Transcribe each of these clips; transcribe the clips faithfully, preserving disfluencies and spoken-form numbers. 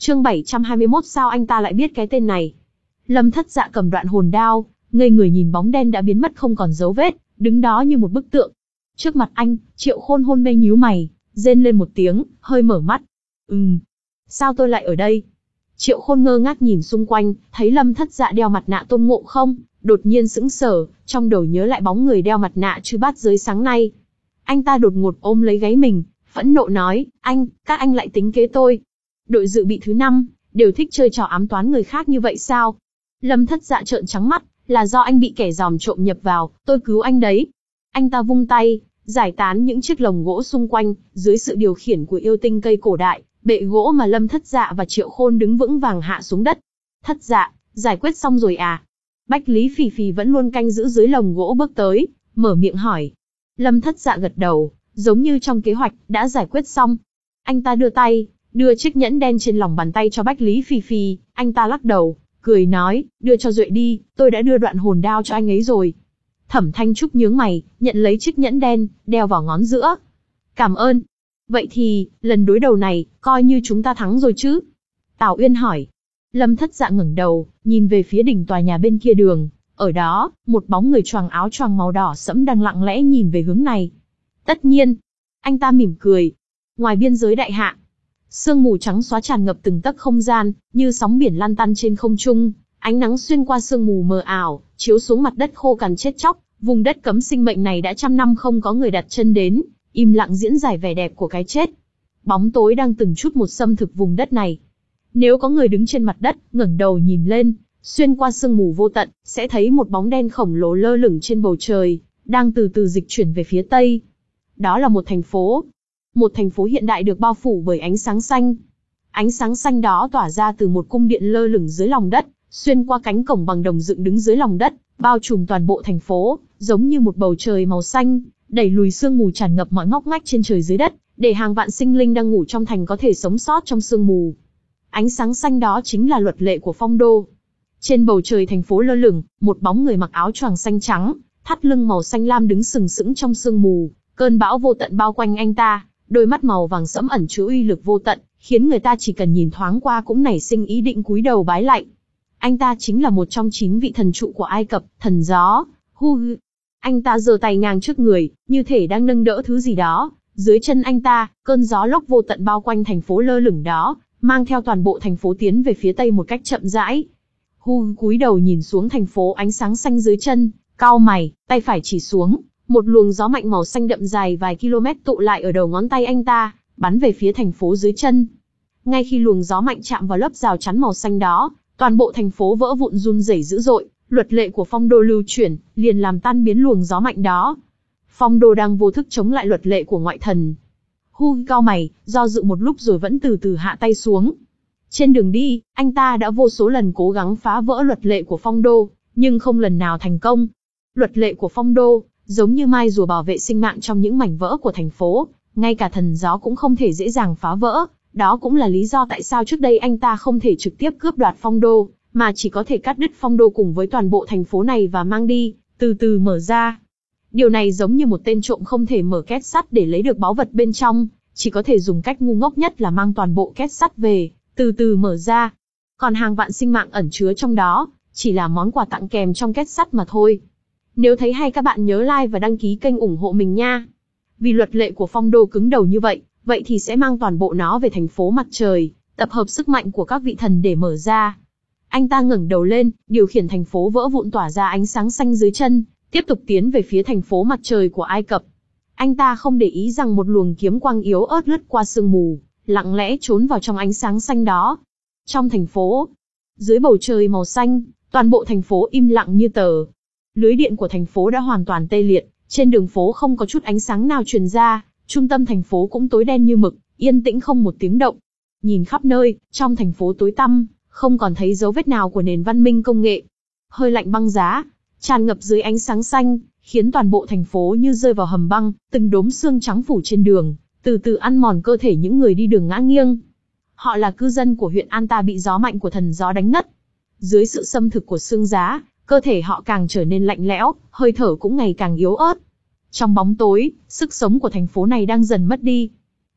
Chương bảy trăm hai mươi mốt sao anh ta lại biết cái tên này? Lâm Thất Dạ cầm đoạn hồn đao, ngây người nhìn bóng đen đã biến mất không còn dấu vết, đứng đó như một bức tượng. Trước mặt anh, Triệu Khôn hôn mê nhíu mày, rên lên một tiếng, hơi mở mắt. Ừm, sao tôi lại ở đây? Triệu Khôn ngơ ngác nhìn xung quanh, thấy Lâm Thất Dạ đeo mặt nạ Tôn Ngộ Không, đột nhiên sững sờ, trong đầu nhớ lại bóng người đeo mặt nạ Chư Bát Giới sáng nay. Anh ta đột ngột ôm lấy gáy mình, phẫn nộ nói, anh, các anh lại tính kế tôi. Đội dự bị thứ năm, đều thích chơi trò ám toán người khác như vậy sao? Lâm Thất Dạ trợn trắng mắt, là do anh bị kẻ giòm trộm nhập vào, tôi cứu anh đấy. Anh ta vung tay, giải tán những chiếc lồng gỗ xung quanh, dưới sự điều khiển của yêu tinh cây cổ đại, bệ gỗ mà Lâm Thất Dạ và Triệu Khôn đứng vững vàng hạ xuống đất. Thất Dạ, giải quyết xong rồi à? Bách Lý Phì Phì vẫn luôn canh giữ dưới lồng gỗ bước tới, mở miệng hỏi. Lâm Thất Dạ gật đầu, giống như trong kế hoạch, đã giải quyết xong. Anh ta đưa tay, đưa chiếc nhẫn đen trên lòng bàn tay cho Bách Lý Phì Phì, anh ta lắc đầu, cười nói, đưa cho Duệ đi, tôi đã đưa đoạn hồn đao cho anh ấy rồi. Thẩm Thanh Trúc nhướng mày, nhận lấy chiếc nhẫn đen, đeo vào ngón giữa. Cảm ơn. Vậy thì, lần đối đầu này, coi như chúng ta thắng rồi chứ? Tào Uyên hỏi. Lâm Thất Dạ ngẩng đầu, nhìn về phía đỉnh tòa nhà bên kia đường. Ở đó, một bóng người choàng áo choàng màu đỏ sẫm đang lặng lẽ nhìn về hướng này. Tất nhiên. Anh ta mỉm cười. Ngoài biên giới đại hạ, sương mù trắng xóa tràn ngập từng tấc không gian, như sóng biển lan tăn trên không trung. Ánh nắng xuyên qua sương mù mờ ảo, chiếu xuống mặt đất khô cằn chết chóc. Vùng đất cấm sinh mệnh này đã trăm năm không có người đặt chân đến, im lặng diễn giải vẻ đẹp của cái chết. Bóng tối đang từng chút một xâm thực vùng đất này. Nếu có người đứng trên mặt đất, ngẩng đầu nhìn lên, xuyên qua sương mù vô tận, sẽ thấy một bóng đen khổng lồ lơ lửng trên bầu trời, đang từ từ dịch chuyển về phía tây. Đó là một thành phố. Một thành phố hiện đại được bao phủ bởi ánh sáng xanh. Ánh sáng xanh đó tỏa ra từ một cung điện lơ lửng dưới lòng đất, xuyên qua cánh cổng bằng đồng dựng đứng dưới lòng đất, bao trùm toàn bộ thành phố, giống như một bầu trời màu xanh, đẩy lùi sương mù tràn ngập mọi ngóc ngách trên trời dưới đất, để hàng vạn sinh linh đang ngủ trong thành có thể sống sót trong sương mù. Ánh sáng xanh đó chính là luật lệ của phong đô. Trên bầu trời thành phố lơ lửng, một bóng người mặc áo choàng xanh trắng, thắt lưng màu xanh lam đứng sừng sững trong sương mù, cơn bão vô tận bao quanh anh ta, đôi mắt màu vàng sẫm ẩn chứa uy lực vô tận, khiến người ta chỉ cần nhìn thoáng qua cũng nảy sinh ý định cúi đầu bái lạy. Anh ta chính là một trong chín vị thần trụ của Ai Cập, thần gió, Hu. Anh ta giơ tay ngang trước người, như thể đang nâng đỡ thứ gì đó. Dưới chân anh ta, cơn gió lốc vô tận bao quanh thành phố lơ lửng đó, mang theo toàn bộ thành phố tiến về phía tây một cách chậm rãi. Hu cúi đầu nhìn xuống thành phố ánh sáng xanh dưới chân, cau mày, tay phải chỉ xuống, một luồng gió mạnh màu xanh đậm dài vài km tụ lại ở đầu ngón tay anh ta, bắn về phía thành phố dưới chân. Ngay khi luồng gió mạnh chạm vào lớp rào chắn màu xanh đó, toàn bộ thành phố vỡ vụn run rẩy dữ dội, luật lệ của phong đô lưu chuyển, liền làm tan biến luồng gió mạnh đó. Phong đô đang vô thức chống lại luật lệ của ngoại thần. Hu cau mày, do dự một lúc rồi vẫn từ từ hạ tay xuống. Trên đường đi, anh ta đã vô số lần cố gắng phá vỡ luật lệ của phong đô, nhưng không lần nào thành công. Luật lệ của phong đô, giống như mai rùa bảo vệ sinh mạng trong những mảnh vỡ của thành phố, ngay cả thần gió cũng không thể dễ dàng phá vỡ. Đó cũng là lý do tại sao trước đây anh ta không thể trực tiếp cướp đoạt phong đô, mà chỉ có thể cắt đứt phong đô cùng với toàn bộ thành phố này và mang đi, từ từ mở ra. Điều này giống như một tên trộm không thể mở két sắt để lấy được báu vật bên trong, chỉ có thể dùng cách ngu ngốc nhất là mang toàn bộ két sắt về, từ từ mở ra. Còn hàng vạn sinh mạng ẩn chứa trong đó, chỉ là món quà tặng kèm trong két sắt mà thôi. Nếu thấy hay các bạn nhớ like và đăng ký kênh ủng hộ mình nha. Vì luật lệ của phong đô cứng đầu như vậy, vậy thì sẽ mang toàn bộ nó về thành phố mặt trời, tập hợp sức mạnh của các vị thần để mở ra. Anh ta ngẩng đầu lên, điều khiển thành phố vỡ vụn tỏa ra ánh sáng xanh dưới chân, tiếp tục tiến về phía thành phố mặt trời của Ai Cập. Anh ta không để ý rằng một luồng kiếm quang yếu ớt lướt qua sương mù, lặng lẽ trốn vào trong ánh sáng xanh đó. Trong thành phố, dưới bầu trời màu xanh, toàn bộ thành phố im lặng như tờ. Lưới điện của thành phố đã hoàn toàn tê liệt, trên đường phố không có chút ánh sáng nào truyền ra, trung tâm thành phố cũng tối đen như mực, yên tĩnh không một tiếng động. Nhìn khắp nơi, trong thành phố tối tăm, không còn thấy dấu vết nào của nền văn minh công nghệ. Hơi lạnh băng giá, tràn ngập dưới ánh sáng xanh, khiến toàn bộ thành phố như rơi vào hầm băng, từng đốm xương trắng phủ trên đường, từ từ ăn mòn cơ thể những người đi đường ngã nghiêng. Họ là cư dân của huyện An Ta bị gió mạnh của thần gió đánh ngất. Dưới sự xâm thực của sương giá, cơ thể họ càng trở nên lạnh lẽo, hơi thở cũng ngày càng yếu ớt. Trong bóng tối, sức sống của thành phố này đang dần mất đi.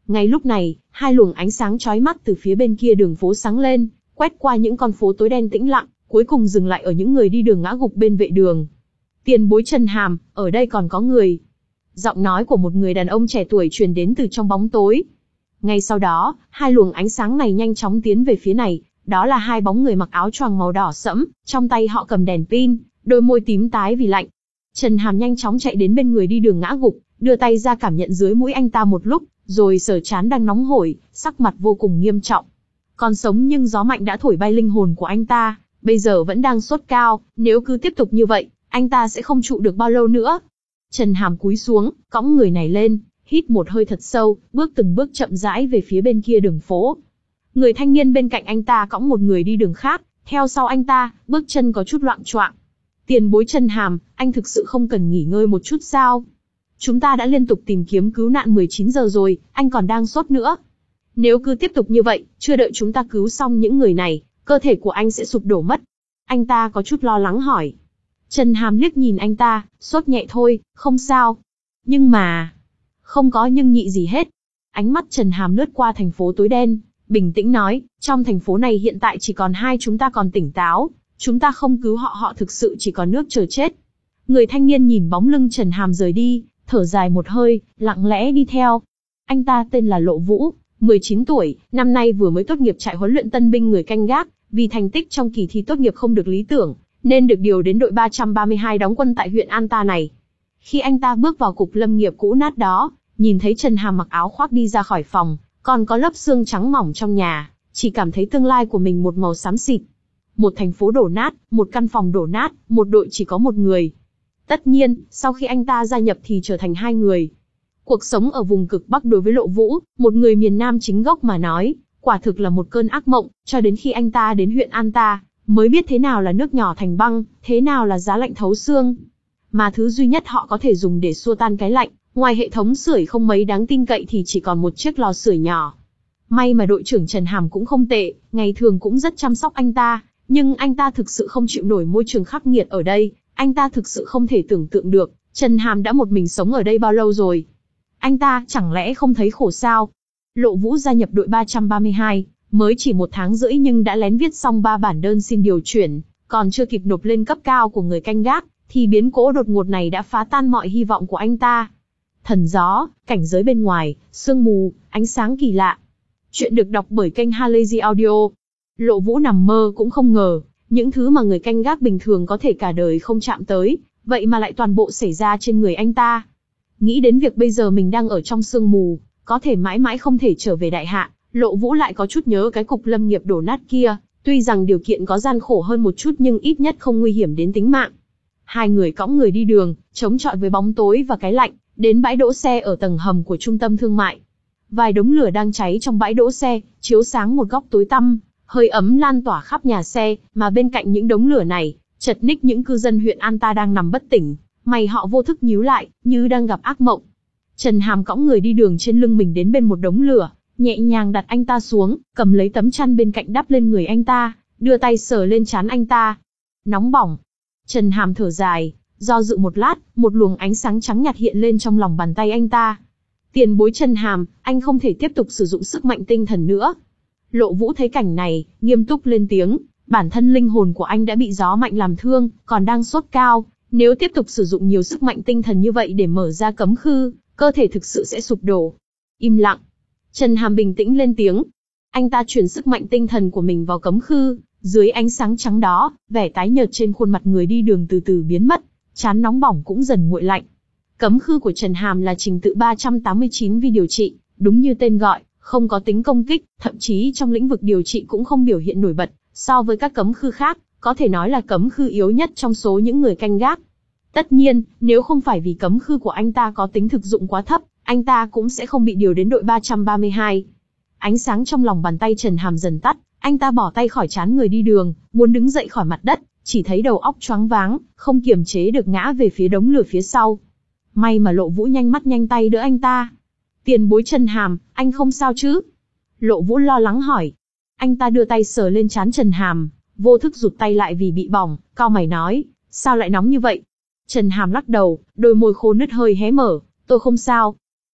Ngay lúc này, hai luồng ánh sáng chói mắt từ phía bên kia đường phố sáng lên, quét qua những con phố tối đen tĩnh lặng, cuối cùng dừng lại ở những người đi đường ngã gục bên vệ đường. Tiền bối Trần Hàm, ở đây còn có người. Giọng nói của một người đàn ông trẻ tuổi truyền đến từ trong bóng tối. Ngay sau đó, hai luồng ánh sáng này nhanh chóng tiến về phía này, đó là hai bóng người mặc áo choàng màu đỏ sẫm, trong tay họ cầm đèn pin, đôi môi tím tái vì lạnh. Trần Hàm nhanh chóng chạy đến bên người đi đường ngã gục, đưa tay ra cảm nhận dưới mũi anh ta một lúc, rồi sờ trán đang nóng hổi, sắc mặt vô cùng nghiêm trọng. Còn sống nhưng gió mạnh đã thổi bay linh hồn của anh ta, bây giờ vẫn đang sốt cao, nếu cứ tiếp tục như vậy, anh ta sẽ không trụ được bao lâu nữa. Trần Hàm cúi xuống, cõng người này lên, hít một hơi thật sâu, bước từng bước chậm rãi về phía bên kia đường phố. Người thanh niên bên cạnh anh ta cõng một người đi đường khác, theo sau anh ta, bước chân có chút loạng choạng. Tiền bối Trần Hàm, anh thực sự không cần nghỉ ngơi một chút sao? Chúng ta đã liên tục tìm kiếm cứu nạn mười chín giờ rồi, anh còn đang sốt nữa. Nếu cứ tiếp tục như vậy, chưa đợi chúng ta cứu xong những người này, cơ thể của anh sẽ sụp đổ mất. Anh ta có chút lo lắng hỏi. Trần Hàm liếc nhìn anh ta, sốt nhẹ thôi, không sao. Nhưng mà... Không có nhưng nhị gì hết. Ánh mắt Trần Hàm lướt qua thành phố tối đen, bình tĩnh nói, trong thành phố này hiện tại chỉ còn hai chúng ta còn tỉnh táo, chúng ta không cứu họ họ thực sự chỉ còn nước chờ chết. Người thanh niên nhìn bóng lưng Trần Hàm rời đi, thở dài một hơi, lặng lẽ đi theo. Anh ta tên là Lộ Vũ, mười chín tuổi, năm nay vừa mới tốt nghiệp trại huấn luyện tân binh người canh gác, vì thành tích trong kỳ thi tốt nghiệp không được lý tưởng, nên được điều đến đội ba trăm ba mươi hai đóng quân tại huyện An Ta này. Khi anh ta bước vào cục lâm nghiệp cũ nát đó, nhìn thấy Trần Hàm mặc áo khoác đi ra khỏi phòng, còn có lớp xương trắng mỏng trong nhà, chỉ cảm thấy tương lai của mình một màu xám xịt. Một thành phố đổ nát, một căn phòng đổ nát, một đội chỉ có một người. Tất nhiên, sau khi anh ta gia nhập thì trở thành hai người. Cuộc sống ở vùng cực Bắc đối với Lộ Vũ, một người miền Nam chính gốc mà nói, quả thực là một cơn ác mộng, cho đến khi anh ta đến huyện An Ta, mới biết thế nào là nước nhỏ thành băng, thế nào là giá lạnh thấu xương. Mà thứ duy nhất họ có thể dùng để xua tan cái lạnh, ngoài hệ thống sưởi không mấy đáng tin cậy thì chỉ còn một chiếc lò sưởi nhỏ. May mà đội trưởng Trần Hàm cũng không tệ, ngày thường cũng rất chăm sóc anh ta, nhưng anh ta thực sự không chịu nổi môi trường khắc nghiệt ở đây, anh ta thực sự không thể tưởng tượng được, Trần Hàm đã một mình sống ở đây bao lâu rồi. Anh ta chẳng lẽ không thấy khổ sao? Lộ Vũ gia nhập đội ba trăm ba mươi hai, mới chỉ một tháng rưỡi nhưng đã lén viết xong ba bản đơn xin điều chuyển, còn chưa kịp nộp lên cấp cao của người canh gác, thì biến cố đột ngột này đã phá tan mọi hy vọng của anh ta. Thần gió, cảnh giới bên ngoài, sương mù, ánh sáng kỳ lạ. Chuyện được đọc bởi kênh Halazy Audio. Lộ Vũ nằm mơ cũng không ngờ, những thứ mà người canh gác bình thường có thể cả đời không chạm tới, vậy mà lại toàn bộ xảy ra trên người anh ta. Nghĩ đến việc bây giờ mình đang ở trong sương mù, có thể mãi mãi không thể trở về đại hạ, Lộ Vũ lại có chút nhớ cái cục lâm nghiệp đổ nát kia, tuy rằng điều kiện có gian khổ hơn một chút nhưng ít nhất không nguy hiểm đến tính mạng. Hai người cõng người đi đường, chống chọi với bóng tối và cái lạnh, đến bãi đỗ xe ở tầng hầm của trung tâm thương mại. Vài đống lửa đang cháy trong bãi đỗ xe, chiếu sáng một góc tối tăm, hơi ấm lan tỏa khắp nhà xe, mà bên cạnh những đống lửa này, chật ních những cư dân huyện An Ta đang nằm bất tỉnh, mày họ vô thức nhíu lại, như đang gặp ác mộng. Trần Hàm cõng người đi đường trên lưng mình đến bên một đống lửa, nhẹ nhàng đặt anh ta xuống, cầm lấy tấm chăn bên cạnh đắp lên người anh ta, đưa tay sờ lên trán anh ta. Nóng bỏng. Trần Hàm thở dài, do dự một lát, một luồng ánh sáng trắng nhạt hiện lên trong lòng bàn tay anh ta. Tiền bối Trần Hàm, anh không thể tiếp tục sử dụng sức mạnh tinh thần nữa. Lộ Vũ thấy cảnh này, nghiêm túc lên tiếng, bản thân linh hồn của anh đã bị gió mạnh làm thương, còn đang sốt cao, nếu tiếp tục sử dụng nhiều sức mạnh tinh thần như vậy để mở ra cấm khư, cơ thể thực sự sẽ sụp đổ. Im lặng. Trần Hàm bình tĩnh lên tiếng. Anh ta chuyển sức mạnh tinh thần của mình vào cấm khư, dưới ánh sáng trắng đó, vẻ tái nhợt trên khuôn mặt người đi đường từ từ biến mất, trán nóng bỏng cũng dần nguội lạnh. Cấm khư của Trần Hàm là trình tự ba trăm tám mươi chín vi điều trị, đúng như tên gọi, không có tính công kích, thậm chí trong lĩnh vực điều trị cũng không biểu hiện nổi bật, so với các cấm khư khác, có thể nói là cấm khư yếu nhất trong số những người canh gác. Tất nhiên, nếu không phải vì cấm khư của anh ta có tính thực dụng quá thấp, anh ta cũng sẽ không bị điều đến đội ba trăm ba mươi hai. Ánh sáng trong lòng bàn tay Trần Hàm dần tắt, anh ta bỏ tay khỏi trán người đi đường, muốn đứng dậy khỏi mặt đất, chỉ thấy đầu óc choáng váng, không kiềm chế được ngã về phía đống lửa phía sau. May mà Lộ Vũ nhanh mắt nhanh tay đỡ anh ta. Tiền bối Trần Hàm, anh không sao chứ? Lộ Vũ lo lắng hỏi. Anh ta đưa tay sờ lên trán Trần Hàm, vô thức rụt tay lại vì bị bỏng, cau mày nói, sao lại nóng như vậy? Trần Hàm lắc đầu, đôi môi khô nứt hơi hé mở, tôi không sao.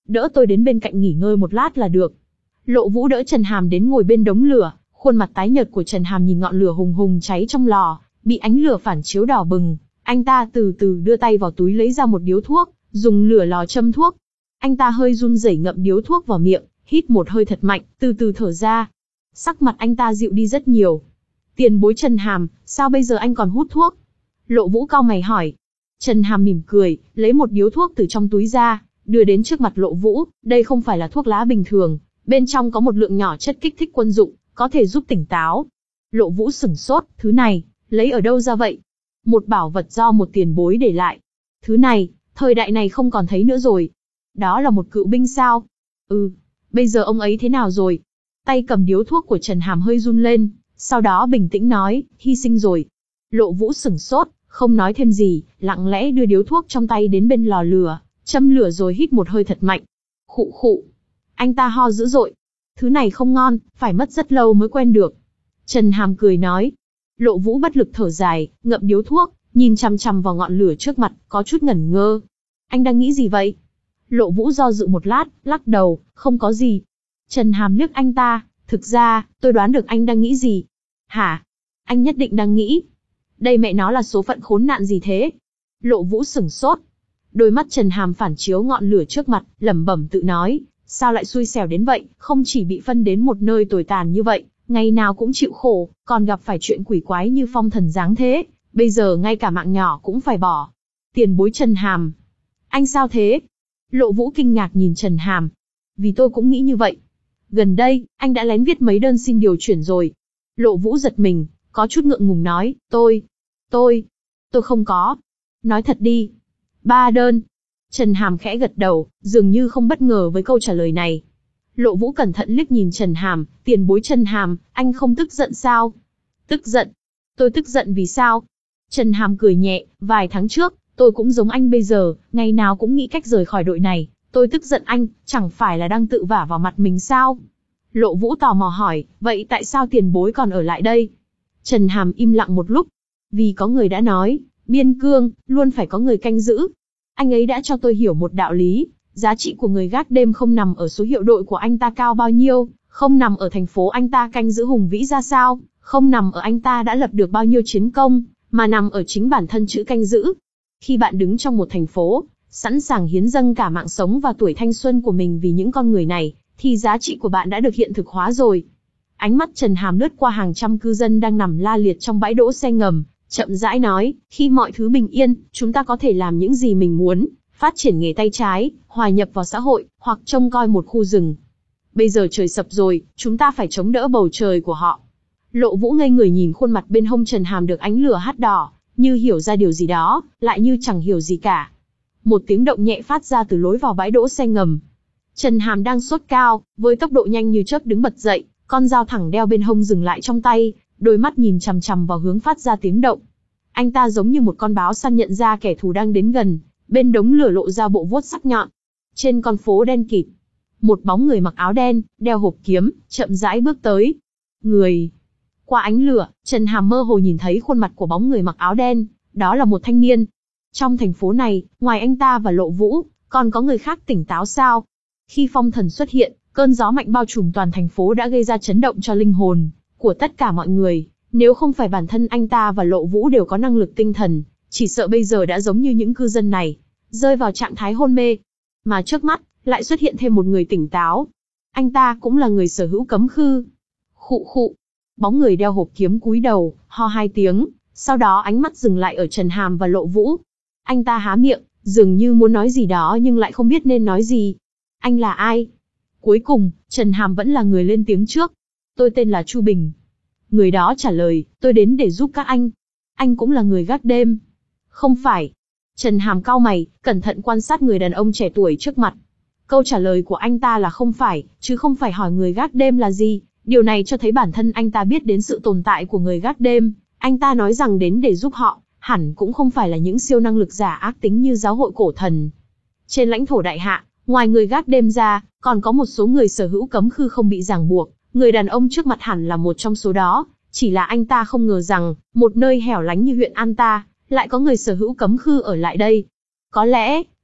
đỡ tôi đến bên cạnh nghỉ ngơi một lát là được. Lộ Vũ đỡ Trần Hàm đến ngồi bên đống lửa, khuôn mặt tái nhợt của Trần Hàm nhìn ngọn lửa hùng hùng cháy trong lò, bị ánh lửa phản chiếu đỏ bừng. Anh ta từ từ đưa tay vào túi lấy ra một điếu thuốc, dùng lửa lò châm thuốc. Anh ta hơi run rẩy ngậm điếu thuốc vào miệng, hít một hơi thật mạnh, từ từ thở ra. Sắc mặt anh ta dịu đi rất nhiều. Tiền bối Trần Hàm, sao bây giờ anh còn hút thuốc? Lộ Vũ cau mày hỏi. Trần Hàm mỉm cười, lấy một điếu thuốc từ trong túi ra, đưa đến trước mặt Lộ Vũ. Đây không phải là thuốc lá bình thường, bên trong có một lượng nhỏ chất kích thích quân dụng, có thể giúp tỉnh táo. Lộ Vũ sửng sốt, thứ này, lấy ở đâu ra vậy? Một bảo vật do một tiền bối để lại. Thứ này, thời đại này không còn thấy nữa rồi. Đó là một cựu binh sao? Ừ, bây giờ ông ấy thế nào rồi? Tay cầm điếu thuốc của Trần Hàm hơi run lên, sau đó bình tĩnh nói, hy sinh rồi. Lộ Vũ sửng sốt, không nói thêm gì, lặng lẽ đưa điếu thuốc trong tay đến bên lò lửa, châm lửa rồi hít một hơi thật mạnh. Khụ khụ. Anh ta ho dữ dội. Thứ này không ngon, phải mất rất lâu mới quen được. Trần Hàm cười nói. Lộ Vũ bất lực thở dài, ngậm điếu thuốc, nhìn chằm chằm vào ngọn lửa trước mặt, có chút ngẩn ngơ. Anh đang nghĩ gì vậy? Lộ Vũ do dự một lát, lắc đầu, không có gì. Trần Hàm liếc anh ta, thực ra, tôi đoán được anh đang nghĩ gì. Hả? Anh nhất định đang nghĩ. Đây mẹ nó là số phận khốn nạn gì thế? Lộ Vũ sửng sốt. Đôi mắt Trần Hàm phản chiếu ngọn lửa trước mặt, lẩm bẩm tự nói, sao lại xui xẻo đến vậy, không chỉ bị phân đến một nơi tồi tàn như vậy, ngày nào cũng chịu khổ, còn gặp phải chuyện quỷ quái như phong thần giáng thế, bây giờ ngay cả mạng nhỏ cũng phải bỏ. Tiền bối Trần Hàm. Anh sao thế? Lộ Vũ kinh ngạc nhìn Trần Hàm. Vì tôi cũng nghĩ như vậy. Gần đây, anh đã lén viết mấy đơn xin điều chuyển rồi. Lộ Vũ giật mình, có chút ngượng ngùng nói, tôi, tôi, tôi không có. Nói thật đi. Ba đơn. Trần Hàm khẽ gật đầu, dường như không bất ngờ với câu trả lời này. Lộ Vũ cẩn thận liếc nhìn Trần Hàm, tiền bối Trần Hàm, anh không tức giận sao? Tức giận? Tôi tức giận vì sao? Trần Hàm cười nhẹ, vài tháng trước, tôi cũng giống anh bây giờ, ngày nào cũng nghĩ cách rời khỏi đội này. Tôi tức giận anh, chẳng phải là đang tự vả vào mặt mình sao? Lộ Vũ tò mò hỏi, vậy tại sao tiền bối còn ở lại đây? Trần Hàm im lặng một lúc. Vì có người đã nói, biên cương, luôn phải có người canh giữ. Anh ấy đã cho tôi hiểu một đạo lý, giá trị của người gác đêm không nằm ở số hiệu đội của anh ta cao bao nhiêu, không nằm ở thành phố anh ta canh giữ hùng vĩ ra sao, không nằm ở anh ta đã lập được bao nhiêu chiến công, mà nằm ở chính bản thân chữ canh giữ. Khi bạn đứng trong một thành phố, sẵn sàng hiến dâng cả mạng sống và tuổi thanh xuân của mình vì những con người này, thì giá trị của bạn đã được hiện thực hóa rồi. Ánh mắt Trần Hàm lướt qua hàng trăm cư dân đang nằm la liệt trong bãi đỗ xe ngầm, chậm rãi nói, khi mọi thứ bình yên, chúng ta có thể làm những gì mình muốn, phát triển nghề tay trái, hòa nhập vào xã hội, hoặc trông coi một khu rừng. Bây giờ trời sập rồi, chúng ta phải chống đỡ bầu trời của họ. Lộ Vũ ngây người nhìn khuôn mặt bên hông Trần Hàm được ánh lửa hắt đỏ, như hiểu ra điều gì đó, lại như chẳng hiểu gì cả. Một tiếng động nhẹ phát ra từ lối vào bãi đỗ xe ngầm. Trần Hàm đang sốt cao, với tốc độ nhanh như chớp đứng bật dậy, con dao thẳng đeo bên hông dừng lại trong tay, đôi mắt nhìn chằm chằm vào hướng phát ra tiếng động. Anh ta giống như một con báo săn nhận ra kẻ thù đang đến gần, bên đống lửa lộ ra bộ vuốt sắc nhọn. Trên con phố đen kịt, một bóng người mặc áo đen, đeo hộp kiếm, chậm rãi bước tới. Người. Qua ánh lửa, Trần Hàm mơ hồ nhìn thấy khuôn mặt của bóng người mặc áo đen, đó là một thanh niên. Trong thành phố này, ngoài anh ta và Lộ Vũ, còn có người khác tỉnh táo sao? Khi phong thần xuất hiện, cơn gió mạnh bao trùm toàn thành phố đã gây ra chấn động cho linh hồn của tất cả mọi người. Nếu không phải bản thân anh ta và Lộ Vũ đều có năng lực tinh thần, chỉ sợ bây giờ đã giống như những cư dân này, rơi vào trạng thái hôn mê. Mà trước mắt, lại xuất hiện thêm một người tỉnh táo. Anh ta cũng là người sở hữu cấm khư. Khụ khụ. Bóng người đeo hộp kiếm cúi đầu, ho hai tiếng, sau đó ánh mắt dừng lại ở Trần Hàm và Lộ Vũ. Anh ta há miệng, dường như muốn nói gì đó nhưng lại không biết nên nói gì. Anh là ai? Cuối cùng, Trần Hàm vẫn là người lên tiếng trước. Tôi tên là Chu Bình. Người đó trả lời, tôi đến để giúp các anh. Anh cũng là người gác đêm. Không phải. Trần Hàm cau mày, cẩn thận quan sát người đàn ông trẻ tuổi trước mặt. Câu trả lời của anh ta là không phải, chứ không phải hỏi người gác đêm là gì. Điều này cho thấy bản thân anh ta biết đến sự tồn tại của người gác đêm. Anh ta nói rằng đến để giúp họ, hẳn cũng không phải là những siêu năng lực giả ác tính như giáo hội cổ thần. Trên lãnh thổ đại hạ, ngoài người gác đêm ra, còn có một số người sở hữu cấm khư không bị ràng buộc. Người đàn ông trước mặt hẳn là một trong số đó, chỉ là anh ta không ngờ rằng, một nơi hẻo lánh như huyện An Ta, lại có người sở hữu cấm khư ở lại đây. Có lẽ,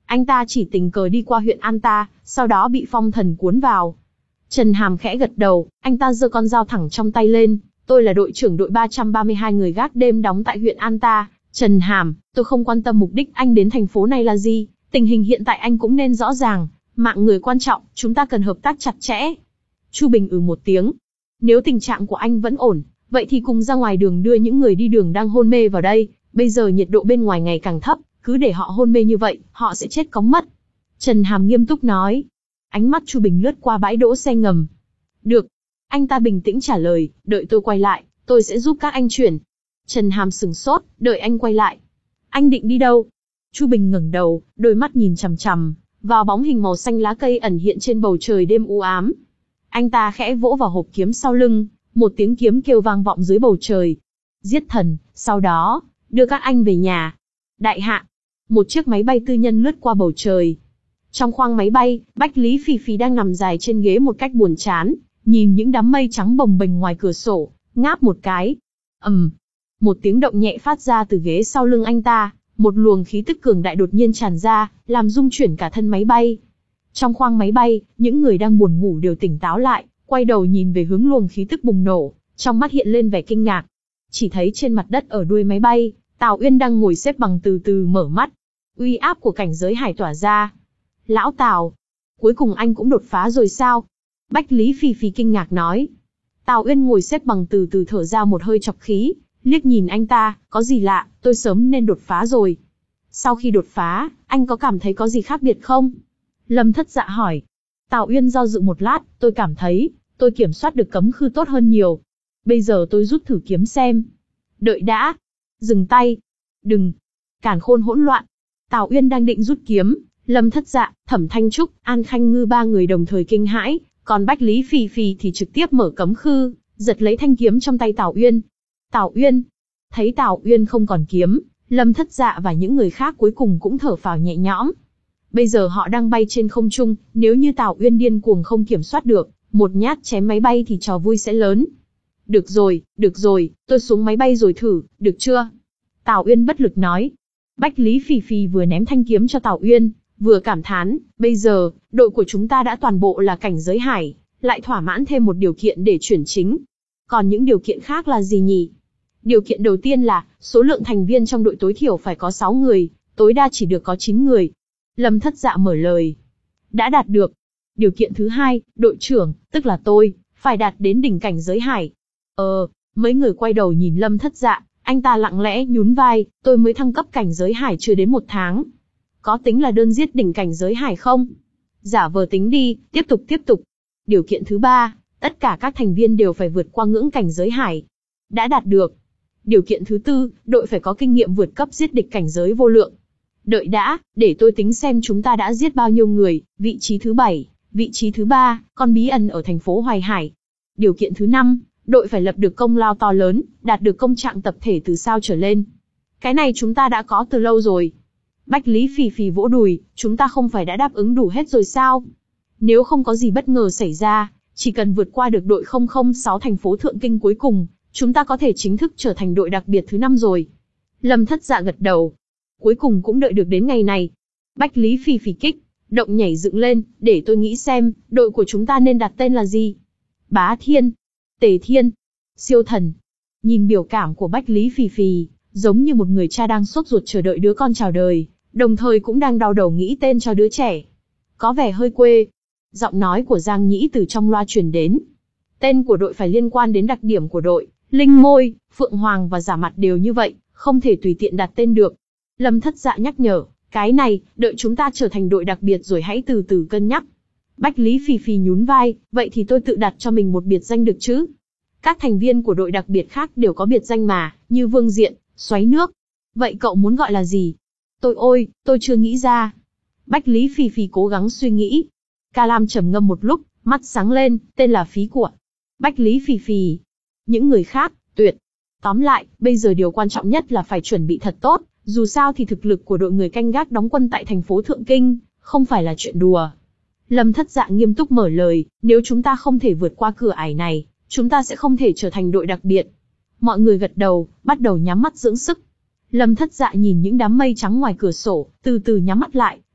Anh ta chỉ tình cờ đi qua huyện An Ta, sau đó bị phong thần cuốn vào. Trần Hàm khẽ gật đầu, anh ta giơ con dao thẳng trong tay lên. Tôi là đội trưởng đội ba trăm ba mươi hai người gác đêm đóng tại huyện An Ta. Trần Hàm, tôi không quan tâm mục đích anh đến thành phố này là gì. Tình hình hiện tại anh cũng nên rõ ràng. Mạng người quan trọng, chúng ta cần hợp tác chặt chẽ. Chu Bình ừ một tiếng. Nếu tình trạng của anh vẫn ổn, vậy thì cùng ra ngoài đường đưa những người đi đường đang hôn mê vào đây. Bây giờ nhiệt độ bên ngoài ngày càng thấp, cứ để họ hôn mê như vậy, họ sẽ chết cóng mất. Trần Hàm nghiêm túc nói. Ánh mắt Chu Bình lướt qua bãi đỗ xe ngầm. Được. Anh ta bình tĩnh trả lời, đợi tôi quay lại, tôi sẽ giúp các anh chuyển. Trần Hàm sừng sốt, đợi anh quay lại. Anh định đi đâu? Chu Bình ngẩng đầu, đôi mắt nhìn chằm chằm vào bóng hình màu xanh lá cây ẩn hiện trên bầu trời đêm u ám. Anh ta khẽ vỗ vào hộp kiếm sau lưng, một tiếng kiếm kêu vang vọng dưới bầu trời. Giết thần, sau đó, đưa các anh về nhà. Đại hạ, một chiếc máy bay tư nhân lướt qua bầu trời. Trong khoang máy bay, Bách Lý Phì Phì đang nằm dài trên ghế một cách buồn chán, nhìn những đám mây trắng bồng bềnh ngoài cửa sổ, ngáp một cái. ầm, um, một tiếng động nhẹ phát ra từ ghế sau lưng anh ta, một luồng khí tức cường đại đột nhiên tràn ra, làm rung chuyển cả thân máy bay. Trong khoang máy bay, những người đang buồn ngủ đều tỉnh táo lại, quay đầu nhìn về hướng luồng khí tức bùng nổ, trong mắt hiện lên vẻ kinh ngạc. Chỉ thấy trên mặt đất ở đuôi máy bay, Tào Uyên đang ngồi xếp bằng từ từ mở mắt. Uy áp của cảnh giới hải tỏa ra. Lão Tào, cuối cùng anh cũng đột phá rồi sao? Bách Lý Phì Phì kinh ngạc nói. Tào Uyên ngồi xếp bằng từ từ thở ra một hơi chọc khí, liếc nhìn anh ta, có gì lạ, tôi sớm nên đột phá rồi. Sau khi đột phá, anh có cảm thấy có gì khác biệt không? Lâm Thất Dạ hỏi. Tào Uyên do dự một lát, tôi cảm thấy, tôi kiểm soát được cấm khư tốt hơn nhiều. Bây giờ tôi rút thử kiếm xem. Đợi đã. Dừng tay. Đừng. Càn khôn hỗn loạn. Tào Uyên đang định rút kiếm, Lâm Thất Dạ, Thẩm Thanh Trúc, An Khanh Ngư ba người đồng thời kinh hãi, còn Bách Lý Phì Phì thì trực tiếp mở cấm khư, giật lấy thanh kiếm trong tay Tào Uyên. Tào Uyên. Thấy Tào Uyên không còn kiếm, Lâm Thất Dạ và những người khác cuối cùng cũng thở phào nhẹ nhõm. Bây giờ họ đang bay trên không trung, nếu như Tào Uyên điên cuồng không kiểm soát được, một nhát chém máy bay thì trò vui sẽ lớn. Được rồi, được rồi, tôi xuống máy bay rồi thử, được chưa? Tào Uyên bất lực nói. Bách Lý Phì Phì vừa ném thanh kiếm cho Tào Uyên, vừa cảm thán, bây giờ, đội của chúng ta đã toàn bộ là cảnh giới hải, lại thỏa mãn thêm một điều kiện để chuyển chính. Còn những điều kiện khác là gì nhỉ? Điều kiện đầu tiên là, số lượng thành viên trong đội tối thiểu phải có sáu người, tối đa chỉ được có chín người. Lâm Thất Dạ mở lời. Đã đạt được. Điều kiện thứ hai, đội trưởng, tức là tôi, phải đạt đến đỉnh cảnh giới hải. Ờ, mấy người quay đầu nhìn Lâm Thất Dạ, anh ta lặng lẽ nhún vai, tôi mới thăng cấp cảnh giới hải chưa đến một tháng. Có tính là đơn giết đỉnh cảnh giới hải không? Giả vờ tính đi, tiếp tục tiếp tục. Điều kiện thứ ba, tất cả các thành viên đều phải vượt qua ngưỡng cảnh giới hải. Đã đạt được. Điều kiện thứ tư, đội phải có kinh nghiệm vượt cấp giết địch cảnh giới vô lượng. Đợi đã, để tôi tính xem chúng ta đã giết bao nhiêu người. Vị trí thứ bảy, vị trí thứ ba, con bí ẩn ở thành phố Hoài Hải. Điều kiện thứ năm, đội phải lập được công lao to lớn, đạt được công trạng tập thể từ sao trở lên. Cái này chúng ta đã có từ lâu rồi. Bách Lý Phì Phì vỗ đùi, chúng ta không phải đã đáp ứng đủ hết rồi sao? Nếu không có gì bất ngờ xảy ra, chỉ cần vượt qua được đội không không sáu thành phố Thượng Kinh cuối cùng, chúng ta có thể chính thức trở thành đội đặc biệt thứ năm rồi. Lâm Thất Dạ gật đầu. Cuối cùng cũng đợi được đến ngày này. Bách Lý Phì Phì kích động nhảy dựng lên, để tôi nghĩ xem, đội của chúng ta nên đặt tên là gì? Bá Thiên, Tề Thiên, Siêu Thần. Nhìn biểu cảm của Bách Lý Phì Phì, giống như một người cha đang sốt ruột chờ đợi đứa con chào đời, đồng thời cũng đang đau đầu nghĩ tên cho đứa trẻ. Có vẻ hơi quê. Giọng nói của Giang Nhĩ từ trong loa truyền đến. Tên của đội phải liên quan đến đặc điểm của đội. Linh Môi, Phượng Hoàng và Giả Mặt đều như vậy, không thể tùy tiện đặt tên được. Lâm Thất Dạ nhắc nhở, cái này, đợi chúng ta trở thành đội đặc biệt rồi hãy từ từ cân nhắc. Bách Lý Phì Phì nhún vai, vậy thì tôi tự đặt cho mình một biệt danh được chứ? Các thành viên của đội đặc biệt khác đều có biệt danh mà, như Vương Diện, Xoáy Nước. Vậy cậu muốn gọi là gì? Tôi ôi, tôi chưa nghĩ ra. Bách Lý Phì Phì cố gắng suy nghĩ. Ca Lam trầm ngâm một lúc, mắt sáng lên, tên là Phí Của. Bách Lý Phì Phì. Những người khác, tuyệt. Tóm lại, bây giờ điều quan trọng nhất là phải chuẩn bị thật tốt, dù sao thì thực lực của đội người canh gác đóng quân tại thành phố Thượng Kinh, không phải là chuyện đùa. Lâm Thất Dạ nghiêm túc mở lời, nếu chúng ta không thể vượt qua cửa ải này, chúng ta sẽ không thể trở thành đội đặc biệt. Mọi người gật đầu, bắt đầu nhắm mắt dưỡng sức. Lâm Thất Dạ nhìn những đám mây trắng ngoài cửa sổ, từ từ nhắm mắt lại,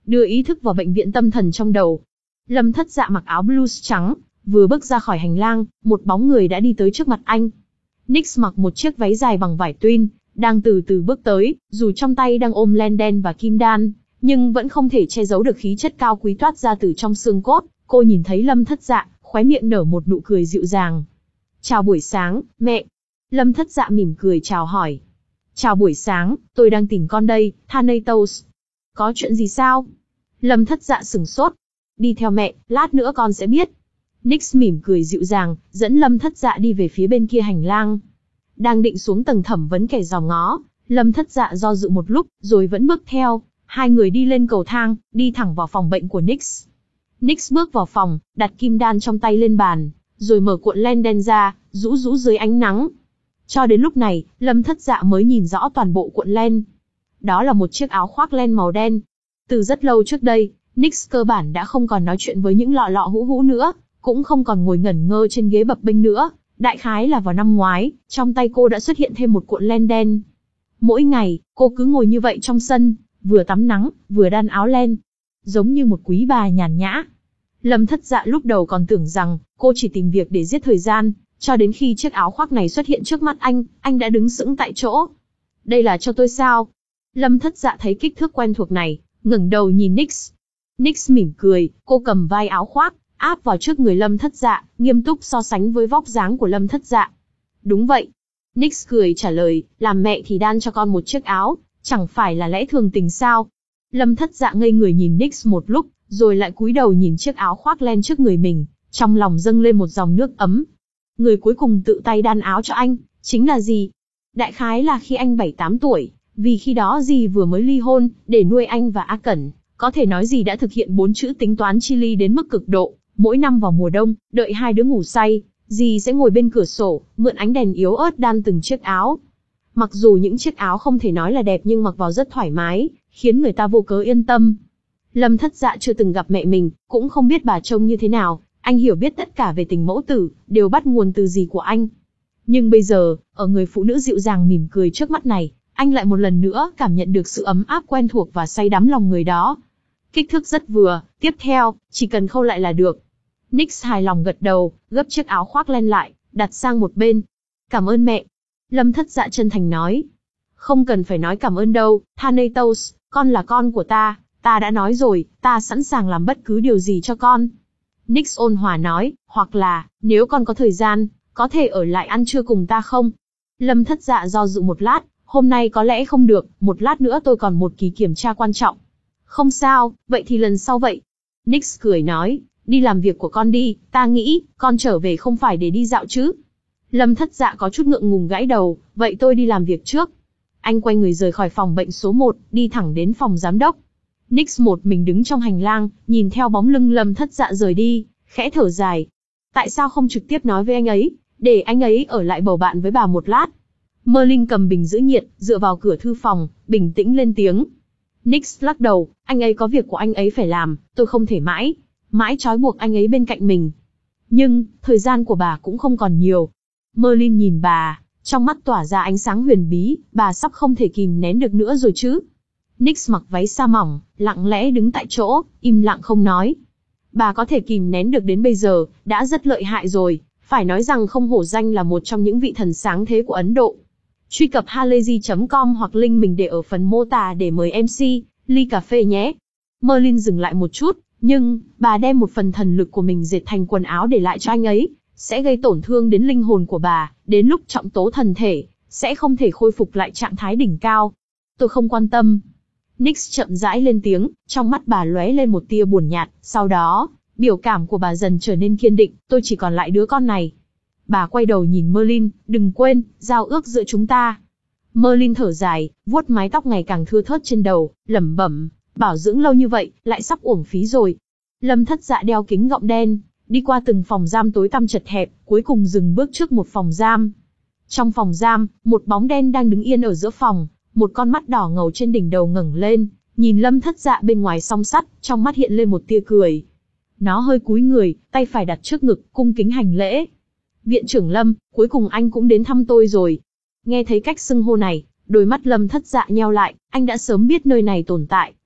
đưa ý thức vào bệnh viện tâm thần trong đầu. Lâm Thất Dạ mặc áo blues trắng, vừa bước ra khỏi hành lang, một bóng người đã đi tới trước mặt anh. Nix mặc một chiếc váy dài bằng vải twin, đang từ từ bước tới, dù trong tay đang ôm len đen và kim đan, nhưng vẫn không thể che giấu được khí chất cao quý toát ra từ trong xương cốt. Cô nhìn thấy Lâm Thất Dạ, khóe miệng nở một nụ cười dịu dàng. Chào buổi sáng, mẹ. Lâm Thất Dạ mỉm cười chào hỏi. Chào buổi sáng, tôi đang tìm con đây, Thanatos. Có chuyện gì sao? Lâm Thất Dạ sửng sốt. Đi theo mẹ, lát nữa con sẽ biết. Nix mỉm cười dịu dàng, dẫn Lâm Thất Dạ đi về phía bên kia hành lang. Đang định xuống tầng thẩm vấn kẻ dòm ngó, Lâm Thất Dạ do dự một lúc, rồi vẫn bước theo. Hai người đi lên cầu thang, đi thẳng vào phòng bệnh của Nix. Nix bước vào phòng, đặt kim đan trong tay lên bàn, rồi mở cuộn len đen ra, rũ rũ dưới ánh nắng. Cho đến lúc này, Lâm Thất Dạ mới nhìn rõ toàn bộ cuộn len. Đó là một chiếc áo khoác len màu đen. Từ rất lâu trước đây, Nix cơ bản đã không còn nói chuyện với những lọ lọ hũ hũ nữa, cũng không còn ngồi ngẩn ngơ trên ghế bập bênh nữa. Đại khái là vào năm ngoái, trong tay cô đã xuất hiện thêm một cuộn len đen. Mỗi ngày, cô cứ ngồi như vậy trong sân, vừa tắm nắng, vừa đan áo len. Giống như một quý bà nhàn nhã. Lâm Thất Dạ lúc đầu còn tưởng rằng, cô chỉ tìm việc để giết thời gian, cho đến khi chiếc áo khoác này xuất hiện trước mắt anh, anh đã đứng sững tại chỗ. Đây là cho tôi sao? Lâm Thất Dạ thấy kích thước quen thuộc này, ngẩng đầu nhìn Nix. Nix mỉm cười, cô cầm vai áo khoác, áp vào trước người Lâm Thất Dạ, nghiêm túc so sánh với vóc dáng của Lâm Thất Dạ. Đúng vậy. Nix cười trả lời, làm mẹ thì đan cho con một chiếc áo, chẳng phải là lẽ thường tình sao? Lâm Thất Dạ ngây người nhìn Nix một lúc, rồi lại cúi đầu nhìn chiếc áo khoác len trước người mình, trong lòng dâng lên một dòng nước ấm. Người cuối cùng tự tay đan áo cho anh, chính là dì. Đại khái là khi anh bảy tám tuổi, vì khi đó dì vừa mới ly hôn, để nuôi anh và A Cẩn, có thể nói dì đã thực hiện bốn chữ tính toán chi ly đến mức cực độ. Mỗi năm vào mùa đông, đợi hai đứa ngủ say, dì sẽ ngồi bên cửa sổ, mượn ánh đèn yếu ớt đan từng chiếc áo. Mặc dù những chiếc áo không thể nói là đẹp nhưng mặc vào rất thoải mái, khiến người ta vô cớ yên tâm. Lâm Thất Dạ chưa từng gặp mẹ mình, cũng không biết bà trông như thế nào, anh hiểu biết tất cả về tình mẫu tử, đều bắt nguồn từ dì của anh. Nhưng bây giờ, ở người phụ nữ dịu dàng mỉm cười trước mắt này, anh lại một lần nữa cảm nhận được sự ấm áp quen thuộc và say đắm lòng người đó. Kích thước rất vừa, tiếp theo, chỉ cần khâu lại là được. Nix hài lòng gật đầu, gấp chiếc áo khoác len lại, đặt sang một bên. Cảm ơn mẹ. Lâm Thất Dạ chân thành nói. Không cần phải nói cảm ơn đâu, Thanatos, con là con của ta, ta đã nói rồi, ta sẵn sàng làm bất cứ điều gì cho con. Nix ôn hòa nói, hoặc là, nếu con có thời gian, có thể ở lại ăn trưa cùng ta không? Lâm Thất Dạ do dự một lát, hôm nay có lẽ không được, một lát nữa tôi còn một kỳ kiểm tra quan trọng. Không sao, vậy thì lần sau vậy. Nix cười nói, đi làm việc của con đi, ta nghĩ, con trở về không phải để đi dạo chứ. Lâm Thất Dạ có chút ngượng ngùng gãi đầu, vậy tôi đi làm việc trước. Anh quay người rời khỏi phòng bệnh số một, đi thẳng đến phòng giám đốc. Nix một mình đứng trong hành lang, nhìn theo bóng lưng Lâm Thất Dạ rời đi, khẽ thở dài. Tại sao không trực tiếp nói với anh ấy, để anh ấy ở lại bầu bạn với bà một lát? Merlin cầm bình giữ nhiệt, dựa vào cửa thư phòng, bình tĩnh lên tiếng. Nix lắc đầu, anh ấy có việc của anh ấy phải làm, tôi không thể mãi, mãi trói buộc anh ấy bên cạnh mình. Nhưng, thời gian của bà cũng không còn nhiều. Merlin nhìn bà, trong mắt tỏa ra ánh sáng huyền bí, bà sắp không thể kìm nén được nữa rồi chứ. Nix mặc váy sa mỏng, lặng lẽ đứng tại chỗ, im lặng không nói. Bà có thể kìm nén được đến bây giờ, đã rất lợi hại rồi, phải nói rằng không hổ danh là một trong những vị thần sáng thế của Ấn Độ. Truy cập halayzi chấm com hoặc link mình để ở phần mô tả để mời em xê, ly cà phê nhé. Merlin dừng lại một chút, nhưng, bà đem một phần thần lực của mình dệt thành quần áo để lại cho anh ấy, sẽ gây tổn thương đến linh hồn của bà, đến lúc trọng tố thần thể, sẽ không thể khôi phục lại trạng thái đỉnh cao. Tôi không quan tâm. Nix chậm rãi lên tiếng, trong mắt bà lóe lên một tia buồn nhạt, sau đó, biểu cảm của bà dần trở nên kiên định, tôi chỉ còn lại đứa con này. Bà quay đầu nhìn Merlin, đừng quên, giao ước giữa chúng ta. Merlin thở dài, vuốt mái tóc ngày càng thưa thớt trên đầu, lẩm bẩm, bảo dưỡng lâu như vậy, lại sắp uổng phí rồi. Lâm Thất Dạ đeo kính gọng đen, đi qua từng phòng giam tối tăm chật hẹp, cuối cùng dừng bước trước một phòng giam. Trong phòng giam, một bóng đen đang đứng yên ở giữa phòng, một con mắt đỏ ngầu trên đỉnh đầu ngẩng lên, nhìn Lâm Thất Dạ bên ngoài song sắt, trong mắt hiện lên một tia cười. Nó hơi cúi người, tay phải đặt trước ngực, cung kính hành lễ. Viện trưởng Lâm, cuối cùng anh cũng đến thăm tôi rồi. Nghe thấy cách xưng hô này, đôi mắt Lâm Thất Dạ nheo lại, anh đã sớm biết nơi này tồn tại,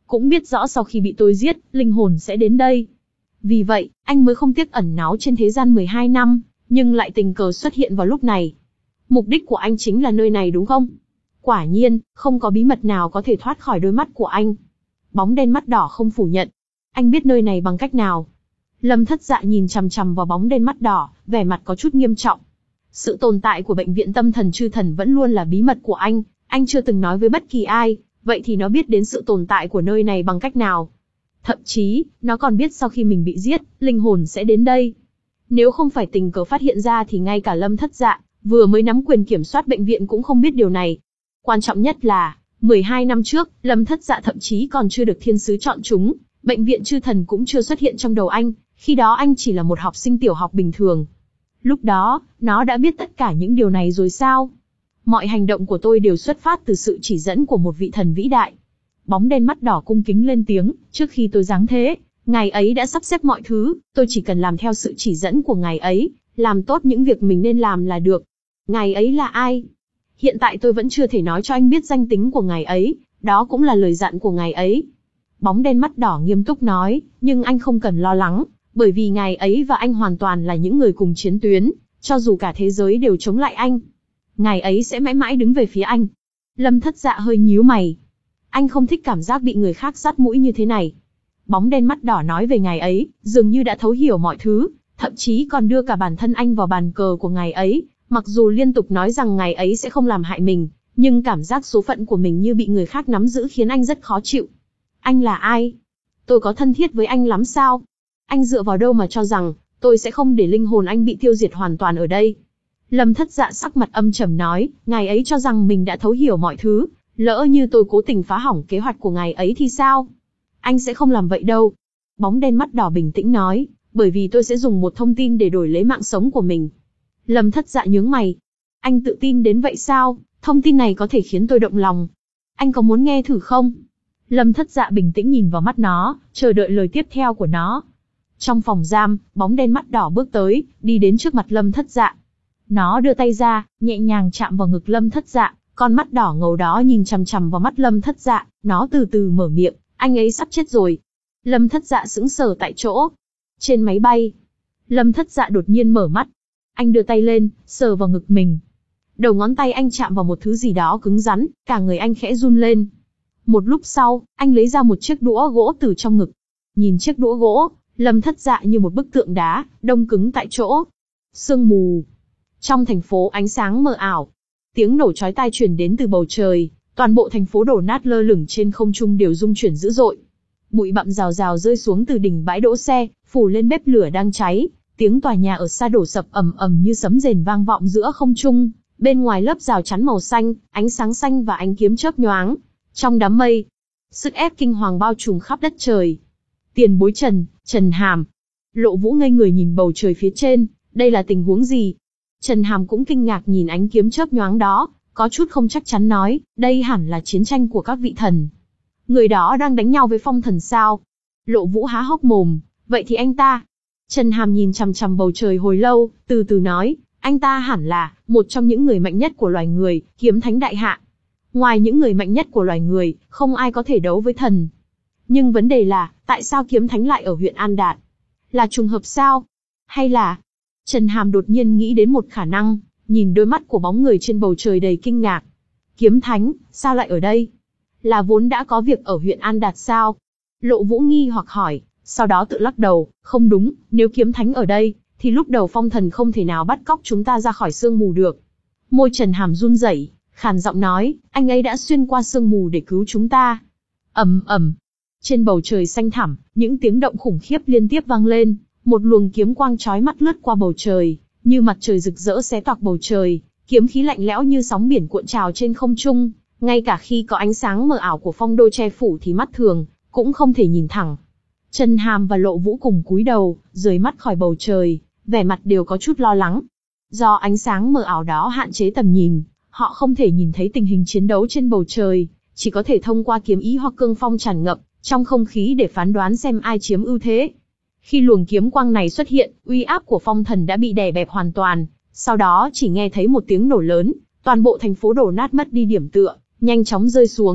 cũng biết rõ sau khi bị tôi giết, linh hồn sẽ đến đây. Vì vậy, anh mới không tiếc ẩn náu trên thế gian mười hai năm, nhưng lại tình cờ xuất hiện vào lúc này. Mục đích của anh chính là nơi này đúng không? Quả nhiên, không có bí mật nào có thể thoát khỏi đôi mắt của anh. Bóng đen mắt đỏ không phủ nhận. Anh biết nơi này bằng cách nào? Lâm Thất Dạ nhìn chằm chằm vào bóng đen mắt đỏ, vẻ mặt có chút nghiêm trọng. Sự tồn tại của bệnh viện tâm thần chư thần vẫn luôn là bí mật của anh, anh chưa từng nói với bất kỳ ai, vậy thì nó biết đến sự tồn tại của nơi này bằng cách nào? Thậm chí, nó còn biết sau khi mình bị giết, linh hồn sẽ đến đây. Nếu không phải tình cờ phát hiện ra thì ngay cả Lâm Thất Dạ, vừa mới nắm quyền kiểm soát bệnh viện cũng không biết điều này. Quan trọng nhất là, mười hai năm trước, Lâm Thất Dạ thậm chí còn chưa được thiên sứ chọn chúng, bệnh viện chư thần cũng chưa xuất hiện trong đầu anh, khi đó anh chỉ là một học sinh tiểu học bình thường. Lúc đó, nó đã biết tất cả những điều này rồi sao? Mọi hành động của tôi đều xuất phát từ sự chỉ dẫn của một vị thần vĩ đại. Bóng đen mắt đỏ cung kính lên tiếng, trước khi tôi giáng thế, ngài ấy đã sắp xếp mọi thứ, tôi chỉ cần làm theo sự chỉ dẫn của ngài ấy, làm tốt những việc mình nên làm là được. Ngài ấy là ai? Hiện tại tôi vẫn chưa thể nói cho anh biết danh tính của ngài ấy, đó cũng là lời dặn của ngài ấy. Bóng đen mắt đỏ nghiêm túc nói, nhưng anh không cần lo lắng, bởi vì ngài ấy và anh hoàn toàn là những người cùng chiến tuyến, cho dù cả thế giới đều chống lại anh. Ngài ấy sẽ mãi mãi đứng về phía anh. Lâm Thất Dạ hơi nhíu mày. Anh không thích cảm giác bị người khác dắt mũi như thế này. Bóng đen mắt đỏ nói về ngài ấy, dường như đã thấu hiểu mọi thứ, thậm chí còn đưa cả bản thân anh vào bàn cờ của ngài ấy, mặc dù liên tục nói rằng ngài ấy sẽ không làm hại mình, nhưng cảm giác số phận của mình như bị người khác nắm giữ khiến anh rất khó chịu. Anh là ai? Tôi có thân thiết với anh lắm sao? Anh dựa vào đâu mà cho rằng, tôi sẽ không để linh hồn anh bị tiêu diệt hoàn toàn ở đây? Lâm Thất Dạ sắc mặt âm trầm nói, ngài ấy cho rằng mình đã thấu hiểu mọi thứ, lỡ như tôi cố tình phá hỏng kế hoạch của ngài ấy thì sao? Anh sẽ không làm vậy đâu. Bóng đen mắt đỏ bình tĩnh nói, bởi vì tôi sẽ dùng một thông tin để đổi lấy mạng sống của mình. Lâm Thất Dạ nhướng mày. Anh tự tin đến vậy sao? Thông tin này có thể khiến tôi động lòng. Anh có muốn nghe thử không? Lâm Thất Dạ bình tĩnh nhìn vào mắt nó, chờ đợi lời tiếp theo của nó. Trong phòng giam, bóng đen mắt đỏ bước tới, đi đến trước mặt Lâm Thất Dạ. Nó đưa tay ra, nhẹ nhàng chạm vào ngực Lâm Thất Dạ, con mắt đỏ ngầu đó nhìn chằm chằm vào mắt Lâm Thất Dạ, nó từ từ mở miệng, anh ấy sắp chết rồi. Lâm Thất Dạ sững sờ tại chỗ. Trên máy bay, Lâm Thất Dạ đột nhiên mở mắt. Anh đưa tay lên, sờ vào ngực mình. Đầu ngón tay anh chạm vào một thứ gì đó cứng rắn, cả người anh khẽ run lên. Một lúc sau, anh lấy ra một chiếc đũa gỗ từ trong ngực. Nhìn chiếc đũa gỗ, Lâm Thất Dạ như một bức tượng đá, đông cứng tại chỗ. Sương mù. Trong thành phố ánh sáng mờ ảo. Tiếng nổ chói tai truyền đến từ bầu trời, toàn bộ thành phố đổ nát lơ lửng trên không trung đều rung chuyển dữ dội. Bụi bặm rào rào rơi xuống từ đỉnh bãi đỗ xe, phủ lên bếp lửa đang cháy. Tiếng tòa nhà ở xa đổ sập ầm ầm như sấm rền vang vọng giữa không trung. Bên ngoài lớp rào chắn màu xanh, ánh sáng xanh và ánh kiếm chớp nhoáng. Trong đám mây, sức ép kinh hoàng bao trùm khắp đất trời. Tiền bối Trần, Trần Hàm. Lộ Vũ ngây người nhìn bầu trời phía trên, đây là tình huống gì? Trần Hàm cũng kinh ngạc nhìn ánh kiếm chớp nhoáng đó, có chút không chắc chắn nói, đây hẳn là chiến tranh của các vị thần. Người đó đang đánh nhau với phong thần sao? Lộ Vũ há hốc mồm, vậy thì anh ta? Trần Hàm nhìn chằm chằm bầu trời hồi lâu, từ từ nói, anh ta hẳn là một trong những người mạnh nhất của loài người, kiếm thánh đại hạ. Ngoài những người mạnh nhất của loài người, không ai có thể đấu với thần. Nhưng vấn đề là, tại sao kiếm thánh lại ở huyện An Đạt? Là trùng hợp sao? Hay là... Trần Hàm đột nhiên nghĩ đến một khả năng, nhìn đôi mắt của bóng người trên bầu trời đầy kinh ngạc. Kiếm thánh, sao lại ở đây? Là vốn đã có việc ở huyện An Đạt sao? Lộ Vũ nghi hoặc hỏi, sau đó tự lắc đầu, không đúng, nếu kiếm thánh ở đây, thì lúc đầu phong thần không thể nào bắt cóc chúng ta ra khỏi sương mù được. Môi Trần Hàm run rẩy, khàn giọng nói, anh ấy đã xuyên qua sương mù để cứu chúng ta. Ầm ầm. Trên bầu trời xanh thẳm, những tiếng động khủng khiếp liên tiếp vang lên, một luồng kiếm quang chói mắt lướt qua bầu trời, như mặt trời rực rỡ xé toạc bầu trời, kiếm khí lạnh lẽo như sóng biển cuộn trào trên không trung, ngay cả khi có ánh sáng mờ ảo của phong đô che phủ thì mắt thường cũng không thể nhìn thẳng. Trần Hàm và Lộ Vũ cùng cúi đầu, rời mắt khỏi bầu trời, vẻ mặt đều có chút lo lắng. Do ánh sáng mờ ảo đó hạn chế tầm nhìn, họ không thể nhìn thấy tình hình chiến đấu trên bầu trời, chỉ có thể thông qua kiếm ý hoặc cương phong tràn ngập trong không khí để phán đoán xem ai chiếm ưu thế. Khi luồng kiếm quang này xuất hiện, uy áp của phong thần đã bị đè bẹp hoàn toàn, sau đó chỉ nghe thấy một tiếng nổ lớn, toàn bộ thành phố đổ nát mất đi điểm tựa, nhanh chóng rơi xuống.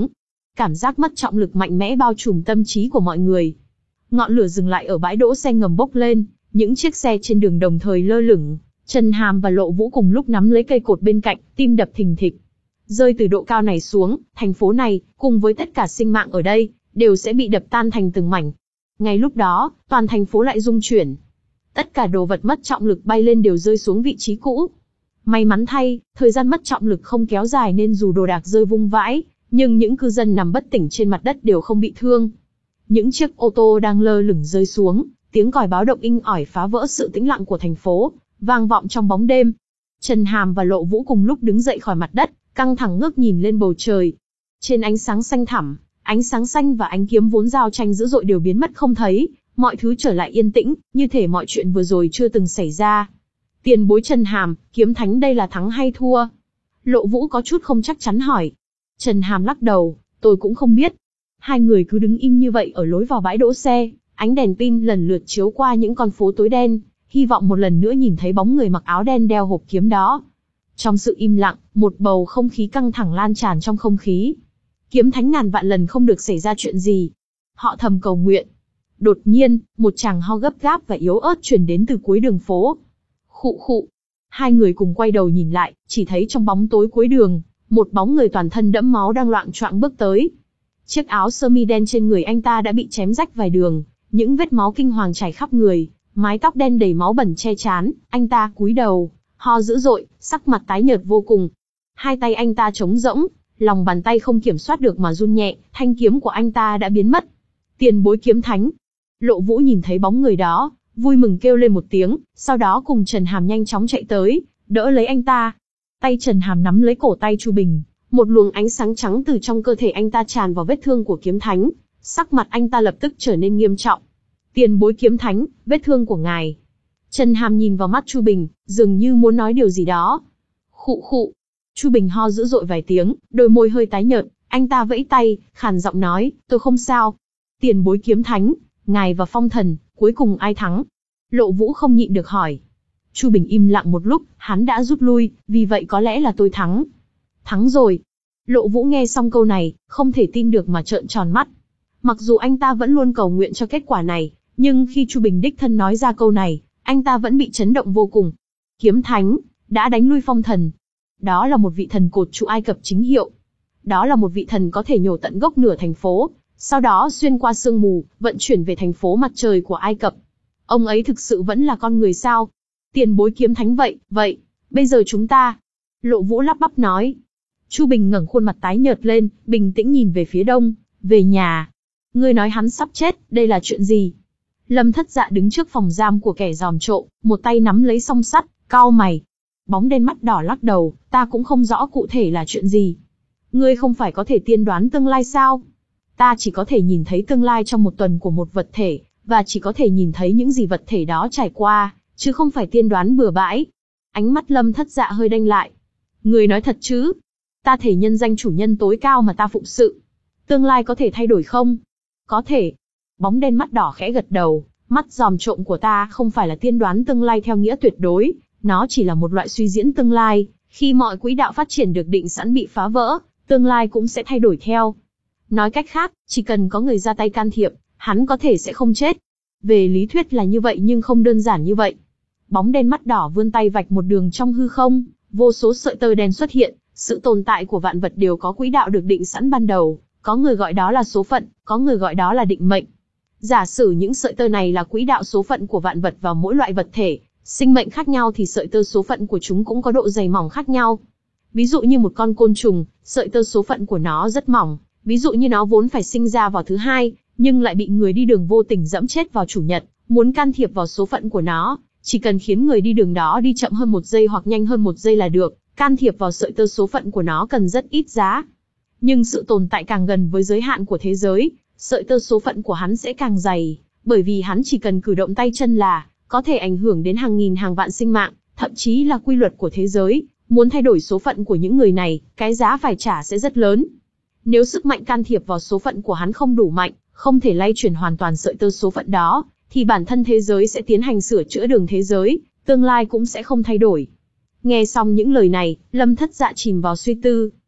Cảm giác mất trọng lực mạnh mẽ bao trùm tâm trí của mọi người. Ngọn lửa dừng lại ở bãi đỗ xe ngầm bốc lên, những chiếc xe trên đường đồng thời lơ lửng. Trần Hàm và Lộ Vũ cùng lúc nắm lấy cây cột bên cạnh, tim đập thình thịch. Rơi từ độ cao này xuống, thành phố này, cùng với tất cả sinh mạng ở đây, đều sẽ bị đập tan thành từng mảnh. Ngay lúc đó, toàn thành phố lại rung chuyển. Tất cả đồ vật mất trọng lực bay lên đều rơi xuống vị trí cũ. May mắn thay, thời gian mất trọng lực không kéo dài nên dù đồ đạc rơi vung vãi, nhưng những cư dân nằm bất tỉnh trên mặt đất đều không bị thương. Những chiếc ô tô đang lơ lửng rơi xuống, tiếng còi báo động inh ỏi phá vỡ sự tĩnh lặng của thành phố, vang vọng trong bóng đêm. Trần Hàm và Lộ Vũ cùng lúc đứng dậy khỏi mặt đất, căng thẳng ngước nhìn lên bầu trời. Trên ánh sáng xanh thẳm, ánh sáng xanh và ánh kiếm vốn giao tranh dữ dội đều biến mất không thấy, mọi thứ trở lại yên tĩnh, như thể mọi chuyện vừa rồi chưa từng xảy ra. Tiền bối Trần Hàm, kiếm thánh đây là thắng hay thua? Lộ Vũ có chút không chắc chắn hỏi. Trần Hàm lắc đầu, tôi cũng không biết. Hai người cứ đứng im như vậy ở lối vào bãi đỗ xe, ánh đèn pin lần lượt chiếu qua những con phố tối đen, hy vọng một lần nữa nhìn thấy bóng người mặc áo đen đeo hộp kiếm đó. Trong sự im lặng, một bầu không khí căng thẳng lan tràn trong không khí. Kiếm thánh ngàn vạn lần không được xảy ra chuyện gì. Họ thầm cầu nguyện. Đột nhiên, một tràng ho gấp gáp và yếu ớt truyền đến từ cuối đường phố. Khụ khụ. Hai người cùng quay đầu nhìn lại, chỉ thấy trong bóng tối cuối đường, một bóng người toàn thân đẫm máu đang loạng choạng bước tới. Chiếc áo sơ mi đen trên người anh ta đã bị chém rách vài đường, những vết máu kinh hoàng chảy khắp người, mái tóc đen đầy máu bẩn che trán, anh ta cúi đầu, ho dữ dội, sắc mặt tái nhợt vô cùng. Hai tay anh ta trống rỗng, lòng bàn tay không kiểm soát được mà run nhẹ, thanh kiếm của anh ta đã biến mất. Tiền bối kiếm thánh. Lộ Vũ nhìn thấy bóng người đó, vui mừng kêu lên một tiếng, sau đó cùng Trần Hàm nhanh chóng chạy tới, đỡ lấy anh ta. Tay Trần Hàm nắm lấy cổ tay Chu Bình, một luồng ánh sáng trắng từ trong cơ thể anh ta tràn vào vết thương của kiếm thánh, sắc mặt anh ta lập tức trở nên nghiêm trọng. Tiền bối kiếm thánh, vết thương của ngài. Trần Hàm nhìn vào mắt Chu Bình, dường như muốn nói điều gì đó. Khụ khụ. Chu Bình ho dữ dội vài tiếng, đôi môi hơi tái nhợt, anh ta vẫy tay, khàn giọng nói, tôi không sao. Tiền bối kiếm thánh, ngài và Phong Thần, cuối cùng ai thắng? Lộ Vũ không nhịn được hỏi. Chu Bình im lặng một lúc, hắn đã rút lui, vì vậy có lẽ là tôi thắng. Thắng rồi. Lộ Vũ nghe xong câu này, không thể tin được mà trợn tròn mắt. Mặc dù anh ta vẫn luôn cầu nguyện cho kết quả này, nhưng khi Chu Bình đích thân nói ra câu này, anh ta vẫn bị chấn động vô cùng. Kiếm thánh, đã đánh lui Phong Thần. Đó là một vị thần cột trụ Ai Cập chính hiệu. Đó là một vị thần có thể nhổ tận gốc nửa thành phố, sau đó xuyên qua sương mù, vận chuyển về thành phố mặt trời của Ai Cập. Ông ấy thực sự vẫn là con người sao? Tiền bối kiếm thánh vậy, vậy, bây giờ chúng ta... Lộ Vũ lắp bắp nói. Chu Bình ngẩng khuôn mặt tái nhợt lên, bình tĩnh nhìn về phía đông, về nhà. Ngươi nói hắn sắp chết, đây là chuyện gì? Lâm Thất Dạ đứng trước phòng giam của kẻ giòm trộm, một tay nắm lấy song sắt, cau mày. Bóng đen mắt đỏ lắc đầu, ta cũng không rõ cụ thể là chuyện gì. Ngươi không phải có thể tiên đoán tương lai sao? Ta chỉ có thể nhìn thấy tương lai trong một tuần của một vật thể, và chỉ có thể nhìn thấy những gì vật thể đó trải qua, chứ không phải tiên đoán bừa bãi. Ánh mắt Lâm Thất Dạ hơi đanh lại. Ngươi nói thật chứ? Ta thể nhân danh chủ nhân tối cao mà ta phụng sự. Tương lai có thể thay đổi không? Có thể. Bóng đen mắt đỏ khẽ gật đầu, mắt giòm trộm của ta không phải là tiên đoán tương lai theo nghĩa tuyệt đối, nó chỉ là một loại suy diễn tương lai, khi mọi quỹ đạo phát triển được định sẵn bị phá vỡ, tương lai cũng sẽ thay đổi theo. Nói cách khác, chỉ cần có người ra tay can thiệp, hắn có thể sẽ không chết. Về lý thuyết là như vậy nhưng không đơn giản như vậy. Bóng đen mắt đỏ vươn tay vạch một đường trong hư không, vô số sợi tơ đen xuất hiện, sự tồn tại của vạn vật đều có quỹ đạo được định sẵn ban đầu, có người gọi đó là số phận, có người gọi đó là định mệnh. Giả sử những sợi tơ này là quỹ đạo số phận của vạn vật vào mỗi loại vật thể, sinh mệnh khác nhau thì sợi tơ số phận của chúng cũng có độ dày mỏng khác nhau. Ví dụ như một con côn trùng, sợi tơ số phận của nó rất mỏng, ví dụ như nó vốn phải sinh ra vào thứ hai, nhưng lại bị người đi đường vô tình dẫm chết vào chủ nhật, muốn can thiệp vào số phận của nó, chỉ cần khiến người đi đường đó đi chậm hơn một giây hoặc nhanh hơn một giây là được, can thiệp vào sợi tơ số phận của nó cần rất ít giá. Nhưng sự tồn tại càng gần với giới hạn của thế giới, sợi tơ số phận của hắn sẽ càng dày, bởi vì hắn chỉ cần cử động tay chân là có thể ảnh hưởng đến hàng nghìn hàng vạn sinh mạng, thậm chí là quy luật của thế giới. Muốn thay đổi số phận của những người này, cái giá phải trả sẽ rất lớn. Nếu sức mạnh can thiệp vào số phận của hắn không đủ mạnh, không thể lay chuyển hoàn toàn sợi tơ số phận đó, thì bản thân thế giới sẽ tiến hành sửa chữa đường thế giới, tương lai cũng sẽ không thay đổi. Nghe xong những lời này, Lâm Thất Dạ chìm vào suy tư.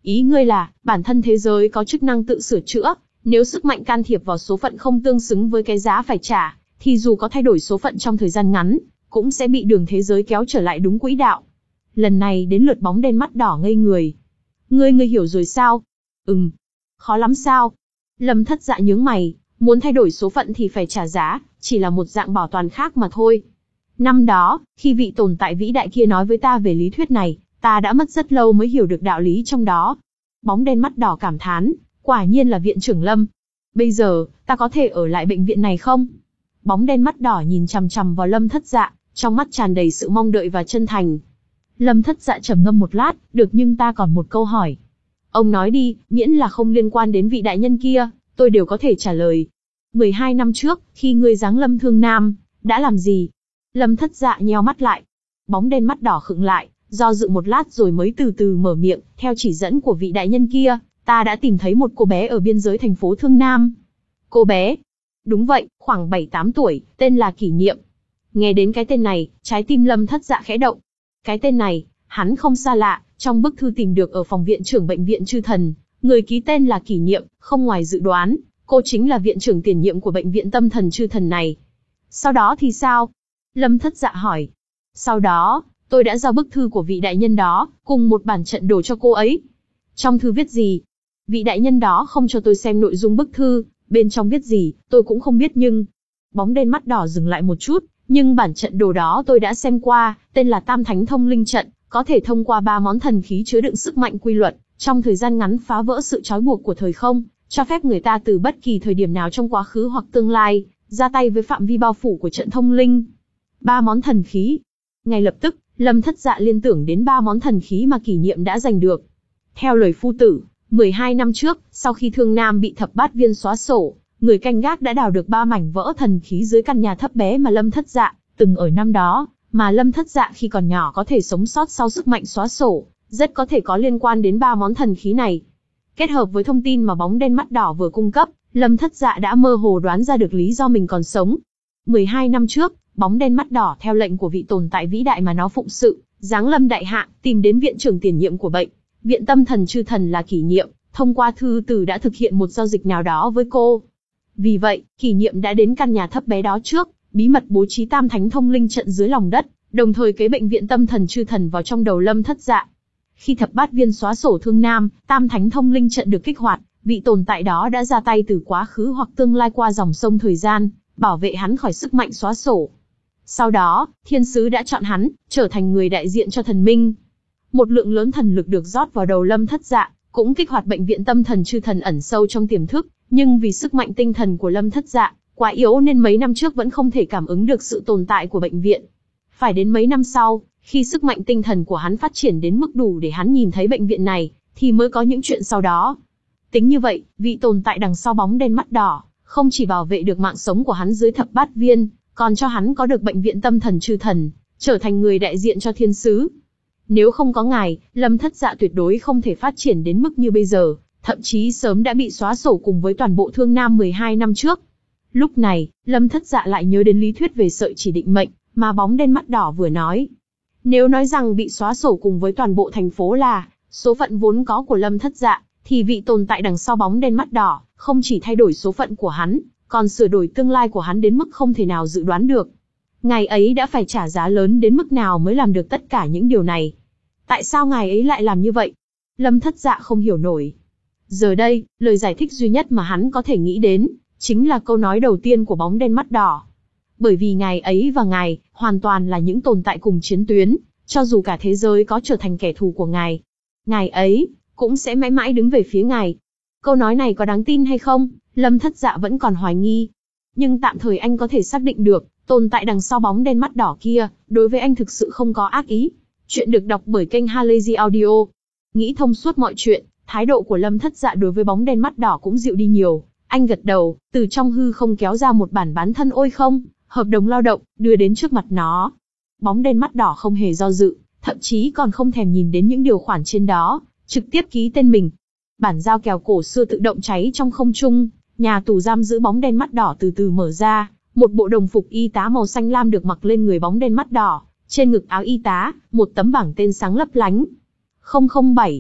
Ý ngươi là, bản thân thế giới có chức năng tự sửa chữa, nếu sức mạnh can thiệp vào số phận không tương xứng với cái giá phải trả, thì dù có thay đổi số phận trong thời gian ngắn, cũng sẽ bị đường thế giới kéo trở lại đúng quỹ đạo. Lần này đến lượt bóng đen mắt đỏ ngây người. Ngươi ngươi hiểu rồi sao? Ừm. Khó lắm sao? Lâm Thất Dạ nhướng mày, muốn thay đổi số phận thì phải trả giá, chỉ là một dạng bảo toàn khác mà thôi. Năm đó, khi vị tồn tại vĩ đại kia nói với ta về lý thuyết này, ta đã mất rất lâu mới hiểu được đạo lý trong đó. Bóng đen mắt đỏ cảm thán, quả nhiên là viện trưởng Lâm. Bây giờ, ta có thể ở lại bệnh viện này không? Bóng đen mắt đỏ nhìn chằm chằm vào Lâm Thất Dạ, trong mắt tràn đầy sự mong đợi và chân thành. Lâm Thất Dạ trầm ngâm một lát, được, nhưng ta còn một câu hỏi. Ông nói đi, miễn là không liên quan đến vị đại nhân kia, tôi đều có thể trả lời. mười hai năm trước, khi ngươi giáng lâm Thương Nam, đã làm gì? Lâm Thất Dạ nheo mắt lại. Bóng đen mắt đỏ khựng lại, do dự một lát rồi mới từ từ mở miệng, theo chỉ dẫn của vị đại nhân kia, ta đã tìm thấy một cô bé ở biên giới thành phố Thương Nam. Cô bé? Đúng vậy, khoảng bảy tám tuổi, tên là Kỷ Niệm. Nghe đến cái tên này, trái tim Lâm Thất Dạ khẽ động. Cái tên này, hắn không xa lạ, trong bức thư tìm được ở phòng viện trưởng bệnh viện Chư Thần, người ký tên là Kỷ Niệm, không ngoài dự đoán, cô chính là viện trưởng tiền nhiệm của bệnh viện tâm thần Chư Thần này. Sau đó thì sao? Lâm Thất Dạ hỏi. Sau đó, tôi đã giao bức thư của vị đại nhân đó, cùng một bản trận đồ cho cô ấy. Trong thư viết gì? Vị đại nhân đó không cho tôi xem nội dung bức thư, bên trong viết gì, tôi cũng không biết nhưng... Bóng đen mắt đỏ dừng lại một chút, nhưng bản trận đồ đó tôi đã xem qua, tên là Tam Thánh Thông Linh Trận, có thể thông qua ba món thần khí chứa đựng sức mạnh quy luật, trong thời gian ngắn phá vỡ sự trói buộc của thời không, cho phép người ta từ bất kỳ thời điểm nào trong quá khứ hoặc tương lai, ra tay với phạm vi bao phủ của trận thông linh. Ba món thần khí. Ngay lập tức, Lâm Thất Dạ liên tưởng đến ba món thần khí mà Kỷ Niệm đã giành được. Theo lời phu tử, mười hai năm trước, sau khi Thương Nam bị thập bát viên xóa sổ, người canh gác đã đào được ba mảnh vỡ thần khí dưới căn nhà thấp bé mà Lâm Thất Dạ từng ở năm đó, mà Lâm Thất Dạ khi còn nhỏ có thể sống sót sau sức mạnh xóa sổ, rất có thể có liên quan đến ba món thần khí này. Kết hợp với thông tin mà bóng đen mắt đỏ vừa cung cấp, Lâm Thất Dạ đã mơ hồ đoán ra được lý do mình còn sống. mười hai năm trước, bóng đen mắt đỏ theo lệnh của vị tồn tại vĩ đại mà nó phụng sự, giáng lâm đại hạ, tìm đến viện trưởng tiền nhiệm của bệnh viện tâm thần Chư Thần là Kỷ Niệm, thông qua thư từ đã thực hiện một giao dịch nào đó với cô. Vì vậy, Kỷ Niệm đã đến căn nhà thấp bé đó trước, bí mật bố trí Tam Thánh Thông Linh Trận dưới lòng đất, đồng thời kế bệnh viện tâm thần Chư Thần vào trong đầu Lâm Thất Dạ. Khi thập bát viên xóa sổ Thương Nam, Tam Thánh Thông Linh Trận được kích hoạt, vị tồn tại đó đã ra tay từ quá khứ hoặc tương lai qua dòng sông thời gian, bảo vệ hắn khỏi sức mạnh xóa sổ. Sau đó, thiên sứ đã chọn hắn, trở thành người đại diện cho thần minh. Một lượng lớn thần lực được rót vào đầu Lâm Thất Dạ, cũng kích hoạt bệnh viện tâm thần Chư Thần ẩn sâu trong tiềm thức, nhưng vì sức mạnh tinh thần của Lâm Thất Dạ quá yếu nên mấy năm trước vẫn không thể cảm ứng được sự tồn tại của bệnh viện. Phải đến mấy năm sau, khi sức mạnh tinh thần của hắn phát triển đến mức đủ để hắn nhìn thấy bệnh viện này, thì mới có những chuyện sau đó. Tính như vậy, vị tồn tại đằng sau bóng đen mắt đỏ, không chỉ bảo vệ được mạng sống của hắn dưới thập bát viên, còn cho hắn có được bệnh viện tâm thần Chư Thần, trở thành người đại diện cho thiên sứ. Nếu không có ngài, Lâm Thất Dạ tuyệt đối không thể phát triển đến mức như bây giờ, thậm chí sớm đã bị xóa sổ cùng với toàn bộ Thương Nam mười hai năm trước. Lúc này, Lâm Thất Dạ lại nhớ đến lý thuyết về sợi chỉ định mệnh, mà bóng đen mắt đỏ vừa nói. Nếu nói rằng bị xóa sổ cùng với toàn bộ thành phố là số phận vốn có của Lâm Thất Dạ, thì vị tồn tại đằng sau bóng đen mắt đỏ, không chỉ thay đổi số phận của hắn, còn sửa đổi tương lai của hắn đến mức không thể nào dự đoán được. Ngài ấy đã phải trả giá lớn đến mức nào mới làm được tất cả những điều này? Tại sao ngài ấy lại làm như vậy? Lâm Thất Dạ không hiểu nổi. Giờ đây, lời giải thích duy nhất mà hắn có thể nghĩ đến, chính là câu nói đầu tiên của bóng đen mắt đỏ. Bởi vì ngài ấy và ngài, hoàn toàn là những tồn tại cùng chiến tuyến, cho dù cả thế giới có trở thành kẻ thù của ngài. Ngài ấy, cũng sẽ mãi mãi đứng về phía ngài. Câu nói này có đáng tin hay không? Lâm Thất Dạ vẫn còn hoài nghi. Nhưng tạm thời anh có thể xác định được, tồn tại đằng sau bóng đen mắt đỏ kia, đối với anh thực sự không có ác ý. Chuyện được đọc bởi kênh Halazy Audio. Nghĩ thông suốt mọi chuyện, thái độ của Lâm Thất Dạ đối với bóng đen mắt đỏ cũng dịu đi nhiều. Anh gật đầu, từ trong hư không kéo ra một bản bán thân ôi không, hợp đồng lao động, đưa đến trước mặt nó. Bóng đen mắt đỏ không hề do dự, thậm chí còn không thèm nhìn đến những điều khoản trên đó, trực tiếp ký tên mình. Bản giao kèo cổ xưa tự động cháy trong không trung, nhà tù giam giữ bóng đen mắt đỏ từ từ mở ra, một bộ đồng phục y tá màu xanh lam được mặc lên người bóng đen mắt đỏ, trên ngực áo y tá, một tấm bảng tên sáng lấp lánh. không không bảy.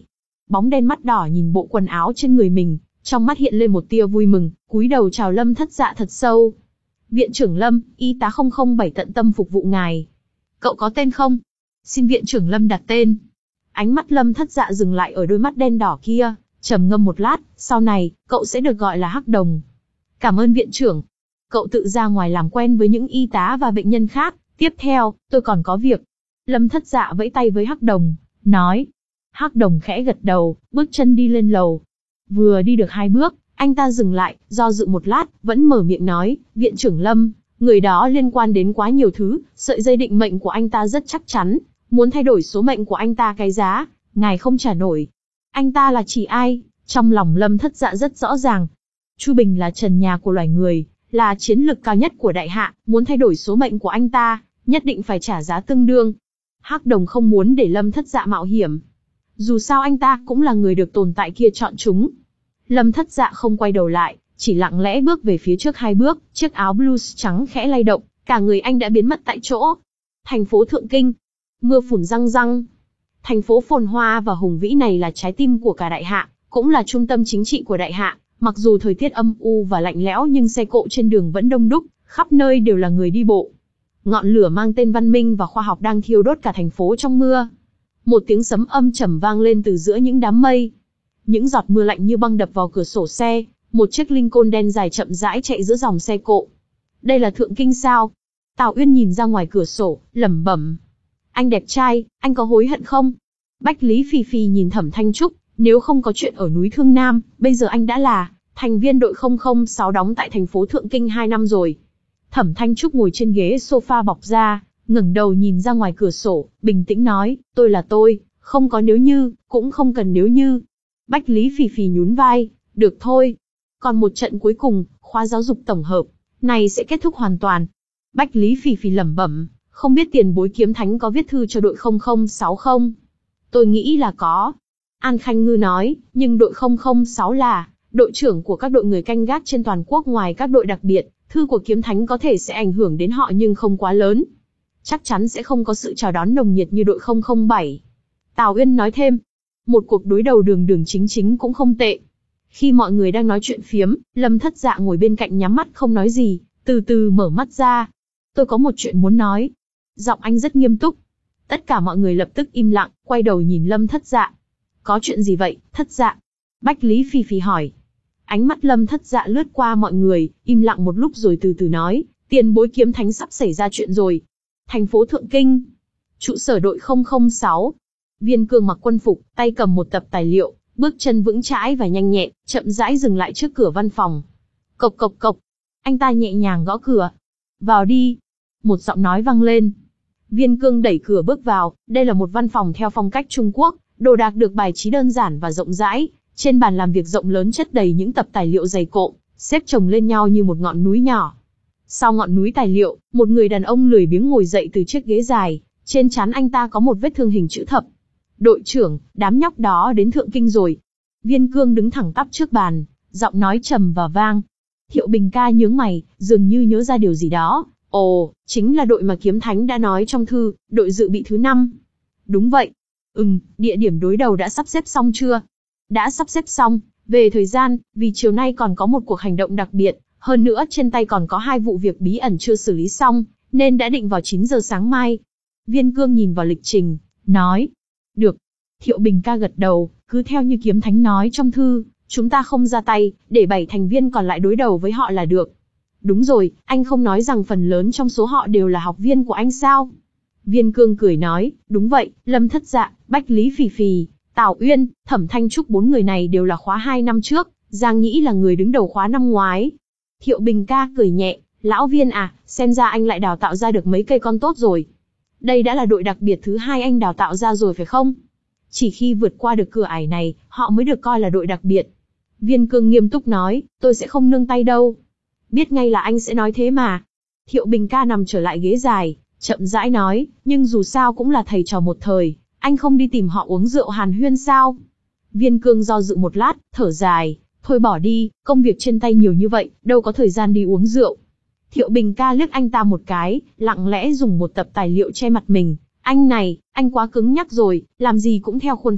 Bóng đen mắt đỏ nhìn bộ quần áo trên người mình, trong mắt hiện lên một tia vui mừng, cúi đầu chào Lâm Thất Dạ thật sâu. Viện trưởng Lâm, y tá không không bảy tận tâm phục vụ ngài. Cậu có tên không? Xin viện trưởng Lâm đặt tên. Ánh mắt Lâm Thất Dạ dừng lại ở đôi mắt đen đỏ kia, trầm ngâm một lát, sau này, cậu sẽ được gọi là Hắc Đồng. Cảm ơn viện trưởng. Cậu tự ra ngoài làm quen với những y tá và bệnh nhân khác, tiếp theo, tôi còn có việc. Lâm Thất Dạ vẫy tay với Hắc Đồng, nói. Hắc Đồng khẽ gật đầu, bước chân đi lên lầu. Vừa đi được hai bước, anh ta dừng lại, do dự một lát, vẫn mở miệng nói, viện trưởng Lâm, người đó liên quan đến quá nhiều thứ, sợi dây định mệnh của anh ta rất chắc chắn, muốn thay đổi số mệnh của anh ta cái giá, ngài không trả nổi. Anh ta là chỉ ai? Trong lòng Lâm Thất Dạ rất rõ ràng. Chu Bình là trần nhà của loài người, là chiến lực cao nhất của đại hạ, muốn thay đổi số mệnh của anh ta, nhất định phải trả giá tương đương. Hắc Đồng không muốn để Lâm Thất Dạ mạo hiểm. Dù sao anh ta cũng là người được tồn tại kia chọn chúng. Lâm Thất Dạ không quay đầu lại, chỉ lặng lẽ bước về phía trước hai bước, chiếc áo blues trắng khẽ lay động, cả người anh đã biến mất tại chỗ. Thành phố Thượng Kinh. Mưa phùn răng răng. Thành phố phồn hoa và hùng vĩ này là trái tim của cả đại hạ, cũng là trung tâm chính trị của đại hạ. Mặc dù thời tiết âm u và lạnh lẽo nhưng xe cộ trên đường vẫn đông đúc, khắp nơi đều là người đi bộ. Ngọn lửa mang tên văn minh và khoa học đang thiêu đốt cả thành phố trong mưa. Một tiếng sấm âm trầm vang lên từ giữa những đám mây. Những giọt mưa lạnh như băng đập vào cửa sổ xe, một chiếc Lincoln đen dài chậm rãi chạy giữa dòng xe cộ. Đây là Thượng Kinh sao? Tào Uyên nhìn ra ngoài cửa sổ, lẩm bẩm. Anh đẹp trai, anh có hối hận không? Bách Lý Phi Phi nhìn Thẩm Thanh Trúc, nếu không có chuyện ở núi Thương Nam, bây giờ anh đã là thành viên đội không không sáu đóng tại thành phố Thượng Kinh hai năm rồi. Thẩm Thanh Trúc ngồi trên ghế sofa bọc da, ngẩng đầu nhìn ra ngoài cửa sổ, bình tĩnh nói, tôi là tôi, không có nếu như, cũng không cần nếu như. Bách Lý Phi Phi nhún vai, được thôi. Còn một trận cuối cùng, khóa giáo dục tổng hợp, này sẽ kết thúc hoàn toàn. Bách Lý Phi Phi lẩm bẩm, không biết tiền bối Kiếm Thánh có viết thư cho đội không không sáu không? Tôi nghĩ là có. An Khanh Ngư nói, nhưng đội không không sáu là đội trưởng của các đội người canh gác trên toàn quốc ngoài các đội đặc biệt, thư của Kiếm Thánh có thể sẽ ảnh hưởng đến họ nhưng không quá lớn. Chắc chắn sẽ không có sự chào đón nồng nhiệt như đội không không bảy. Tào Uyên nói thêm, một cuộc đối đầu đường đường chính chính cũng không tệ. Khi mọi người đang nói chuyện phiếm, Lâm Thất Dạ ngồi bên cạnh nhắm mắt không nói gì, từ từ mở mắt ra. Tôi có một chuyện muốn nói. Giọng anh rất nghiêm túc. Tất cả mọi người lập tức im lặng, quay đầu nhìn Lâm Thất Dạ. Có chuyện gì vậy, Thất Dạ? Bách Lý Phi Phi hỏi. Ánh mắt Lâm Thất Dạ lướt qua mọi người, im lặng một lúc rồi từ từ nói, tiền bối Kiếm Thánh sắp xảy ra chuyện rồi. Thành phố Thượng Kinh, trụ sở đội không không sáu. Viên Cương mặc quân phục, tay cầm một tập tài liệu, bước chân vững chãi và nhanh nhẹn, chậm rãi dừng lại trước cửa văn phòng. Cộc cộc cộc, anh ta nhẹ nhàng gõ cửa. Vào đi. Một giọng nói vang lên. Viên Cương đẩy cửa bước vào, đây là một văn phòng theo phong cách Trung Quốc, đồ đạc được bài trí đơn giản và rộng rãi, trên bàn làm việc rộng lớn chất đầy những tập tài liệu dày cộm, xếp chồng lên nhau như một ngọn núi nhỏ. Sau ngọn núi tài liệu, một người đàn ông lười biếng ngồi dậy từ chiếc ghế dài, trên trán anh ta có một vết thương hình chữ thập. Đội trưởng, đám nhóc đó đến Thượng Kinh rồi. Viên Cương đứng thẳng tắp trước bàn, giọng nói trầm và vang. Thiệu Bình ca nhướng mày, dường như nhớ ra điều gì đó. Ồ, chính là đội mà Kiếm Thánh đã nói trong thư, đội dự bị thứ năm. Đúng vậy. Ừm, địa điểm đối đầu đã sắp xếp xong chưa? Đã sắp xếp xong. Về thời gian, vì chiều nay còn có một cuộc hành động đặc biệt, hơn nữa trên tay còn có hai vụ việc bí ẩn chưa xử lý xong, nên đã định vào chín giờ sáng mai. Viên Cương nhìn vào lịch trình, nói. Được. Thiệu Bình ca gật đầu, cứ theo như Kiếm Thánh nói trong thư, chúng ta không ra tay, để bảy thành viên còn lại đối đầu với họ là được. Đúng rồi, anh không nói rằng phần lớn trong số họ đều là học viên của anh sao? Viên Cương cười nói, đúng vậy, Lâm Thất Dạ, Bách Lý Phì Phì, Tào Uyên, Thẩm Thanh Trúc bốn người này đều là khóa hai năm trước, Giang Nhĩ là người đứng đầu khóa năm ngoái. Thiệu Bình ca cười nhẹ, lão Viên à, xem ra anh lại đào tạo ra được mấy cây con tốt rồi. Đây đã là đội đặc biệt thứ hai anh đào tạo ra rồi phải không? Chỉ khi vượt qua được cửa ải này, họ mới được coi là đội đặc biệt. Viên Cương nghiêm túc nói, tôi sẽ không nương tay đâu. Biết ngay là anh sẽ nói thế mà. Thiệu Bình ca nằm trở lại ghế dài, chậm rãi nói, nhưng dù sao cũng là thầy trò một thời, anh không đi tìm họ uống rượu hàn huyên sao? Viên Cương do dự một lát, thở dài, thôi bỏ đi, công việc trên tay nhiều như vậy, đâu có thời gian đi uống rượu. Thiệu Bình ca liếc anh ta một cái, lặng lẽ dùng một tập tài liệu che mặt mình. Anh này, anh quá cứng nhắc rồi, làm gì cũng theo khuôn phép,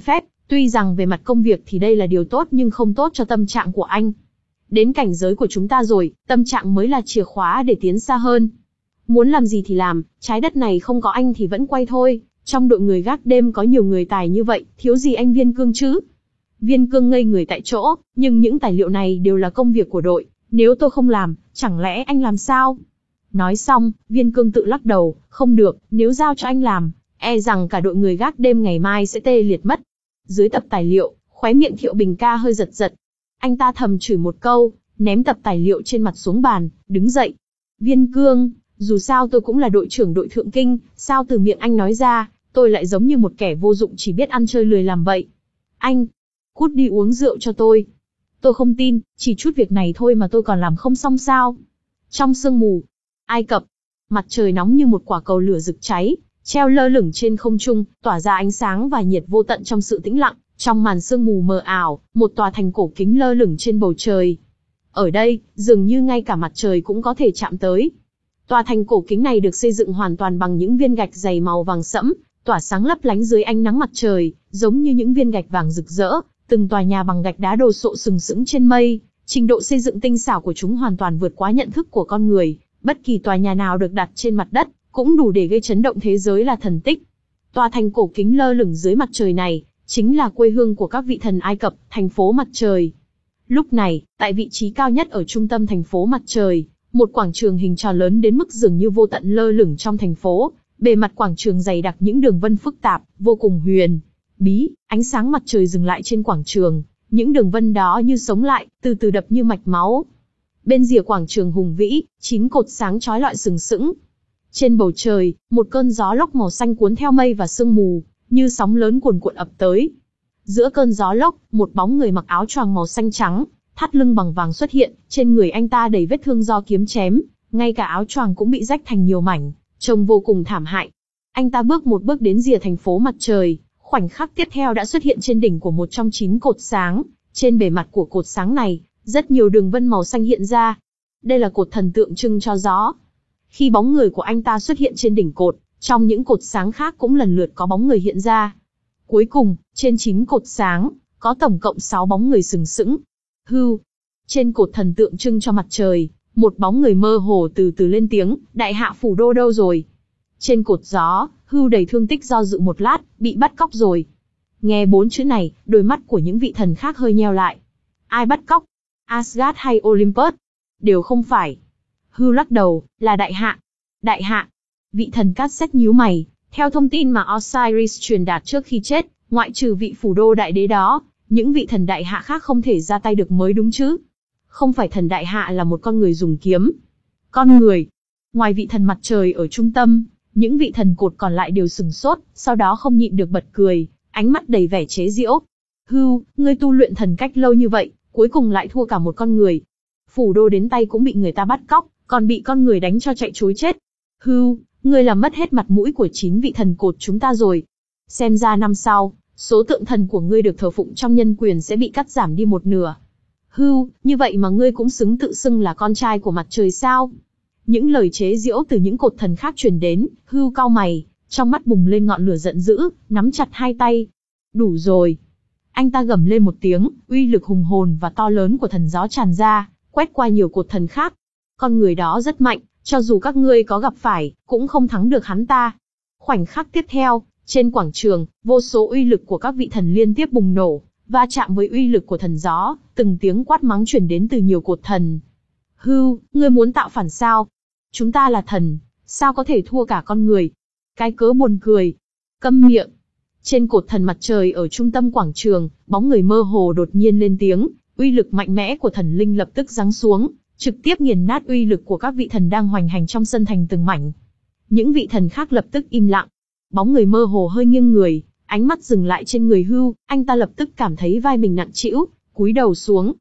Tuy rằng về mặt công việc thì đây là điều tốt nhưng không tốt cho tâm trạng của anh. Đến cảnh giới của chúng ta rồi, tâm trạng mới là chìa khóa để tiến xa hơn. Muốn làm gì thì làm, trái đất này không có anh thì vẫn quay thôi. Trong đội người gác đêm có nhiều người tài như vậy, thiếu gì anh Viên Cương chứ? Viên Cương ngây người tại chỗ, nhưng những tài liệu này đều là công việc của đội. Nếu tôi không làm, chẳng lẽ anh làm sao? Nói xong, Viên Cương tự lắc đầu, không được, nếu giao cho anh làm, e rằng cả đội người gác đêm ngày mai sẽ tê liệt mất. Dưới tập tài liệu, khóe miệng Thiệu Bình ca hơi giật giật. Anh ta thầm chửi một câu, ném tập tài liệu trên mặt xuống bàn, đứng dậy. Viên Cương, dù sao tôi cũng là đội trưởng đội Thượng Kinh, sao từ miệng anh nói ra, tôi lại giống như một kẻ vô dụng chỉ biết ăn chơi lười làm vậy. Anh, cút đi uống rượu cho tôi. Tôi không tin, chỉ chút việc này thôi mà tôi còn làm không xong sao? Trong sương mù, Ai Cập, mặt trời nóng như một quả cầu lửa rực cháy, treo lơ lửng trên không trung, tỏa ra ánh sáng và nhiệt vô tận trong sự tĩnh lặng. Trong màn sương mù mờ ảo, một tòa thành cổ kính lơ lửng trên bầu trời. Ở đây, dường như ngay cả mặt trời cũng có thể chạm tới. Tòa thành cổ kính này được xây dựng hoàn toàn bằng những viên gạch dày màu vàng sẫm, tỏa sáng lấp lánh dưới ánh nắng mặt trời, giống như những viên gạch vàng rực rỡ. Từng tòa nhà bằng gạch đá đồ sộ sừng sững trên mây, trình độ xây dựng tinh xảo của chúng hoàn toàn vượt quá nhận thức của con người. Bất kỳ tòa nhà nào được đặt trên mặt đất, cũng đủ để gây chấn động thế giới là thần tích. Tòa thành cổ kính lơ lửng dưới mặt trời này, chính là quê hương của các vị thần Ai Cập, thành phố mặt trời. Lúc này, tại vị trí cao nhất ở trung tâm thành phố mặt trời, một quảng trường hình tròn lớn đến mức dường như vô tận lơ lửng trong thành phố. Bề mặt quảng trường dày đặc những đường vân phức tạp, vô cùng huyền bí. Ánh sáng mặt trời dừng lại trên quảng trường, những đường vân đó như sống lại, từ từ đập như mạch máu. Bên rìa quảng trường hùng vĩ, chín cột sáng chói lọi sừng sững. Trên bầu trời, một cơn gió lốc màu xanh cuốn theo mây và sương mù, như sóng lớn cuồn cuộn ập tới. Giữa cơn gió lốc, một bóng người mặc áo choàng màu xanh trắng, thắt lưng bằng vàng xuất hiện, trên người anh ta đầy vết thương do kiếm chém, ngay cả áo choàng cũng bị rách thành nhiều mảnh, trông vô cùng thảm hại. Anh ta bước một bước đến rìa thành phố mặt trời, khoảnh khắc tiếp theo đã xuất hiện trên đỉnh của một trong chín cột sáng. Trên bề mặt của cột sáng này, rất nhiều đường vân màu xanh hiện ra. Đây là cột thần tượng trưng cho gió. Khi bóng người của anh ta xuất hiện trên đỉnh cột, trong những cột sáng khác cũng lần lượt có bóng người hiện ra. Cuối cùng, trên chín cột sáng, có tổng cộng sáu bóng người sừng sững. Hưu. Trên cột thần tượng trưng cho mặt trời, một bóng người mơ hồ từ từ lên tiếng, đại hạ phủ đô đâu rồi? Trên cột gió, Hưu đầy thương tích do dự một lát, bị bắt cóc rồi. Nghe bốn chữ này, đôi mắt của những vị thần khác hơi nheo lại. Ai bắt cóc? Asgard hay Olympus? Đều không phải. Hưu lắc đầu, là đại hạ. Đại hạ. Vị thần cát xét nhíu mày. Theo thông tin mà Osiris truyền đạt trước khi chết, ngoại trừ vị phủ đô đại đế đó, những vị thần đại hạ khác không thể ra tay được mới đúng chứ. Không phải thần đại hạ là một con người dùng kiếm. Con người. Ngoài vị thần mặt trời ở trung tâm, những vị thần cột còn lại đều sừng sốt, sau đó không nhịn được bật cười, ánh mắt đầy vẻ chế giễu. Hưu, ngươi tu luyện thần cách lâu như vậy, cuối cùng lại thua cả một con người. Phủ đô đến tay cũng bị người ta bắt cóc, còn bị con người đánh cho chạy trối chết. Hưu, ngươi làm mất hết mặt mũi của chín vị thần cột chúng ta rồi. Xem ra năm sau, số tượng thần của ngươi được thờ phụng trong nhân quyền sẽ bị cắt giảm đi một nửa. Hưu, như vậy mà ngươi cũng xứng tự xưng là con trai của mặt trời sao? Những lời chế giễu từ những cột thần khác truyền đến, Hưu cau mày, trong mắt bùng lên ngọn lửa giận dữ, nắm chặt hai tay. Đủ rồi. Anh ta gầm lên một tiếng, uy lực hùng hồn và to lớn của thần gió tràn ra, quét qua nhiều cột thần khác. Con người đó rất mạnh, cho dù các ngươi có gặp phải, cũng không thắng được hắn ta. Khoảnh khắc tiếp theo, trên quảng trường, vô số uy lực của các vị thần liên tiếp bùng nổ, va chạm với uy lực của thần gió, từng tiếng quát mắng truyền đến từ nhiều cột thần. Hưu, ngươi muốn tạo phản sao? Chúng ta là thần, sao có thể thua cả con người? Cái cớ buồn cười. Câm miệng. Trên cột thần mặt trời ở trung tâm quảng trường, bóng người mơ hồ đột nhiên lên tiếng, uy lực mạnh mẽ của thần linh lập tức giáng xuống, trực tiếp nghiền nát uy lực của các vị thần đang hoành hành trong sân thành từng mảnh. Những vị thần khác lập tức im lặng. Bóng người mơ hồ hơi nghiêng người, ánh mắt dừng lại trên người Hưu, anh ta lập tức cảm thấy vai mình nặng trĩu, cúi đầu xuống.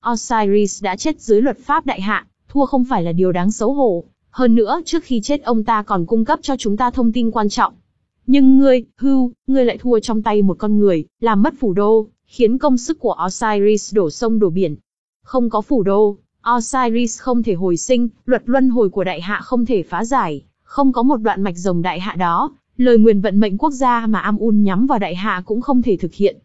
Osiris đã chết dưới luật pháp đại hạ, thua không phải là điều đáng xấu hổ. Hơn nữa, trước khi chết ông ta còn cung cấp cho chúng ta thông tin quan trọng. Nhưng ngươi, Hưu, ngươi lại thua trong tay một con người, làm mất phủ đô, khiến công sức của Osiris đổ sông đổ biển. Không có phủ đô, Osiris không thể hồi sinh, luật luân hồi của đại hạ không thể phá giải, không có một đoạn mạch rồng đại hạ đó, lời nguyền vận mệnh quốc gia mà Amun nhắm vào đại hạ cũng không thể thực hiện.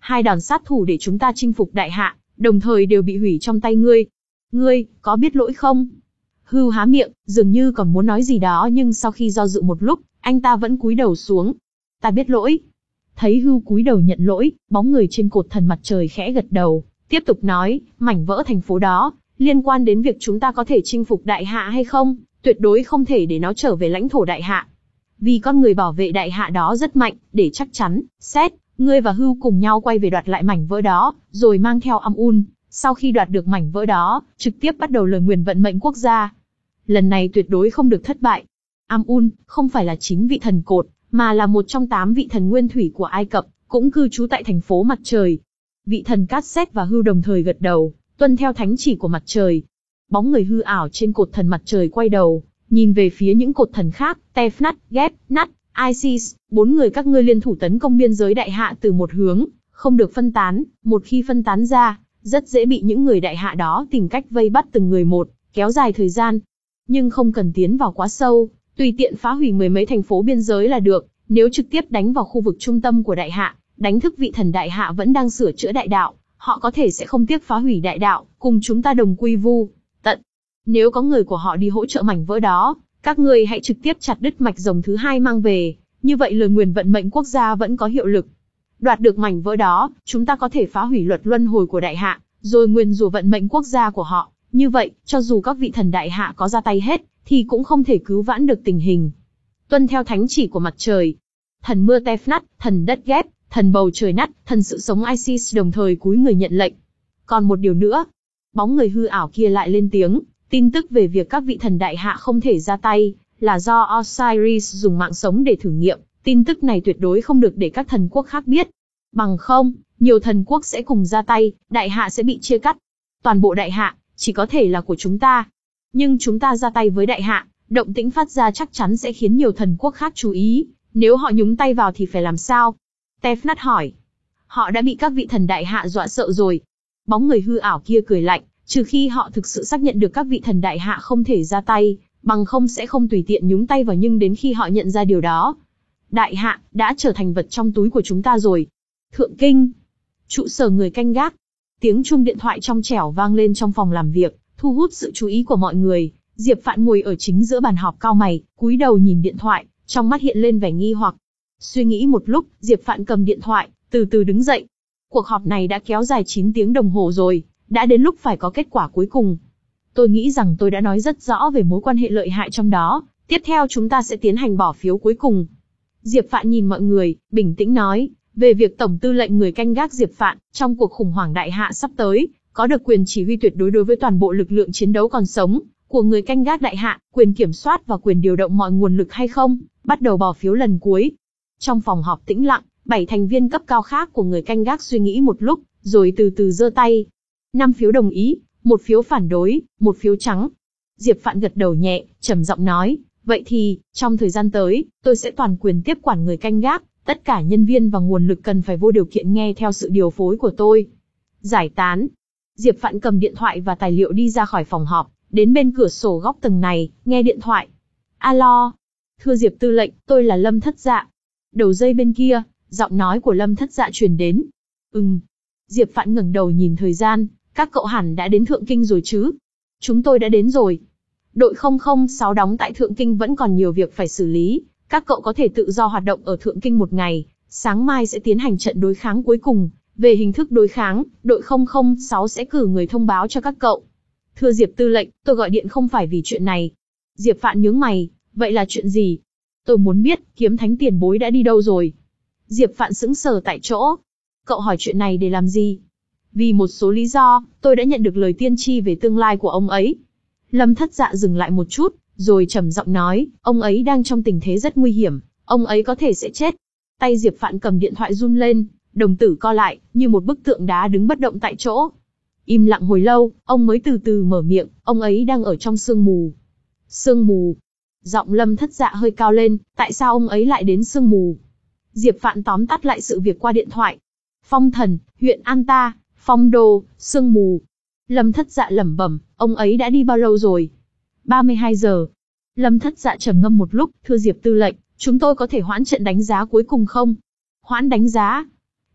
hai đòn sát thủ để chúng ta chinh phục đại hạ, đồng thời đều bị hủy trong tay ngươi. Ngươi, có biết lỗi không? Hưu há miệng, dường như còn muốn nói gì đó nhưng sau khi do dự một lúc, anh ta vẫn cúi đầu xuống. Ta biết lỗi. Thấy Hưu cúi đầu nhận lỗi, bóng người trên cột thần mặt trời khẽ gật đầu, tiếp tục nói, mảnh vỡ thành phố đó, liên quan đến việc chúng ta có thể chinh phục đại hạ hay không, tuyệt đối không thể để nó trở về lãnh thổ đại hạ. Vì con người bảo vệ đại hạ đó rất mạnh, để chắc chắn, Sét, ngươi và Hưu cùng nhau quay về đoạt lại mảnh vỡ đó, rồi mang theo Am-un, sau khi đoạt được mảnh vỡ đó, trực tiếp bắt đầu lời nguyền vận mệnh quốc gia. Lần này tuyệt đối không được thất bại. Am-un, không phải là chính vị thần cột, mà là một trong tám vị thần nguyên thủy của Ai Cập, cũng cư trú tại thành phố mặt trời. Vị thần Cát Sét và Hưu đồng thời gật đầu, tuân theo thánh chỉ của mặt trời. Bóng người hư ảo trên cột thần mặt trời quay đầu, nhìn về phía những cột thần khác, Tefnut, Geb, Nut, Isis, bốn người các ngươi liên thủ tấn công biên giới đại hạ từ một hướng, không được phân tán, một khi phân tán ra, rất dễ bị những người đại hạ đó tìm cách vây bắt từng người một, kéo dài thời gian. Nhưng không cần tiến vào quá sâu, tùy tiện phá hủy mười mấy thành phố biên giới là được, nếu trực tiếp đánh vào khu vực trung tâm của đại hạ, đánh thức vị thần đại hạ vẫn đang sửa chữa đại đạo, họ có thể sẽ không tiếc phá hủy đại đạo, cùng chúng ta đồng quy vu tận. Nếu có người của họ đi hỗ trợ mảnh vỡ đó, các ngươi hãy trực tiếp chặt đứt mạch rồng thứ hai mang về, như vậy lời nguyền vận mệnh quốc gia vẫn có hiệu lực. Đoạt được mảnh vỡ đó, chúng ta có thể phá hủy luật luân hồi của đại hạ, rồi nguyền rủa vận mệnh quốc gia của họ, như vậy, cho dù các vị thần đại hạ có ra tay hết, thì cũng không thể cứu vãn được tình hình. Tuân theo thánh chỉ của mặt trời, thần mưa Tefnut, thần đất Geb, thần bầu trời Nut, thần sự sống Isis đồng thời cúi người nhận lệnh. Còn một điều nữa, bóng người hư ảo kia lại lên tiếng, tin tức về việc các vị thần đại hạ không thể ra tay, là do Osiris dùng mạng sống để thử nghiệm, tin tức này tuyệt đối không được để các thần quốc khác biết. Bằng không, nhiều thần quốc sẽ cùng ra tay, đại hạ sẽ bị chia cắt. Toàn bộ đại hạ, chỉ có thể là của chúng ta. Nhưng chúng ta ra tay với đại hạ, động tĩnh phát ra chắc chắn sẽ khiến nhiều thần quốc khác chú ý, nếu họ nhúng tay vào thì phải làm sao? Tefnut hỏi. Họ đã bị các vị thần đại hạ dọa sợ rồi. Bóng người hư ảo kia cười lạnh, trừ khi họ thực sự xác nhận được các vị thần đại hạ không thể ra tay, bằng không sẽ không tùy tiện nhúng tay vào, nhưng đến khi họ nhận ra điều đó, đại hạ đã trở thành vật trong túi của chúng ta rồi. Thượng Kinh, trụ sở người canh gác. Tiếng chuông điện thoại trong trẻo vang lên trong phòng làm việc, thu hút sự chú ý của mọi người. Diệp Phạn ngồi ở chính giữa bàn họp cau mày, cúi đầu nhìn điện thoại, trong mắt hiện lên vẻ nghi hoặc. Suy nghĩ một lúc, Diệp Phạn cầm điện thoại, từ từ đứng dậy. Cuộc họp này đã kéo dài chín tiếng đồng hồ rồi, đã đến lúc phải có kết quả cuối cùng. Tôi nghĩ rằng tôi đã nói rất rõ về mối quan hệ lợi hại trong đó, tiếp theo chúng ta sẽ tiến hành bỏ phiếu cuối cùng. Diệp Phạn nhìn mọi người, bình tĩnh nói, về việc Tổng tư lệnh người canh gác Diệp Phạn, trong cuộc khủng hoảng đại hạ sắp tới, có được quyền chỉ huy tuyệt đối đối với toàn bộ lực lượng chiến đấu còn sống của người canh gác đại hạ, quyền kiểm soát và quyền điều động mọi nguồn lực hay không, bắt đầu bỏ phiếu lần cuối. Trong phòng họp tĩnh lặng, bảy thành viên cấp cao khác của người canh gác suy nghĩ một lúc, rồi từ từ giơ tay. Năm phiếu đồng ý, một phiếu phản đối, một phiếu trắng. Diệp Phạn gật đầu nhẹ, trầm giọng nói, vậy thì, trong thời gian tới, tôi sẽ toàn quyền tiếp quản người canh gác, tất cả nhân viên và nguồn lực cần phải vô điều kiện nghe theo sự điều phối của tôi. Giải tán. Diệp Phạn cầm điện thoại và tài liệu đi ra khỏi phòng họp, đến bên cửa sổ góc tầng này, nghe điện thoại. Alo. Thưa Diệp tư lệnh, tôi là Lâm Thất Dạ. Đầu dây bên kia, giọng nói của Lâm Thất Dạ truyền đến. Ừm. Diệp Phạn ngẩng đầu nhìn thời gian, các cậu hẳn đã đến Thượng Kinh rồi chứ? Chúng tôi đã đến rồi. Đội không không sáu đóng tại Thượng Kinh vẫn còn nhiều việc phải xử lý, các cậu có thể tự do hoạt động ở Thượng Kinh một ngày, sáng mai sẽ tiến hành trận đối kháng cuối cùng. Về hình thức đối kháng, đội không không sáu sẽ cử người thông báo cho các cậu. Thưa Diệp tư lệnh, tôi gọi điện không phải vì chuyện này. Diệp Phạn nhướng mày, vậy là chuyện gì? Tôi muốn biết, Kiếm Thánh tiền bối đã đi đâu rồi? Diệp Phạn sững sờ tại chỗ. Cậu hỏi chuyện này để làm gì? Vì một số lý do, tôi đã nhận được lời tiên tri về tương lai của ông ấy. Lâm Thất Dạ dừng lại một chút, rồi trầm giọng nói, ông ấy đang trong tình thế rất nguy hiểm, ông ấy có thể sẽ chết. Tay Diệp Phạn cầm điện thoại run lên, đồng tử co lại, như một bức tượng đá đứng bất động tại chỗ. Im lặng hồi lâu, ông mới từ từ mở miệng, ông ấy đang ở trong sương mù. Sương mù. Giọng Lâm Thất Dạ hơi cao lên, tại sao ông ấy lại đến sương mù? Diệp Phạn tóm tắt lại sự việc qua điện thoại. Phong Thần, huyện An Ta, Phong Đô, sương mù. Lâm Thất Dạ lẩm bẩm, ông ấy đã đi bao lâu rồi? ba mươi hai giờ. Lâm Thất Dạ trầm ngâm một lúc, thưa Diệp tư lệnh, chúng tôi có thể hoãn trận đánh giá cuối cùng không? Hoãn đánh giá?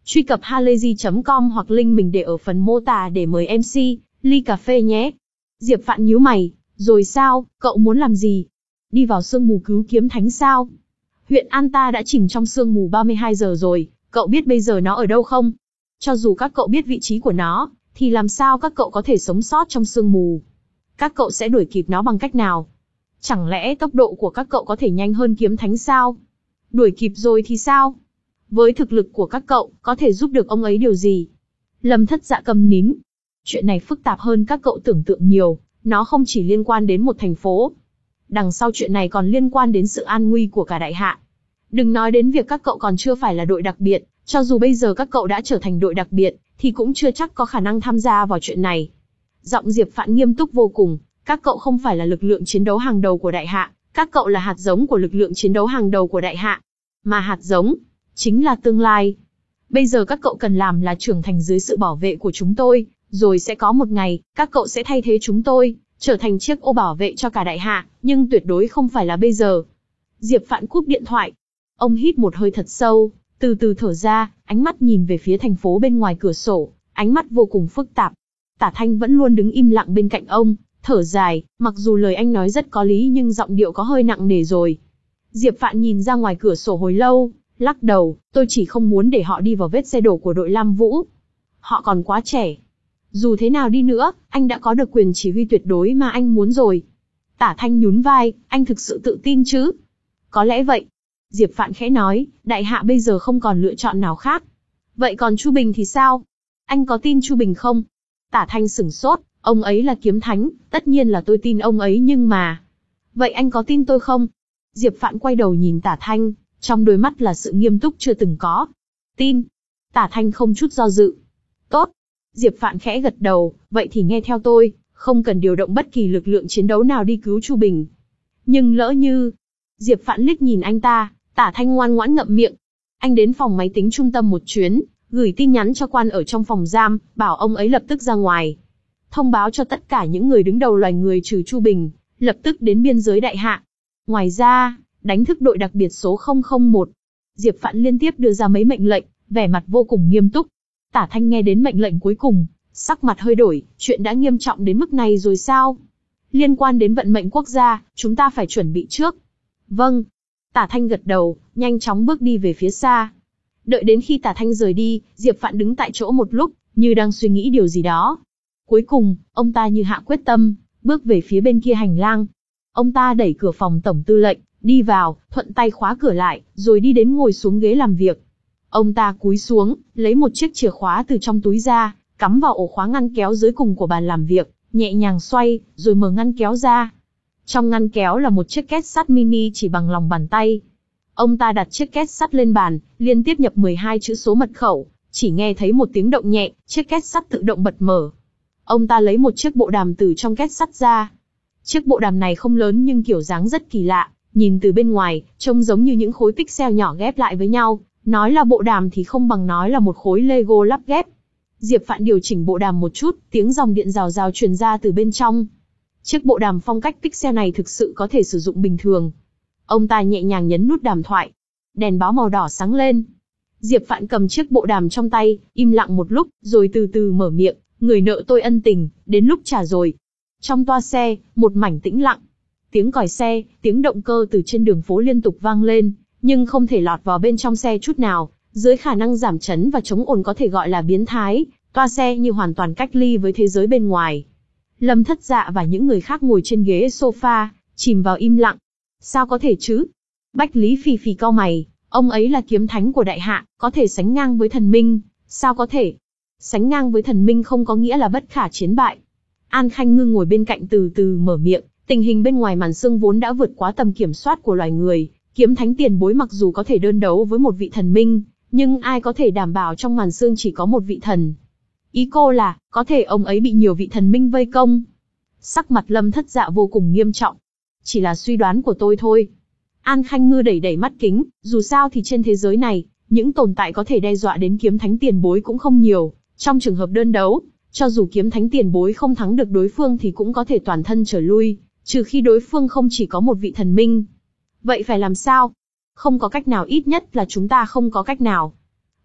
Truy cập halayzi chấm com hoặc link mình để ở phần mô tả để mời em xê, ly cà phê nhé. Diệp Phạn nhíu mày, rồi sao, cậu muốn làm gì? Đi vào sương mù cứu kiếm thánh sao? Huyện An ta đã chìm trong sương mù ba mươi hai giờ rồi, cậu biết bây giờ nó ở đâu không? Cho dù các cậu biết vị trí của nó, thì làm sao các cậu có thể sống sót trong sương mù? Các cậu sẽ đuổi kịp nó bằng cách nào? Chẳng lẽ tốc độ của các cậu có thể nhanh hơn kiếm thánh sao? Đuổi kịp rồi thì sao? Với thực lực của các cậu, có thể giúp được ông ấy điều gì? Lâm Thất Dạ câm nín. Chuyện này phức tạp hơn các cậu tưởng tượng nhiều, nó không chỉ liên quan đến một thành phố. Đằng sau chuyện này còn liên quan đến sự an nguy của cả đại hạ. Đừng nói đến việc các cậu còn chưa phải là đội đặc biệt, cho dù bây giờ các cậu đã trở thành đội đặc biệt, thì cũng chưa chắc có khả năng tham gia vào chuyện này. Giọng Diệp Phạn nghiêm túc vô cùng, các cậu không phải là lực lượng chiến đấu hàng đầu của đại hạ, các cậu là hạt giống của lực lượng chiến đấu hàng đầu của đại hạ. Mà hạt giống, chính là tương lai. Bây giờ các cậu cần làm là trưởng thành dưới sự bảo vệ của chúng tôi, rồi sẽ có một ngày, các cậu sẽ thay thế chúng tôi, trở thành chiếc ô bảo vệ cho cả đại hạ, nhưng tuyệt đối không phải là bây giờ. Diệp Phạn cúp điện thoại. Ông hít một hơi thật sâu, từ từ thở ra, ánh mắt nhìn về phía thành phố bên ngoài cửa sổ, ánh mắt vô cùng phức tạp. Tả Thanh vẫn luôn đứng im lặng bên cạnh ông, thở dài, mặc dù lời anh nói rất có lý nhưng giọng điệu có hơi nặng nề rồi. Diệp Phạn nhìn ra ngoài cửa sổ hồi lâu, lắc đầu, tôi chỉ không muốn để họ đi vào vết xe đổ của đội Lam Vũ. Họ còn quá trẻ. Dù thế nào đi nữa, anh đã có được quyền chỉ huy tuyệt đối mà anh muốn rồi. Tả Thanh nhún vai, anh thực sự tự tin chứ? Có lẽ vậy. Diệp Phạn khẽ nói, đại hạ bây giờ không còn lựa chọn nào khác. Vậy còn Chu Bình thì sao? Anh có tin Chu Bình không? Tả Thanh sửng sốt, ông ấy là kiếm thánh, tất nhiên là tôi tin ông ấy nhưng mà... Vậy anh có tin tôi không? Diệp Phạn quay đầu nhìn Tả Thanh, trong đôi mắt là sự nghiêm túc chưa từng có. Tin. Tả Thanh không chút do dự. Tốt. Diệp Phạn khẽ gật đầu, vậy thì nghe theo tôi, không cần điều động bất kỳ lực lượng chiến đấu nào đi cứu Chu Bình. Nhưng lỡ như... Diệp Phạn liếc nhìn anh ta, Tả Thanh ngoan ngoãn ngậm miệng. Anh đến phòng máy tính trung tâm một chuyến, gửi tin nhắn cho quan ở trong phòng giam, bảo ông ấy lập tức ra ngoài. Thông báo cho tất cả những người đứng đầu loài người trừ Chu Bình, lập tức đến biên giới đại hạ. Ngoài ra, đánh thức đội đặc biệt số không không một. Diệp Phạn liên tiếp đưa ra mấy mệnh lệnh, vẻ mặt vô cùng nghiêm túc. Tả Thanh nghe đến mệnh lệnh cuối cùng, sắc mặt hơi đổi, chuyện đã nghiêm trọng đến mức này rồi sao? Liên quan đến vận mệnh quốc gia, chúng ta phải chuẩn bị trước. Vâng. Tả Thanh gật đầu, nhanh chóng bước đi về phía xa. Đợi đến khi Tả Thanh rời đi, Diệp Phạn đứng tại chỗ một lúc, như đang suy nghĩ điều gì đó. Cuối cùng, ông ta như hạ quyết tâm, bước về phía bên kia hành lang. Ông ta đẩy cửa phòng tổng tư lệnh, đi vào, thuận tay khóa cửa lại, rồi đi đến ngồi xuống ghế làm việc. Ông ta cúi xuống, lấy một chiếc chìa khóa từ trong túi ra, cắm vào ổ khóa ngăn kéo dưới cùng của bàn làm việc, nhẹ nhàng xoay, rồi mở ngăn kéo ra. Trong ngăn kéo là một chiếc két sắt mini chỉ bằng lòng bàn tay. Ông ta đặt chiếc két sắt lên bàn, liên tiếp nhập mười hai chữ số mật khẩu, chỉ nghe thấy một tiếng động nhẹ, chiếc két sắt tự động bật mở. Ông ta lấy một chiếc bộ đàm từ trong két sắt ra. Chiếc bộ đàm này không lớn nhưng kiểu dáng rất kỳ lạ, nhìn từ bên ngoài, trông giống như những khối pixel nhỏ ghép lại với nhau, nói là bộ đàm thì không bằng nói là một khối Lego lắp ghép. Diệp Phạn điều chỉnh bộ đàm một chút, tiếng dòng điện rào rào truyền ra từ bên trong. Chiếc bộ đàm phong cách pixel này thực sự có thể sử dụng bình thường. Ông ta nhẹ nhàng nhấn nút đàm thoại. Đèn báo màu đỏ sáng lên. Diệp Phạn cầm chiếc bộ đàm trong tay, im lặng một lúc, rồi từ từ mở miệng, người nợ tôi ân tình, đến lúc trả rồi. Trong toa xe, một mảnh tĩnh lặng. Tiếng còi xe, tiếng động cơ từ trên đường phố liên tục vang lên, nhưng không thể lọt vào bên trong xe chút nào. Dưới khả năng giảm chấn và chống ồn có thể gọi là biến thái, toa xe như hoàn toàn cách ly với thế giới bên ngoài. Lâm Thất Dạ và những người khác ngồi trên ghế sofa, chìm vào im lặng. Sao có thể chứ? Bách Lý phì phì cau mày, ông ấy là kiếm thánh của đại hạ, có thể sánh ngang với thần minh, sao có thể? Sánh ngang với thần minh không có nghĩa là bất khả chiến bại. An Khanh Ngư ngồi bên cạnh từ từ mở miệng, tình hình bên ngoài màn sương vốn đã vượt quá tầm kiểm soát của loài người, kiếm thánh tiền bối mặc dù có thể đơn đấu với một vị thần minh, nhưng ai có thể đảm bảo trong màn sương chỉ có một vị thần? Ý cô là, có thể ông ấy bị nhiều vị thần minh vây công. Sắc mặt Lâm Thất Dạ vô cùng nghiêm trọng. Chỉ là suy đoán của tôi thôi. An Khanh Ngư đẩy đẩy mắt kính, dù sao thì trên thế giới này, những tồn tại có thể đe dọa đến kiếm thánh tiền bối cũng không nhiều. Trong trường hợp đơn đấu, cho dù kiếm thánh tiền bối không thắng được đối phương thì cũng có thể toàn thân trở lui, trừ khi đối phương không chỉ có một vị thần minh. Vậy phải làm sao? Không có cách nào, ít nhất là chúng ta không có cách nào.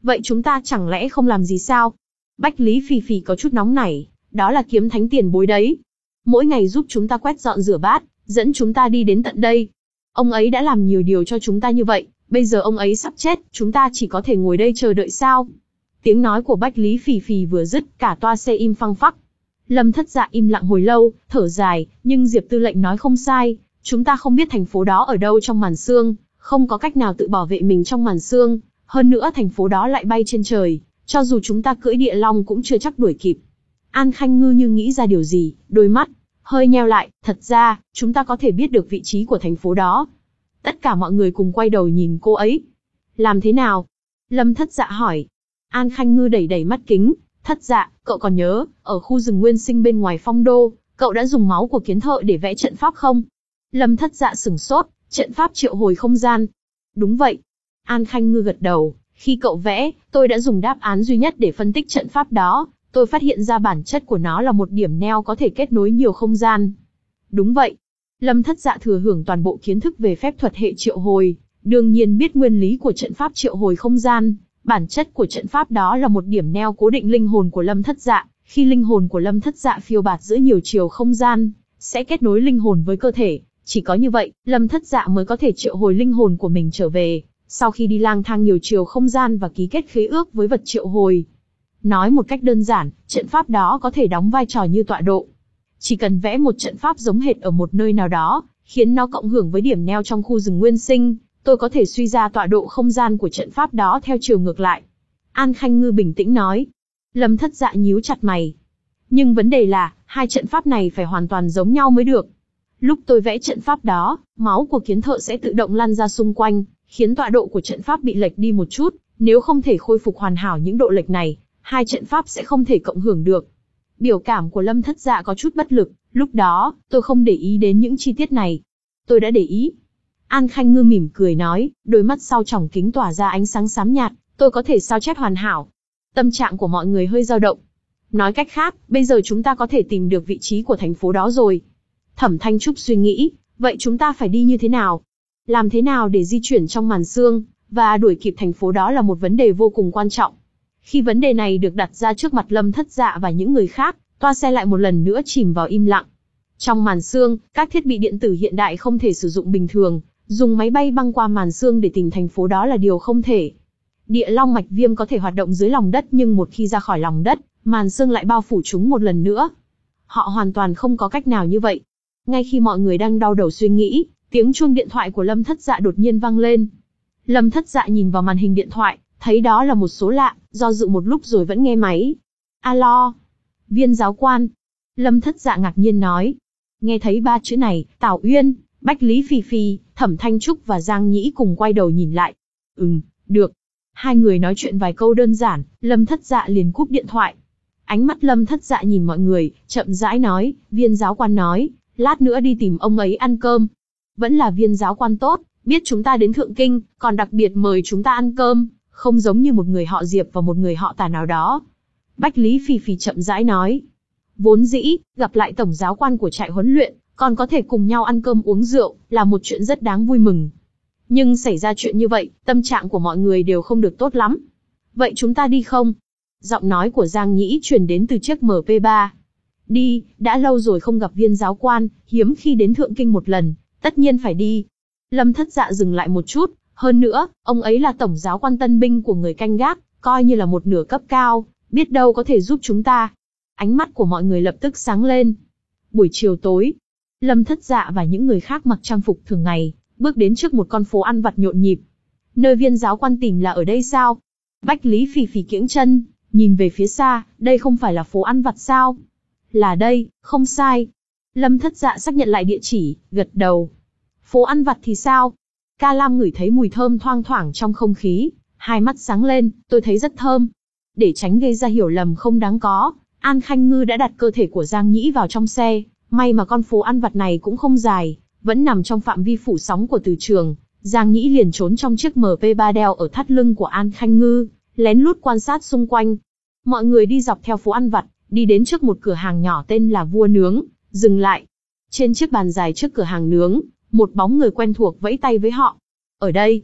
Vậy chúng ta chẳng lẽ không làm gì sao? Bách Lý Phì Phì có chút nóng nảy, đó là kiếm thánh tiền bối đấy. Mỗi ngày giúp chúng ta quét dọn rửa bát, dẫn chúng ta đi đến tận đây. Ông ấy đã làm nhiều điều cho chúng ta như vậy, bây giờ ông ấy sắp chết, chúng ta chỉ có thể ngồi đây chờ đợi sao? Tiếng nói của Bách Lý Phì Phì vừa dứt, cả toa xe im phăng phắc. Lâm Thất Dạ im lặng hồi lâu, thở dài, nhưng Diệp Tư lệnh nói không sai, chúng ta không biết thành phố đó ở đâu trong màn sương, không có cách nào tự bảo vệ mình trong màn sương, hơn nữa thành phố đó lại bay trên trời, cho dù chúng ta cưỡi địa long cũng chưa chắc đuổi kịp. An Khanh Ngư như nghĩ ra điều gì, đôi mắt hơi nheo lại, thật ra, chúng ta có thể biết được vị trí của thành phố đó. Tất cả mọi người cùng quay đầu nhìn cô ấy. Làm thế nào? Lâm Thất Dạ hỏi. An Khanh Ngư đẩy đẩy mắt kính, Thất Dạ, cậu còn nhớ, ở khu rừng nguyên sinh bên ngoài phong đô, cậu đã dùng máu của kiến thợ để vẽ trận pháp không? Lâm Thất Dạ sửng sốt, trận pháp triệu hồi không gian. Đúng vậy. An Khanh Ngư gật đầu, khi cậu vẽ, tôi đã dùng đáp án duy nhất để phân tích trận pháp đó, tôi phát hiện ra bản chất của nó là một điểm neo có thể kết nối nhiều không gian. Đúng vậy. Lâm Thất Dạ thừa hưởng toàn bộ kiến thức về phép thuật hệ triệu hồi, đương nhiên biết nguyên lý của trận pháp triệu hồi không gian. Bản chất của trận pháp đó là một điểm neo cố định linh hồn của Lâm Thất Dạ, khi linh hồn của Lâm Thất Dạ phiêu bạt giữa nhiều chiều không gian, sẽ kết nối linh hồn với cơ thể, chỉ có như vậy, Lâm Thất Dạ mới có thể triệu hồi linh hồn của mình trở về, sau khi đi lang thang nhiều chiều không gian và ký kết khế ước với vật triệu hồi. Nói một cách đơn giản, trận pháp đó có thể đóng vai trò như tọa độ. Chỉ cần vẽ một trận pháp giống hệt ở một nơi nào đó, khiến nó cộng hưởng với điểm neo trong khu rừng nguyên sinh, tôi có thể suy ra tọa độ không gian của trận pháp đó theo chiều ngược lại. An Khanh Ngư bình tĩnh nói. Lâm Thất Dạ nhíu chặt mày. Nhưng vấn đề là, hai trận pháp này phải hoàn toàn giống nhau mới được. Lúc tôi vẽ trận pháp đó, máu của kiến thợ sẽ tự động lăn ra xung quanh, khiến tọa độ của trận pháp bị lệch đi một chút, nếu không thể khôi phục hoàn hảo những độ lệch này, hai trận pháp sẽ không thể cộng hưởng được. Biểu cảm của Lâm Thất Dạ có chút bất lực, lúc đó, tôi không để ý đến những chi tiết này. Tôi đã để ý. An Khanh Ngư mỉm cười nói, đôi mắt sau tròng kính tỏa ra ánh sáng xám nhạt, tôi có thể sao chép hoàn hảo. Tâm trạng của mọi người hơi dao động. Nói cách khác, bây giờ chúng ta có thể tìm được vị trí của thành phố đó rồi. Thẩm Thanh Trúc suy nghĩ, vậy chúng ta phải đi như thế nào? Làm thế nào để di chuyển trong màn sương, và đuổi kịp thành phố đó là một vấn đề vô cùng quan trọng. Khi vấn đề này được đặt ra trước mặt Lâm Thất Dạ và những người khác, toa xe lại một lần nữa chìm vào im lặng. Trong màn sương, các thiết bị điện tử hiện đại không thể sử dụng bình thường, dùng máy bay băng qua màn sương để tìm thành phố đó là điều không thể. Địa long mạch viêm có thể hoạt động dưới lòng đất nhưng một khi ra khỏi lòng đất, màn sương lại bao phủ chúng một lần nữa. Họ hoàn toàn không có cách nào như vậy. Ngay khi mọi người đang đau đầu suy nghĩ, tiếng chuông điện thoại của Lâm Thất Dạ đột nhiên vang lên. Lâm Thất Dạ nhìn vào màn hình điện thoại, thấy đó là một số lạ, do dự một lúc rồi vẫn nghe máy. Alo, Viên giáo quan. Lâm Thất Dạ ngạc nhiên nói. Nghe thấy ba chữ này, Tào Uyên, Bách Lý Phì Phì, Thẩm Thanh Trúc và Giang Nhĩ cùng quay đầu nhìn lại. Ừm, được. Hai người nói chuyện vài câu đơn giản, Lâm Thất Dạ liền cúp điện thoại. Ánh mắt Lâm Thất Dạ nhìn mọi người, chậm rãi nói, Viên giáo quan nói, lát nữa đi tìm ông ấy ăn cơm. Vẫn là viên giáo quan tốt, biết chúng ta đến Thượng Kinh, còn đặc biệt mời chúng ta ăn cơm, không giống như một người họ Diệp và một người họ Tả nào đó. Bách Lý Phì Phì chậm rãi nói. Vốn dĩ, gặp lại tổng giáo quan của trại huấn luyện, còn có thể cùng nhau ăn cơm uống rượu, là một chuyện rất đáng vui mừng. Nhưng xảy ra chuyện như vậy, tâm trạng của mọi người đều không được tốt lắm. Vậy chúng ta đi không? Giọng nói của Giang Nhĩ truyền đến từ chiếc em pê ba. Đi, đã lâu rồi không gặp viên giáo quan, hiếm khi đến Thượng Kinh một lần, tất nhiên phải đi. Lâm Thất Dạ dừng lại một chút, hơn nữa, ông ấy là tổng giáo quan tân binh của người canh gác, coi như là một nửa cấp cao, biết đâu có thể giúp chúng ta. Ánh mắt của mọi người lập tức sáng lên. Buổi chiều tối, Lâm Thất Dạ và những người khác mặc trang phục thường ngày, bước đến trước một con phố ăn vặt nhộn nhịp. Nơi viên giáo quan tìm là ở đây sao? Bách Lý Phì Phì kiễng chân, nhìn về phía xa, đây không phải là phố ăn vặt sao? Là đây, không sai. Lâm Thất Dạ xác nhận lại địa chỉ, gật đầu. Phố ăn vặt thì sao? Ca Lam ngửi thấy mùi thơm thoang thoảng trong không khí, hai mắt sáng lên, tôi thấy rất thơm. Để tránh gây ra hiểu lầm không đáng có, An Khanh Ngư đã đặt cơ thể của Giang Nhĩ vào trong xe, may mà con phố ăn vặt này cũng không dài, vẫn nằm trong phạm vi phủ sóng của từ trường. Giang Nhĩ liền trốn trong chiếc em pê ba đeo ở thắt lưng của An Khanh Ngư, lén lút quan sát xung quanh. Mọi người đi dọc theo phố ăn vặt, đi đến trước một cửa hàng nhỏ tên là Vua Nướng, dừng lại. Trên chiếc bàn dài trước cửa hàng nướng, một bóng người quen thuộc vẫy tay với họ. Ở đây.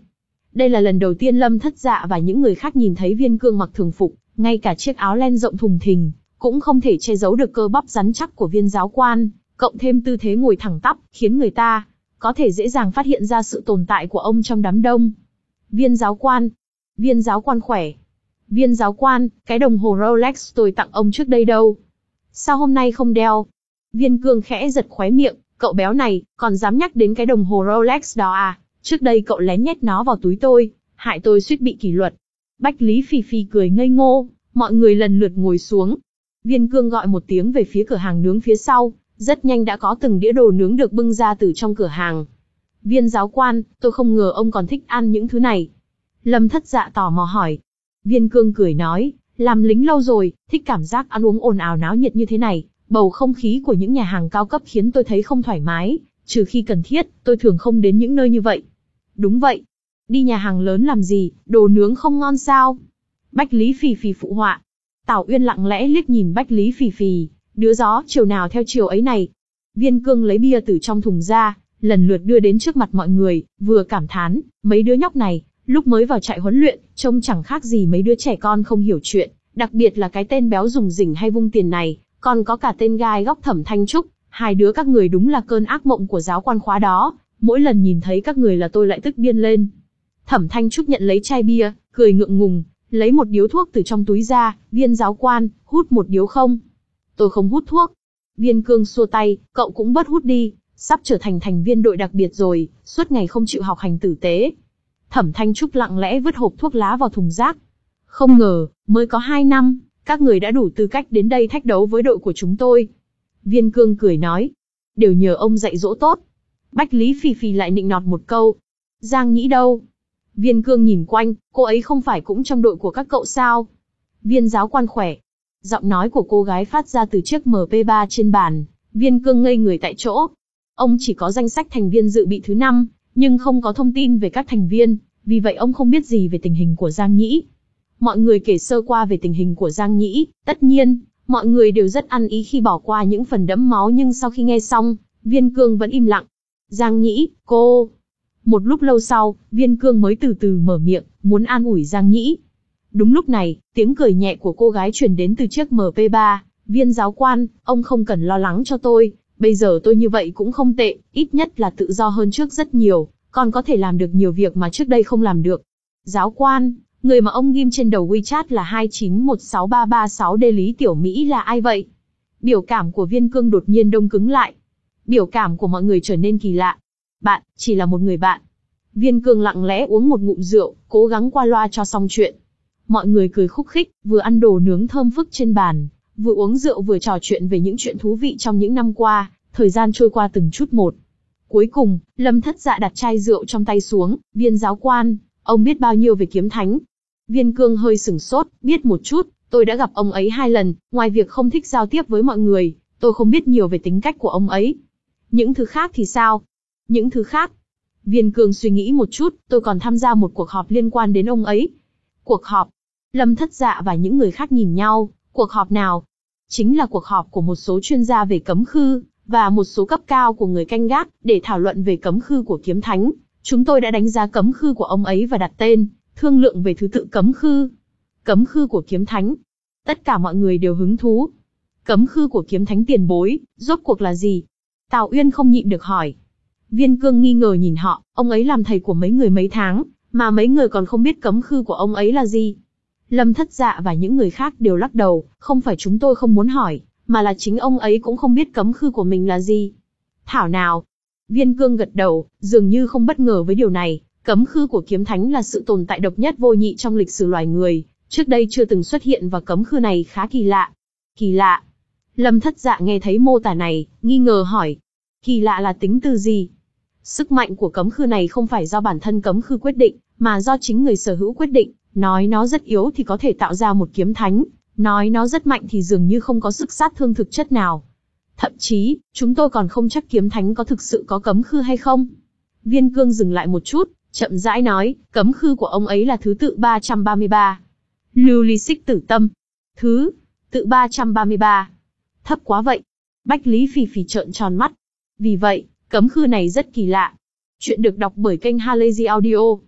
Đây là lần đầu tiên Lâm Thất Dạ và những người khác nhìn thấy Viên Cương mặc thường phục, ngay cả chiếc áo len rộng thùng thình, cũng không thể che giấu được cơ bắp rắn chắc của Viên giáo quan, cộng thêm tư thế ngồi thẳng tắp, khiến người ta có thể dễ dàng phát hiện ra sự tồn tại của ông trong đám đông. Viên giáo quan, Viên giáo quan khỏe. Viên giáo quan, cái đồng hồ Rolex tôi tặng ông trước đây đâu? Sao hôm nay không đeo? Viên Cương khẽ giật khóe miệng, cậu béo này, còn dám nhắc đến cái đồng hồ Rolex đó à? Trước đây cậu lén nhét nó vào túi tôi, hại tôi suýt bị kỷ luật. Bách Lý Phi Phi cười ngây ngô, mọi người lần lượt ngồi xuống. Viên Cương gọi một tiếng về phía cửa hàng nướng phía sau, rất nhanh đã có từng đĩa đồ nướng được bưng ra từ trong cửa hàng. Viên giáo quan, tôi không ngờ ông còn thích ăn những thứ này. Lâm Thất Dạ tò mò hỏi. Viên Cương cười nói, làm lính lâu rồi, thích cảm giác ăn uống ồn ào náo nhiệt như thế này. Bầu không khí của những nhà hàng cao cấp khiến tôi thấy không thoải mái, trừ khi cần thiết, tôi thường không đến những nơi như vậy. Đúng vậy. Đi nhà hàng lớn làm gì, đồ nướng không ngon sao? Bách Lý Phì Phì phụ họa. Tào Uyên lặng lẽ liếc nhìn Bách Lý Phì Phì, đứa gió chiều nào theo chiều ấy này. Viên Cương lấy bia từ trong thùng ra, lần lượt đưa đến trước mặt mọi người, vừa cảm thán, mấy đứa nhóc này, lúc mới vào trại huấn luyện, trông chẳng khác gì mấy đứa trẻ con không hiểu chuyện, đặc biệt là cái tên béo rủng rỉnh hay vung tiền này, còn có cả tên gai góc Thẩm Thanh Trúc, hai đứa các người đúng là cơn ác mộng của giáo quan khóa đó, mỗi lần nhìn thấy các người là tôi lại tức điên lên. Thẩm Thanh Trúc nhận lấy chai bia, cười ngượng ngùng, lấy một điếu thuốc từ trong túi ra, Viên giáo quan, hút một điếu không? Tôi không hút thuốc. Viên Cương xua tay, cậu cũng bớt hút đi, sắp trở thành thành viên đội đặc biệt rồi, suốt ngày không chịu học hành tử tế. Thẩm Thanh Trúc lặng lẽ vứt hộp thuốc lá vào thùng rác. Không ngờ, mới có hai năm, các người đã đủ tư cách đến đây thách đấu với đội của chúng tôi. Viên Cương cười nói, đều nhờ ông dạy dỗ tốt. Bách Lý Phì Phì lại nịnh nọt một câu. Giang Nhĩ đâu? Viên Cương nhìn quanh, cô ấy không phải cũng trong đội của các cậu sao? Viên giáo quan khỏe. Giọng nói của cô gái phát ra từ chiếc em pê ba trên bàn. Viên Cương ngây người tại chỗ. Ông chỉ có danh sách thành viên dự bị thứ năm, nhưng không có thông tin về các thành viên, vì vậy ông không biết gì về tình hình của Giang Nhĩ. Mọi người kể sơ qua về tình hình của Giang Nhĩ, tất nhiên, mọi người đều rất ăn ý khi bỏ qua những phần đẫm máu, nhưng sau khi nghe xong, Viên Cương vẫn im lặng. Giang Nhĩ, cô... Một lúc lâu sau, Viên Cương mới từ từ mở miệng, muốn an ủi Giang Nhĩ. Đúng lúc này, tiếng cười nhẹ của cô gái truyền đến từ chiếc em pê ba. Viên giáo quan, ông không cần lo lắng cho tôi, bây giờ tôi như vậy cũng không tệ, ít nhất là tự do hơn trước rất nhiều, còn có thể làm được nhiều việc mà trước đây không làm được. Giáo quan, người mà ông ghim trên đầu WeChat là hai chín một sáu ba ba sáu D Lý Tiểu Mỹ là ai vậy? Biểu cảm của Viên Cương đột nhiên đông cứng lại. Biểu cảm của mọi người trở nên kỳ lạ. Bạn, chỉ là một người bạn. Viên Cương lặng lẽ uống một ngụm rượu, cố gắng qua loa cho xong chuyện. Mọi người cười khúc khích, vừa ăn đồ nướng thơm phức trên bàn, vừa uống rượu vừa trò chuyện về những chuyện thú vị trong những năm qua, thời gian trôi qua từng chút một. Cuối cùng, Lâm Thất Dạ đặt chai rượu trong tay xuống, Viên giáo quan, ông biết bao nhiêu về kiếm thánh? Viên Cương hơi sửng sốt, biết một chút, tôi đã gặp ông ấy hai lần, ngoài việc không thích giao tiếp với mọi người, tôi không biết nhiều về tính cách của ông ấy. Những thứ khác thì sao? Những thứ khác? Viên Cương suy nghĩ một chút, tôi còn tham gia một cuộc họp liên quan đến ông ấy. Cuộc họp? Lâm Thất Dạ và những người khác nhìn nhau, cuộc họp nào? Chính là cuộc họp của một số chuyên gia về cấm khư, và một số cấp cao của người canh gác, để thảo luận về cấm khư của kiếm thánh. Chúng tôi đã đánh giá cấm khư của ông ấy và đặt tên, thương lượng về thứ tự cấm khư. Cấm khư của kiếm thánh. Tất cả mọi người đều hứng thú. Cấm khư của kiếm thánh tiền bối, rốt cuộc là gì? Tào Uyên không nhịn được hỏi. Viên Cương nghi ngờ nhìn họ, ông ấy làm thầy của mấy người mấy tháng, mà mấy người còn không biết cấm khư của ông ấy là gì. Lâm Thất Dạ và những người khác đều lắc đầu, không phải chúng tôi không muốn hỏi, mà là chính ông ấy cũng không biết cấm khư của mình là gì. Thảo nào? Viên Cương gật đầu, dường như không bất ngờ với điều này, cấm khư của kiếm thánh là sự tồn tại độc nhất vô nhị trong lịch sử loài người, trước đây chưa từng xuất hiện và cấm khư này khá kỳ lạ. Kỳ lạ? Lâm Thất Dạ nghe thấy mô tả này, nghi ngờ hỏi. Kỳ lạ là tính từ gì? Sức mạnh của cấm khư này không phải do bản thân cấm khư quyết định, mà do chính người sở hữu quyết định. Nói nó rất yếu thì có thể tạo ra một kiếm thánh, nói nó rất mạnh thì dường như không có sức sát thương thực chất nào. Thậm chí, chúng tôi còn không chắc kiếm thánh có thực sự có cấm khư hay không. Viên Cương dừng lại một chút, chậm rãi nói, cấm khư của ông ấy là thứ tự ba trăm ba mươi ba. Lưu ly xích tử tâm. Thứ tự ba trăm ba mươi ba. Thấp quá vậy. Bách Lý Phì Phì trợn tròn mắt. Vì vậy, cấm khư này rất kỳ lạ. Chuyện được đọc bởi kênh Halazy Audio.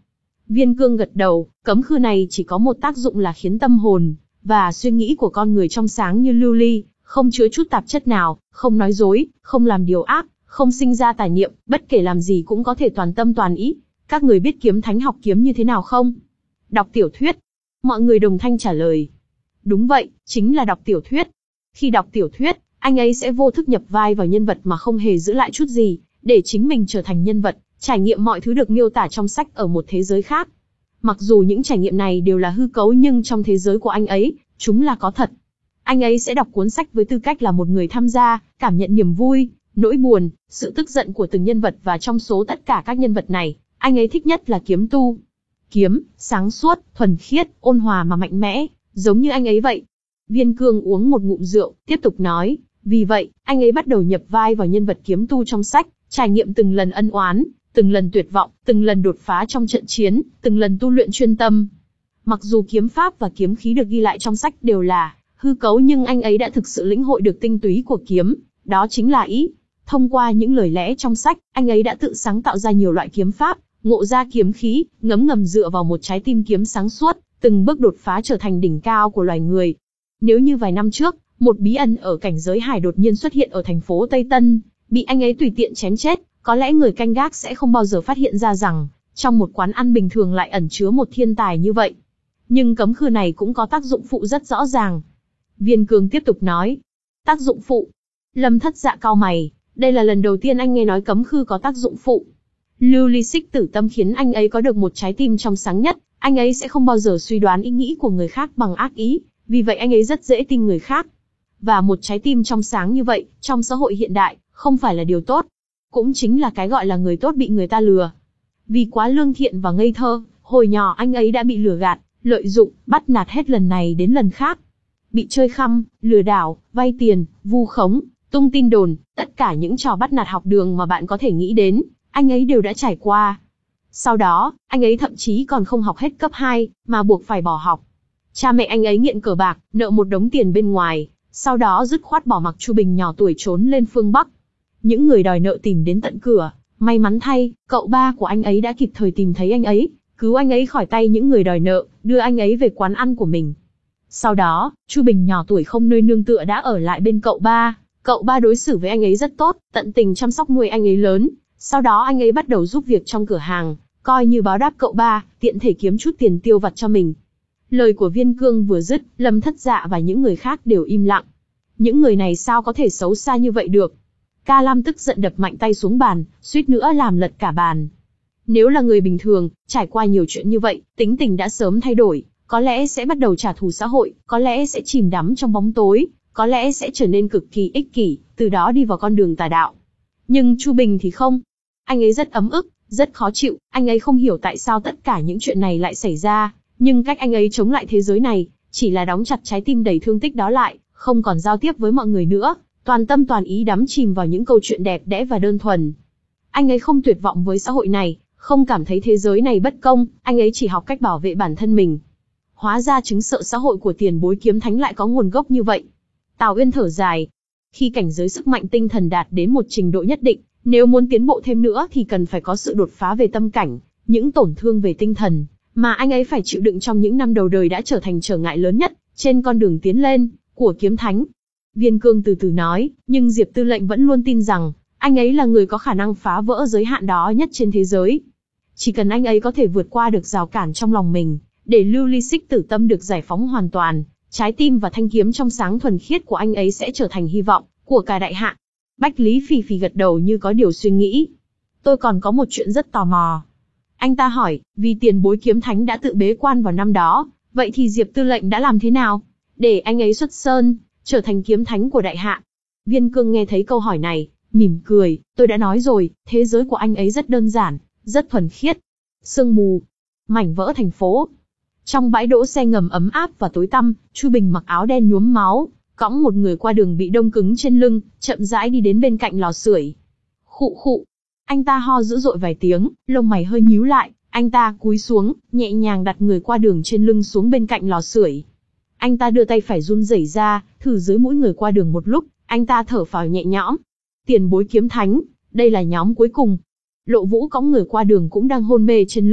Viên Cương gật đầu, cấm khư này chỉ có một tác dụng là khiến tâm hồn và suy nghĩ của con người trong sáng như lưu ly, không chứa chút tạp chất nào, không nói dối, không làm điều ác, không sinh ra tà niệm, bất kể làm gì cũng có thể toàn tâm toàn ý. Các người biết kiếm thánh học kiếm như thế nào không? Đọc tiểu thuyết. Mọi người đồng thanh trả lời. Đúng vậy, chính là đọc tiểu thuyết. Khi đọc tiểu thuyết, anh ấy sẽ vô thức nhập vai vào nhân vật mà không hề giữ lại chút gì, để chính mình trở thành nhân vật, trải nghiệm mọi thứ được miêu tả trong sách ở một thế giới khác. Mặc dù những trải nghiệm này đều là hư cấu nhưng trong thế giới của anh ấy, chúng là có thật. Anh ấy sẽ đọc cuốn sách với tư cách là một người tham gia, cảm nhận niềm vui, nỗi buồn, sự tức giận của từng nhân vật, và trong số tất cả các nhân vật này, anh ấy thích nhất là kiếm tu. Kiếm, sáng suốt, thuần khiết, ôn hòa mà mạnh mẽ, giống như anh ấy vậy. Viên Cương uống một ngụm rượu, tiếp tục nói, vì vậy, anh ấy bắt đầu nhập vai vào nhân vật kiếm tu trong sách, trải nghiệm từng lần ân oán, từng lần tuyệt vọng, từng lần đột phá trong trận chiến, từng lần tu luyện chuyên tâm. Mặc dù kiếm pháp và kiếm khí được ghi lại trong sách đều là hư cấu, nhưng anh ấy đã thực sự lĩnh hội được tinh túy của kiếm, đó chính là ý. Thông qua những lời lẽ trong sách, anh ấy đã tự sáng tạo ra nhiều loại kiếm pháp, ngộ ra kiếm khí, ngấm ngầm dựa vào một trái tim kiếm sáng suốt, từng bước đột phá trở thành đỉnh cao của loài người. Nếu như vài năm trước, một bí ẩn ở cảnh giới hải đột nhiên xuất hiện ở thành phố Tây Tân, bị anh ấy tùy tiện chém chết, có lẽ người canh gác sẽ không bao giờ phát hiện ra rằng, trong một quán ăn bình thường lại ẩn chứa một thiên tài như vậy. Nhưng cấm khư này cũng có tác dụng phụ rất rõ ràng. Viên Cương tiếp tục nói. Tác dụng phụ. Lâm Thất Dạ cau mày, đây là lần đầu tiên anh nghe nói cấm khư có tác dụng phụ. Lưu ly xích tử tâm khiến anh ấy có được một trái tim trong sáng nhất, anh ấy sẽ không bao giờ suy đoán ý nghĩ của người khác bằng ác ý, vì vậy anh ấy rất dễ tin người khác. Và một trái tim trong sáng như vậy, trong xã hội hiện đại, không phải là điều tốt. Cũng chính là cái gọi là người tốt bị người ta lừa. Vì quá lương thiện và ngây thơ, hồi nhỏ anh ấy đã bị lừa gạt, lợi dụng, bắt nạt hết lần này đến lần khác. Bị chơi khăm, lừa đảo, vay tiền, vu khống, tung tin đồn, tất cả những trò bắt nạt học đường mà bạn có thể nghĩ đến, anh ấy đều đã trải qua. Sau đó, anh ấy thậm chí còn không học hết cấp hai, mà buộc phải bỏ học. Cha mẹ anh ấy nghiện cờ bạc, nợ một đống tiền bên ngoài, sau đó dứt khoát bỏ mặc Chu Bình nhỏ tuổi trốn lên phương Bắc. Những người đòi nợ tìm đến tận cửa, may mắn thay, cậu ba của anh ấy đã kịp thời tìm thấy anh ấy, cứu anh ấy khỏi tay những người đòi nợ, đưa anh ấy về quán ăn của mình. Sau đó, Chu Bình nhỏ tuổi không nơi nương tựa đã ở lại bên cậu ba, cậu ba đối xử với anh ấy rất tốt, tận tình chăm sóc nuôi anh ấy lớn, sau đó anh ấy bắt đầu giúp việc trong cửa hàng, coi như báo đáp cậu ba, tiện thể kiếm chút tiền tiêu vặt cho mình. Lời của Viên Cương vừa dứt, Lâm Thất Dạ và những người khác đều im lặng. Những người này sao có thể xấu xa như vậy được? Ca Lam tức giận đập mạnh tay xuống bàn, suýt nữa làm lật cả bàn. Nếu là người bình thường, trải qua nhiều chuyện như vậy, tính tình đã sớm thay đổi, có lẽ sẽ bắt đầu trả thù xã hội, có lẽ sẽ chìm đắm trong bóng tối, có lẽ sẽ trở nên cực kỳ ích kỷ, từ đó đi vào con đường tà đạo. Nhưng Chu Bình thì không. Anh ấy rất ấm ức, rất khó chịu, anh ấy không hiểu tại sao tất cả những chuyện này lại xảy ra, nhưng cách anh ấy chống lại thế giới này, chỉ là đóng chặt trái tim đầy thương tích đó lại, không còn giao tiếp với mọi người nữa, toàn tâm toàn ý đắm chìm vào những câu chuyện đẹp đẽ và đơn thuần. Anh ấy không tuyệt vọng với xã hội này, không cảm thấy thế giới này bất công, anh ấy chỉ học cách bảo vệ bản thân mình. Hóa ra chứng sợ xã hội của tiền bối kiếm thánh lại có nguồn gốc như vậy. Tào Uyên thở dài. Khi cảnh giới sức mạnh tinh thần đạt đến một trình độ nhất định, nếu muốn tiến bộ thêm nữa thì cần phải có sự đột phá về tâm cảnh, những tổn thương về tinh thần, mà anh ấy phải chịu đựng trong những năm đầu đời đã trở thành trở ngại lớn nhất, trên con đường tiến lên, của kiếm thánh. Viên Cương từ từ nói, nhưng Diệp Tư lệnh vẫn luôn tin rằng, anh ấy là người có khả năng phá vỡ giới hạn đó nhất trên thế giới. Chỉ cần anh ấy có thể vượt qua được rào cản trong lòng mình, để lưu ly xích tử tâm được giải phóng hoàn toàn, trái tim và thanh kiếm trong sáng thuần khiết của anh ấy sẽ trở thành hy vọng của cả đại hạ. Bách Lý Phì Phì gật đầu như có điều suy nghĩ. Tôi còn có một chuyện rất tò mò. Anh ta hỏi, vì tiền bối kiếm thánh đã tự bế quan vào năm đó, vậy thì Diệp Tư lệnh đã làm thế nào? Để anh ấy xuất sơn, trở thành kiếm thánh của đại hạ. Viên Cương nghe thấy câu hỏi này, mỉm cười, tôi đã nói rồi, thế giới của anh ấy rất đơn giản, rất thuần khiết. Sương mù, mảnh vỡ thành phố. Trong bãi đỗ xe ngầm ấm áp và tối tăm, Chu Bình mặc áo đen nhuốm máu, cõng một người qua đường bị đông cứng trên lưng, chậm rãi đi đến bên cạnh lò sưởi. Khụ khụ. Anh ta ho dữ dội vài tiếng, lông mày hơi nhíu lại, anh ta cúi xuống, nhẹ nhàng đặt người qua đường trên lưng xuống bên cạnh lò sưởi. Anh ta đưa tay phải run rẩy ra, thử dưới mũi người qua đường một lúc, anh ta thở phào nhẹ nhõm. Tiền bối kiếm thánh, đây là nhóm cuối cùng. Lộ Vũ cõng người qua đường cũng đang hôn mê trên lưng,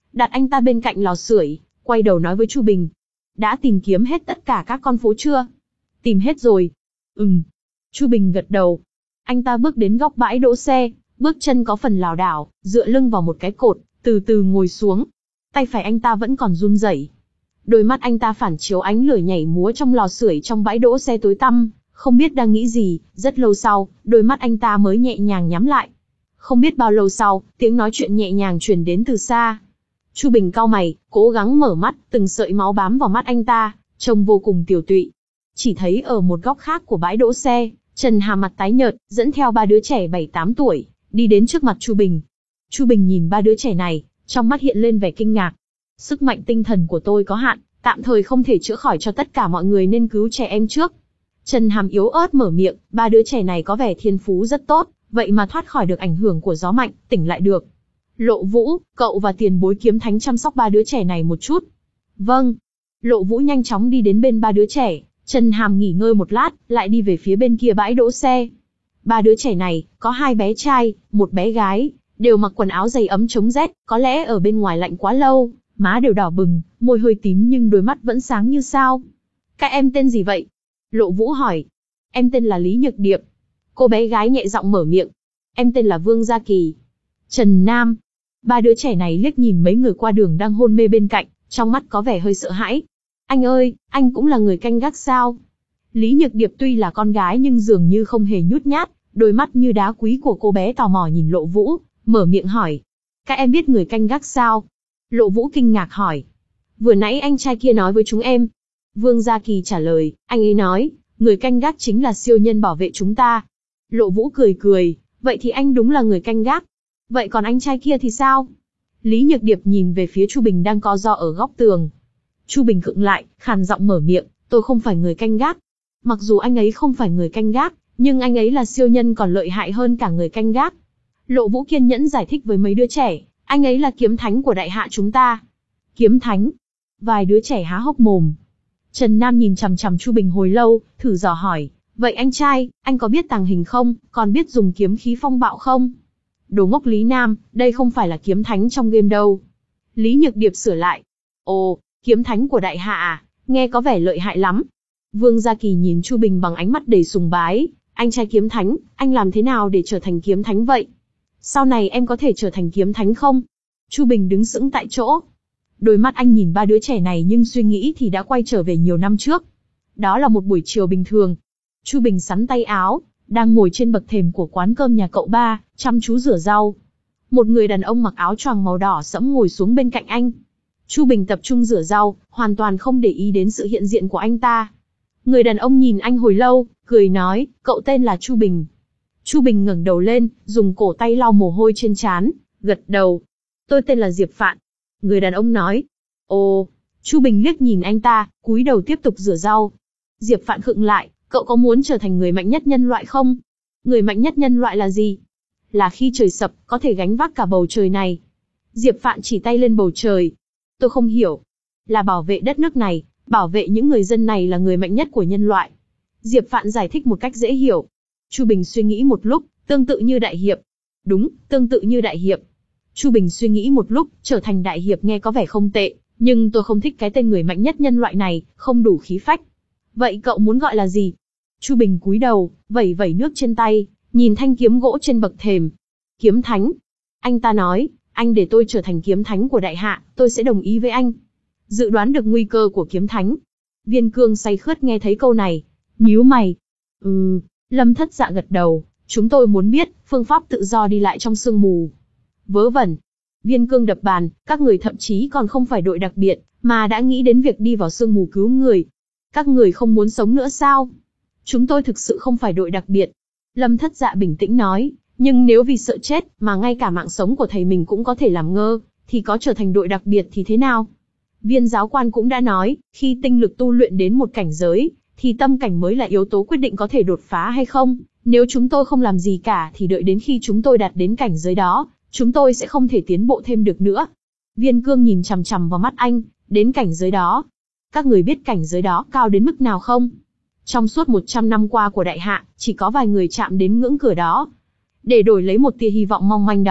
đặt anh ta bên cạnh lò sưởi, quay đầu nói với Chu Bình. Đã tìm kiếm hết tất cả các con phố chưa? Tìm hết rồi. Ừm. Chu Bình gật đầu. Anh ta bước đến góc bãi đỗ xe, bước chân có phần lảo đảo, dựa lưng vào một cái cột, từ từ ngồi xuống. Tay phải anh ta vẫn còn run rẩy. Đôi mắt anh ta phản chiếu ánh lửa nhảy múa trong lò sưởi trong bãi đỗ xe tối tăm, không biết đang nghĩ gì. Rất lâu sau, đôi mắt anh ta mới nhẹ nhàng nhắm lại. Không biết bao lâu sau, tiếng nói chuyện nhẹ nhàng truyền đến từ xa. Chu Bình cau mày, cố gắng mở mắt, từng sợi máu bám vào mắt anh ta, trông vô cùng tiều tụy. Chỉ thấy ở một góc khác của bãi đỗ xe, Trần Hàm mặt tái nhợt, dẫn theo ba đứa trẻ bảy tám tuổi, đi đến trước mặt Chu Bình. Chu Bình nhìn ba đứa trẻ này, trong mắt hiện lên vẻ kinh ngạc. Sức mạnh tinh thần của tôi có hạn, tạm thời không thể chữa khỏi cho tất cả mọi người nên cứu trẻ em trước. Trần Hàm yếu ớt mở miệng, ba đứa trẻ này có vẻ thiên phú rất tốt, vậy mà thoát khỏi được ảnh hưởng của gió mạnh, tỉnh lại được. Lộ Vũ, cậu và tiền bối Kiếm Thánh chăm sóc ba đứa trẻ này một chút. Vâng. Lộ Vũ nhanh chóng đi đến bên ba đứa trẻ, Trần Hàm nghỉ ngơi một lát, lại đi về phía bên kia bãi đỗ xe. Ba đứa trẻ này, có hai bé trai, một bé gái, đều mặc quần áo dày ấm chống rét, có lẽ ở bên ngoài lạnh quá lâu, má đều đỏ bừng, môi hơi tím nhưng đôi mắt vẫn sáng như sao. Các em tên gì vậy? Lộ Vũ hỏi. Em tên là Lý Nhược Điệp. Cô bé gái nhẹ giọng mở miệng. Em tên là Vương Gia Kỳ. Trần Nam. Ba đứa trẻ này liếc nhìn mấy người qua đường đang hôn mê bên cạnh, trong mắt có vẻ hơi sợ hãi. Anh ơi, anh cũng là người canh gác sao? Lý Nhược Điệp tuy là con gái nhưng dường như không hề nhút nhát, đôi mắt như đá quý của cô bé tò mò nhìn Lộ Vũ, mở miệng hỏi. Các em biết người canh gác sao? Lộ Vũ kinh ngạc hỏi. Vừa nãy anh trai kia nói với chúng em. Vương Gia Kỳ trả lời, anh ấy nói, người canh gác chính là siêu nhân bảo vệ chúng ta. Lộ Vũ cười cười, vậy thì anh đúng là người canh gác. Vậy còn anh trai kia thì sao? Lý Nhược Điệp nhìn về phía Chu Bình đang co ro ở góc tường. Chu Bình khựng lại, khàn giọng mở miệng, tôi không phải người canh gác. Mặc dù anh ấy không phải người canh gác, nhưng anh ấy là siêu nhân còn lợi hại hơn cả người canh gác. Lộ Vũ kiên nhẫn giải thích với mấy đứa trẻ, anh ấy là kiếm thánh của đại hạ chúng ta. Kiếm thánh? Vài đứa trẻ há hốc mồm. Trần Nam nhìn chằm chằm Chu Bình hồi lâu, thử dò hỏi, vậy anh trai, anh có biết tàng hình không, còn biết dùng kiếm khí phong bạo không? Đồ ngốc Lý Nam, đây không phải là kiếm thánh trong game đâu. Lý Nhược Điệp sửa lại. Ồ, kiếm thánh của đại hạ à, nghe có vẻ lợi hại lắm. Vương Gia Kỳ nhìn Chu Bình bằng ánh mắt đầy sùng bái, anh trai kiếm thánh, anh làm thế nào để trở thành kiếm thánh vậy? Sau này em có thể trở thành kiếm thánh không? Chu Bình đứng sững tại chỗ. Đôi mắt anh nhìn ba đứa trẻ này nhưng suy nghĩ thì đã quay trở về nhiều năm trước. Đó là một buổi chiều bình thường. Chu Bình sắn tay áo, đang ngồi trên bậc thềm của quán cơm nhà cậu ba, chăm chú rửa rau. Một người đàn ông mặc áo choàng màu đỏ sẫm ngồi xuống bên cạnh anh. Chu Bình tập trung rửa rau, hoàn toàn không để ý đến sự hiện diện của anh ta. Người đàn ông nhìn anh hồi lâu, cười nói, cậu tên là Chu Bình. Chu Bình ngẩng đầu lên, dùng cổ tay lau mồ hôi trên trán, gật đầu. Tôi tên là Diệp Phạn. Người đàn ông nói. Ồ, Chu Bình liếc nhìn anh ta, cúi đầu tiếp tục rửa rau. Diệp Phạn khựng lại, cậu có muốn trở thành người mạnh nhất nhân loại không? Người mạnh nhất nhân loại là gì? Là khi trời sập, có thể gánh vác cả bầu trời này. Diệp Phạn chỉ tay lên bầu trời. Tôi không hiểu. Là bảo vệ đất nước này, bảo vệ những người dân này là người mạnh nhất của nhân loại. Diệp Phạn giải thích một cách dễ hiểu. Chu Bình suy nghĩ một lúc, tương tự như đại hiệp. Đúng, tương tự như đại hiệp. Chu Bình suy nghĩ một lúc, trở thành đại hiệp nghe có vẻ không tệ, nhưng tôi không thích cái tên người mạnh nhất nhân loại này, không đủ khí phách. Vậy cậu muốn gọi là gì? Chu Bình cúi đầu, vẩy vẩy nước trên tay, nhìn thanh kiếm gỗ trên bậc thềm. Kiếm thánh. Anh ta nói, anh để tôi trở thành kiếm thánh của đại hạ, tôi sẽ đồng ý với anh. Dự đoán được nguy cơ của kiếm thánh. Viên Cương say khướt nghe thấy câu này, nhíu mày. Ừ, Lâm Thất Dạ gật đầu, chúng tôi muốn biết, phương pháp tự do đi lại trong sương mù. Vớ vẩn. Viên Cương đập bàn, các người thậm chí còn không phải đội đặc biệt, mà đã nghĩ đến việc đi vào sương mù cứu người. Các người không muốn sống nữa sao? Chúng tôi thực sự không phải đội đặc biệt. Lâm Thất Dạ bình tĩnh nói, nhưng nếu vì sợ chết, mà ngay cả mạng sống của thầy mình cũng có thể làm ngơ, thì có trở thành đội đặc biệt thì thế nào? Viên giáo quan cũng đã nói, khi tinh lực tu luyện đến một cảnh giới, thì tâm cảnh mới là yếu tố quyết định có thể đột phá hay không. Nếu chúng tôi không làm gì cả thì đợi đến khi chúng tôi đạt đến cảnh giới đó, chúng tôi sẽ không thể tiến bộ thêm được nữa. Viên Cương nhìn chằm chằm vào mắt anh, đến cảnh giới đó. Các người biết cảnh giới đó cao đến mức nào không? Trong suốt một trăm năm qua của đại hạ, chỉ có vài người chạm đến ngưỡng cửa đó. Để đổi lấy một tia hy vọng mong manh đó,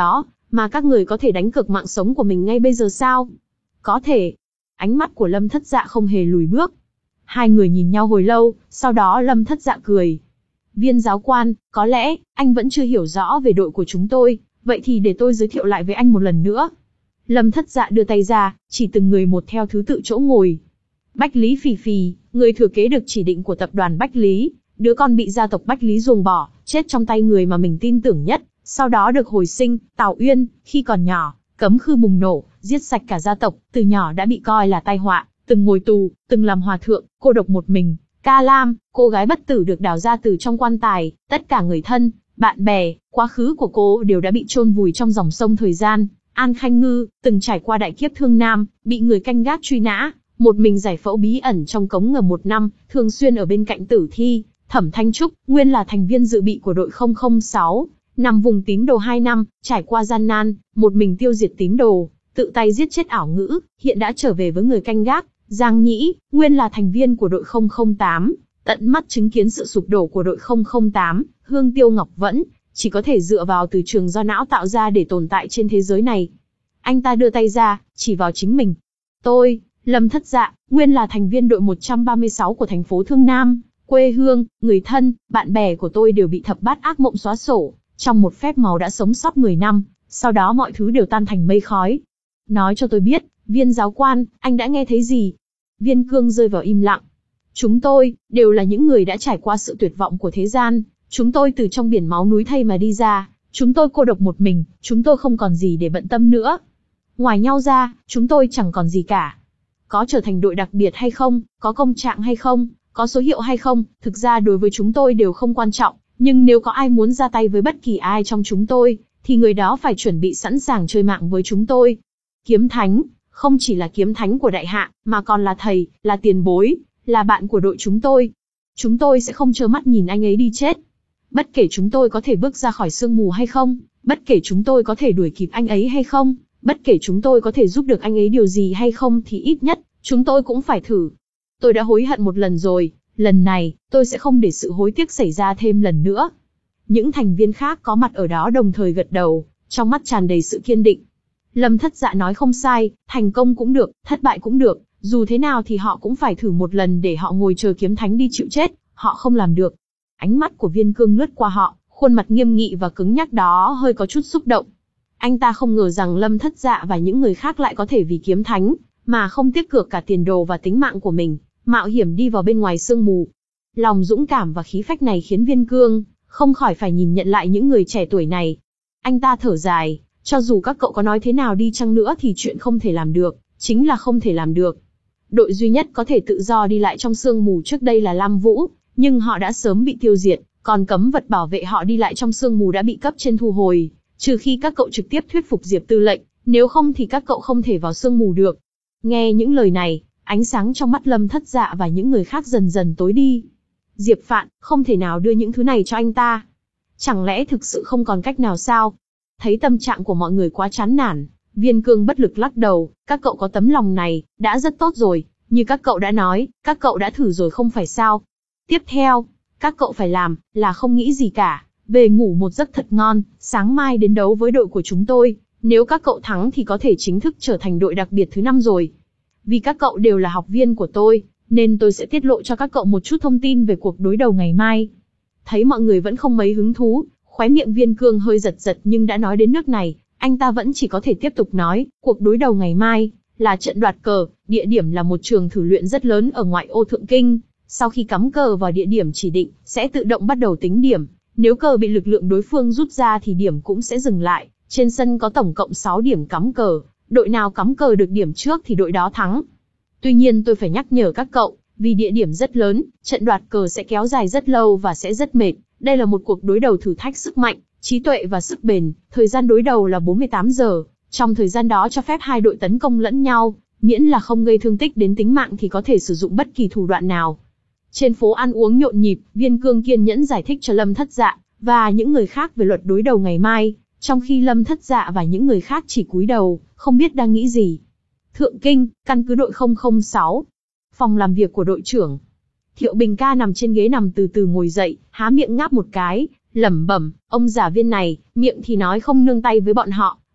mà các người có thể đánh cược mạng sống của mình ngay bây giờ sao? Có thể. Ánh mắt của Lâm Thất Dạ không hề lùi bước. Hai người nhìn nhau hồi lâu, sau đó Lâm Thất Dạ cười. Viên giáo quan, có lẽ, anh vẫn chưa hiểu rõ về đội của chúng tôi, vậy thì để tôi giới thiệu lại với anh một lần nữa. Lâm Thất Dạ đưa tay ra, chỉ từng người một theo thứ tự chỗ ngồi. Bách Lý Phì Phì, người thừa kế được chỉ định của tập đoàn Bách Lý, đứa con bị gia tộc Bách Lý ruồng bỏ, chết trong tay người mà mình tin tưởng nhất, sau đó được hồi sinh. Tào Uyên, khi còn nhỏ, cấm khư bùng nổ, giết sạch cả gia tộc, từ nhỏ đã bị coi là tai họa, từng ngồi tù, từng làm hòa thượng, cô độc một mình. Ca Lam, cô gái bất tử được đào ra từ trong quan tài, tất cả người thân, bạn bè, quá khứ của cô đều đã bị chôn vùi trong dòng sông thời gian. An Khanh Ngư, từng trải qua đại kiếp thương nam, bị người canh gác truy nã, một mình giải phẫu bí ẩn trong cống ngầm một năm, thường xuyên ở bên cạnh tử thi. Thẩm Thanh Trúc, nguyên là thành viên dự bị của đội không không sáu, nằm vùng tín đồ hai năm, trải qua gian nan, một mình tiêu diệt tín đồ, tự tay giết chết ảo ngữ, hiện đã trở về với người canh gác. Giang Nhĩ, nguyên là thành viên của đội không không tám, tận mắt chứng kiến sự sụp đổ của đội không không tám, Hương Tiêu Ngọc Vẫn, chỉ có thể dựa vào từ trường do não tạo ra để tồn tại trên thế giới này. Anh ta đưa tay ra, chỉ vào chính mình. Tôi, Lâm Thất Dạ, nguyên là thành viên đội một trăm ba mươi sáu của thành phố Thương Nam, quê hương, người thân, bạn bè của tôi đều bị thập bát ác mộng xóa sổ, trong một phép màu đã sống sót mười năm, sau đó mọi thứ đều tan thành mây khói. Nói cho tôi biết, Viên giáo quan, anh đã nghe thấy gì? Viên Cương rơi vào im lặng. Chúng tôi, đều là những người đã trải qua sự tuyệt vọng của thế gian, chúng tôi từ trong biển máu núi thây mà đi ra, chúng tôi cô độc một mình, chúng tôi không còn gì để bận tâm nữa. Ngoài nhau ra, chúng tôi chẳng còn gì cả. Có trở thành đội đặc biệt hay không, có công trạng hay không, có số hiệu hay không, thực ra đối với chúng tôi đều không quan trọng, nhưng nếu có ai muốn ra tay với bất kỳ ai trong chúng tôi, thì người đó phải chuẩn bị sẵn sàng chơi mạng với chúng tôi. Kiếm Thánh, không chỉ là kiếm thánh của đại hạ, mà còn là thầy, là tiền bối, là bạn của đội chúng tôi. Chúng tôi sẽ không trơ mắt nhìn anh ấy đi chết. Bất kể chúng tôi có thể bước ra khỏi sương mù hay không, bất kể chúng tôi có thể đuổi kịp anh ấy hay không, bất kể chúng tôi có thể giúp được anh ấy điều gì hay không thì ít nhất, chúng tôi cũng phải thử. Tôi đã hối hận một lần rồi, lần này, tôi sẽ không để sự hối tiếc xảy ra thêm lần nữa. Những thành viên khác có mặt ở đó đồng thời gật đầu, trong mắt tràn đầy sự kiên định. Lâm Thất Dạ nói không sai, thành công cũng được, thất bại cũng được, dù thế nào thì họ cũng phải thử một lần để họ ngồi chờ kiếm thánh đi chịu chết, họ không làm được. Ánh mắt của Viên Cương lướt qua họ, khuôn mặt nghiêm nghị và cứng nhắc đó hơi có chút xúc động. Anh ta không ngờ rằng Lâm Thất Dạ và những người khác lại có thể vì kiếm thánh, mà không tiếc cược cả tiền đồ và tính mạng của mình, mạo hiểm đi vào bên ngoài sương mù. Lòng dũng cảm và khí phách này khiến Viên Cương không khỏi phải nhìn nhận lại những người trẻ tuổi này. Anh ta thở dài, cho dù các cậu có nói thế nào đi chăng nữa thì chuyện không thể làm được, chính là không thể làm được. Đội duy nhất có thể tự do đi lại trong sương mù trước đây là Lam Vũ, nhưng họ đã sớm bị tiêu diệt, còn cấm vật bảo vệ họ đi lại trong sương mù đã bị cấp trên thu hồi, trừ khi các cậu trực tiếp thuyết phục Diệp Tư lệnh, nếu không thì các cậu không thể vào sương mù được. Nghe những lời này, ánh sáng trong mắt Lâm Thất Dạ và những người khác dần dần tối đi. Diệp Phạn, không thể nào đưa những thứ này cho anh ta. Chẳng lẽ thực sự không còn cách nào sao? Thấy tâm trạng của mọi người quá chán nản, Viên Cương bất lực lắc đầu, các cậu có tấm lòng này, đã rất tốt rồi, như các cậu đã nói, các cậu đã thử rồi không phải sao. Tiếp theo, các cậu phải làm, là không nghĩ gì cả, về ngủ một giấc thật ngon, sáng mai đến đấu với đội của chúng tôi, nếu các cậu thắng thì có thể chính thức trở thành đội đặc biệt thứ năm rồi. Vì các cậu đều là học viên của tôi, nên tôi sẽ tiết lộ cho các cậu một chút thông tin về cuộc đối đầu ngày mai. Thấy mọi người vẫn không mấy hứng thú, khóe miệng Viên Cương hơi giật giật nhưng đã nói đến nước này, anh ta vẫn chỉ có thể tiếp tục nói, cuộc đối đầu ngày mai là trận đoạt cờ, địa điểm là một trường thử luyện rất lớn ở ngoại ô Thượng Kinh. Sau khi cắm cờ vào địa điểm chỉ định, sẽ tự động bắt đầu tính điểm. Nếu cờ bị lực lượng đối phương rút ra thì điểm cũng sẽ dừng lại. Trên sân có tổng cộng sáu điểm cắm cờ, đội nào cắm cờ được điểm trước thì đội đó thắng. Tuy nhiên tôi phải nhắc nhở các cậu, vì địa điểm rất lớn, trận đoạt cờ sẽ kéo dài rất lâu và sẽ rất mệt. Đây là một cuộc đối đầu thử thách sức mạnh, trí tuệ và sức bền. Thời gian đối đầu là bốn mươi tám giờ. Trong thời gian đó cho phép hai đội tấn công lẫn nhau, miễn là không gây thương tích đến tính mạng thì có thể sử dụng bất kỳ thủ đoạn nào. Trên phố ăn uống nhộn nhịp, Viên Cương kiên nhẫn giải thích cho Lâm Thất Dạ và những người khác về luật đối đầu ngày mai, trong khi Lâm Thất Dạ và những người khác chỉ cúi đầu, không biết đang nghĩ gì. Thượng Kinh, căn cứ đội không không sáu. Phòng làm việc của đội trưởng. Thiệu Bình ca nằm trên ghế nằm từ từ ngồi dậy, há miệng ngáp một cái, lẩm bẩm, ông già Viên này, miệng thì nói không nương tay với bọn họ,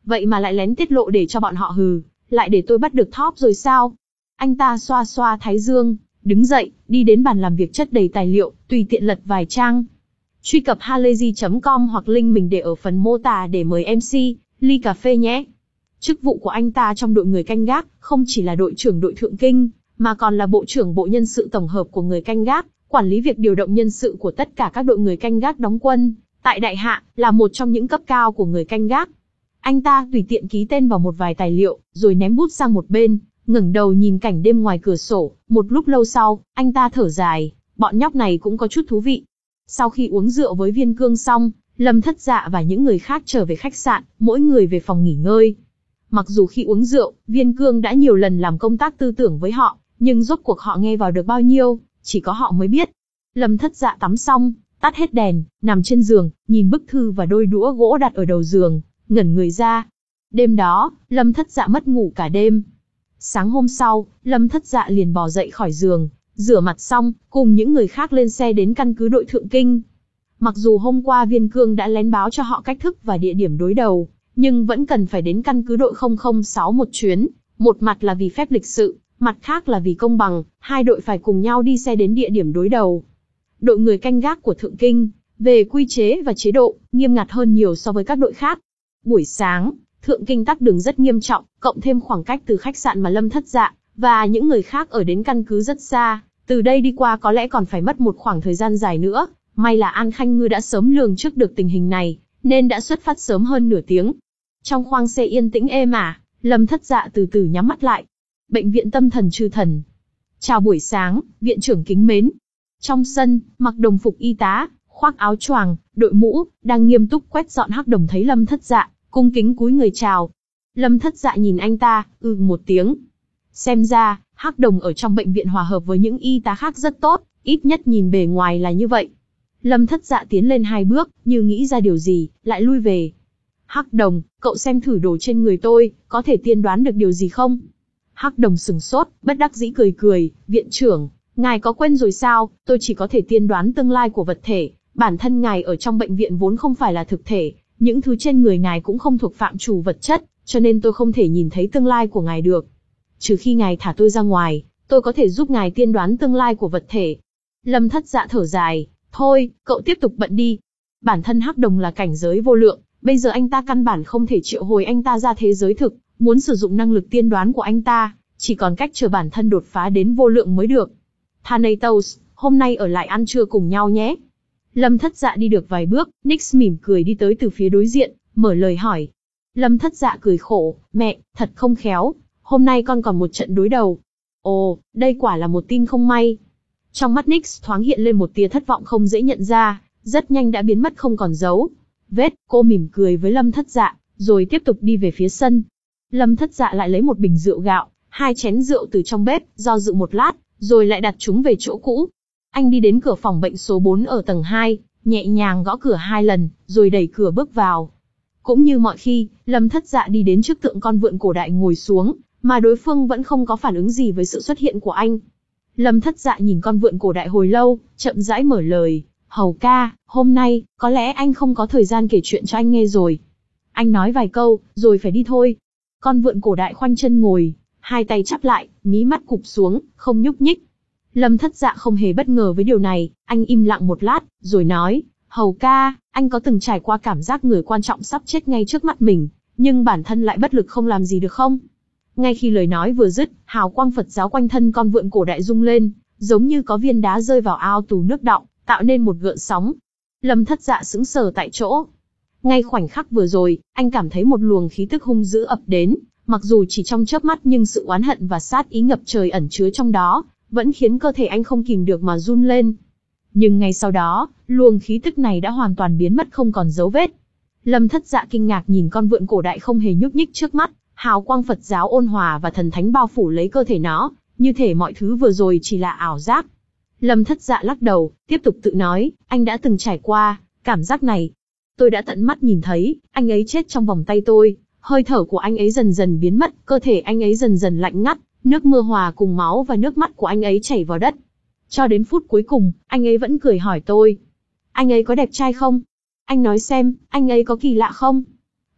vậy mà lại lén tiết lộ để cho bọn họ hừ, lại để tôi bắt được top rồi sao? Anh ta xoa xoa thái dương, đứng dậy, đi đến bàn làm việc chất đầy tài liệu, tùy tiện lật vài trang. Truy cập halayzi chấm com hoặc link mình để ở phần mô tả để mời em xê, ly cà phê nhé. Chức vụ của anh ta trong đội người canh gác, không chỉ là đội trưởng đội thượng kinh, mà còn là bộ trưởng bộ nhân sự tổng hợp của người canh gác, quản lý việc điều động nhân sự của tất cả các đội người canh gác đóng quân tại Đại Hạ, là một trong những cấp cao của người canh gác. Anh ta tùy tiện ký tên vào một vài tài liệu, rồi ném bút sang một bên, ngẩng đầu nhìn cảnh đêm ngoài cửa sổ. Một lúc lâu sau, anh ta thở dài, bọn nhóc này cũng có chút thú vị. Sau khi uống rượu với Viên Cương xong, Lâm Thất Dạ và những người khác trở về khách sạn, mỗi người về phòng nghỉ ngơi. Mặc dù khi uống rượu, Viên Cương đã nhiều lần làm công tác tư tưởng với họ, nhưng rốt cuộc họ nghe vào được bao nhiêu, chỉ có họ mới biết. Lâm Thất Dạ tắm xong, tắt hết đèn, nằm trên giường, nhìn bức thư và đôi đũa gỗ đặt ở đầu giường, ngẩn người ra. Đêm đó, Lâm Thất Dạ mất ngủ cả đêm. Sáng hôm sau, Lâm Thất Dạ liền bò dậy khỏi giường, rửa mặt xong, cùng những người khác lên xe đến căn cứ đội Thượng Kinh. Mặc dù hôm qua Viên Cương đã lén báo cho họ cách thức và địa điểm đối đầu, nhưng vẫn cần phải đến căn cứ đội không không sáu một chuyến, một mặt là vì phép lịch sự, mặt khác là vì công bằng, hai đội phải cùng nhau đi xe đến địa điểm đối đầu. Đội người canh gác của Thượng Kinh, về quy chế và chế độ, nghiêm ngặt hơn nhiều so với các đội khác. Buổi sáng, Thượng Kinh tắc đường rất nghiêm trọng, cộng thêm khoảng cách từ khách sạn mà Lâm Thất Dạ và những người khác ở đến căn cứ rất xa, từ đây đi qua có lẽ còn phải mất một khoảng thời gian dài nữa. May là An Khanh Ngư đã sớm lường trước được tình hình này, nên đã xuất phát sớm hơn nửa tiếng. Trong khoang xe yên tĩnh êm ả, Lâm Thất Dạ từ từ nhắm mắt lại. Bệnh viện tâm thần Chư Thần. Chào buổi sáng, viện trưởng kính mến. Trong sân, mặc đồng phục y tá, khoác áo choàng, đội mũ, đang nghiêm túc quét dọn Hắc Đồng thấy Lâm Thất Dạ, cung kính cúi người chào. Lâm Thất Dạ nhìn anh ta, ừ một tiếng. Xem ra, Hắc Đồng ở trong bệnh viện hòa hợp với những y tá khác rất tốt, ít nhất nhìn bề ngoài là như vậy. Lâm Thất Dạ tiến lên hai bước, như nghĩ ra điều gì, lại lui về. Hắc Đồng, cậu xem thử đồ trên người tôi, có thể tiên đoán được điều gì không? Hắc Đồng sừng sốt, bất đắc dĩ cười cười, viện trưởng, ngài có quên rồi sao, tôi chỉ có thể tiên đoán tương lai của vật thể, bản thân ngài ở trong bệnh viện vốn không phải là thực thể, những thứ trên người ngài cũng không thuộc phạm trù vật chất, cho nên tôi không thể nhìn thấy tương lai của ngài được. Trừ khi ngài thả tôi ra ngoài, tôi có thể giúp ngài tiên đoán tương lai của vật thể. Lâm Thất Dạ thở dài, thôi, cậu tiếp tục bận đi. Bản thân Hắc Đồng là cảnh giới vô lượng, bây giờ anh ta căn bản không thể triệu hồi anh ta ra thế giới thực, muốn sử dụng năng lực tiên đoán của anh ta, chỉ còn cách chờ bản thân đột phá đến vô lượng mới được. Thanatos, hôm nay ở lại ăn trưa cùng nhau nhé. Lâm Thất Dạ đi được vài bước, Nix mỉm cười đi tới từ phía đối diện, mở lời hỏi. Lâm Thất Dạ cười khổ, mẹ, thật không khéo, hôm nay con còn một trận đối đầu. Ồ, đây quả là một tin không may. Trong mắt Nix thoáng hiện lên một tia thất vọng không dễ nhận ra, rất nhanh đã biến mất không còn dấu vết. Cô mỉm cười với Lâm Thất Dạ, rồi tiếp tục đi về phía sân. Lâm Thất Dạ lại lấy một bình rượu gạo, hai chén rượu từ trong bếp, do dự một lát, rồi lại đặt chúng về chỗ cũ. Anh đi đến cửa phòng bệnh số bốn ở tầng hai, nhẹ nhàng gõ cửa hai lần, rồi đẩy cửa bước vào. Cũng như mọi khi, Lâm Thất Dạ đi đến trước tượng con vượn cổ đại ngồi xuống, mà đối phương vẫn không có phản ứng gì với sự xuất hiện của anh. Lâm Thất Dạ nhìn con vượn cổ đại hồi lâu, chậm rãi mở lời, hầu ca, hôm nay, có lẽ anh không có thời gian kể chuyện cho anh nghe rồi. Anh nói vài câu, rồi phải đi thôi. Con vượn cổ đại khoanh chân ngồi, hai tay chắp lại, mí mắt cụp xuống, không nhúc nhích. Lâm Thất Dạ không hề bất ngờ với điều này, anh im lặng một lát, rồi nói, hầu ca, anh có từng trải qua cảm giác người quan trọng sắp chết ngay trước mắt mình, nhưng bản thân lại bất lực không làm gì được không? Ngay khi lời nói vừa dứt, hào quang Phật giáo quanh thân con vượn cổ đại rung lên, giống như có viên đá rơi vào ao tù nước đọng, tạo nên một gợn sóng. Lâm Thất Dạ sững sờ tại chỗ. Ngay khoảnh khắc vừa rồi, anh cảm thấy một luồng khí tức hung dữ ập đến, mặc dù chỉ trong chớp mắt nhưng sự oán hận và sát ý ngập trời ẩn chứa trong đó, vẫn khiến cơ thể anh không kìm được mà run lên. Nhưng ngay sau đó, luồng khí tức này đã hoàn toàn biến mất không còn dấu vết. Lâm Thất Dạ kinh ngạc nhìn con vượn cổ đại không hề nhúc nhích trước mắt, hào quang Phật giáo ôn hòa và thần thánh bao phủ lấy cơ thể nó, như thể mọi thứ vừa rồi chỉ là ảo giác. Lâm Thất Dạ lắc đầu, tiếp tục tự nói, anh đã từng trải qua cảm giác này. Tôi đã tận mắt nhìn thấy, anh ấy chết trong vòng tay tôi, hơi thở của anh ấy dần dần biến mất, cơ thể anh ấy dần dần lạnh ngắt, nước mưa hòa cùng máu và nước mắt của anh ấy chảy vào đất. Cho đến phút cuối cùng, anh ấy vẫn cười hỏi tôi, anh ấy có đẹp trai không? Anh nói xem, anh ấy có kỳ lạ không?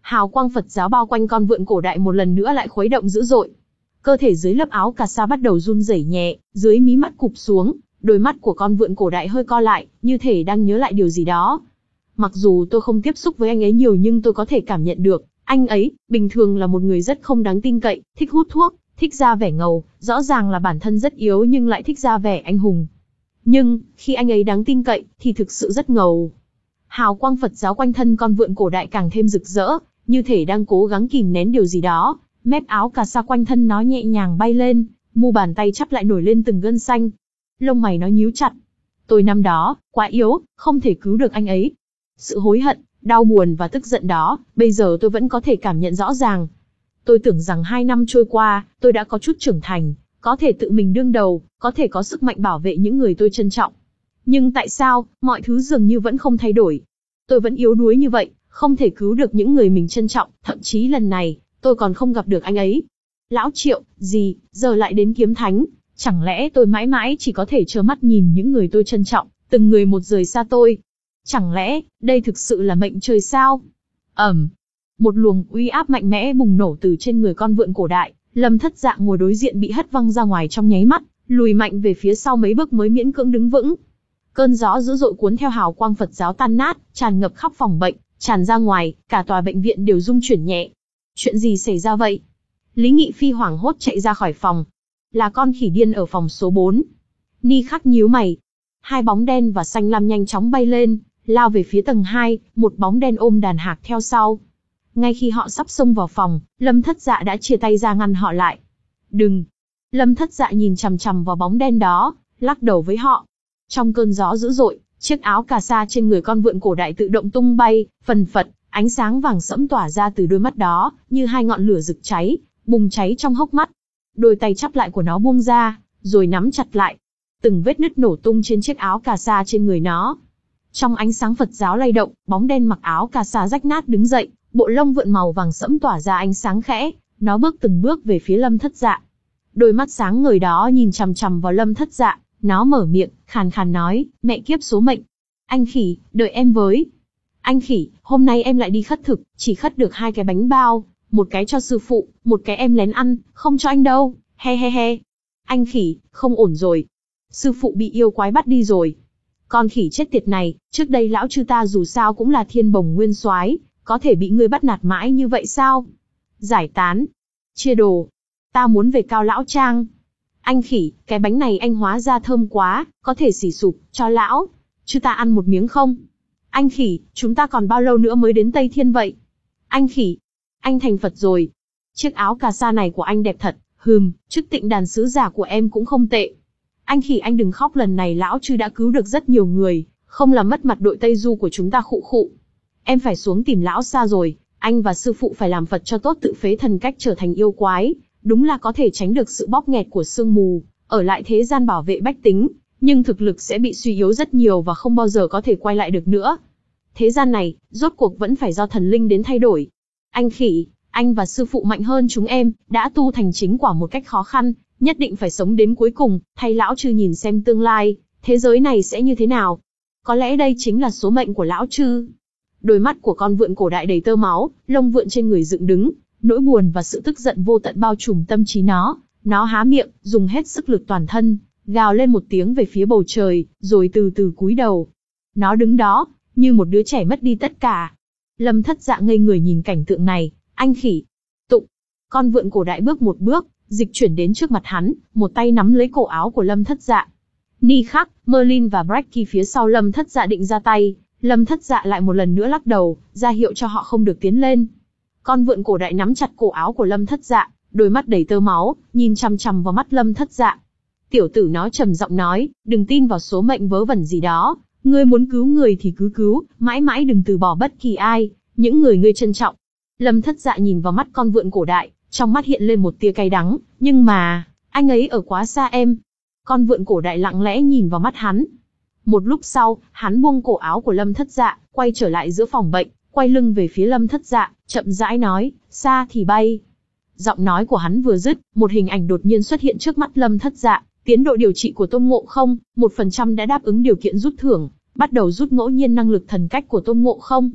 Hào quang Phật giáo bao quanh con vượn cổ đại một lần nữa lại khuấy động dữ dội. Cơ thể dưới lớp áo cà sa bắt đầu run rẩy nhẹ, dưới mí mắt cụp xuống, đôi mắt của con vượn cổ đại hơi co lại, như thể đang nhớ lại điều gì đó. Mặc dù tôi không tiếp xúc với anh ấy nhiều nhưng tôi có thể cảm nhận được, anh ấy, bình thường là một người rất không đáng tin cậy, thích hút thuốc, thích ra vẻ ngầu, rõ ràng là bản thân rất yếu nhưng lại thích ra vẻ anh hùng. Nhưng, khi anh ấy đáng tin cậy, thì thực sự rất ngầu. Hào quang Phật giáo quanh thân con vượn cổ đại càng thêm rực rỡ, như thể đang cố gắng kìm nén điều gì đó. Mép áo cà sa quanh thân nó nhẹ nhàng bay lên, mu bàn tay chắp lại nổi lên từng gân xanh. Lông mày nó nhíu chặt. Tôi năm đó, quá yếu, không thể cứu được anh ấy. Sự hối hận, đau buồn và tức giận đó, bây giờ tôi vẫn có thể cảm nhận rõ ràng. Tôi tưởng rằng hai năm trôi qua, tôi đã có chút trưởng thành, có thể tự mình đương đầu, có thể có sức mạnh bảo vệ những người tôi trân trọng. Nhưng tại sao, mọi thứ dường như vẫn không thay đổi? Tôi vẫn yếu đuối như vậy, không thể cứu được những người mình trân trọng, thậm chí lần này, tôi còn không gặp được anh ấy. Lão Triệu, gì, giờ lại đến kiếm thánh, chẳng lẽ tôi mãi mãi chỉ có thể trơ mắt nhìn những người tôi trân trọng, từng người một rời xa tôi? Chẳng lẽ, đây thực sự là mệnh trời sao? Ầm, một luồng uy áp mạnh mẽ bùng nổ từ trên người con vượn cổ đại, Lâm Thất Dạ ngồi đối diện bị hất văng ra ngoài trong nháy mắt, lùi mạnh về phía sau mấy bước mới miễn cưỡng đứng vững. Cơn gió dữ dội cuốn theo hào quang Phật giáo tan nát, tràn ngập khắp phòng bệnh, tràn ra ngoài, cả tòa bệnh viện đều rung chuyển nhẹ. Chuyện gì xảy ra vậy? Lý Nghị Phi hoảng hốt chạy ra khỏi phòng. Là con khỉ điên ở phòng số bốn. Ni Khắc nhíu mày. Hai bóng đen và xanh lam nhanh chóng bay lên, lao về phía tầng hai, một bóng đen ôm đàn hạc theo sau. Ngay khi họ sắp xông vào phòng, Lâm Thất Dạ đã chia tay ra ngăn họ lại. Đừng! Lâm Thất Dạ nhìn chằm chằm vào bóng đen đó, lắc đầu với họ. Trong cơn gió dữ dội, chiếc áo cà sa trên người con vượn cổ đại tự động tung bay, phần phật, ánh sáng vàng sẫm tỏa ra từ đôi mắt đó, như hai ngọn lửa rực cháy, bùng cháy trong hốc mắt. Đôi tay chắp lại của nó buông ra, rồi nắm chặt lại. Từng vết nứt nổ tung trên chiếc áo cà sa trên người nó. Trong ánh sáng Phật giáo lay động, bóng đen mặc áo cà sa rách nát đứng dậy, bộ lông vượn màu vàng sẫm tỏa ra ánh sáng khẽ, nó bước từng bước về phía Lâm Thất Dạ. Đôi mắt sáng ngời đó nhìn chằm chằm vào Lâm Thất Dạ, nó mở miệng, khàn khàn nói, mẹ kiếp số mệnh. Anh khỉ, đợi em với. Anh khỉ, hôm nay em lại đi khất thực, chỉ khất được hai cái bánh bao, một cái cho sư phụ, một cái em lén ăn, không cho anh đâu, he he he. Anh khỉ, không ổn rồi. Sư phụ bị yêu quái bắt đi rồi. Con khỉ chết tiệt này, trước đây lão chư ta dù sao cũng là thiên bồng nguyên soái, có thể bị ngươi bắt nạt mãi như vậy sao? Giải tán. Chia đồ. Ta muốn về Cao Lão Trang. Anh khỉ, cái bánh này anh hóa ra thơm quá, có thể xỉ sụp, cho lão. Chư ta ăn một miếng không? Anh khỉ, chúng ta còn bao lâu nữa mới đến Tây Thiên vậy? Anh khỉ, anh thành Phật rồi. Chiếc áo cà sa này của anh đẹp thật, hừm, chức tịnh đàn sứ giả của em cũng không tệ. Anh khỉ anh đừng khóc, lần này lão chư đã cứu được rất nhiều người, không làm mất mặt đội Tây Du của chúng ta khụ khụ. Em phải xuống tìm lão xa rồi, anh và sư phụ phải làm Phật cho tốt, tự phế thần cách trở thành yêu quái, đúng là có thể tránh được sự bóp nghẹt của sương mù, ở lại thế gian bảo vệ bách tính, nhưng thực lực sẽ bị suy yếu rất nhiều và không bao giờ có thể quay lại được nữa. Thế gian này, rốt cuộc vẫn phải do thần linh đến thay đổi. Anh khỉ, anh và sư phụ mạnh hơn chúng em, đã tu thành chính quả một cách khó khăn, nhất định phải sống đến cuối cùng, thay lão chư nhìn xem tương lai, thế giới này sẽ như thế nào. Có lẽ đây chính là số mệnh của lão chư. Đôi mắt của con vượn cổ đại đầy tơ máu, lông vượn trên người dựng đứng, nỗi buồn và sự tức giận vô tận bao trùm tâm trí nó. Nó há miệng, dùng hết sức lực toàn thân, gào lên một tiếng về phía bầu trời, rồi từ từ cúi đầu. Nó đứng đó, như một đứa trẻ mất đi tất cả. Lâm Thất Dạ ngây người nhìn cảnh tượng này. Anh khỉ. Tụng. Con vượn cổ đại bước một bước, dịch chuyển đến trước mặt hắn, một tay nắm lấy cổ áo của Lâm Thất Dạ. Ni Khắc, Merlin và Bracky phía sau Lâm Thất Dạ định ra tay, Lâm Thất Dạ lại một lần nữa lắc đầu, ra hiệu cho họ không được tiến lên. Con vượn cổ đại nắm chặt cổ áo của Lâm Thất Dạ, đôi mắt đầy tơ máu, nhìn chằm chằm vào mắt Lâm Thất Dạ. Tiểu tử nó trầm giọng nói, đừng tin vào số mệnh vớ vẩn gì đó, ngươi muốn cứu người thì cứ cứu, mãi mãi đừng từ bỏ bất kỳ ai, những người ngươi trân trọng. Lâm Thất Dạ nhìn vào mắt con vượn cổ đại, trong mắt hiện lên một tia cay đắng, nhưng mà, anh ấy ở quá xa em. Con vượn cổ đại lặng lẽ nhìn vào mắt hắn. Một lúc sau, hắn buông cổ áo của Lâm Thất Dạ, quay trở lại giữa phòng bệnh, quay lưng về phía Lâm Thất Dạ, chậm rãi nói, xa thì bay. Giọng nói của hắn vừa dứt, một hình ảnh đột nhiên xuất hiện trước mắt Lâm Thất Dạ, tiến độ điều trị của Tôn Ngộ Không, một phần trăm đã đáp ứng điều kiện rút thưởng, bắt đầu rút ngẫu nhiên năng lực thần cách của Tôn Ngộ Không.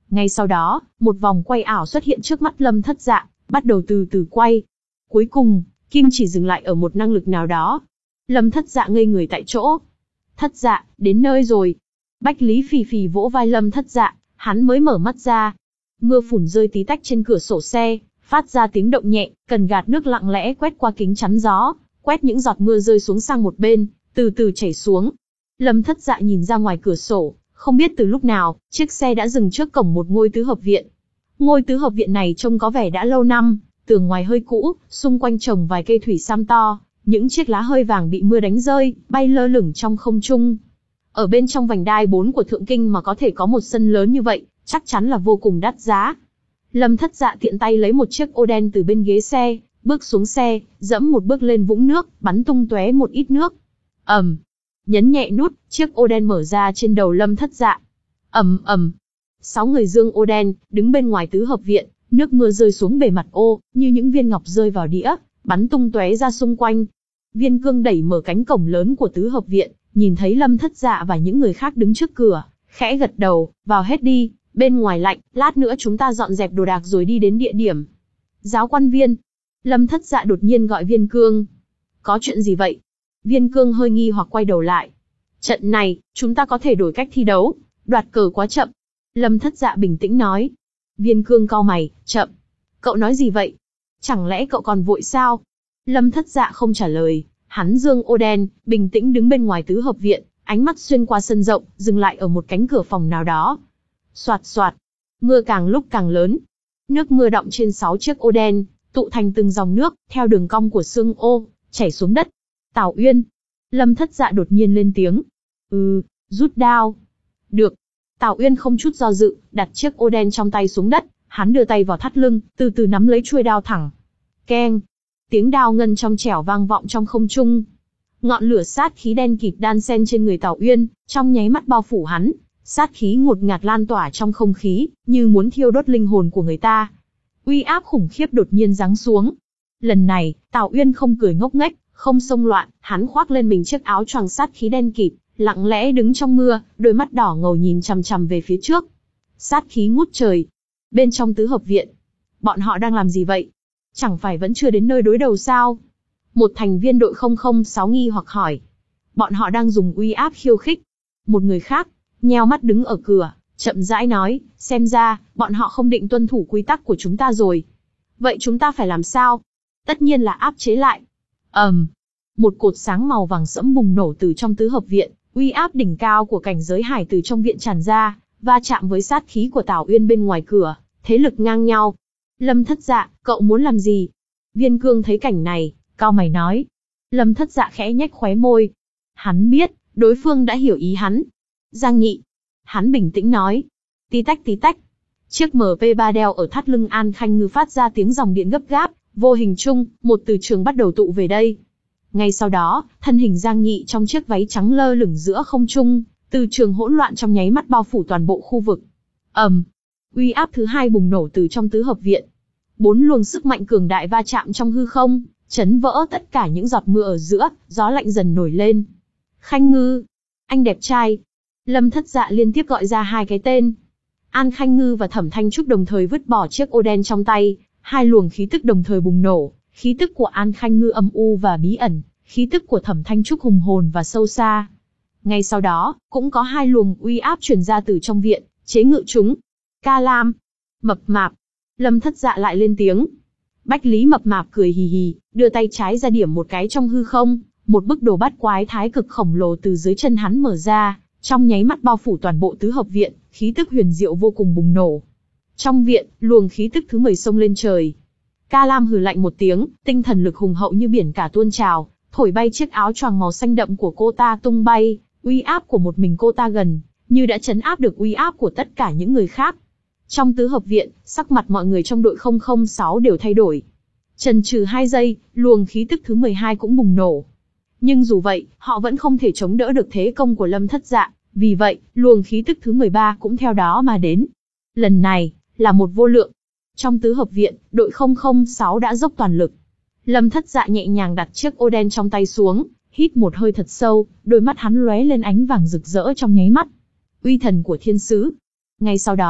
Ngay sau đó, một vòng quay ảo xuất hiện trước mắt Lâm Thất Dạ, bắt đầu từ từ quay. Cuối cùng, kim chỉ dừng lại ở một năng lực nào đó. Lâm Thất Dạ ngây người tại chỗ. Thất Dạ, đến nơi rồi. Bách Lý phì phì vỗ vai Lâm Thất Dạ, hắn mới mở mắt ra. Mưa phùn rơi tí tách trên cửa sổ xe, phát ra tiếng động nhẹ, cần gạt nước lặng lẽ quét qua kính chắn gió, quét những giọt mưa rơi xuống sang một bên, từ từ chảy xuống. Lâm Thất Dạ nhìn ra ngoài cửa sổ, không biết từ lúc nào, chiếc xe đã dừng trước cổng một ngôi tứ hợp viện. Ngôi tứ hợp viện này trông có vẻ đã lâu năm, tường ngoài hơi cũ, xung quanh trồng vài cây thủy sam to, những chiếc lá hơi vàng bị mưa đánh rơi, bay lơ lửng trong không trung. Ở bên trong vành đai bốn của Thượng Kinh mà có thể có một sân lớn như vậy, chắc chắn là vô cùng đắt giá. Lâm Thất Dạ tiện tay lấy một chiếc ô đen từ bên ghế xe, bước xuống xe, dẫm một bước lên vũng nước, bắn tung tóe một ít nước. ầm, nhấn nhẹ nút, chiếc ô đen mở ra trên đầu Lâm Thất Dạ. ầm ầm, sáu người dương ô đen đứng bên ngoài tứ hợp viện, nước mưa rơi xuống bề mặt ô, như những viên ngọc rơi vào đĩa, bắn tung tóe ra xung quanh. Viên Cương đẩy mở cánh cổng lớn của tứ hợp viện, nhìn thấy Lâm Thất Dạ và những người khác đứng trước cửa, khẽ gật đầu, vào hết đi, bên ngoài lạnh, lát nữa chúng ta dọn dẹp đồ đạc rồi đi đến địa điểm. Giáo quan Viên. Lâm Thất Dạ đột nhiên gọi Viên Cương. Có chuyện gì vậy? Viên Cương hơi nghi hoặc quay đầu lại. Trận này, chúng ta có thể đổi cách thi đấu, đoạt cờ quá chậm. Lâm Thất Dạ bình tĩnh nói. Viên Cương cau mày, chậm. Cậu nói gì vậy? Chẳng lẽ cậu còn vội sao? Lâm Thất Dạ không trả lời, hắn dương ô đen, bình tĩnh đứng bên ngoài tứ hợp viện, ánh mắt xuyên qua sân rộng, dừng lại ở một cánh cửa phòng nào đó. Soạt soạt, mưa càng lúc càng lớn. Nước mưa đọng trên sáu chiếc ô đen, tụ thành từng dòng nước, theo đường cong của xương ô, chảy xuống đất. Tào Uyên. Lâm Thất Dạ đột nhiên lên tiếng. Ừ, rút đao. Được. Tào Uyên không chút do dự, đặt chiếc ô đen trong tay xuống đất, hắn đưa tay vào thắt lưng, từ từ nắm lấy chuôi đao thẳng. Keng. Tiếng đao ngân trong trẻo vang vọng trong không trung. Ngọn lửa sát khí đen kịt đan xen trên người Tào Uyên, trong nháy mắt bao phủ hắn, sát khí ngột ngạt lan tỏa trong không khí, như muốn thiêu đốt linh hồn của người ta. Uy áp khủng khiếp đột nhiên giáng xuống. Lần này, Tào Uyên không cười ngốc nghếch, không xông loạn, hắn khoác lên mình chiếc áo choàng sát khí đen kịt, lặng lẽ đứng trong mưa, đôi mắt đỏ ngầu nhìn chằm chằm về phía trước. Sát khí ngút trời. Bên trong tứ hợp viện, bọn họ đang làm gì vậy? Chẳng phải vẫn chưa đến nơi đối đầu sao? Một thành viên đội không không sáu nghi hoặc hỏi. Bọn họ đang dùng uy áp khiêu khích. Một người khác, nheo mắt đứng ở cửa, chậm rãi nói, xem ra, bọn họ không định tuân thủ quy tắc của chúng ta rồi. Vậy chúng ta phải làm sao? Tất nhiên là áp chế lại. ầm, um, một cột sáng màu vàng sẫm bùng nổ từ trong tứ hợp viện, uy áp đỉnh cao của cảnh giới hải từ trong viện tràn ra, va chạm với sát khí của Tào Uyên bên ngoài cửa, thế lực ngang nhau. Lâm Thất Dạ, cậu muốn làm gì? Viên Cương thấy cảnh này, cau mày nói. Lâm Thất Dạ khẽ nhếch khóe môi. Hắn biết, đối phương đã hiểu ý hắn. Giang Nghị. Hắn bình tĩnh nói. Tí tách tí tách. Chiếc em pê ba đeo ở thắt lưng An Khanh Ngư phát ra tiếng dòng điện gấp gáp, vô hình chung, một từ trường bắt đầu tụ về đây. Ngay sau đó, thân hình Giang Nghị trong chiếc váy trắng lơ lửng giữa không trung, từ trường hỗn loạn trong nháy mắt bao phủ toàn bộ khu vực. ầm, um, uy áp thứ hai bùng nổ từ trong tứ hợp viện. Bốn luồng sức mạnh cường đại va chạm trong hư không, chấn vỡ tất cả những giọt mưa ở giữa, gió lạnh dần nổi lên. Khanh Ngư, anh đẹp trai. Lâm Thất Dạ liên tiếp gọi ra hai cái tên. An Khanh Ngư và Thẩm Thanh Trúc đồng thời vứt bỏ chiếc ô đen trong tay, hai luồng khí tức đồng thời bùng nổ, khí tức của An Khanh Ngư âm u và bí ẩn, khí tức của Thẩm Thanh Trúc hùng hồn và sâu xa. Ngay sau đó, cũng có hai luồng uy áp truyền ra từ trong viện, chế ngự chúng. Ca Lam, Mập Mạp. Lâm Thất Dạ lại lên tiếng. Bách Lý Mập Mạp cười hì hì, đưa tay trái ra điểm một cái trong hư không, một bức đồ bát quái thái cực khổng lồ từ dưới chân hắn mở ra, trong nháy mắt bao phủ toàn bộ tứ hợp viện, khí tức huyền diệu vô cùng bùng nổ. Trong viện, luồng khí tức thứ mười xông lên trời. Ca Lam hừ lạnh một tiếng, tinh thần lực hùng hậu như biển cả tuôn trào, thổi bay chiếc áo choàng màu xanh đậm của cô ta tung bay, uy áp của một mình cô ta gần, như đã trấn áp được uy áp của tất cả những người khác. Trong tứ hợp viện, sắc mặt mọi người trong đội không không sáu đều thay đổi. Chần chừ hai giây, luồng khí tức thứ mười hai cũng bùng nổ. Nhưng dù vậy, họ vẫn không thể chống đỡ được thế công của Lâm Thất Dạ, vì vậy, luồng khí tức thứ mười ba cũng theo đó mà đến. Lần này, là một vô lượng. Trong tứ hợp viện, đội không không sáu đã dốc toàn lực. Lâm Thất Dạ nhẹ nhàng đặt chiếc ô đen trong tay xuống, hít một hơi thật sâu, đôi mắt hắn lóe lên ánh vàng rực rỡ trong nháy mắt. Uy thần của thiên sứ. Ngay sau đó,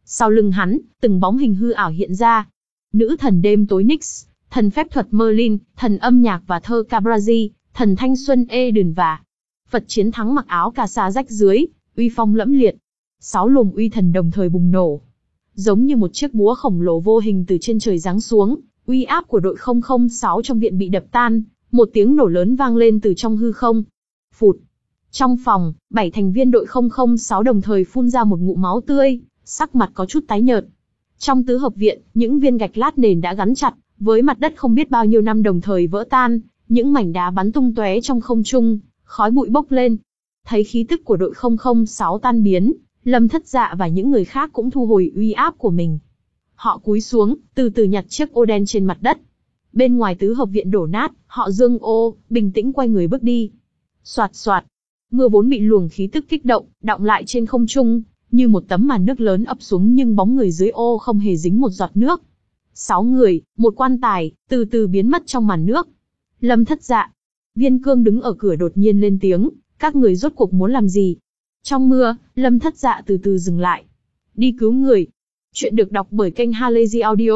Sau lưng hắn, từng bóng hình hư ảo hiện ra. Nữ thần đêm tối Nyx, thần phép thuật Merlin, thần âm nhạc và thơ Cabrazi, thần thanh xuân Eden và Phật chiến thắng mặc áo cà sa rách dưới, uy phong lẫm liệt. Sáu luồng uy thần đồng thời bùng nổ. Giống như một chiếc búa khổng lồ vô hình từ trên trời giáng xuống, uy áp của đội không không sáu trong viện bị đập tan, một tiếng nổ lớn vang lên từ trong hư không. Phụt. Trong phòng, bảy thành viên đội không không sáu đồng thời phun ra một ngụm máu tươi, sắc mặt có chút tái nhợt. Trong tứ hợp viện, những viên gạch lát nền đã gắn chặt, với mặt đất không biết bao nhiêu năm đồng thời vỡ tan, những mảnh đá bắn tung tóe trong không trung, khói bụi bốc lên. Thấy khí tức của đội không không sáu tan biến, Lâm Thất Dạ và những người khác cũng thu hồi uy áp của mình. Họ cúi xuống, từ từ nhặt chiếc ô đen trên mặt đất. Bên ngoài tứ hợp viện đổ nát, họ dương ô, bình tĩnh quay người bước đi. Soạt soạt, mưa vốn bị luồng khí tức kích động, đọng lại trên không trung, như một tấm màn nước lớn ập xuống nhưng bóng người dưới ô không hề dính một giọt nước. Sáu người, một quan tài, từ từ biến mất trong màn nước. Lâm Thất Dạ, Viên Cương đứng ở cửa đột nhiên lên tiếng, các người rốt cuộc muốn làm gì? Trong mưa, Lâm Thất Dạ từ từ dừng lại. Đi cứu người. Chuyện được đọc bởi kênh Halazy Audio.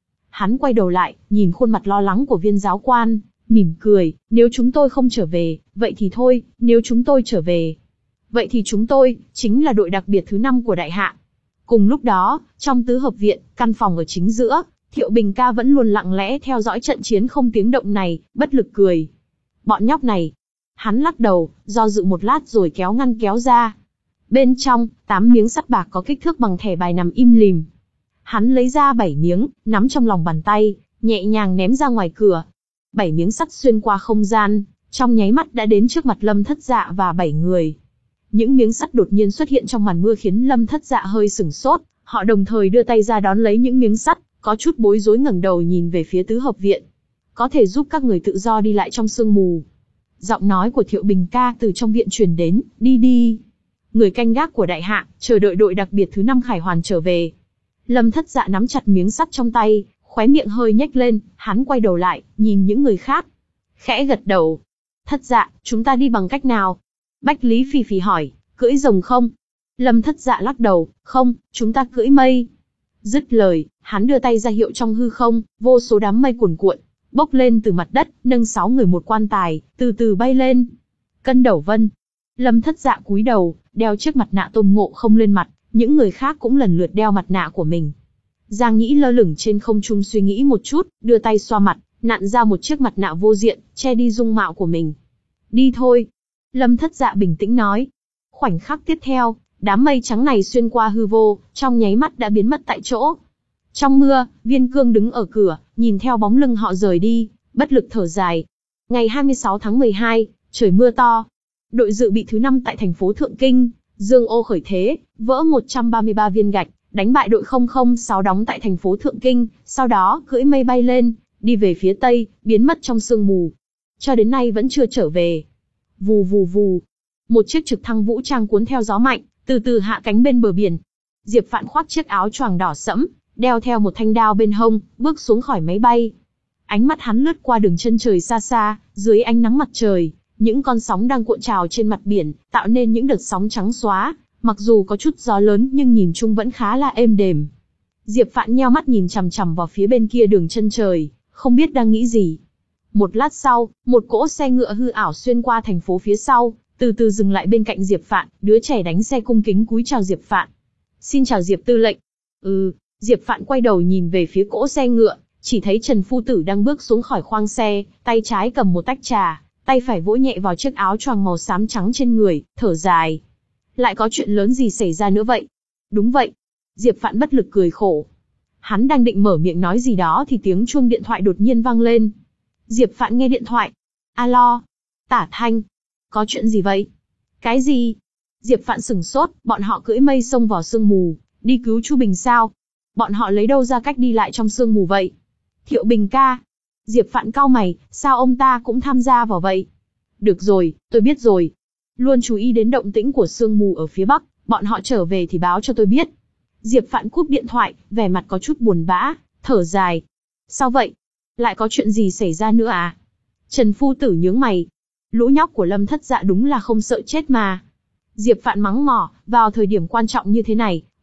Hắn quay đầu lại, nhìn khuôn mặt lo lắng của viên giáo quan, mỉm cười, nếu chúng tôi không trở về, vậy thì thôi, nếu chúng tôi trở về, vậy thì chúng tôi, chính là đội đặc biệt thứ năm của đại hạ. Cùng lúc đó, trong tứ hợp viện, căn phòng ở chính giữa, Thiệu Bình Ca vẫn luôn lặng lẽ theo dõi trận chiến không tiếng động này, bất lực cười. Bọn nhóc này. Hắn lắc đầu, do dự một lát rồi kéo ngăn kéo ra. Bên trong, tám miếng sắt bạc có kích thước bằng thẻ bài nằm im lìm. Hắn lấy ra bảy miếng, nắm trong lòng bàn tay, nhẹ nhàng ném ra ngoài cửa. Bảy miếng sắt xuyên qua không gian, trong nháy mắt đã đến trước mặt Lâm Thất Dạ và bảy người. Những miếng sắt đột nhiên xuất hiện trong màn mưa khiến Lâm Thất Dạ hơi sửng sốt, họ đồng thời đưa tay ra đón lấy những miếng sắt, có chút bối rối ngẩng đầu nhìn về phía tứ hợp viện. Có thể giúp các người tự do đi lại trong sương mù. Giọng nói của Thiệu Bình Ca từ trong viện truyền đến, đi đi. Người canh gác của đại hạ, chờ đợi đội đặc biệt thứ năm Khải Hoàn trở về. Lâm Thất Dạ nắm chặt miếng sắt trong tay, khóe miệng hơi nhếch lên, hắn quay đầu lại, nhìn những người khác. Khẽ gật đầu. Thất Dạ, chúng ta đi bằng cách nào? Bách Lý Phì Phì hỏi, cưỡi rồng không? Lâm Thất Dạ lắc đầu, không, chúng ta cưỡi mây. Dứt lời, hắn đưa tay ra hiệu trong hư không, vô số đám mây cuồn cuộn, bốc lên từ mặt đất, nâng sáu người một quan tài, từ từ bay lên. Cân Đầu Vân. Lâm Thất Dạ cúi đầu, đeo chiếc mặt nạ Tôn Ngộ Không lên mặt, những người khác cũng lần lượt đeo mặt nạ của mình. Giang Nhĩ lơ lửng trên không trung suy nghĩ một chút, đưa tay xoa mặt, nặn ra một chiếc mặt nạ vô diện, che đi dung mạo của mình. Đi thôi. Lâm Thất Dạ bình tĩnh nói. Khoảnh khắc tiếp theo, đám mây trắng này xuyên qua hư vô, trong nháy mắt đã biến mất tại chỗ. Trong mưa, Viên Cương đứng ở cửa, nhìn theo bóng lưng họ rời đi, bất lực thở dài. Ngày hai mươi sáu tháng mười hai, trời mưa to. Đội dự bị thứ năm tại thành phố Thượng Kinh, Dương Ô khởi thế, vỡ một trăm ba mươi ba viên gạch, đánh bại đội không không sáu đóng tại thành phố Thượng Kinh, sau đó cưỡi mây bay lên, đi về phía tây, biến mất trong sương mù. Cho đến nay vẫn chưa trở về. Vù vù vù. Một chiếc trực thăng vũ trang cuốn theo gió mạnh, từ từ hạ cánh bên bờ biển. Diệp Phạn khoác chiếc áo choàng đỏ sẫm, đeo theo một thanh đao bên hông, bước xuống khỏi máy bay. Ánh mắt hắn lướt qua đường chân trời xa xa, dưới ánh nắng mặt trời, những con sóng đang cuộn trào trên mặt biển, tạo nên những đợt sóng trắng xóa, mặc dù có chút gió lớn nhưng nhìn chung vẫn khá là êm đềm. Diệp Phạn nheo mắt nhìn chằm chằm vào phía bên kia đường chân trời, không biết đang nghĩ gì. Một lát sau, một cỗ xe ngựa hư ảo xuyên qua thành phố phía sau, từ từ dừng lại bên cạnh Diệp Phạn, đứa trẻ đánh xe cung kính cúi chào Diệp Phạn. Xin chào Diệp tư lệnh. Ừ, Diệp Phạn quay đầu nhìn về phía cỗ xe ngựa, chỉ thấy Trần Phu Tử đang bước xuống khỏi khoang xe, tay trái cầm một tách trà, tay phải vỗ nhẹ vào chiếc áo choàng màu xám trắng trên người, thở dài. Lại có chuyện lớn gì xảy ra nữa vậy? Đúng vậy. Diệp Phạn bất lực cười khổ. Hắn đang định mở miệng nói gì đó thì tiếng chuông điện thoại đột nhiên vang lên. Diệp Phạn nghe điện thoại. Alo. Tả Thanh. Có chuyện gì vậy? Cái gì? Diệp Phạn sửng sốt, bọn họ cưỡi mây xông vào sương mù, đi cứu Chu Bình sao? Bọn họ lấy đâu ra cách đi lại trong sương mù vậy? Thiệu Bình ca. Diệp Phạn cau mày, sao ông ta cũng tham gia vào vậy? Được rồi, tôi biết rồi. Luôn chú ý đến động tĩnh của sương mù ở phía bắc, bọn họ trở về thì báo cho tôi biết. Diệp Phạn cúp điện thoại, vẻ mặt có chút buồn bã, thở dài. Sao vậy? Lại có chuyện gì xảy ra nữa à? Trần Phu Tử nhướng mày. Lũ nhóc của Lâm Thất Dạ đúng là không sợ chết mà. Diệp Phạn mắng mỏ, vào thời điểm quan trọng như thế này,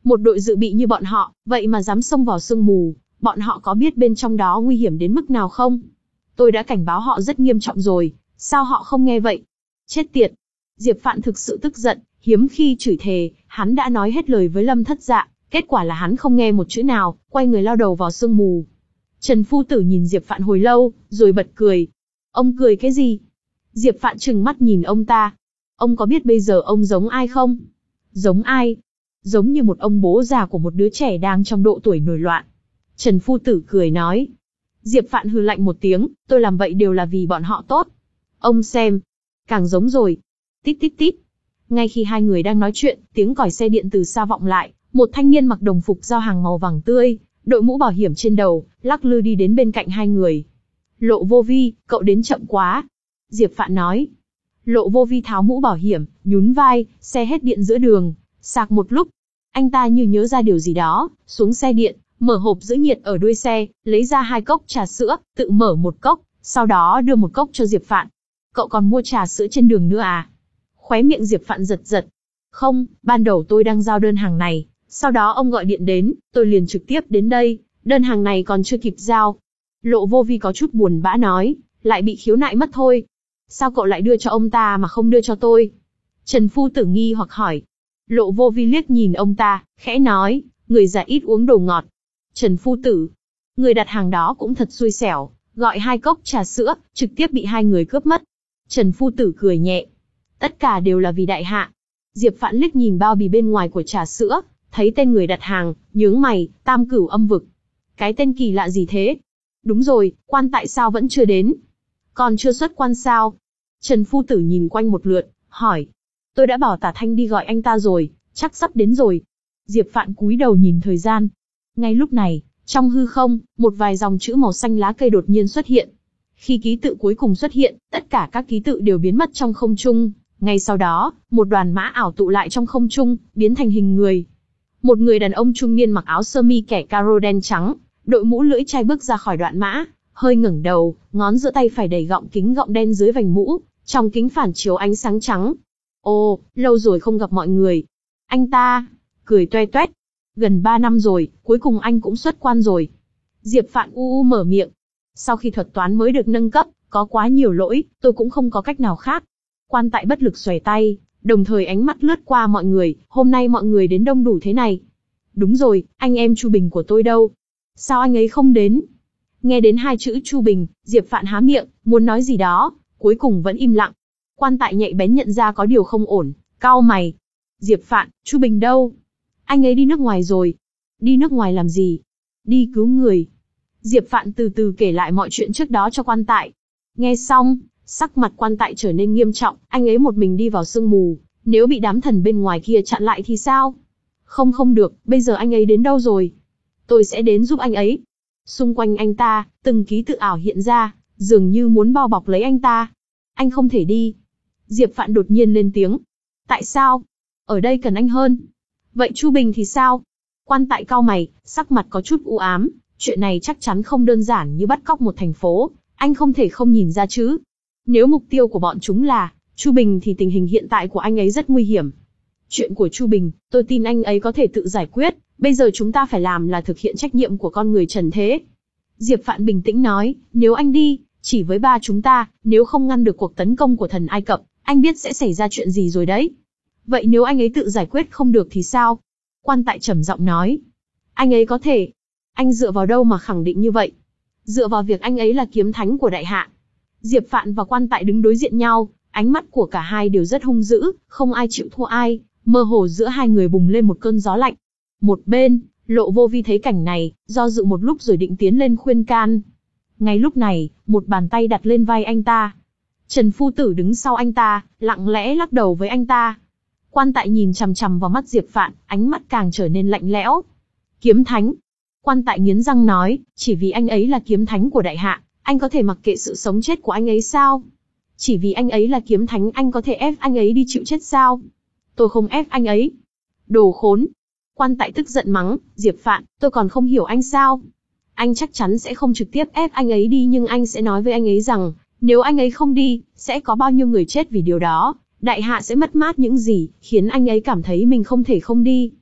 Một đội dự bị như bọn họ, vậy mà dám xông vào sương mù, bọn họ có biết bên trong đó nguy hiểm đến mức nào không? Tôi đã cảnh báo họ rất nghiêm trọng rồi, sao họ không nghe vậy? Chết tiệt! Diệp Phạn thực sự tức giận, hiếm khi chửi thề, hắn đã nói hết lời với Lâm Thất Dạ, kết quả là hắn không nghe một chữ nào, quay người lao đầu vào sương mù. Trần Phu Tử nhìn Diệp Phạn hồi lâu, rồi bật cười. Ông cười cái gì? Diệp Phạn trừng mắt nhìn ông ta. Ông có biết bây giờ ông giống ai không? Giống ai? Giống như một ông bố già của một đứa trẻ đang trong độ tuổi nổi loạn. Trần Phu Tử cười nói. Diệp Phạn hừ lạnh một tiếng, tôi làm vậy đều là vì bọn họ tốt. Ông xem. Càng giống rồi. Tít tít tít. Ngay khi hai người đang nói chuyện, tiếng còi xe điện từ xa vọng lại, một thanh niên mặc đồng phục giao hàng màu vàng tươi, đội mũ bảo hiểm trên đầu, lắc lư đi đến bên cạnh hai người. Lộ Vô Vi, cậu đến chậm quá. Diệp Phạn nói. Lộ Vô Vi tháo mũ bảo hiểm, nhún vai, xe hết điện giữa đường, sạc một lúc. Anh ta như nhớ ra điều gì đó, xuống xe điện, mở hộp giữ nhiệt ở đuôi xe, lấy ra hai cốc trà sữa, tự mở một cốc, sau đó đưa một cốc cho Diệp Phạn. Cậu còn mua trà sữa trên đường nữa à? Khóe miệng Diệp Phạn giật giật. Không, ban đầu tôi đang giao đơn hàng này, sau đó ông gọi điện đến, tôi liền trực tiếp đến đây, đơn hàng này còn chưa kịp giao. Lộ Vô Vi có chút buồn bã nói, lại bị khiếu nại mất thôi. Sao cậu lại đưa cho ông ta mà không đưa cho tôi? Trần Phu Tử nghi hoặc hỏi. Lộ Vô Vi liếc nhìn ông ta, khẽ nói, người già ít uống đồ ngọt. Trần Phu Tử, người đặt hàng đó cũng thật xui xẻo, gọi hai cốc trà sữa, trực tiếp bị hai người cướp mất. Trần Phu Tử cười nhẹ. Tất cả đều là vì đại hạ. Diệp Phạn liếc nhìn bao bì bên ngoài của trà sữa, thấy tên người đặt hàng, nhướng mày, Tam Cửu Âm Vực. Cái tên kỳ lạ gì thế? Đúng rồi, quan tại sao vẫn chưa đến? Còn chưa xuất quan sao? Trần Phu Tử nhìn quanh một lượt, hỏi. Tôi đã bảo Tả Thanh đi gọi anh ta rồi, chắc sắp đến rồi. Diệp Phạn cúi đầu nhìn thời gian. Ngay lúc này, trong hư không, một vài dòng chữ màu xanh lá cây đột nhiên xuất hiện. Khi ký tự cuối cùng xuất hiện, tất cả các ký tự đều biến mất trong không trung. Ngay sau đó, một đoàn mã ảo tụ lại trong không trung, biến thành hình người. Một người đàn ông trung niên mặc áo sơ mi kẻ caro đen trắng, đội mũ lưỡi chai bước ra khỏi đoạn mã, hơi ngẩng đầu, ngón giữa tay phải đẩy gọng kính gọng đen dưới vành mũ, trong kính phản chiếu ánh sáng trắng. Ồ, lâu rồi không gặp mọi người. Anh ta, cười toe toét. Gần ba năm rồi, cuối cùng anh cũng xuất quan rồi. Diệp Phạn u u mở miệng. Sau khi thuật toán mới được nâng cấp, có quá nhiều lỗi, tôi cũng không có cách nào khác. Quan tại bất lực xòe tay, đồng thời ánh mắt lướt qua mọi người, hôm nay mọi người đến đông đủ thế này. Đúng rồi, anh em Chu Bình của tôi đâu? Sao anh ấy không đến? Nghe đến hai chữ Chu Bình, Diệp Phạn há miệng, muốn nói gì đó, cuối cùng vẫn im lặng. Quan tại nhạy bén nhận ra có điều không ổn, cau mày. Diệp Phạn, Chu Bình đâu? Anh ấy đi nước ngoài rồi. Đi nước ngoài làm gì? Đi cứu người. Diệp Phạn từ từ kể lại mọi chuyện trước đó cho quan tại. Nghe xong, sắc mặt quan tại trở nên nghiêm trọng, anh ấy một mình đi vào sương mù, nếu bị đám thần bên ngoài kia chặn lại thì sao? Không không được, bây giờ anh ấy đến đâu rồi? Tôi sẽ đến giúp anh ấy. Xung quanh anh ta, từng ký tự ảo hiện ra, dường như muốn bao bọc lấy anh ta. Anh không thể đi. Diệp Phạn đột nhiên lên tiếng. Tại sao? Ở đây cần anh hơn. Vậy Chu Bình thì sao? Quan tại cau mày, sắc mặt có chút u ám. Chuyện này chắc chắn không đơn giản như bắt cóc một thành phố, anh không thể không nhìn ra chứ. Nếu mục tiêu của bọn chúng là Chu Bình thì tình hình hiện tại của anh ấy rất nguy hiểm. Chuyện của Chu Bình, tôi tin anh ấy có thể tự giải quyết, bây giờ chúng ta phải làm là thực hiện trách nhiệm của con người trần thế. Diệp Phạn bình tĩnh nói, nếu anh đi, chỉ với ba chúng ta, nếu không ngăn được cuộc tấn công của thần Ai Cập, anh biết sẽ xảy ra chuyện gì rồi đấy. Vậy nếu anh ấy tự giải quyết không được thì sao? Quan tại trầm giọng nói. Anh ấy có thể. Anh dựa vào đâu mà khẳng định như vậy? Dựa vào việc anh ấy là kiếm thánh của đại hạ. Diệp Phạn và quan tại đứng đối diện nhau, ánh mắt của cả hai đều rất hung dữ, không ai chịu thua ai, mơ hồ giữa hai người bùng lên một cơn gió lạnh. Một bên, Lộ Vô Vi thấy cảnh này, do dự một lúc rồi định tiến lên khuyên can. Ngay lúc này, một bàn tay đặt lên vai anh ta. Trần Phu Tử đứng sau anh ta, lặng lẽ lắc đầu với anh ta. Quan tại nhìn chằm chằm vào mắt Diệp Phạn, ánh mắt càng trở nên lạnh lẽo. Kiếm thánh. Quan tại nghiến răng nói, chỉ vì anh ấy là kiếm thánh của đại hạ, anh có thể mặc kệ sự sống chết của anh ấy sao? Chỉ vì anh ấy là kiếm thánh anh có thể ép anh ấy đi chịu chết sao? Tôi không ép anh ấy. Đồ khốn. Quan tại tức giận mắng, Diệp Phạn, tôi còn không hiểu anh sao? Anh chắc chắn sẽ không trực tiếp ép anh ấy đi nhưng anh sẽ nói với anh ấy rằng, nếu anh ấy không đi, sẽ có bao nhiêu người chết vì điều đó, đại hạ sẽ mất mát những gì, khiến anh ấy cảm thấy mình không thể không đi.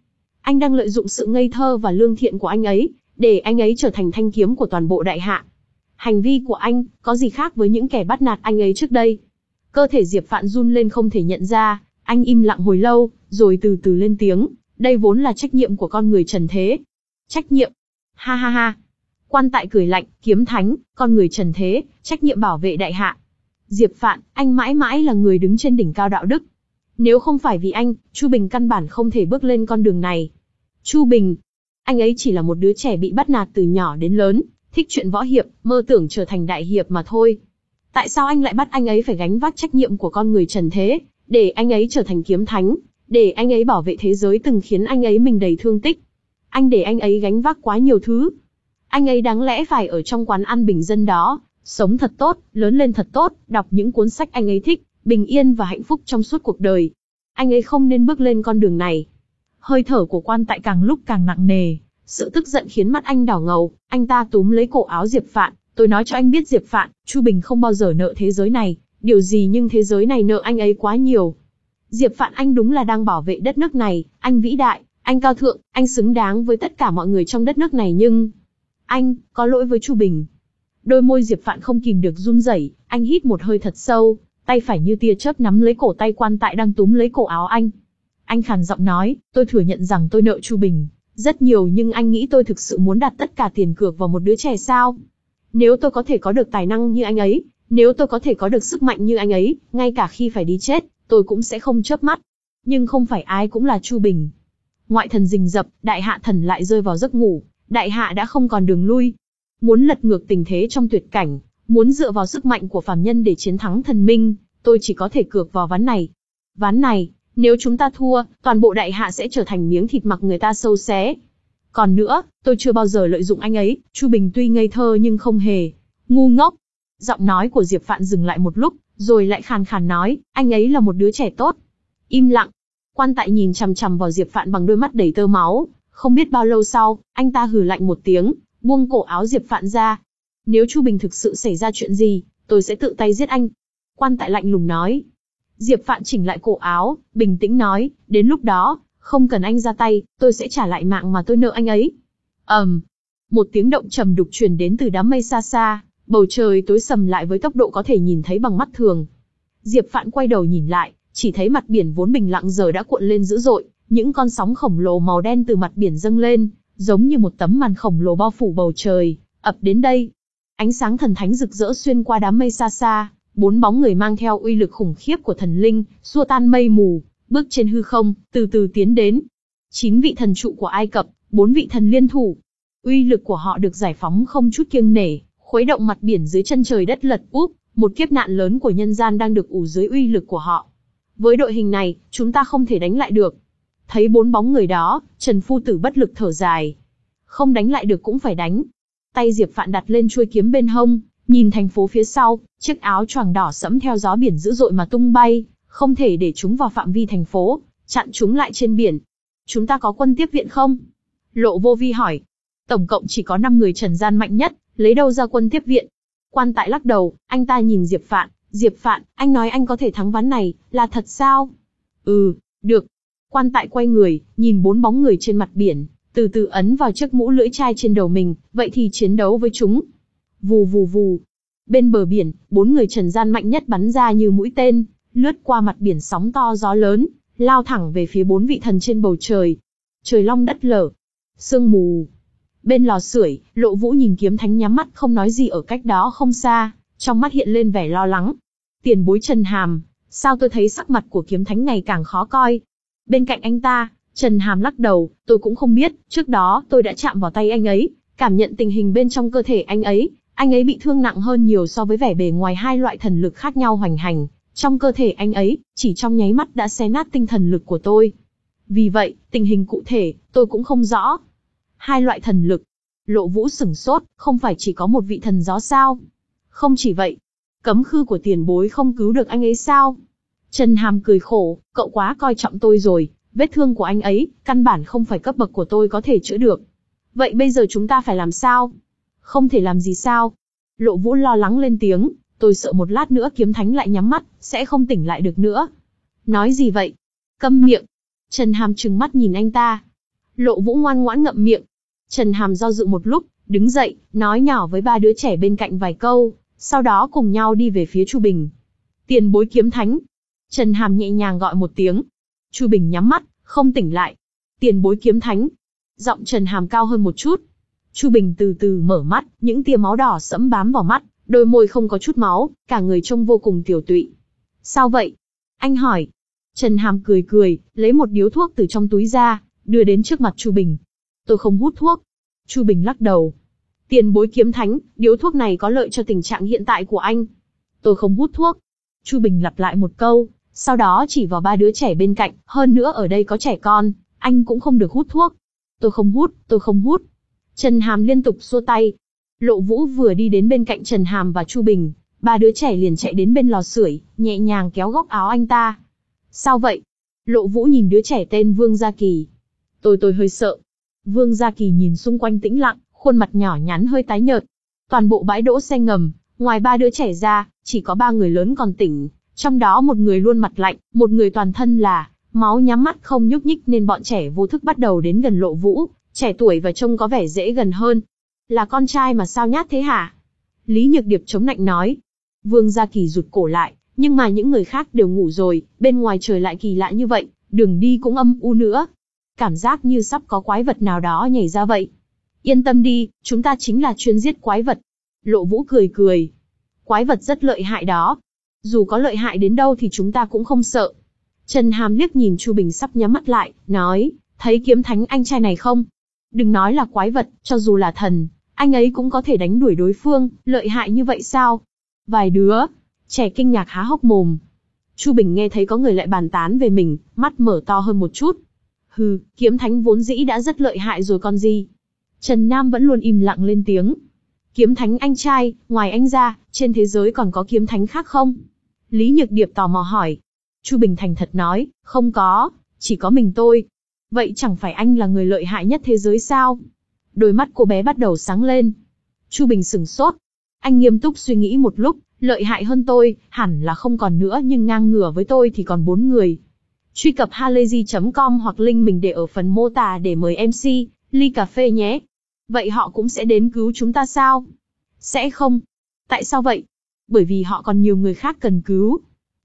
Anh đang lợi dụng sự ngây thơ và lương thiện của anh ấy, để anh ấy trở thành thanh kiếm của toàn bộ đại hạ. Hành vi của anh, có gì khác với những kẻ bắt nạt anh ấy trước đây? Cơ thể Diệp Phạn run lên không thể nhận ra, anh im lặng hồi lâu, rồi từ từ lên tiếng, đây vốn là trách nhiệm của con người trần thế. Trách nhiệm? Ha ha ha. Quan Tại cười lạnh, kiếm thánh, con người trần thế, trách nhiệm bảo vệ đại hạ. Diệp Phạn, anh mãi mãi là người đứng trên đỉnh cao đạo đức. Nếu không phải vì anh, Chu Bình căn bản không thể bước lên con đường này. Chu Bình, anh ấy chỉ là một đứa trẻ bị bắt nạt từ nhỏ đến lớn, thích chuyện võ hiệp, mơ tưởng trở thành đại hiệp mà thôi. Tại sao anh lại bắt anh ấy phải gánh vác trách nhiệm của con người trần thế, để anh ấy trở thành kiếm thánh, để anh ấy bảo vệ thế giới từng khiến anh ấy mình đầy thương tích. Anh để anh ấy gánh vác quá nhiều thứ. Anh ấy đáng lẽ phải ở trong quán ăn bình dân đó, sống thật tốt, lớn lên thật tốt, đọc những cuốn sách anh ấy thích, bình yên và hạnh phúc trong suốt cuộc đời. Anh ấy không nên bước lên con đường này. Hơi thở của Quan Tại càng lúc càng nặng nề, sự tức giận khiến mắt anh đỏ ngầu, anh ta túm lấy cổ áo Diệp Phạn, tôi nói cho anh biết Diệp Phạn, Chu Bình không bao giờ nợ thế giới này, điều gì nhưng thế giới này nợ anh ấy quá nhiều. Diệp Phạn, anh đúng là đang bảo vệ đất nước này, anh vĩ đại, anh cao thượng, anh xứng đáng với tất cả mọi người trong đất nước này nhưng... Anh, có lỗi với Chu Bình. Đôi môi Diệp Phạn không kìm được run rẩy, anh hít một hơi thật sâu, tay phải như tia chớp nắm lấy cổ tay Quan Tại đang túm lấy cổ áo anh. Anh khàn giọng nói, tôi thừa nhận rằng tôi nợ Chu Bình rất nhiều, nhưng anh nghĩ tôi thực sự muốn đặt tất cả tiền cược vào một đứa trẻ sao? Nếu tôi có thể có được tài năng như anh ấy, nếu tôi có thể có được sức mạnh như anh ấy, ngay cả khi phải đi chết, tôi cũng sẽ không chớp mắt. Nhưng không phải ai cũng là Chu Bình. Ngoại thần rình rập, đại hạ thần lại rơi vào giấc ngủ, đại hạ đã không còn đường lui. Muốn lật ngược tình thế trong tuyệt cảnh, muốn dựa vào sức mạnh của phàm nhân để chiến thắng thần minh, tôi chỉ có thể cược vào ván này. Ván này, nếu chúng ta thua, toàn bộ đại hạ sẽ trở thành miếng thịt mặc người ta sâu xé. Còn nữa, tôi chưa bao giờ lợi dụng anh ấy, Chu Bình tuy ngây thơ nhưng không hề ngu ngốc. Giọng nói của Diệp Phạn dừng lại một lúc, rồi lại khàn khàn nói, anh ấy là một đứa trẻ tốt. Im lặng. Quan Tại nhìn chằm chằm vào Diệp Phạn bằng đôi mắt đầy tơ máu, không biết bao lâu sau, anh ta hừ lạnh một tiếng, buông cổ áo Diệp Phạn ra. Nếu Chu Bình thực sự xảy ra chuyện gì, tôi sẽ tự tay giết anh. Quan Tại lạnh lùng nói. Diệp Phạn chỉnh lại cổ áo, bình tĩnh nói, đến lúc đó, không cần anh ra tay, tôi sẽ trả lại mạng mà tôi nợ anh ấy. ầm, um, một tiếng động trầm đục truyền đến từ đám mây xa xa, bầu trời tối sầm lại với tốc độ có thể nhìn thấy bằng mắt thường. Diệp Phạn quay đầu nhìn lại, chỉ thấy mặt biển vốn bình lặng giờ đã cuộn lên dữ dội, những con sóng khổng lồ màu đen từ mặt biển dâng lên, giống như một tấm màn khổng lồ bao phủ bầu trời, ập đến đây. Ánh sáng thần thánh rực rỡ xuyên qua đám mây xa xa, bốn bóng người mang theo uy lực khủng khiếp của thần linh, xua tan mây mù, bước trên hư không, từ từ tiến đến. Chín vị thần trụ của Ai Cập, bốn vị thần liên thủ. Uy lực của họ được giải phóng không chút kiêng nể, khuấy động mặt biển dưới chân trời đất lật úp, một kiếp nạn lớn của nhân gian đang được ủ dưới uy lực của họ. Với đội hình này, chúng ta không thể đánh lại được. Thấy bốn bóng người đó, Trần Phu Tử bất lực thở dài. Không đánh lại được cũng phải đánh. Tay Diệp Phạn đặt lên chuôi kiếm bên hông, nhìn thành phố phía sau, chiếc áo choàng đỏ sẫm theo gió biển dữ dội mà tung bay, không thể để chúng vào phạm vi thành phố, chặn chúng lại trên biển. Chúng ta có quân tiếp viện không? Lộ Vô Vi hỏi. Tổng cộng chỉ có năm người trần gian mạnh nhất, lấy đâu ra quân tiếp viện? Quan Tại lắc đầu, anh ta nhìn Diệp Phạn. Diệp Phạn, anh nói anh có thể thắng ván này, là thật sao? Ừ, được. Quan Tại quay người, nhìn bốn bóng người trên mặt biển, từ từ ấn vào chiếc mũ lưỡi chai trên đầu mình, vậy thì chiến đấu với chúng. Vù vù vù. Bên bờ biển, bốn người trần gian mạnh nhất bắn ra như mũi tên, lướt qua mặt biển sóng to gió lớn, lao thẳng về phía bốn vị thần trên bầu trời. Trời long đất lở, sương mù. Bên lò sưởi, Lộ Vũ nhìn kiếm thánh nhắm mắt không nói gì ở cách đó không xa, trong mắt hiện lên vẻ lo lắng. Tiền bối Trần Hàm, sao tôi thấy sắc mặt của kiếm thánh ngày càng khó coi? Bên cạnh anh ta, Trần Hàm lắc đầu, tôi cũng không biết, trước đó tôi đã chạm vào tay anh ấy, cảm nhận tình hình bên trong cơ thể anh ấy, anh ấy bị thương nặng hơn nhiều so với vẻ bề ngoài hai loại thần lực khác nhau hoành hành. Trong cơ thể anh ấy, chỉ trong nháy mắt đã xé nát tinh thần lực của tôi. Vì vậy, tình hình cụ thể, tôi cũng không rõ. Hai loại thần lực. Lộ Vũ sửng sốt, không phải chỉ có một vị thần gió sao? Không chỉ vậy, cấm khư của tiền bối không cứu được anh ấy sao? Trần Hàm cười khổ, cậu quá coi trọng tôi rồi, vết thương của anh ấy, căn bản không phải cấp bậc của tôi có thể chữa được. Vậy bây giờ chúng ta phải làm sao? Không thể làm gì sao? Lộ Vũ lo lắng lên tiếng, tôi sợ một lát nữa kiếm thánh lại nhắm mắt, sẽ không tỉnh lại được nữa. Nói gì vậy? Câm miệng. Trần Hàm trừng mắt nhìn anh ta. Lộ Vũ ngoan ngoãn ngậm miệng. Trần Hàm do dự một lúc, đứng dậy, nói nhỏ với ba đứa trẻ bên cạnh vài câu, sau đó cùng nhau đi về phía Chu Bình. Tiền bối kiếm thánh. Trần Hàm nhẹ nhàng gọi một tiếng. Chu Bình nhắm mắt, không tỉnh lại. Tiền bối kiếm thánh. Giọng Trần Hàm cao hơn một chút. Chu Bình từ từ mở mắt, những tia máu đỏ sẫm bám vào mắt, đôi môi không có chút máu, cả người trông vô cùng tiểu tụy. Sao vậy? Anh hỏi. Trần Hàm cười cười, lấy một điếu thuốc từ trong túi ra, đưa đến trước mặt Chu Bình. Tôi không hút thuốc. Chu Bình lắc đầu. Tiền bối kiếm thánh, điếu thuốc này có lợi cho tình trạng hiện tại của anh. Tôi không hút thuốc. Chu Bình lặp lại một câu, sau đó chỉ vào ba đứa trẻ bên cạnh, hơn nữa ở đây có trẻ con, anh cũng không được hút thuốc. Tôi không hút, tôi không hút. Trần Hàm liên tục xua tay. Lộ Vũ vừa đi đến bên cạnh Trần Hàm và Chu Bình, ba đứa trẻ liền chạy đến bên lò sưởi, nhẹ nhàng kéo góc áo anh ta. Sao vậy? Lộ Vũ nhìn đứa trẻ tên Vương Gia Kỳ. Tôi tôi hơi sợ. Vương Gia Kỳ nhìn xung quanh tĩnh lặng, khuôn mặt nhỏ nhắn hơi tái nhợt. Toàn bộ bãi đỗ xe ngầm, ngoài ba đứa trẻ ra, chỉ có ba người lớn còn tỉnh. Trong đó một người luôn mặt lạnh, một người toàn thân là máu nhắm mắt không nhúc nhích nên bọn trẻ vô thức bắt đầu đến gần Lộ Vũ, trẻ tuổi và trông có vẻ dễ gần hơn. Là con trai mà sao nhát thế hả? Lý Nhược Điệp chống nạnh nói. Vương Gia Kỳ rụt cổ lại, nhưng mà những người khác đều ngủ rồi, bên ngoài trời lại kỳ lạ như vậy, đường đi cũng âm u nữa. Cảm giác như sắp có quái vật nào đó nhảy ra vậy. Yên tâm đi, chúng ta chính là chuyên giết quái vật. Lộ Vũ cười cười. Quái vật rất lợi hại đó. Dù có lợi hại đến đâu thì chúng ta cũng không sợ. Trần Hàm liếc nhìn Chu Bình sắp nhắm mắt lại, nói, thấy kiếm thánh anh trai này không? Đừng nói là quái vật, cho dù là thần, anh ấy cũng có thể đánh đuổi đối phương, lợi hại như vậy sao? Vài đứa trẻ kinh ngạc há hốc mồm. Chu Bình nghe thấy có người lại bàn tán về mình, mắt mở to hơn một chút. Hừ, kiếm thánh vốn dĩ đã rất lợi hại rồi còn gì. Trần Nam vẫn luôn im lặng lên tiếng. Kiếm thánh anh trai, ngoài anh ra, trên thế giới còn có kiếm thánh khác không? Lý Nhược Điệp tò mò hỏi. Chu Bình thành thật nói, không có, chỉ có mình tôi. Vậy chẳng phải anh là người lợi hại nhất thế giới sao? Đôi mắt cô bé bắt đầu sáng lên. Chu Bình sửng sốt. Anh nghiêm túc suy nghĩ một lúc, lợi hại hơn tôi, hẳn là không còn nữa nhưng ngang ngửa với tôi thì còn bốn người. Truy cập halayzi chấm com hoặc link mình để ở phần mô tả để mời em xê, ly cà phê nhé. Vậy họ cũng sẽ đến cứu chúng ta sao? Sẽ không. Tại sao vậy? Bởi vì họ còn nhiều người khác cần cứu.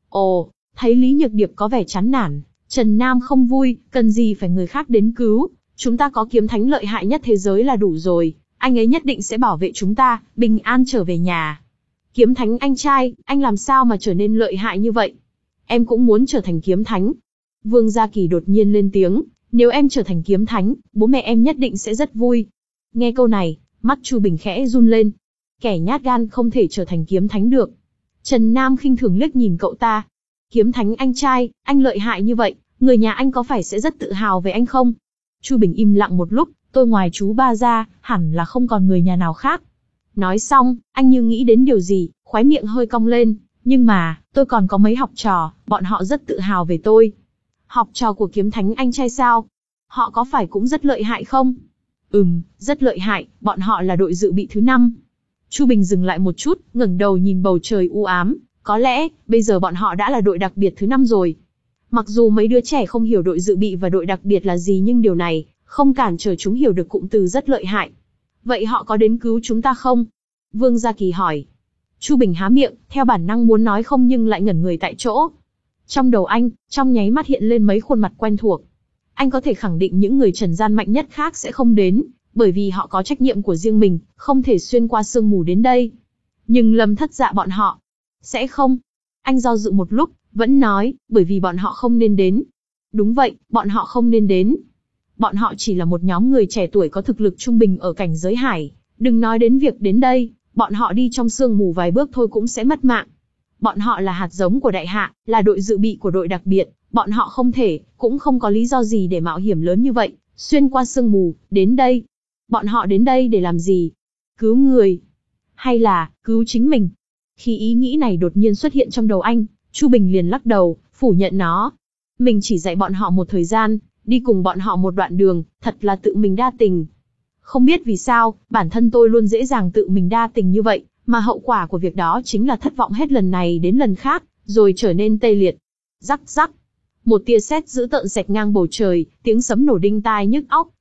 Ồ, thấy Lý Nhược Điệp có vẻ chán nản, Trần Nam không vui, cần gì phải người khác đến cứu, chúng ta có kiếm thánh lợi hại nhất thế giới là đủ rồi, anh ấy nhất định sẽ bảo vệ chúng ta, bình an trở về nhà. Kiếm thánh anh trai, anh làm sao mà trở nên lợi hại như vậy? Em cũng muốn trở thành kiếm thánh. Vương Gia Kỳ đột nhiên lên tiếng, nếu em trở thành kiếm thánh, bố mẹ em nhất định sẽ rất vui. Nghe câu này, mắt Chu Bình khẽ run lên. Kẻ nhát gan không thể trở thành kiếm thánh được. Trần Nam khinh thường liếc nhìn cậu ta. Kiếm thánh anh trai, anh lợi hại như vậy, người nhà anh có phải sẽ rất tự hào về anh không? Chu Bình im lặng một lúc, tôi ngoài chú ba ra, hẳn là không còn người nhà nào khác. Nói xong, anh như nghĩ đến điều gì, khóe miệng hơi cong lên. Nhưng mà, tôi còn có mấy học trò, bọn họ rất tự hào về tôi. Học trò của kiếm thánh anh trai sao? Họ có phải cũng rất lợi hại không? Ừm, rất lợi hại, bọn họ là đội dự bị thứ năm. Chu Bình dừng lại một chút, ngẩng đầu nhìn bầu trời u ám. Có lẽ, bây giờ bọn họ đã là đội đặc biệt thứ năm rồi. Mặc dù mấy đứa trẻ không hiểu đội dự bị và đội đặc biệt là gì nhưng điều này không cản trở chúng hiểu được cụm từ rất lợi hại. Vậy họ có đến cứu chúng ta không? Vương Gia Kỳ hỏi. Chu Bình há miệng, theo bản năng muốn nói không nhưng lại ngẩn người tại chỗ. Trong đầu anh, trong nháy mắt hiện lên mấy khuôn mặt quen thuộc. Anh có thể khẳng định những người trần gian mạnh nhất khác sẽ không đến, bởi vì họ có trách nhiệm của riêng mình, không thể xuyên qua sương mù đến đây. Nhưng Lâm Thất Dạ bọn họ, sẽ không. Anh do dự một lúc, vẫn nói, bởi vì bọn họ không nên đến. Đúng vậy, bọn họ không nên đến. Bọn họ chỉ là một nhóm người trẻ tuổi có thực lực trung bình ở cảnh giới hải. Đừng nói đến việc đến đây, bọn họ đi trong sương mù vài bước thôi cũng sẽ mất mạng. Bọn họ là hạt giống của đại hạ, là đội dự bị của đội đặc biệt. Bọn họ không thể, cũng không có lý do gì để mạo hiểm lớn như vậy, xuyên qua sương mù, đến đây. Bọn họ đến đây để làm gì? Cứu người? Hay là, cứu chính mình? Khi ý nghĩ này đột nhiên xuất hiện trong đầu anh, Chu Bình liền lắc đầu, phủ nhận nó. Mình chỉ dạy bọn họ một thời gian, đi cùng bọn họ một đoạn đường, thật là tự mình đa tình. Không biết vì sao, bản thân tôi luôn dễ dàng tự mình đa tình như vậy, mà hậu quả của việc đó chính là thất vọng hết lần này đến lần khác, rồi trở nên tê liệt. Rắc rắc. Một tia sét dữ tợn xẹt ngang bầu trời, tiếng sấm nổ đinh tai nhức óc,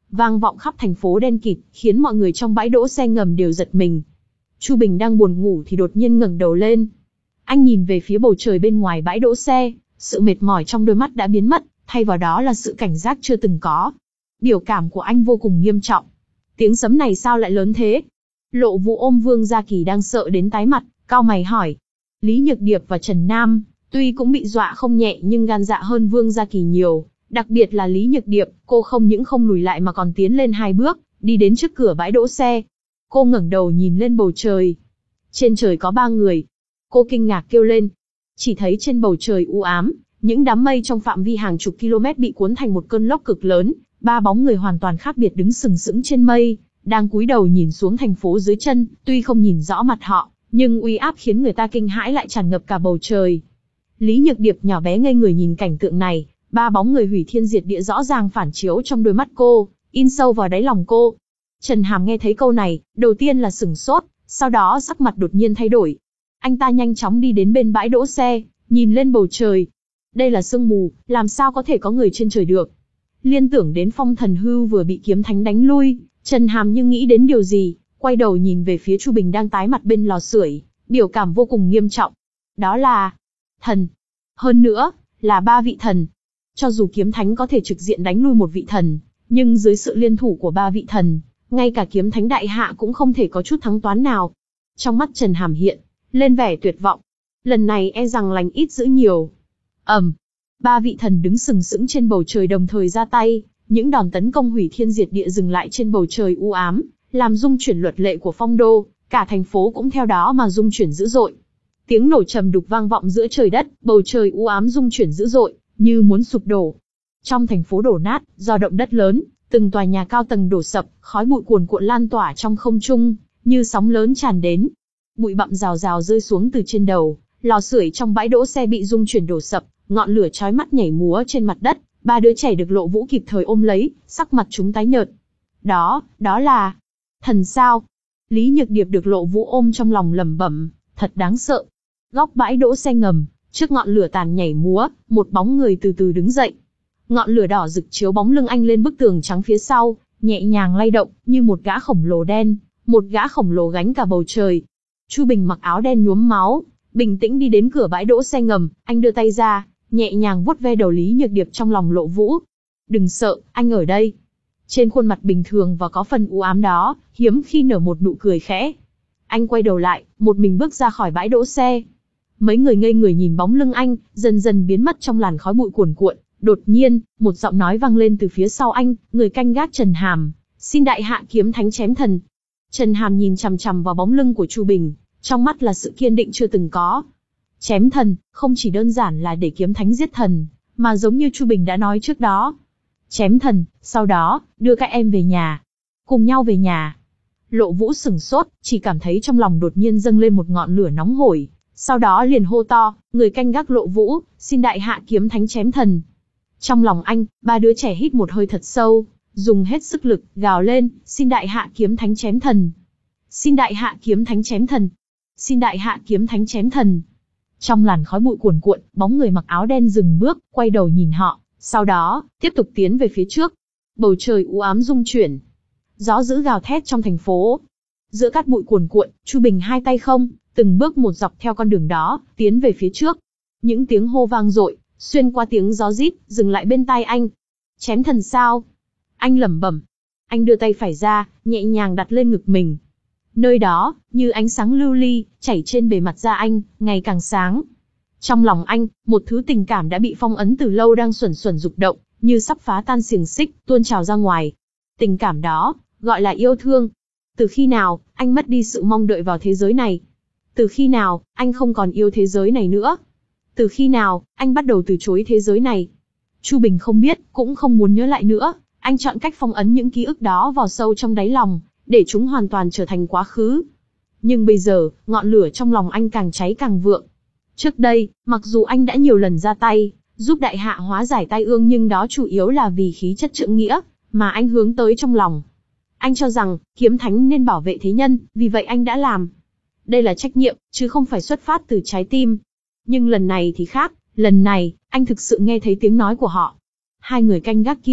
vang vọng khắp thành phố đen kịt, khiến mọi người trong bãi đỗ xe ngầm đều giật mình. Chu Bình đang buồn ngủ thì đột nhiên ngẩng đầu lên. Anh nhìn về phía bầu trời bên ngoài bãi đỗ xe, sự mệt mỏi trong đôi mắt đã biến mất, thay vào đó là sự cảnh giác chưa từng có. Biểu cảm của anh vô cùng nghiêm trọng. Tiếng sấm này sao lại lớn thế? Lộ Vũ ôm Vương Gia Kỳ đang sợ đến tái mặt, cau mày hỏi. Lý Nhược Điệp và Trần Nam, tuy cũng bị dọa không nhẹ nhưng gan dạ hơn Vương Gia Kỳ nhiều. Đặc biệt là Lý Nhược Điệp, cô không những không lùi lại mà còn tiến lên hai bước, đi đến trước cửa bãi đỗ xe. Cô ngẩng đầu nhìn lên bầu trời. Trên trời có ba người. Cô kinh ngạc kêu lên. Chỉ thấy trên bầu trời u ám, những đám mây trong phạm vi hàng chục km bị cuốn thành một cơn lốc cực lớn. Ba bóng người hoàn toàn khác biệt đứng sừng sững trên mây, đang cúi đầu nhìn xuống thành phố dưới chân. Tuy không nhìn rõ mặt họ, nhưng uy áp khiến người ta kinh hãi lại tràn ngập cả bầu trời. Lý Nhược Điệp nhỏ bé ngây người nhìn cảnh tượng này. Ba bóng người hủy thiên diệt địa rõ ràng phản chiếu trong đôi mắt cô, in sâu vào đáy lòng cô. Trần Hàm nghe thấy câu này, đầu tiên là sửng sốt, sau đó sắc mặt đột nhiên thay đổi. Anh ta nhanh chóng đi đến bên bãi đỗ xe, nhìn lên bầu trời. Đây là sương mù, làm sao có thể có người trên trời được? Liên tưởng đến Phong Thần Hưu vừa bị kiếm thánh đánh lui, Trần Hàm như nghĩ đến điều gì, quay đầu nhìn về phía Chu Bình đang tái mặt bên lò sưởi, biểu cảm vô cùng nghiêm trọng. Đó là thần. Hơn nữa, là ba vị thần. Cho dù kiếm thánh có thể trực diện đánh lui một vị thần, nhưng dưới sự liên thủ của ba vị thần, ngay cả kiếm thánh đại hạ cũng không thể có chút thắng toán nào. Trong mắt Trần Hàm hiện lên vẻ tuyệt vọng. Lần này e rằng lành ít dữ nhiều. ầm, um, ba vị thần đứng sừng sững trên bầu trời đồng thời ra tay, những đòn tấn công hủy thiên diệt địa dừng lại trên bầu trời u ám, làm rung chuyển luật lệ của Phong Đô, cả thành phố cũng theo đó mà rung chuyển dữ dội. Tiếng nổ trầm đục vang vọng giữa trời đất, bầu trời u ám rung chuyển dữ dội, như muốn sụp đổ. Trong thành phố đổ nát, do động đất lớn, từng tòa nhà cao tầng đổ sập, khói bụi cuồn cuộn lan tỏa trong không trung, như sóng lớn tràn đến. Bụi bặm rào rào rơi xuống từ trên đầu, lò sưởi trong bãi đỗ xe bị rung chuyển đổ sập, ngọn lửa chói mắt nhảy múa trên mặt đất, ba đứa trẻ được Lộ Vũ kịp thời ôm lấy, sắc mặt chúng tái nhợt. Đó, đó là thần sao? Lý Nhược Điệp được Lộ Vũ ôm trong lòng lẩm bẩm, thật đáng sợ. Góc bãi đỗ xe ngầm, trước ngọn lửa tàn nhảy múa, một bóng người từ từ đứng dậy. Ngọn lửa đỏ rực chiếu bóng lưng anh lên bức tường trắng phía sau, nhẹ nhàng lay động, như một gã khổng lồ đen, một gã khổng lồ gánh cả bầu trời. Chu Bình mặc áo đen nhuốm máu, bình tĩnh đi đến cửa bãi đỗ xe ngầm, anh đưa tay ra, nhẹ nhàng vuốt ve đầu Lý Nhược Điệp trong lòng Lộ Vũ. Đừng sợ, anh ở đây. Trên khuôn mặt bình thường và có phần u ám đó, hiếm khi nở một nụ cười khẽ. Anh quay đầu lại, một mình bước ra khỏi bãi đỗ xe. Mấy người ngây người nhìn bóng lưng anh, dần dần biến mất trong làn khói bụi cuồn cuộn. Đột nhiên, một giọng nói vang lên từ phía sau anh, người canh gác Trần Hàm, xin đại hạ kiếm thánh chém thần. Trần Hàm nhìn chằm chằm vào bóng lưng của Chu Bình, trong mắt là sự kiên định chưa từng có. Chém thần, không chỉ đơn giản là để kiếm thánh giết thần, mà giống như Chu Bình đã nói trước đó. Chém thần, sau đó, đưa các em về nhà. Cùng nhau về nhà. Lộ Vũ sửng sốt, chỉ cảm thấy trong lòng đột nhiên dâng lên một ngọn lửa nóng hổi. Sau đó liền hô to, người canh gác Lộ Vũ, xin đại hạ kiếm thánh chém thần. Trong lòng anh, ba đứa trẻ hít một hơi thật sâu, dùng hết sức lực, gào lên, xin đại hạ kiếm thánh chém thần. Xin đại hạ kiếm thánh chém thần. Xin đại hạ kiếm thánh chém thần. Trong làn khói bụi cuồn cuộn, bóng người mặc áo đen dừng bước, quay đầu nhìn họ, sau đó, tiếp tục tiến về phía trước. Bầu trời u ám rung chuyển. Gió dữ gào thét trong thành phố. Giữa cát bụi cuồn cuộn, Chu Bình hai tay không, từng bước một dọc theo con đường đó, tiến về phía trước. Những tiếng hô vang dội, xuyên qua tiếng gió rít, dừng lại bên tai anh. Chém thần sao? Anh lẩm bẩm. Anh đưa tay phải ra, nhẹ nhàng đặt lên ngực mình. Nơi đó, như ánh sáng lưu ly, chảy trên bề mặt da anh, ngày càng sáng. Trong lòng anh, một thứ tình cảm đã bị phong ấn từ lâu đang xuẩn xuẩn rục động, như sắp phá tan xiềng xích, tuôn trào ra ngoài. Tình cảm đó, gọi là yêu thương. Từ khi nào, anh mất đi sự mong đợi vào thế giới này? Từ khi nào, anh không còn yêu thế giới này nữa? Từ khi nào, anh bắt đầu từ chối thế giới này? Chu Bình không biết, cũng không muốn nhớ lại nữa. Anh chọn cách phong ấn những ký ức đó vào sâu trong đáy lòng, để chúng hoàn toàn trở thành quá khứ. Nhưng bây giờ, ngọn lửa trong lòng anh càng cháy càng vượng. Trước đây, mặc dù anh đã nhiều lần ra tay, giúp đại hạ hóa giải tai ương nhưng đó chủ yếu là vì khí chất trượng nghĩa, mà anh hướng tới trong lòng. Anh cho rằng, kiếm thánh nên bảo vệ thế nhân, vì vậy anh đã làm. Đây là trách nhiệm, chứ không phải xuất phát từ trái tim. Nhưng lần này thì khác, lần này, anh thực sự nghe thấy tiếng nói của họ. Hai người canh gác kia,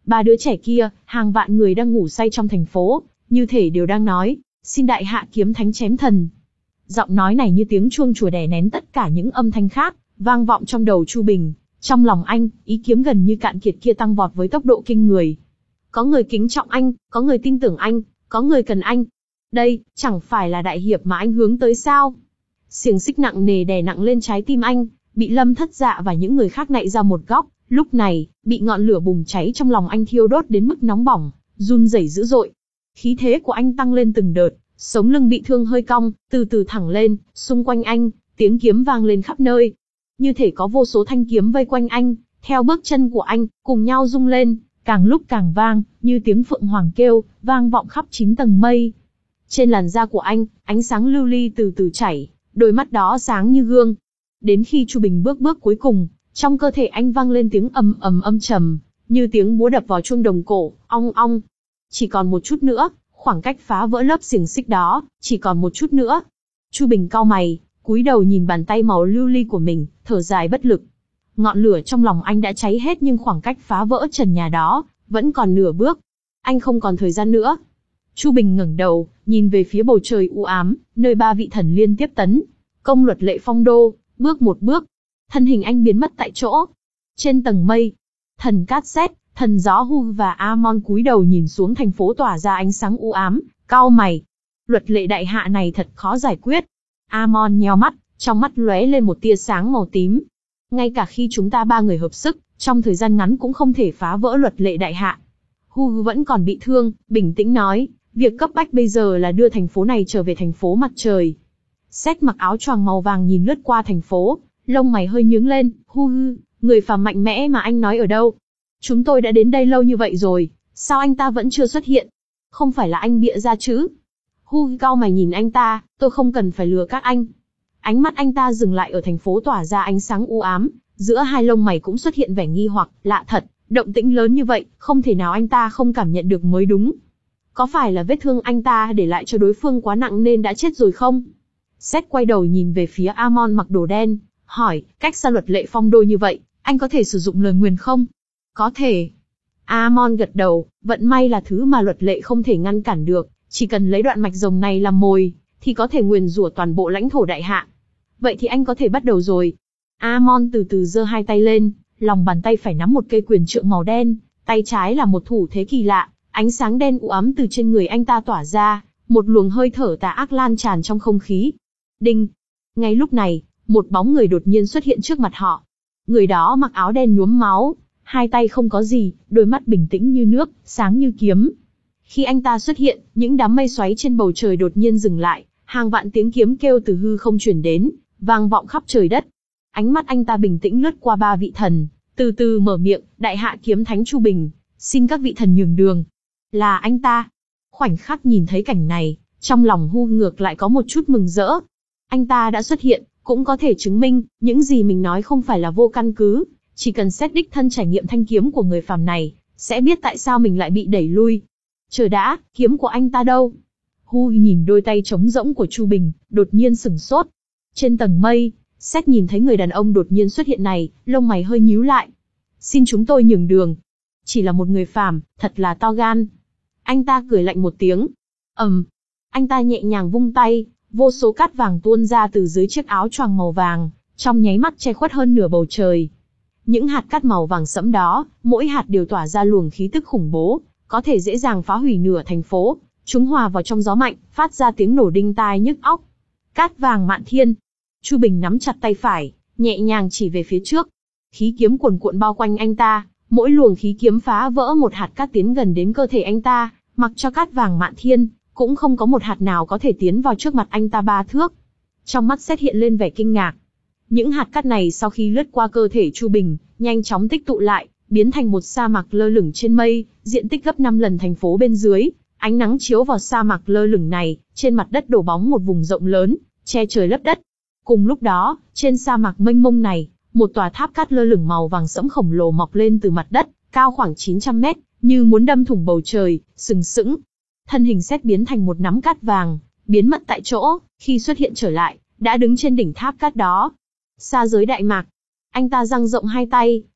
Ba đứa trẻ kia, hàng vạn người đang ngủ say trong thành phố, như thể đều đang nói, xin đại hạ kiếm thánh chém thần. Giọng nói này như tiếng chuông chùa đè nén tất cả những âm thanh khác, vang vọng trong đầu Chu Bình. Trong lòng anh, ý kiếm gần như cạn kiệt kia tăng vọt với tốc độ kinh người. Có người kính trọng anh, có người tin tưởng anh, có người cần anh. Đây, chẳng phải là đại hiệp mà anh hướng tới sao? Xiềng xích nặng nề đè nặng lên trái tim anh, bị Lâm Thất Dạ và những người khác nạy ra một góc. Lúc này, bị ngọn lửa bùng cháy trong lòng anh thiêu đốt đến mức nóng bỏng, run rẩy dữ dội. Khí thế của anh tăng lên từng đợt, sống lưng bị thương hơi cong, từ từ thẳng lên, xung quanh anh, tiếng kiếm vang lên khắp nơi. Như thể có vô số thanh kiếm vây quanh anh, theo bước chân của anh, cùng nhau rung lên, càng lúc càng vang, như tiếng phượng hoàng kêu, vang vọng khắp chín tầng mây. Trên làn da của anh, ánh sáng lưu ly từ từ chảy, đôi mắt đó sáng như gương. Đến khi Chu Bình bước bước cuối cùng, trong cơ thể anh vang lên tiếng ầm ầm âm trầm, như tiếng búa đập vào chuông đồng cổ, ong ong. Chỉ còn một chút nữa, khoảng cách phá vỡ lớp xiềng xích đó, chỉ còn một chút nữa. Chu Bình cau mày, cúi đầu nhìn bàn tay màu lưu ly của mình, thở dài bất lực. Ngọn lửa trong lòng anh đã cháy hết nhưng khoảng cách phá vỡ trần nhà đó, vẫn còn nửa bước. Anh không còn thời gian nữa. Chu Bình ngẩng đầu, nhìn về phía bầu trời u ám, nơi ba vị thần liên tiếp tấn công Luật Lệ Phong Đô, bước một bước. Thân hình anh biến mất tại chỗ. Trên tầng mây, thần Cát Sét, thần Gió Hu và Amon cúi đầu nhìn xuống thành phố tỏa ra ánh sáng u ám, cau mày. Luật Lệ đại hạ này thật khó giải quyết. Amon nheo mắt, trong mắt lóe lên một tia sáng màu tím. Ngay cả khi chúng ta ba người hợp sức, trong thời gian ngắn cũng không thể phá vỡ Luật Lệ đại hạ. Hu vẫn còn bị thương, bình tĩnh nói, việc cấp bách bây giờ là đưa thành phố này trở về thành phố mặt trời. Sét mặc áo choàng màu vàng nhìn lướt qua thành phố, lông mày hơi nhướng lên. Hu, người phàm mạnh mẽ mà anh nói ở đâu? Chúng tôi đã đến đây lâu như vậy rồi, sao anh ta vẫn chưa xuất hiện? Không phải là anh bịa ra chứ? Hu cau mày nhìn anh ta, tôi không cần phải lừa các anh. Ánh mắt anh ta dừng lại ở thành phố tỏa ra ánh sáng u ám, giữa hai lông mày cũng xuất hiện vẻ nghi hoặc, lạ thật, động tĩnh lớn như vậy, không thể nào anh ta không cảm nhận được mới đúng. Có phải là vết thương anh ta để lại cho đối phương quá nặng nên đã chết rồi không? Sét quay đầu nhìn về phía Amon mặc đồ đen, hỏi, cách xa Luật Lệ Phong Đô như vậy, anh có thể sử dụng lời nguyền không? Có thể. Amon gật đầu, vận may là thứ mà Luật Lệ không thể ngăn cản được, chỉ cần lấy đoạn mạch rồng này làm mồi, thì có thể nguyền rủa toàn bộ lãnh thổ đại hạ. Vậy thì anh có thể bắt đầu rồi. Amon từ từ giơ hai tay lên, lòng bàn tay phải nắm một cây quyền trượng màu đen, tay trái là một thủ thế kỳ lạ, ánh sáng đen u ám từ trên người anh ta tỏa ra, một luồng hơi thở tà ác lan tràn trong không khí. Đinh! Ngay lúc này, một bóng người đột nhiên xuất hiện trước mặt họ. Người đó mặc áo đen nhuốm máu, hai tay không có gì, đôi mắt bình tĩnh như nước, sáng như kiếm. Khi anh ta xuất hiện, những đám mây xoáy trên bầu trời đột nhiên dừng lại, hàng vạn tiếng kiếm kêu từ hư không truyền đến, vang vọng khắp trời đất. Ánh mắt anh ta bình tĩnh lướt qua ba vị thần, từ từ mở miệng, đại hạ kiếm thánh Chu Bình, xin các vị thần nhường đường. Là anh ta. Khoảnh khắc nhìn thấy cảnh này, trong lòng Hu ngược lại có một chút mừng rỡ. Anh ta đã xuất hiện, cũng có thể chứng minh, những gì mình nói không phải là vô căn cứ, chỉ cần xét đích thân trải nghiệm thanh kiếm của người phàm này, sẽ biết tại sao mình lại bị đẩy lui. Chờ đã, kiếm của anh ta đâu? Hu nhìn đôi tay trống rỗng của Chu Bình, đột nhiên sửng sốt. Trên tầng mây, Sét nhìn thấy người đàn ông đột nhiên xuất hiện này, lông mày hơi nhíu lại. Xin chúng tôi nhường đường. Chỉ là một người phàm, thật là to gan. Anh ta cười lạnh một tiếng. ầm, um, anh ta nhẹ nhàng vung tay, vô số cát vàng tuôn ra từ dưới chiếc áo choàng màu vàng, trong nháy mắt che khuất hơn nửa bầu trời. Những hạt cát màu vàng sẫm đó, mỗi hạt đều tỏa ra luồng khí tức khủng bố, có thể dễ dàng phá hủy nửa thành phố. Chúng hòa vào trong gió mạnh, phát ra tiếng nổ đinh tai nhức óc. Cát vàng mạn thiên. Chu Bình nắm chặt tay phải, nhẹ nhàng chỉ về phía trước. Khí kiếm cuồn cuộn bao quanh anh ta, mỗi luồng khí kiếm phá vỡ một hạt cát tiến gần đến cơ thể anh ta, mặc cho cát vàng mạn thiên, cũng không có một hạt nào có thể tiến vào trước mặt anh ta ba thước. Trong mắt Sét hiện lên vẻ kinh ngạc. Những hạt cát này sau khi lướt qua cơ thể Chu Bình, nhanh chóng tích tụ lại, biến thành một sa mạc lơ lửng trên mây, diện tích gấp năm lần thành phố bên dưới. Ánh nắng chiếu vào sa mạc lơ lửng này, trên mặt đất đổ bóng một vùng rộng lớn, che trời lấp đất. Cùng lúc đó, trên sa mạc mênh mông này, một tòa tháp cát lơ lửng màu vàng sẫm khổng lồ mọc lên từ mặt đất, cao khoảng chín trăm mét, như muốn đâm thủng bầu trời, sừng sững. Thân hình Sét biến thành một nắm cát vàng, biến mất tại chỗ, khi xuất hiện trở lại, đã đứng trên đỉnh tháp cát đó. Sa giới Đại Mạc. Anh ta dang rộng hai tay,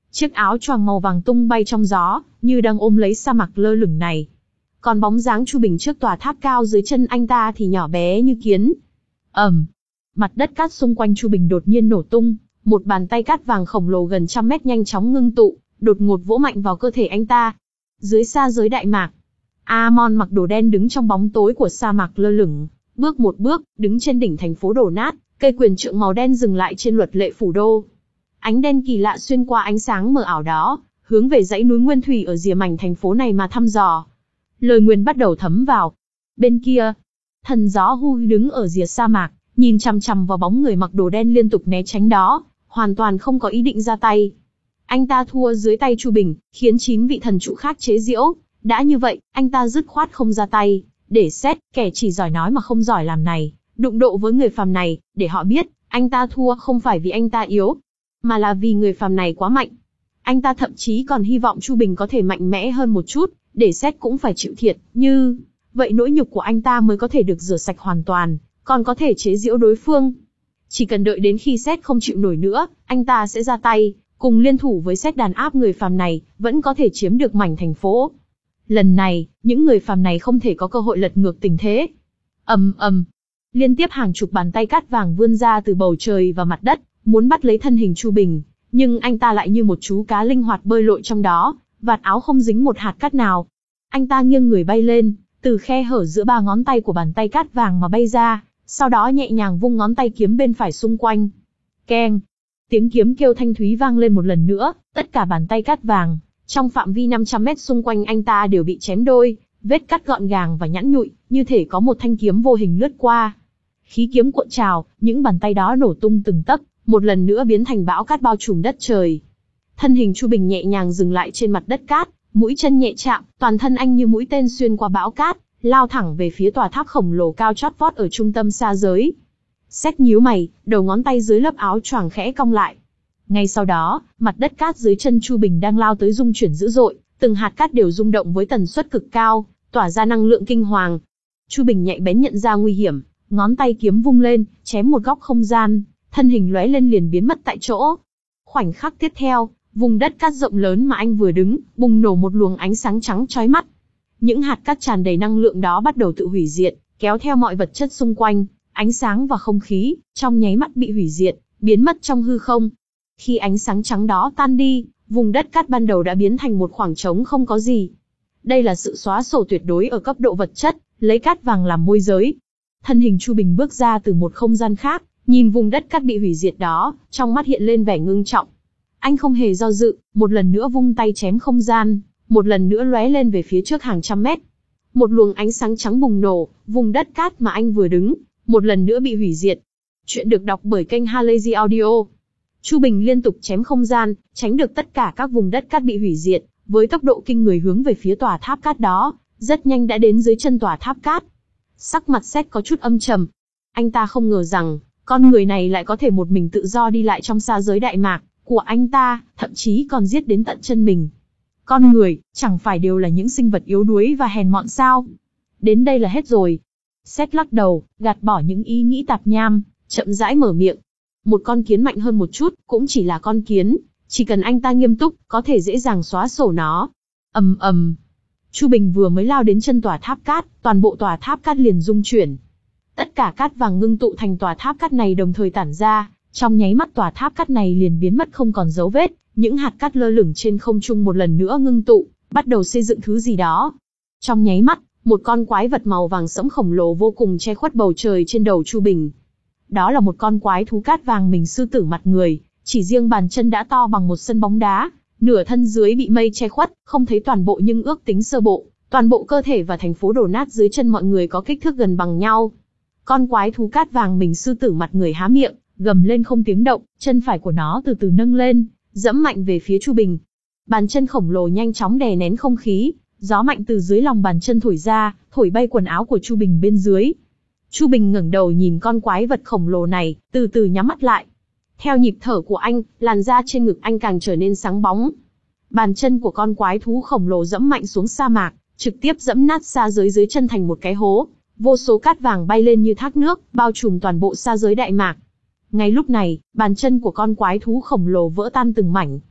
Chiếc áo choàng màu vàng tung bay trong gió, như đang ôm lấy sa mạc lơ lửng này. Còn bóng dáng Chu Bình trước tòa tháp cao dưới chân anh ta thì nhỏ bé như kiến. ầm, mặt đất cát xung quanh Chu Bình đột nhiên nổ tung, một bàn tay cát vàng khổng lồ gần trăm mét nhanh chóng ngưng tụ, đột ngột vỗ mạnh vào cơ thể anh ta. Dưới sa giới Đại Mạc, Amon mặc đồ đen đứng trong bóng tối của sa mạc lơ lửng, bước một bước, đứng trên đỉnh thành phố đổ nát, cây quyền trượng màu đen dừng lại trên luật lệ phủ đô. Ánh đen kỳ lạ xuyên qua ánh sáng mờ ảo đó, hướng về dãy núi Nguyên Thủy ở rìa mảnh thành phố này mà thăm dò. Lời nguyền bắt đầu thấm vào. Bên kia, thần gió Hu đứng ở rìa sa mạc, nhìn chằm chằm vào bóng người mặc đồ đen liên tục né tránh đó, hoàn toàn không có ý định ra tay. Anh ta thua dưới tay Chu Bình, khiến chín vị thần trụ khác chế giễu. Đã như vậy, anh ta dứt khoát không ra tay, để xét, kẻ chỉ giỏi nói mà không giỏi làm này, đụng độ với người phàm này, để họ biết, anh ta thua không phải vì anh ta yếu, mà là vì người phàm này quá mạnh. Anh ta thậm chí còn hy vọng Chu Bình có thể mạnh mẽ hơn một chút, để xét cũng phải chịu thiệt, như vậy nỗi nhục của anh ta mới có thể được rửa sạch hoàn toàn, còn có thể chế giễu đối phương. Chỉ cần đợi đến khi xét không chịu nổi nữa, anh ta sẽ ra tay, cùng liên thủ với xét đàn áp người phàm này, vẫn có thể chiếm được mảnh thành phố. Lần này, những người phàm này không thể có cơ hội lật ngược tình thế. ầm ầm, liên tiếp hàng chục bàn tay cát vàng vươn ra từ bầu trời và mặt đất, muốn bắt lấy thân hình Chu Bình, nhưng anh ta lại như một chú cá linh hoạt bơi lội trong đó, vạt áo không dính một hạt cát nào. Anh ta nghiêng người bay lên, từ khe hở giữa ba ngón tay của bàn tay cát vàng mà bay ra, sau đó nhẹ nhàng vung ngón tay kiếm bên phải xung quanh. Keng, tiếng kiếm kêu thanh thúy vang lên một lần nữa, tất cả bàn tay cát vàng trong phạm vi năm trăm mét xung quanh anh ta đều bị chém đôi, vết cắt gọn gàng và nhẵn nhụi, như thể có một thanh kiếm vô hình lướt qua. Khí kiếm cuộn trào, những bàn tay đó nổ tung từng tấc, một lần nữa biến thành bão cát bao trùm đất trời. Thân hình Chu Bình nhẹ nhàng dừng lại trên mặt đất cát, mũi chân nhẹ chạm, toàn thân anh như mũi tên xuyên qua bão cát, lao thẳng về phía tòa tháp khổng lồ cao chót vót ở trung tâm sa giới. Xét nhíu mày, đầu ngón tay dưới lớp áo choàng khẽ cong lại. Ngay sau đó, mặt đất cát dưới chân Chu Bình đang lao tới rung chuyển dữ dội, từng hạt cát đều rung động với tần suất cực cao, tỏa ra năng lượng kinh hoàng. Chu Bình nhạy bén nhận ra nguy hiểm, ngón tay kiếm vung lên, chém một góc không gian, thân hình lóe lên liền biến mất tại chỗ. Khoảnh khắc tiếp theo, vùng đất cát rộng lớn mà anh vừa đứng, bùng nổ một luồng ánh sáng trắng chói mắt. Những hạt cát tràn đầy năng lượng đó bắt đầu tự hủy diệt, kéo theo mọi vật chất xung quanh, ánh sáng và không khí, trong nháy mắt bị hủy diệt, biến mất trong hư không. Khi ánh sáng trắng đó tan đi, vùng đất cát ban đầu đã biến thành một khoảng trống không có gì. Đây là sự xóa sổ tuyệt đối ở cấp độ vật chất, lấy cát vàng làm môi giới. Thân hình Chu Bình bước ra từ một không gian khác, nhìn vùng đất cát bị hủy diệt đó, trong mắt hiện lên vẻ ngưng trọng. Anh không hề do dự, một lần nữa vung tay chém không gian, một lần nữa lóe lên về phía trước hàng trăm mét. Một luồng ánh sáng trắng bùng nổ, vùng đất cát mà anh vừa đứng, một lần nữa bị hủy diệt. Chuyện được đọc bởi kênh Halazy Audio. Chu Bình liên tục chém không gian, tránh được tất cả các vùng đất cát bị hủy diệt, với tốc độ kinh người hướng về phía tòa tháp cát đó, rất nhanh đã đến dưới chân tòa tháp cát. Sắc mặt Sét có chút âm trầm. Anh ta không ngờ rằng, con người này lại có thể một mình tự do đi lại trong sa giới Đại Mạc của anh ta, thậm chí còn giết đến tận chân mình. Con người, chẳng phải đều là những sinh vật yếu đuối và hèn mọn sao? Đến đây là hết rồi. Sét lắc đầu, gạt bỏ những ý nghĩ tạp nham, chậm rãi mở miệng. Một con kiến mạnh hơn một chút, cũng chỉ là con kiến, chỉ cần anh ta nghiêm túc, có thể dễ dàng xóa sổ nó. Ầm ầm. Chu Bình vừa mới lao đến chân tòa tháp cát, toàn bộ tòa tháp cát liền rung chuyển. Tất cả cát vàng ngưng tụ thành tòa tháp cát này đồng thời tản ra, trong nháy mắt tòa tháp cát này liền biến mất không còn dấu vết, những hạt cát lơ lửng trên không trung một lần nữa ngưng tụ, bắt đầu xây dựng thứ gì đó. Trong nháy mắt, một con quái vật màu vàng sẫm khổng lồ vô cùng che khuất bầu trời trên đầu Chu Bình. Đó là một con quái thú cát vàng mình sư tử mặt người, chỉ riêng bàn chân đã to bằng một sân bóng đá, nửa thân dưới bị mây che khuất, không thấy toàn bộ nhưng ước tính sơ bộ, toàn bộ cơ thể và thành phố đổ nát dưới chân mọi người có kích thước gần bằng nhau. Con quái thú cát vàng mình sư tử mặt người há miệng, gầm lên không tiếng động, chân phải của nó từ từ nâng lên, dẫm mạnh về phía Chu Bình. Bàn chân khổng lồ nhanh chóng đè nén không khí, gió mạnh từ dưới lòng bàn chân thổi ra, thổi bay quần áo của Chu Bình bên dưới. Chu Bình ngẩng đầu nhìn con quái vật khổng lồ này, từ từ nhắm mắt lại. Theo nhịp thở của anh, làn da trên ngực anh càng trở nên sáng bóng. Bàn chân của con quái thú khổng lồ dẫm mạnh xuống sa mạc, trực tiếp dẫm nát sa giới dưới chân thành một cái hố. Vô số cát vàng bay lên như thác nước, bao trùm toàn bộ sa giới Đại Mạc. Ngay lúc này, bàn chân của con quái thú khổng lồ vỡ tan từng mảnh.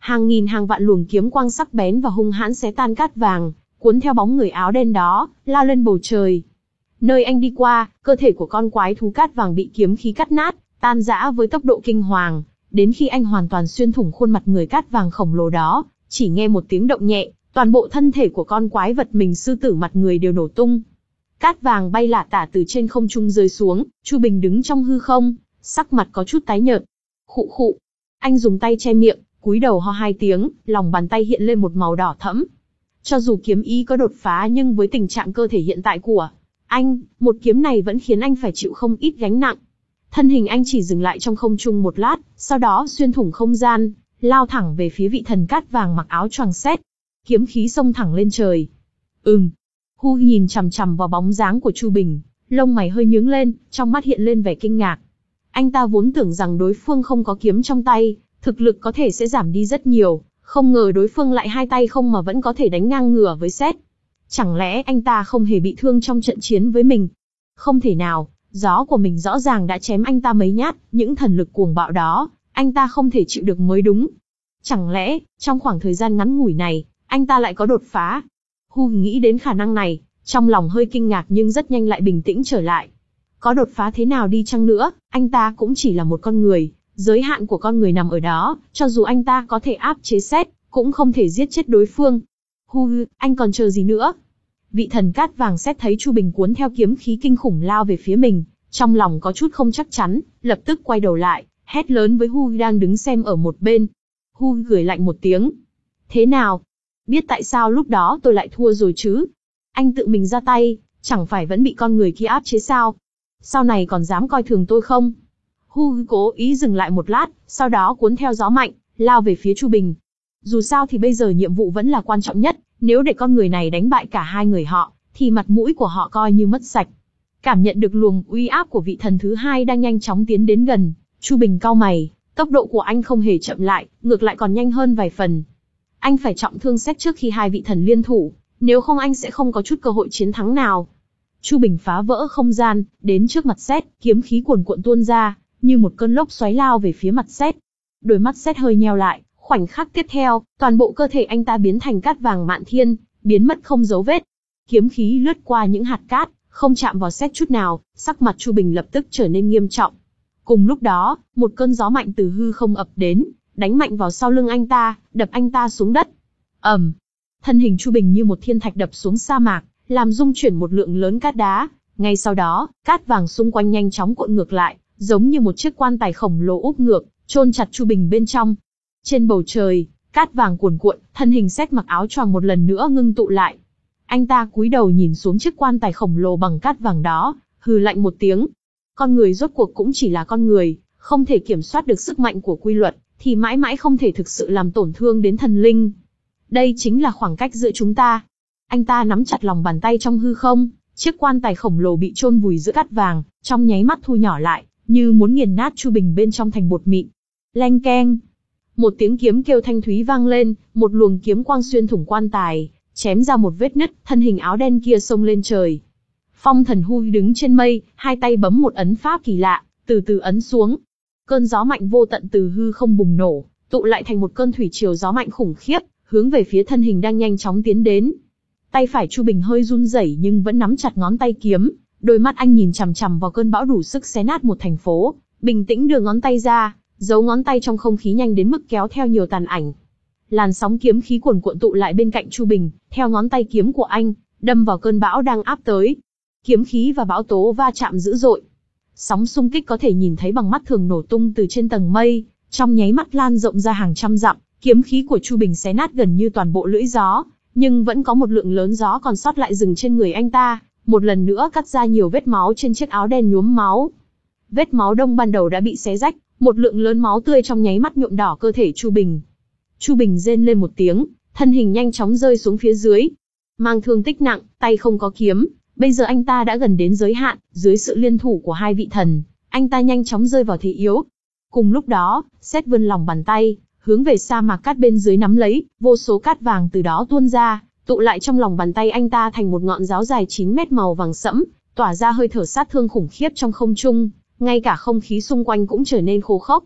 hàng nghìn hàng vạn luồng kiếm quang sắc bén và hung hãn xé tan cát vàng, cuốn theo bóng người áo đen đó, lao lên bầu trời. Nơi anh đi qua, cơ thể của con quái thú cát vàng bị kiếm khí cắt nát, tan rã với tốc độ kinh hoàng, đến khi anh hoàn toàn xuyên thủng khuôn mặt người cát vàng khổng lồ đó, chỉ nghe một tiếng động nhẹ, toàn bộ thân thể của con quái vật mình sư tử mặt người đều nổ tung. Cát vàng bay lả tả từ trên không trung rơi xuống, Chu Bình đứng trong hư không, sắc mặt có chút tái nhợt. Khụ khụ, anh dùng tay che miệng, cúi đầu ho hai tiếng, lòng bàn tay hiện lên một màu đỏ thẫm. Cho dù kiếm ý có đột phá nhưng với tình trạng cơ thể hiện tại của anh, một kiếm này vẫn khiến anh phải chịu không ít gánh nặng. Thân hình anh chỉ dừng lại trong không trung một lát, sau đó xuyên thủng không gian, lao thẳng về phía vị thần cát vàng mặc áo choàng sét. Kiếm khí xông thẳng lên trời. Ừm. Hu nhìn chằm chằm vào bóng dáng của Chu Bình, lông mày hơi nhướng lên, trong mắt hiện lên vẻ kinh ngạc. Anh ta vốn tưởng rằng đối phương không có kiếm trong tay, thực lực có thể sẽ giảm đi rất nhiều, không ngờ đối phương lại hai tay không mà vẫn có thể đánh ngang ngửa với sét. Chẳng lẽ anh ta không hề bị thương trong trận chiến với mình? Không thể nào, gió của mình rõ ràng đã chém anh ta mấy nhát, những thần lực cuồng bạo đó, anh ta không thể chịu được mới đúng. Chẳng lẽ, trong khoảng thời gian ngắn ngủi này, anh ta lại có đột phá? Hu nghĩ đến khả năng này, trong lòng hơi kinh ngạc nhưng rất nhanh lại bình tĩnh trở lại. Có đột phá thế nào đi chăng nữa, anh ta cũng chỉ là một con người, giới hạn của con người nằm ở đó, cho dù anh ta có thể áp chế sét, cũng không thể giết chết đối phương. Hu, anh còn chờ gì nữa? Vị thần cát vàng sét thấy Chu Bình cuốn theo kiếm khí kinh khủng lao về phía mình, trong lòng có chút không chắc chắn, lập tức quay đầu lại, hét lớn với Hu đang đứng xem ở một bên. Hu cười lạnh một tiếng. Thế nào? Biết tại sao lúc đó tôi lại thua rồi chứ? Anh tự mình ra tay, chẳng phải vẫn bị con người kia áp chế sao? Sau này còn dám coi thường tôi không? Hu cố ý dừng lại một lát, sau đó cuốn theo gió mạnh, lao về phía Chu Bình. Dù sao thì bây giờ nhiệm vụ vẫn là quan trọng nhất, nếu để con người này đánh bại cả hai người họ, thì mặt mũi của họ coi như mất sạch. Cảm nhận được luồng uy áp của vị thần thứ hai đang nhanh chóng tiến đến gần, Chu Bình cau mày, tốc độ của anh không hề chậm lại, ngược lại còn nhanh hơn vài phần. Anh phải trọng thương sét trước khi hai vị thần liên thủ, nếu không anh sẽ không có chút cơ hội chiến thắng nào. Chu Bình phá vỡ không gian, đến trước mặt sét, kiếm khí cuồn cuộn tuôn ra, như một cơn lốc xoáy lao về phía mặt sét. Đôi mắt sét hơi nheo lại, khoảnh khắc tiếp theo, toàn bộ cơ thể anh ta biến thành cát vàng mạn thiên, biến mất không dấu vết. Kiếm khí lướt qua những hạt cát, không chạm vào sét chút nào, sắc mặt Chu Bình lập tức trở nên nghiêm trọng. Cùng lúc đó, một cơn gió mạnh từ hư không ập đến, đánh mạnh vào sau lưng anh ta, đập anh ta xuống đất. ầm, um, thân hình Chu Bình như một thiên thạch đập xuống sa mạc, làm rung chuyển một lượng lớn cát đá. Ngay sau đó, cát vàng xung quanh nhanh chóng cuộn ngược lại, giống như một chiếc quan tài khổng lồ úp ngược, chôn chặt Chu Bình bên trong. Trên bầu trời, cát vàng cuồn cuộn, thân hình sét mặc áo choàng một lần nữa ngưng tụ lại. Anh ta cúi đầu nhìn xuống chiếc quan tài khổng lồ bằng cát vàng đó, hừ lạnh một tiếng. Con người rốt cuộc cũng chỉ là con người, không thể kiểm soát được sức mạnh của quy luật, thì mãi mãi không thể thực sự làm tổn thương đến thần linh. Đây chính là khoảng cách giữa chúng ta. Anh ta nắm chặt lòng bàn tay trong hư không, chiếc quan tài khổng lồ bị chôn vùi giữa cát vàng, trong nháy mắt thu nhỏ lại, như muốn nghiền nát Chu Bình bên trong thành bột mịn. Leng keng. Một tiếng kiếm kêu thanh thúy vang lên, một luồng kiếm quang xuyên thủng quan tài, chém ra một vết nứt, thân hình áo đen kia xông lên trời. Phong thần Hu đứng trên mây, hai tay bấm một ấn pháp kỳ lạ, từ từ ấn xuống. Cơn gió mạnh vô tận từ hư không bùng nổ, tụ lại thành một cơn thủy triều gió mạnh khủng khiếp, hướng về phía thân hình đang nhanh chóng tiến đến. Tay phải Chu Bình hơi run rẩy nhưng vẫn nắm chặt ngón tay kiếm, đôi mắt anh nhìn chằm chằm vào cơn bão đủ sức xé nát một thành phố, bình tĩnh đưa ngón tay ra, giấu ngón tay trong không khí nhanh đến mức kéo theo nhiều tàn ảnh. Làn sóng kiếm khí cuồn cuộn tụ lại bên cạnh Chu Bình, theo ngón tay kiếm của anh, đâm vào cơn bão đang áp tới. Kiếm khí và bão tố va chạm dữ dội. Sóng xung kích có thể nhìn thấy bằng mắt thường nổ tung từ trên tầng mây, trong nháy mắt lan rộng ra hàng trăm dặm, kiếm khí của Chu Bình xé nát gần như toàn bộ lưỡi gió, nhưng vẫn có một lượng lớn gió còn sót lại dừng trên người anh ta, một lần nữa cắt ra nhiều vết máu trên chiếc áo đen nhuốm máu. Vết máu đông ban đầu đã bị xé rách, một lượng lớn máu tươi trong nháy mắt nhuộm đỏ cơ thể Chu Bình. Chu Bình rên lên một tiếng, thân hình nhanh chóng rơi xuống phía dưới. Mang thương tích nặng, tay không có kiếm, bây giờ anh ta đã gần đến giới hạn, dưới sự liên thủ của hai vị thần, anh ta nhanh chóng rơi vào thế yếu. Cùng lúc đó, sét vươn lòng bàn tay, hướng về sa mạc cát bên dưới nắm lấy, vô số cát vàng từ đó tuôn ra, tụ lại trong lòng bàn tay anh ta thành một ngọn giáo dài chín mét màu vàng sẫm, tỏa ra hơi thở sát thương khủng khiếp trong không trung, ngay cả không khí xung quanh cũng trở nên khô khốc.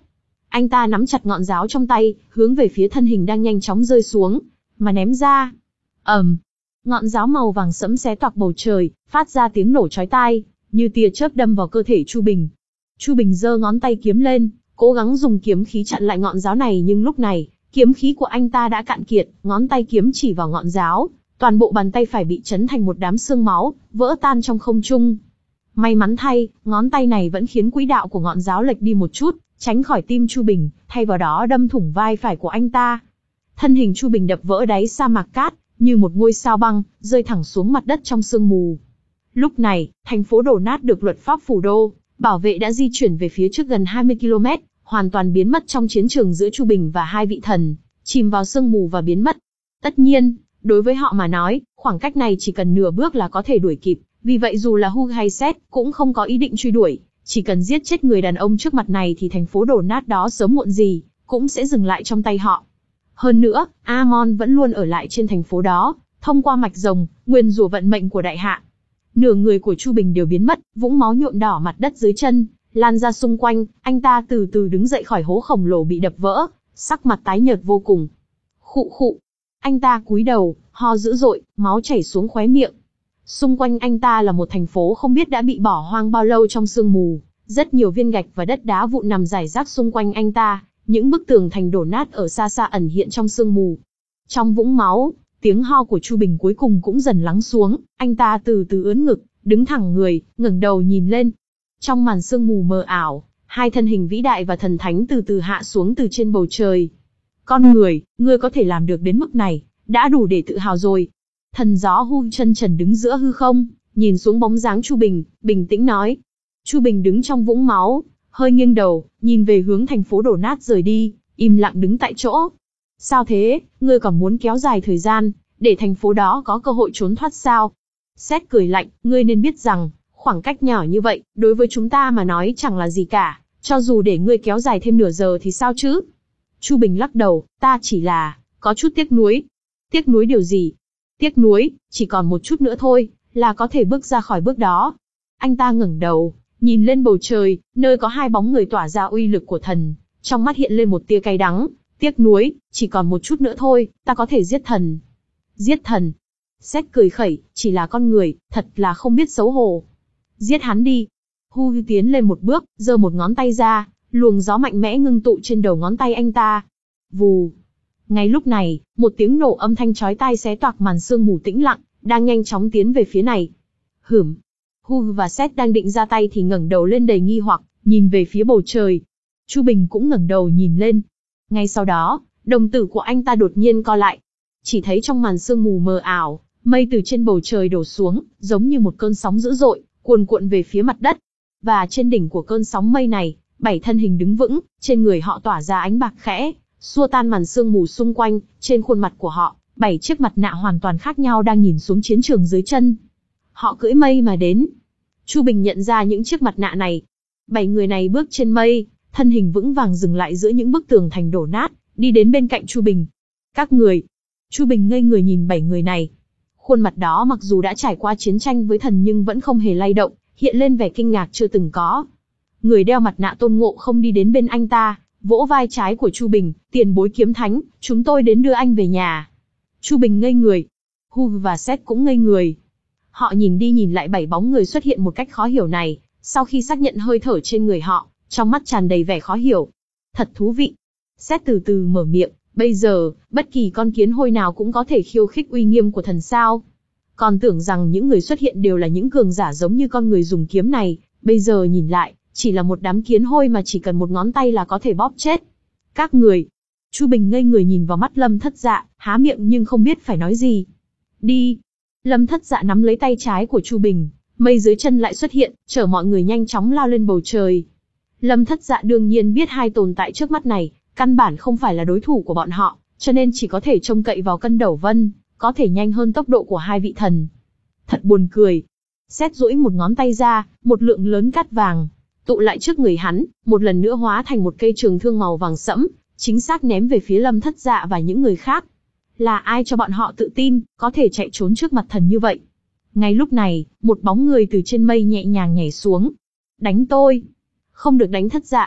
Anh ta nắm chặt ngọn giáo trong tay, hướng về phía thân hình đang nhanh chóng rơi xuống, mà ném ra. ầm, um, ngọn giáo màu vàng sẫm xé toạc bầu trời, phát ra tiếng nổ chói tai, như tia chớp đâm vào cơ thể Chu Bình. Chu Bình giơ ngón tay kiếm lên, cố gắng dùng kiếm khí chặn lại ngọn giáo này, nhưng lúc này, kiếm khí của anh ta đã cạn kiệt, ngón tay kiếm chỉ vào ngọn giáo, toàn bộ bàn tay phải bị chấn thành một đám xương máu, vỡ tan trong không trung. May mắn thay, ngón tay này vẫn khiến quỹ đạo của ngọn giáo lệch đi một chút, tránh khỏi tim Chu Bình, thay vào đó đâm thủng vai phải của anh ta. Thân hình Chu Bình đập vỡ đáy sa mạc cát, như một ngôi sao băng, rơi thẳng xuống mặt đất trong sương mù. Lúc này, thành phố đổ nát được luật pháp phủ đô, bảo vệ đã di chuyển về phía trước gần hai mươi ki lô mét, hoàn toàn biến mất trong chiến trường giữa Chu Bình và hai vị thần, chìm vào sương mù và biến mất. Tất nhiên, đối với họ mà nói, khoảng cách này chỉ cần nửa bước là có thể đuổi kịp, vì vậy dù là Hugh hay Seth cũng không có ý định truy đuổi, chỉ cần giết chết người đàn ông trước mặt này thì thành phố đổ nát đó sớm muộn gì cũng sẽ dừng lại trong tay họ. Hơn nữa, Amon vẫn luôn ở lại trên thành phố đó, thông qua mạch rồng, nguyền rủa vận mệnh của đại hạ. Nửa người của Chu Bình đều biến mất, vũng máu nhuộm đỏ mặt đất dưới chân, lan ra xung quanh, anh ta từ từ đứng dậy khỏi hố khổng lồ bị đập vỡ, sắc mặt tái nhợt vô cùng. Khụ khụ, anh ta cúi đầu, ho dữ dội, máu chảy xuống khóe miệng. Xung quanh anh ta là một thành phố không biết đã bị bỏ hoang bao lâu trong sương mù, rất nhiều viên gạch và đất đá vụn nằm rải rác xung quanh anh ta, những bức tường thành đổ nát ở xa xa ẩn hiện trong sương mù. Trong vũng máu, tiếng ho của Chu Bình cuối cùng cũng dần lắng xuống, anh ta từ từ ưỡn ngực, đứng thẳng người, ngẩng đầu nhìn lên. Trong màn sương mù mờ ảo, hai thân hình vĩ đại và thần thánh từ từ hạ xuống từ trên bầu trời. Con người, ngươi có thể làm được đến mức này, đã đủ để tự hào rồi. Thần gió Hugh chân trần đứng giữa hư không, nhìn xuống bóng dáng Chu Bình, bình tĩnh nói. Chu Bình đứng trong vũng máu, hơi nghiêng đầu, nhìn về hướng thành phố đổ nát rời đi, im lặng đứng tại chỗ. Sao thế, ngươi còn muốn kéo dài thời gian, để thành phố đó có cơ hội trốn thoát sao? Seth cười lạnh, ngươi nên biết rằng, khoảng cách nhỏ như vậy, đối với chúng ta mà nói chẳng là gì cả, cho dù để ngươi kéo dài thêm nửa giờ thì sao chứ? Chu Bình lắc đầu, ta chỉ là, có chút tiếc nuối. Tiếc nuối điều gì? Tiếc nuối, chỉ còn một chút nữa thôi, là có thể bước ra khỏi bước đó. Anh ta ngẩng đầu, nhìn lên bầu trời, nơi có hai bóng người tỏa ra uy lực của thần, trong mắt hiện lên một tia cay đắng. Tiếc nuối, chỉ còn một chút nữa thôi, ta có thể giết thần. Giết thần? Seth cười khẩy, chỉ là con người, thật là không biết xấu hổ. Giết hắn đi. Hugh tiến lên một bước, giơ một ngón tay ra, luồng gió mạnh mẽ ngưng tụ trên đầu ngón tay anh ta. Vù. Ngay lúc này, một tiếng nổ âm thanh chói tai xé toạc màn sương mù tĩnh lặng, đang nhanh chóng tiến về phía này. Hửm. Hugh và Seth đang định ra tay thì ngẩng đầu lên đầy nghi hoặc, nhìn về phía bầu trời. Chu Bình cũng ngẩng đầu nhìn lên. Ngay sau đó, đồng tử của anh ta đột nhiên co lại. Chỉ thấy trong màn sương mù mờ ảo, mây từ trên bầu trời đổ xuống, giống như một cơn sóng dữ dội, cuồn cuộn về phía mặt đất. Và trên đỉnh của cơn sóng mây này, bảy thân hình đứng vững, trên người họ tỏa ra ánh bạc khẽ, xua tan màn sương mù xung quanh, trên khuôn mặt của họ, bảy chiếc mặt nạ hoàn toàn khác nhau đang nhìn xuống chiến trường dưới chân. Họ cưỡi mây mà đến. Chu Bình nhận ra những chiếc mặt nạ này. Bảy người này bước trên mây, thân hình vững vàng dừng lại giữa những bức tường thành đổ nát, đi đến bên cạnh Chu Bình. Các người. Chu Bình ngây người nhìn bảy người này. Khuôn mặt đó mặc dù đã trải qua chiến tranh với thần nhưng vẫn không hề lay động, hiện lên vẻ kinh ngạc chưa từng có. Người đeo mặt nạ Tôn Ngộ Không đi đến bên anh ta, vỗ vai trái của Chu Bình, tiền bối kiếm thánh, chúng tôi đến đưa anh về nhà. Chu Bình ngây người. Hugh và Seth cũng ngây người. Họ nhìn đi nhìn lại bảy bóng người xuất hiện một cách khó hiểu này, sau khi xác nhận hơi thở trên người họ, trong mắt tràn đầy vẻ khó hiểu. Thật thú vị. Seth từ từ mở miệng, bây giờ, bất kỳ con kiến hôi nào cũng có thể khiêu khích uy nghiêm của thần sao. Còn tưởng rằng những người xuất hiện đều là những cường giả giống như con người dùng kiếm này, bây giờ nhìn lại, chỉ là một đám kiến hôi mà chỉ cần một ngón tay là có thể bóp chết. Các người. Chu Bình ngây người nhìn vào mắt Lâm Thất Dạ, há miệng nhưng không biết phải nói gì. Đi. Lâm Thất Dạ nắm lấy tay trái của Chu Bình, mây dưới chân lại xuất hiện, chở mọi người nhanh chóng lao lên bầu trời. Lâm Thất Dạ đương nhiên biết hai tồn tại trước mắt này, căn bản không phải là đối thủ của bọn họ, cho nên chỉ có thể trông cậy vào Cân Đẩu Vân, có thể nhanh hơn tốc độ của hai vị thần. Thật buồn cười. Seth duỗi một ngón tay ra, một lượng lớn cát vàng tụ lại trước người hắn, một lần nữa hóa thành một cây trường thương màu vàng sẫm, chính xác ném về phía Lâm Thất Dạ và những người khác. Là ai cho bọn họ tự tin, có thể chạy trốn trước mặt thần như vậy? Ngay lúc này, một bóng người từ trên mây nhẹ nhàng nhảy xuống. Đánh tôi! Không được đánh Thất Dạ!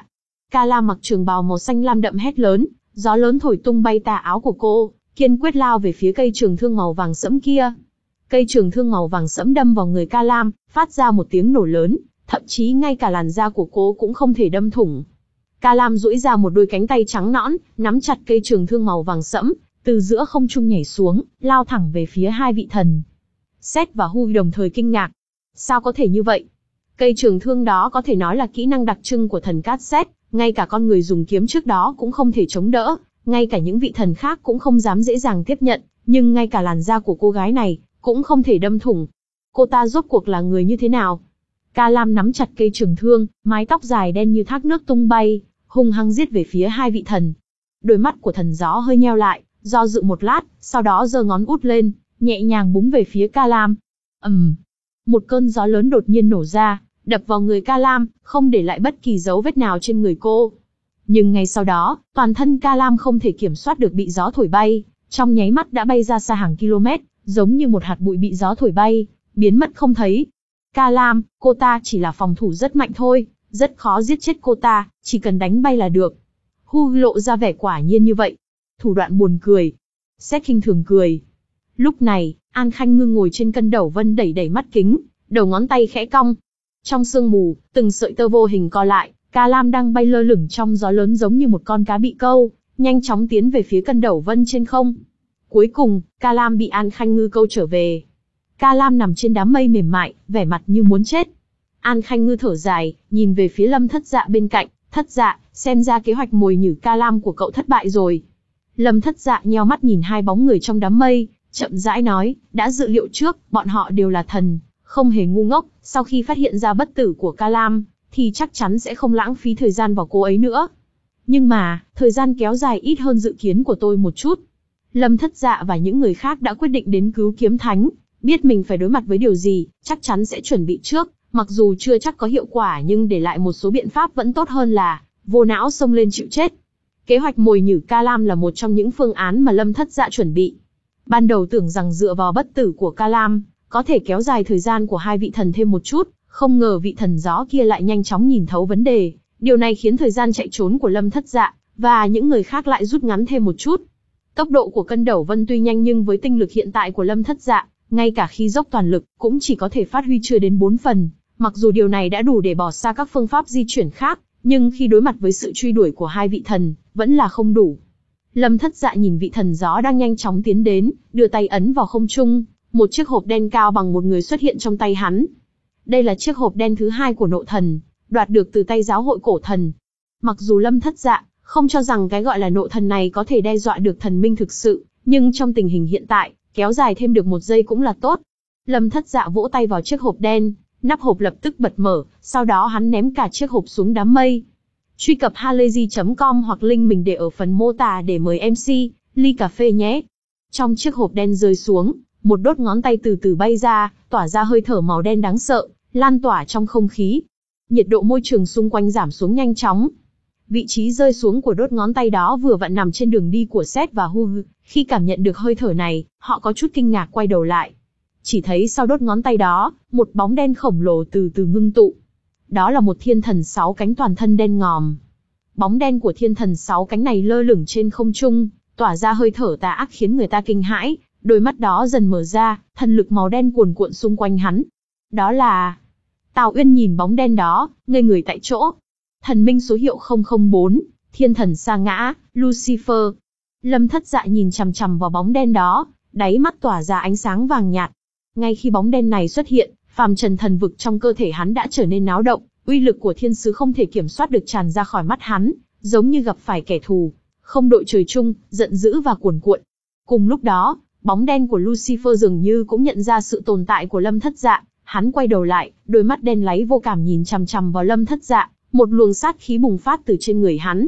Ca Lam mặc trường bào màu xanh lam đậm hét lớn, gió lớn thổi tung bay tà áo của cô, kiên quyết lao về phía cây trường thương màu vàng sẫm kia. Cây trường thương màu vàng sẫm đâm vào người Ca Lam, phát ra một tiếng nổ lớn, thậm chí ngay cả làn da của cô cũng không thể đâm thủng. Ca Lam duỗi ra một đôi cánh tay trắng nõn, nắm chặt cây trường thương màu vàng sẫm, từ giữa không trung nhảy xuống, lao thẳng về phía hai vị thần. Sét và Hu đồng thời kinh ngạc. Sao có thể như vậy? Cây trường thương đó có thể nói là kỹ năng đặc trưng của thần cát Sét, ngay cả con người dùng kiếm trước đó cũng không thể chống đỡ, ngay cả những vị thần khác cũng không dám dễ dàng tiếp nhận, nhưng ngay cả làn da của cô gái này cũng không thể đâm thủng. Cô ta rốt cuộc là người như thế nào? Ca Lam nắm chặt cây trường thương, mái tóc dài đen như thác nước tung bay, hung hăng giết về phía hai vị thần. Đôi mắt của thần gió hơi nheo lại, do dự một lát, sau đó giơ ngón út lên, nhẹ nhàng búng về phía Ca Lam. ầm, um, một cơn gió lớn đột nhiên nổ ra, đập vào người Ca Lam, không để lại bất kỳ dấu vết nào trên người cô. Nhưng ngay sau đó, toàn thân Ca Lam không thể kiểm soát được bị gió thổi bay, trong nháy mắt đã bay ra xa hàng km, giống như một hạt bụi bị gió thổi bay, biến mất không thấy. Ca Lam, cô ta chỉ là phòng thủ rất mạnh thôi, rất khó giết chết cô ta, chỉ cần đánh bay là được. Hu lộ ra vẻ quả nhiên như vậy. Thủ đoạn buồn cười. Sét khinh thường cười. Lúc này, An Khanh Ngư ngồi trên cân đầu vân đẩy đẩy mắt kính, đầu ngón tay khẽ cong. Trong sương mù, từng sợi tơ vô hình co lại, Ca Lam đang bay lơ lửng trong gió lớn giống như một con cá bị câu, nhanh chóng tiến về phía cân đầu vân trên không. Cuối cùng, Ca Lam bị An Khanh Ngư câu trở về. Ca Lam nằm trên đám mây mềm mại, vẻ mặt như muốn chết. An Khanh Ngư thở dài, nhìn về phía Lâm Thất Dạ bên cạnh. Thất Dạ, xem ra kế hoạch mồi nhử Ca Lam của cậu thất bại rồi. Lâm Thất Dạ nheo mắt nhìn hai bóng người trong đám mây, chậm rãi nói, đã dự liệu trước, bọn họ đều là thần, không hề ngu ngốc, sau khi phát hiện ra bất tử của Ca Lam, thì chắc chắn sẽ không lãng phí thời gian vào cô ấy nữa. Nhưng mà, thời gian kéo dài ít hơn dự kiến của tôi một chút. Lâm Thất Dạ và những người khác đã quyết định đến cứu Kiếm Thánh, biết mình phải đối mặt với điều gì, chắc chắn sẽ chuẩn bị trước, mặc dù chưa chắc có hiệu quả nhưng để lại một số biện pháp vẫn tốt hơn là vô não xông lên chịu chết. Kế hoạch mồi nhử Ca Lam là một trong những phương án mà Lâm Thất Dạ chuẩn bị. Ban đầu tưởng rằng dựa vào bất tử của Ca Lam, có thể kéo dài thời gian của hai vị thần thêm một chút, không ngờ vị thần gió kia lại nhanh chóng nhìn thấu vấn đề. Điều này khiến thời gian chạy trốn của Lâm Thất Dạ và những người khác lại rút ngắn thêm một chút. Tốc độ của cân đầu vân tuy nhanh nhưng với tinh lực hiện tại của Lâm Thất Dạ, ngay cả khi dốc toàn lực, cũng chỉ có thể phát huy chưa đến bốn phần. Mặc dù điều này đã đủ để bỏ xa các phương pháp di chuyển khác, nhưng khi đối mặt với sự truy đuổi của hai vị thần, vẫn là không đủ. Lâm Thất Dạ nhìn vị thần gió đang nhanh chóng tiến đến, đưa tay ấn vào không trung, một chiếc hộp đen cao bằng một người xuất hiện trong tay hắn. Đây là chiếc hộp đen thứ hai của nộ thần, đoạt được từ tay giáo hội cổ thần. Mặc dù Lâm Thất Dạ không cho rằng cái gọi là nộ thần này có thể đe dọa được thần minh thực sự, nhưng trong tình hình hiện tại, kéo dài thêm được một giây cũng là tốt. Lâm Thất Dạ vỗ tay vào chiếc hộp đen, nắp hộp lập tức bật mở, sau đó hắn ném cả chiếc hộp xuống đám mây. Truy cập halayzi chấm com hoặc link mình để ở phần mô tả để mời em xê, ly cà phê nhé. Trong chiếc hộp đen rơi xuống, một đốt ngón tay từ từ bay ra, tỏa ra hơi thở màu đen đáng sợ, lan tỏa trong không khí. Nhiệt độ môi trường xung quanh giảm xuống nhanh chóng. Vị trí rơi xuống của đốt ngón tay đó vừa vặn nằm trên đường đi của Sét và Hu. Khi cảm nhận được hơi thở này, họ có chút kinh ngạc quay đầu lại. Chỉ thấy sau đốt ngón tay đó, một bóng đen khổng lồ từ từ ngưng tụ. Đó là một thiên thần sáu cánh toàn thân đen ngòm. Bóng đen của thiên thần sáu cánh này lơ lửng trên không trung, tỏa ra hơi thở tà ác khiến người ta kinh hãi. Đôi mắt đó dần mở ra, thần lực màu đen cuồn cuộn xung quanh hắn. Đó là... Tào Uyên nhìn bóng đen đó, ngây người tại chỗ. Thần minh số hiệu không không bốn, thiên thần sa ngã, Lucifer. Lâm Thất Dạ nhìn chằm chằm vào bóng đen đó, đáy mắt tỏa ra ánh sáng vàng nhạt. Ngay khi bóng đen này xuất hiện, phàm trần thần vực trong cơ thể hắn đã trở nên náo động, uy lực của thiên sứ không thể kiểm soát được tràn ra khỏi mắt hắn, giống như gặp phải kẻ thù, không đội trời chung, giận dữ và cuồn cuộn. Cùng lúc đó, bóng đen của Lucifer dường như cũng nhận ra sự tồn tại của Lâm Thất Dạ, hắn quay đầu lại, đôi mắt đen láy vô cảm nhìn chằm chằm vào Lâm Thất Dạ, một luồng sát khí bùng phát từ trên người hắn.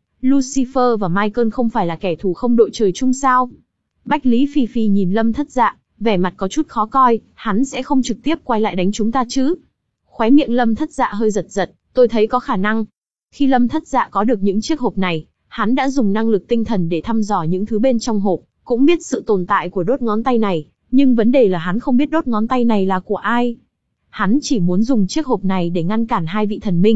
Lucifer và Michael không phải là kẻ thù không đội trời chung sao? Bách Lý Phi Phi nhìn Lâm Thất Dạ, vẻ mặt có chút khó coi, hắn sẽ không trực tiếp quay lại đánh chúng ta chứ? Khóe miệng Lâm Thất Dạ hơi giật giật, tôi thấy có khả năng. Khi Lâm Thất Dạ có được những chiếc hộp này, hắn đã dùng năng lực tinh thần để thăm dò những thứ bên trong hộp, cũng biết sự tồn tại của đốt ngón tay này, nhưng vấn đề là hắn không biết đốt ngón tay này là của ai. Hắn chỉ muốn dùng chiếc hộp này để ngăn cản hai vị thần minh,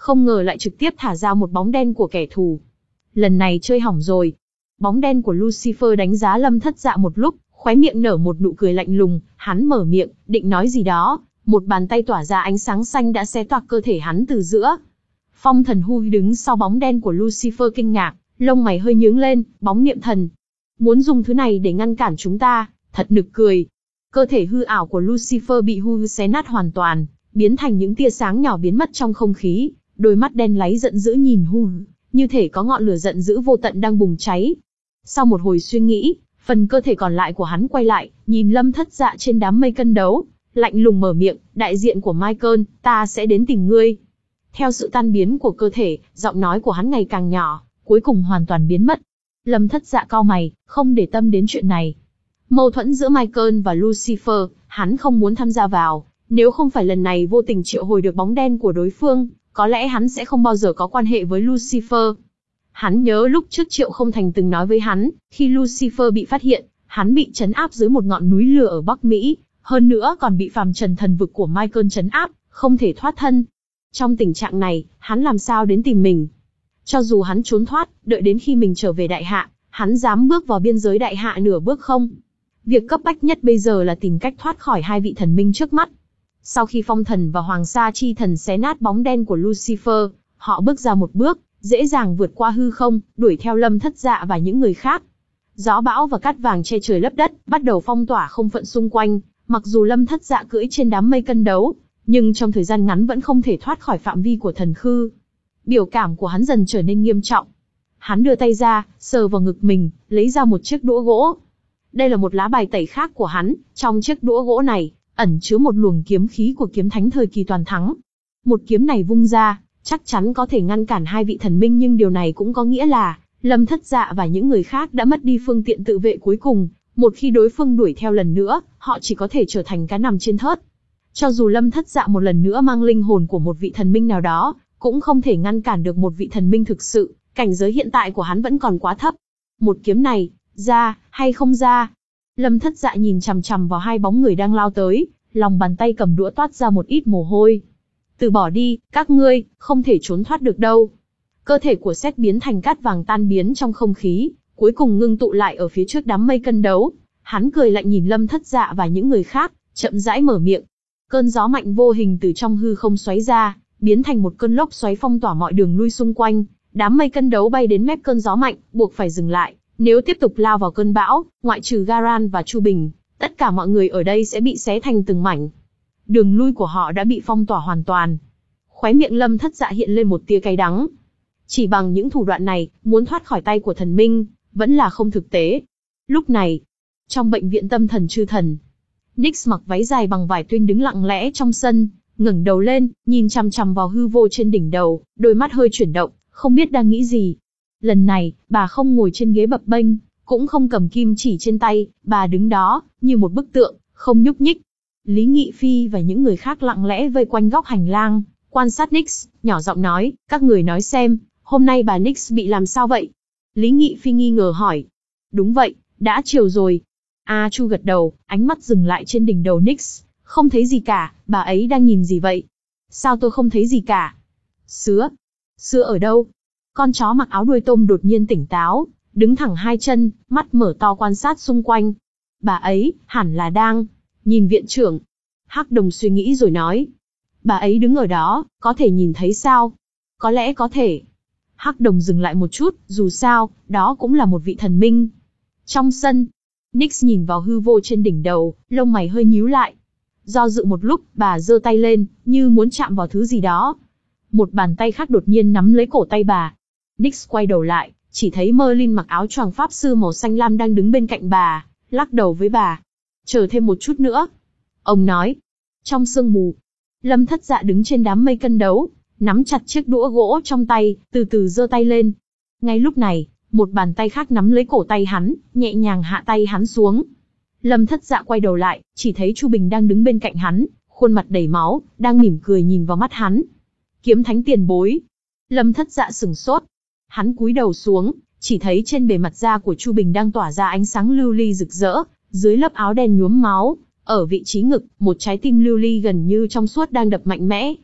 không ngờ lại trực tiếp thả ra một bóng đen của kẻ thù. Lần này chơi hỏng rồi. Bóng đen của Lucifer đánh giá Lâm Thất Dạ một lúc, khóe miệng nở một nụ cười lạnh lùng, hắn mở miệng, định nói gì đó, một bàn tay tỏa ra ánh sáng xanh đã xé toạc cơ thể hắn từ giữa. Phong Thần Hu đứng sau bóng đen của Lucifer kinh ngạc, lông mày hơi nhướng lên, bóng niệm thần. Muốn dùng thứ này để ngăn cản chúng ta, thật nực cười. Cơ thể hư ảo của Lucifer bị Hu xé nát hoàn toàn, biến thành những tia sáng nhỏ biến mất trong không khí, đôi mắt đen láy giận dữ nhìn Hu, như thể có ngọn lửa giận dữ vô tận đang bùng cháy. Sau một hồi suy nghĩ, phần cơ thể còn lại của hắn quay lại, nhìn Lâm Thất Dạ trên đám mây cân đấu, lạnh lùng mở miệng, đại diện của Michael, ta sẽ đến tìm ngươi. Theo sự tan biến của cơ thể, giọng nói của hắn ngày càng nhỏ, cuối cùng hoàn toàn biến mất. Lâm Thất Dạ cau mày, không để tâm đến chuyện này. Mâu thuẫn giữa Michael và Lucifer, hắn không muốn tham gia vào, nếu không phải lần này vô tình triệu hồi được bóng đen của đối phương, có lẽ hắn sẽ không bao giờ có quan hệ với Lucifer. Hắn nhớ lúc trước Triệu Không Thành từng nói với hắn, khi Lucifer bị phát hiện, hắn bị trấn áp dưới một ngọn núi lửa ở Bắc Mỹ, hơn nữa còn bị phàm trần thần vực của Michael trấn áp, không thể thoát thân. Trong tình trạng này, hắn làm sao đến tìm mình? Cho dù hắn trốn thoát, đợi đến khi mình trở về Đại Hạ, hắn dám bước vào biên giới Đại Hạ nửa bước không? Việc cấp bách nhất bây giờ là tìm cách thoát khỏi hai vị thần minh trước mắt. Sau khi Phong Thần và Hoàng Sa Chi Thần xé nát bóng đen của Lucifer, họ bước ra một bước, dễ dàng vượt qua hư không, đuổi theo Lâm Thất Dạ và những người khác. Gió bão và cát vàng che trời lấp đất, bắt đầu phong tỏa không phận xung quanh, mặc dù Lâm Thất Dạ cưỡi trên đám mây cân đấu, nhưng trong thời gian ngắn vẫn không thể thoát khỏi phạm vi của thần khư. Biểu cảm của hắn dần trở nên nghiêm trọng. Hắn đưa tay ra, sờ vào ngực mình, lấy ra một chiếc đũa gỗ. Đây là một lá bài tẩy khác của hắn, trong chiếc đũa gỗ này, ẩn chứa một luồng kiếm khí của kiếm thánh thời kỳ toàn thắng. Một kiếm này vung ra, chắc chắn có thể ngăn cản hai vị thần minh, nhưng điều này cũng có nghĩa là, Lâm Thất Dạ và những người khác đã mất đi phương tiện tự vệ cuối cùng, một khi đối phương đuổi theo lần nữa, họ chỉ có thể trở thành cá nằm trên thớt. Cho dù Lâm Thất Dạ một lần nữa mang linh hồn của một vị thần minh nào đó, cũng không thể ngăn cản được một vị thần minh thực sự, cảnh giới hiện tại của hắn vẫn còn quá thấp. Một kiếm này, ra, hay không ra? Lâm Thất Dạ nhìn chằm chằm vào hai bóng người đang lao tới, lòng bàn tay cầm đũa toát ra một ít mồ hôi. Từ bỏ đi, các ngươi, không thể trốn thoát được đâu. Cơ thể của Sét biến thành cát vàng tan biến trong không khí, cuối cùng ngưng tụ lại ở phía trước đám mây cân đấu. Hắn cười lạnh nhìn Lâm Thất Dạ và những người khác, chậm rãi mở miệng. Cơn gió mạnh vô hình từ trong hư không xoáy ra, biến thành một cơn lốc xoáy phong tỏa mọi đường lui xung quanh. Đám mây cân đấu bay đến mép cơn gió mạnh, buộc phải dừng lại. Nếu tiếp tục lao vào cơn bão, ngoại trừ Garan và Chu Bình, tất cả mọi người ở đây sẽ bị xé thành từng mảnh. Đường lui của họ đã bị phong tỏa hoàn toàn. Khóe miệng Lâm Thất Dạ hiện lên một tia cay đắng. Chỉ bằng những thủ đoạn này, muốn thoát khỏi tay của thần minh, vẫn là không thực tế. Lúc này, trong bệnh viện tâm thần chư thần, Nyx mặc váy dài bằng vải tuyên đứng lặng lẽ trong sân, ngẩng đầu lên, nhìn chằm chằm vào hư vô trên đỉnh đầu, đôi mắt hơi chuyển động, không biết đang nghĩ gì. Lần này, bà không ngồi trên ghế bập bênh, cũng không cầm kim chỉ trên tay, bà đứng đó, như một bức tượng, không nhúc nhích. Lý Nghị Phi và những người khác lặng lẽ vây quanh góc hành lang, quan sát Nyx, nhỏ giọng nói, các người nói xem, hôm nay bà Nyx bị làm sao vậy? Lý Nghị Phi nghi ngờ hỏi. Đúng vậy, đã chiều rồi. A Chu gật đầu, ánh mắt dừng lại trên đỉnh đầu Nyx, không thấy gì cả, bà ấy đang nhìn gì vậy? Sao tôi không thấy gì cả? Sứa? Sứa ở đâu? Con chó mặc áo đuôi tôm đột nhiên tỉnh táo, đứng thẳng hai chân, mắt mở to quan sát xung quanh. Bà ấy, hẳn là đang nhìn viện trưởng. Hắc Đồng suy nghĩ rồi nói. Bà ấy đứng ở đó, có thể nhìn thấy sao? Có lẽ có thể. Hắc Đồng dừng lại một chút, dù sao, đó cũng là một vị thần minh. Trong sân, Nyx nhìn vào hư vô trên đỉnh đầu, lông mày hơi nhíu lại. Do dự một lúc, bà giơ tay lên, như muốn chạm vào thứ gì đó. Một bàn tay khác đột nhiên nắm lấy cổ tay bà. Nyx quay đầu lại, chỉ thấy Merlin mặc áo choàng pháp sư màu xanh lam đang đứng bên cạnh bà, lắc đầu với bà. Chờ thêm một chút nữa. Ông nói. Trong sương mù, Lâm Thất Dạ đứng trên đám mây cân đấu, nắm chặt chiếc đũa gỗ trong tay, từ từ giơ tay lên. Ngay lúc này, một bàn tay khác nắm lấy cổ tay hắn, nhẹ nhàng hạ tay hắn xuống. Lâm Thất Dạ quay đầu lại, chỉ thấy Chu Bình đang đứng bên cạnh hắn, khuôn mặt đầy máu, đang mỉm cười nhìn vào mắt hắn. Kiếm thánh tiền bối. Lâm Thất Dạ sửng sốt. Hắn cúi đầu xuống, chỉ thấy trên bề mặt da của Chu Bình đang tỏa ra ánh sáng lưu ly rực rỡ, dưới lớp áo đen nhuốm máu, ở vị trí ngực, một trái tim lưu ly gần như trong suốt đang đập mạnh mẽ.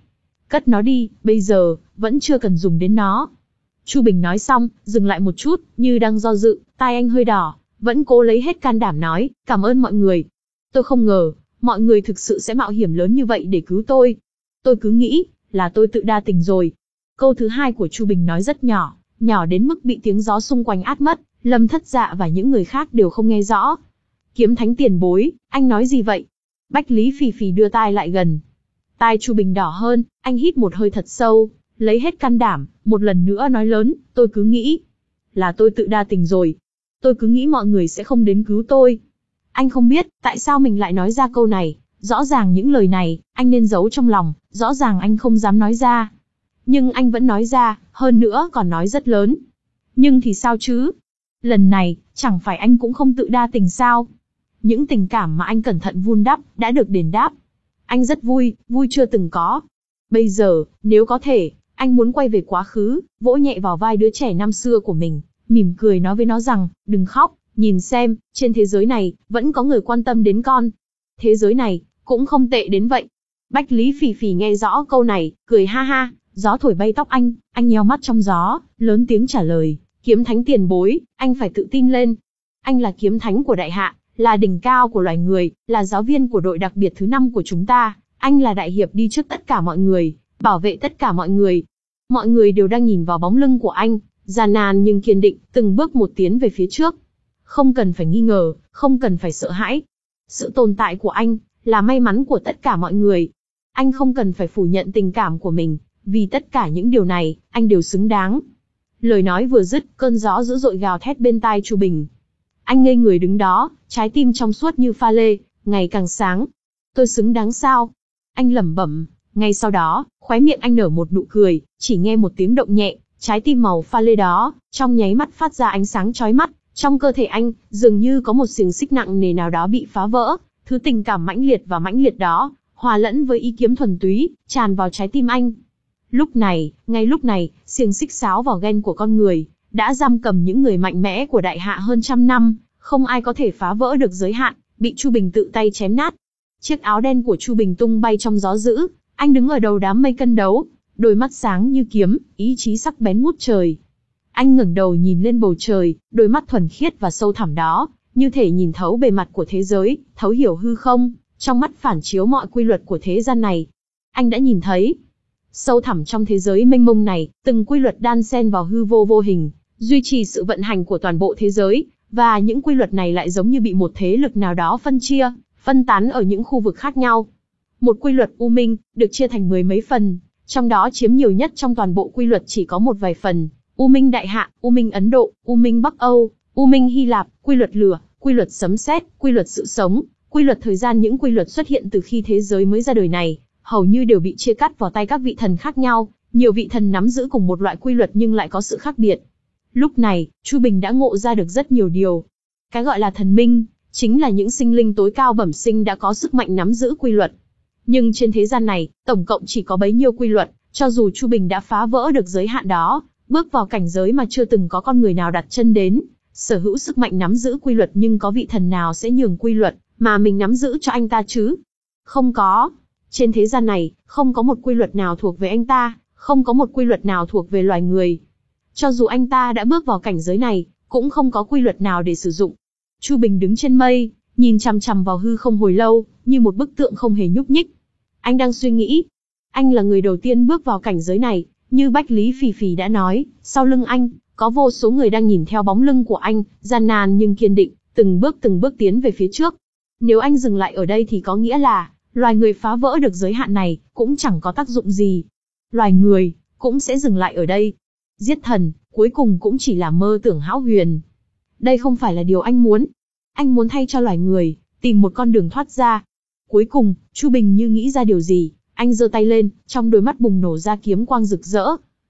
Cất nó đi, bây giờ, vẫn chưa cần dùng đến nó. Chu Bình nói xong, dừng lại một chút, như đang do dự, tai anh hơi đỏ, vẫn cố lấy hết can đảm nói, cảm ơn mọi người. Tôi không ngờ, mọi người thực sự sẽ mạo hiểm lớn như vậy để cứu tôi. Tôi cứ nghĩ, là tôi tự đa tình rồi. Câu thứ hai của Chu Bình nói rất nhỏ, nhỏ đến mức bị tiếng gió xung quanh át mất, Lâm Thất Dạ và những người khác đều không nghe rõ. Kiếm Thánh tiền bối, anh nói gì vậy? Bách Lý Phì Phì đưa tai lại gần. Tai Chu Bình đỏ hơn, anh hít một hơi thật sâu, lấy hết can đảm, một lần nữa nói lớn, tôi cứ nghĩ, là tôi tự đa tình rồi. Tôi cứ nghĩ mọi người sẽ không đến cứu tôi. Anh không biết, tại sao mình lại nói ra câu này, rõ ràng những lời này, anh nên giấu trong lòng, rõ ràng anh không dám nói ra. Nhưng anh vẫn nói ra, hơn nữa còn nói rất lớn. Nhưng thì sao chứ? Lần này, chẳng phải anh cũng không tự đa tình sao? Những tình cảm mà anh cẩn thận vun đắp, đã được đền đáp. Anh rất vui, vui chưa từng có. Bây giờ, nếu có thể, anh muốn quay về quá khứ, vỗ nhẹ vào vai đứa trẻ năm xưa của mình, mỉm cười nói với nó rằng, đừng khóc, nhìn xem, trên thế giới này, vẫn có người quan tâm đến con. Thế giới này, cũng không tệ đến vậy. Bách Lý Phì Phì nghe rõ câu này, cười ha ha, gió thổi bay tóc anh, anh nheo mắt trong gió, lớn tiếng trả lời, Kiếm Thánh tiền bối, anh phải tự tin lên. Anh là Kiếm Thánh của Đại Hạ, là đỉnh cao của loài người, là giáo viên của đội đặc biệt thứ năm của chúng ta, anh là đại hiệp đi trước tất cả mọi người, bảo vệ tất cả mọi người. Mọi người đều đang nhìn vào bóng lưng của anh, gian nan nhưng kiên định, từng bước một tiến về phía trước. Không cần phải nghi ngờ, không cần phải sợ hãi. Sự tồn tại của anh, là may mắn của tất cả mọi người. Anh không cần phải phủ nhận tình cảm của mình, vì tất cả những điều này, anh đều xứng đáng. Lời nói vừa dứt, cơn gió dữ dội gào thét bên tai Chu Bình. Anh ngây người đứng đó, trái tim trong suốt như pha lê, ngày càng sáng. Tôi xứng đáng sao? Anh lẩm bẩm. Ngay sau đó, khóe miệng anh nở một nụ cười, chỉ nghe một tiếng động nhẹ, trái tim màu pha lê đó, trong nháy mắt phát ra ánh sáng chói mắt. Trong cơ thể anh, dường như có một xiềng xích nặng nề nào đó bị phá vỡ, thứ tình cảm mãnh liệt và mãnh liệt đó, hòa lẫn với ý kiếm thuần túy, tràn vào trái tim anh. Lúc này, ngay lúc này, xiềng xích sáo vào ghen của con người, đã giam cầm những người mạnh mẽ của Đại Hạ hơn trăm năm, không ai có thể phá vỡ được giới hạn, bị Chu Bình tự tay chém nát. Chiếc áo đen của Chu Bình tung bay trong gió dữ, anh đứng ở đầu đám mây cân đấu, đôi mắt sáng như kiếm, ý chí sắc bén ngút trời. Anh ngẩng đầu nhìn lên bầu trời, đôi mắt thuần khiết và sâu thẳm đó, như thể nhìn thấu bề mặt của thế giới, thấu hiểu hư không, trong mắt phản chiếu mọi quy luật của thế gian này. Anh đã nhìn thấy, sâu thẳm trong thế giới mênh mông này, từng quy luật đan xen vào hư vô vô hình, duy trì sự vận hành của toàn bộ thế giới, và những quy luật này lại giống như bị một thế lực nào đó phân chia, phân tán ở những khu vực khác nhau. Một quy luật u minh, được chia thành mười mấy phần, trong đó chiếm nhiều nhất trong toàn bộ quy luật chỉ có một vài phần. U Minh Đại Hạ, U Minh Ấn Độ, U Minh Bắc Âu, U Minh Hy Lạp, quy luật lửa, quy luật sấm sét, quy luật sự sống, quy luật thời gian. Những quy luật xuất hiện từ khi thế giới mới ra đời này, hầu như đều bị chia cắt vào tay các vị thần khác nhau, nhiều vị thần nắm giữ cùng một loại quy luật nhưng lại có sự khác biệt. Lúc này, Chu Bình đã ngộ ra được rất nhiều điều. Cái gọi là thần minh, chính là những sinh linh tối cao bẩm sinh đã có sức mạnh nắm giữ quy luật. Nhưng trên thế gian này, tổng cộng chỉ có bấy nhiêu quy luật, cho dù Chu Bình đã phá vỡ được giới hạn đó, bước vào cảnh giới mà chưa từng có con người nào đặt chân đến, sở hữu sức mạnh nắm giữ quy luật, nhưng có vị thần nào sẽ nhường quy luật mà mình nắm giữ cho anh ta chứ? Không có. Trên thế gian này, không có một quy luật nào thuộc về anh ta, không có một quy luật nào thuộc về loài người. Cho dù anh ta đã bước vào cảnh giới này, cũng không có quy luật nào để sử dụng. Chu Bình đứng trên mây, nhìn chằm chằm vào hư không hồi lâu, như một bức tượng không hề nhúc nhích. Anh đang suy nghĩ. Anh là người đầu tiên bước vào cảnh giới này, như Bách Lý Phì Phì đã nói, sau lưng anh, có vô số người đang nhìn theo bóng lưng của anh, gian nan nhưng kiên định, từng bước từng bước tiến về phía trước. Nếu anh dừng lại ở đây thì có nghĩa là, loài người phá vỡ được giới hạn này, cũng chẳng có tác dụng gì. Loài người, cũng sẽ dừng lại ở đây. Giết thần, cuối cùng cũng chỉ là mơ tưởng hão huyền. Đây không phải là điều anh muốn. Anh muốn thay cho loài người, tìm một con đường thoát ra. Cuối cùng, Chu Bình như nghĩ ra điều gì, anh giơ tay lên, trong đôi mắt bùng nổ ra kiếm quang rực rỡ.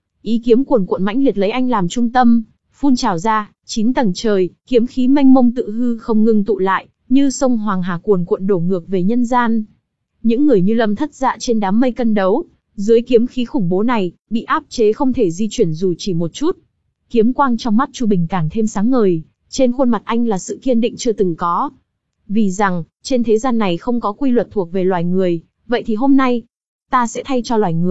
Ý kiếm cuồn cuộn mãnh liệt lấy anh làm trung tâm, phun trào ra, chín tầng trời, kiếm khí mênh mông tự hư không ngừng tụ lại, như sông Hoàng Hà cuồn cuộn đổ ngược về nhân gian. Những người như Lâm Thất Dạ trên đám mây cân đấu, dưới kiếm khí khủng bố này, bị áp chế không thể di chuyển dù chỉ một chút. Kiếm quang trong mắt Chu Bình càng thêm sáng ngời, trên khuôn mặt anh là sự kiên định chưa từng có. Vì rằng, trên thế gian này không có quy luật thuộc về loài người, vậy thì hôm nay, ta sẽ thay cho loài người,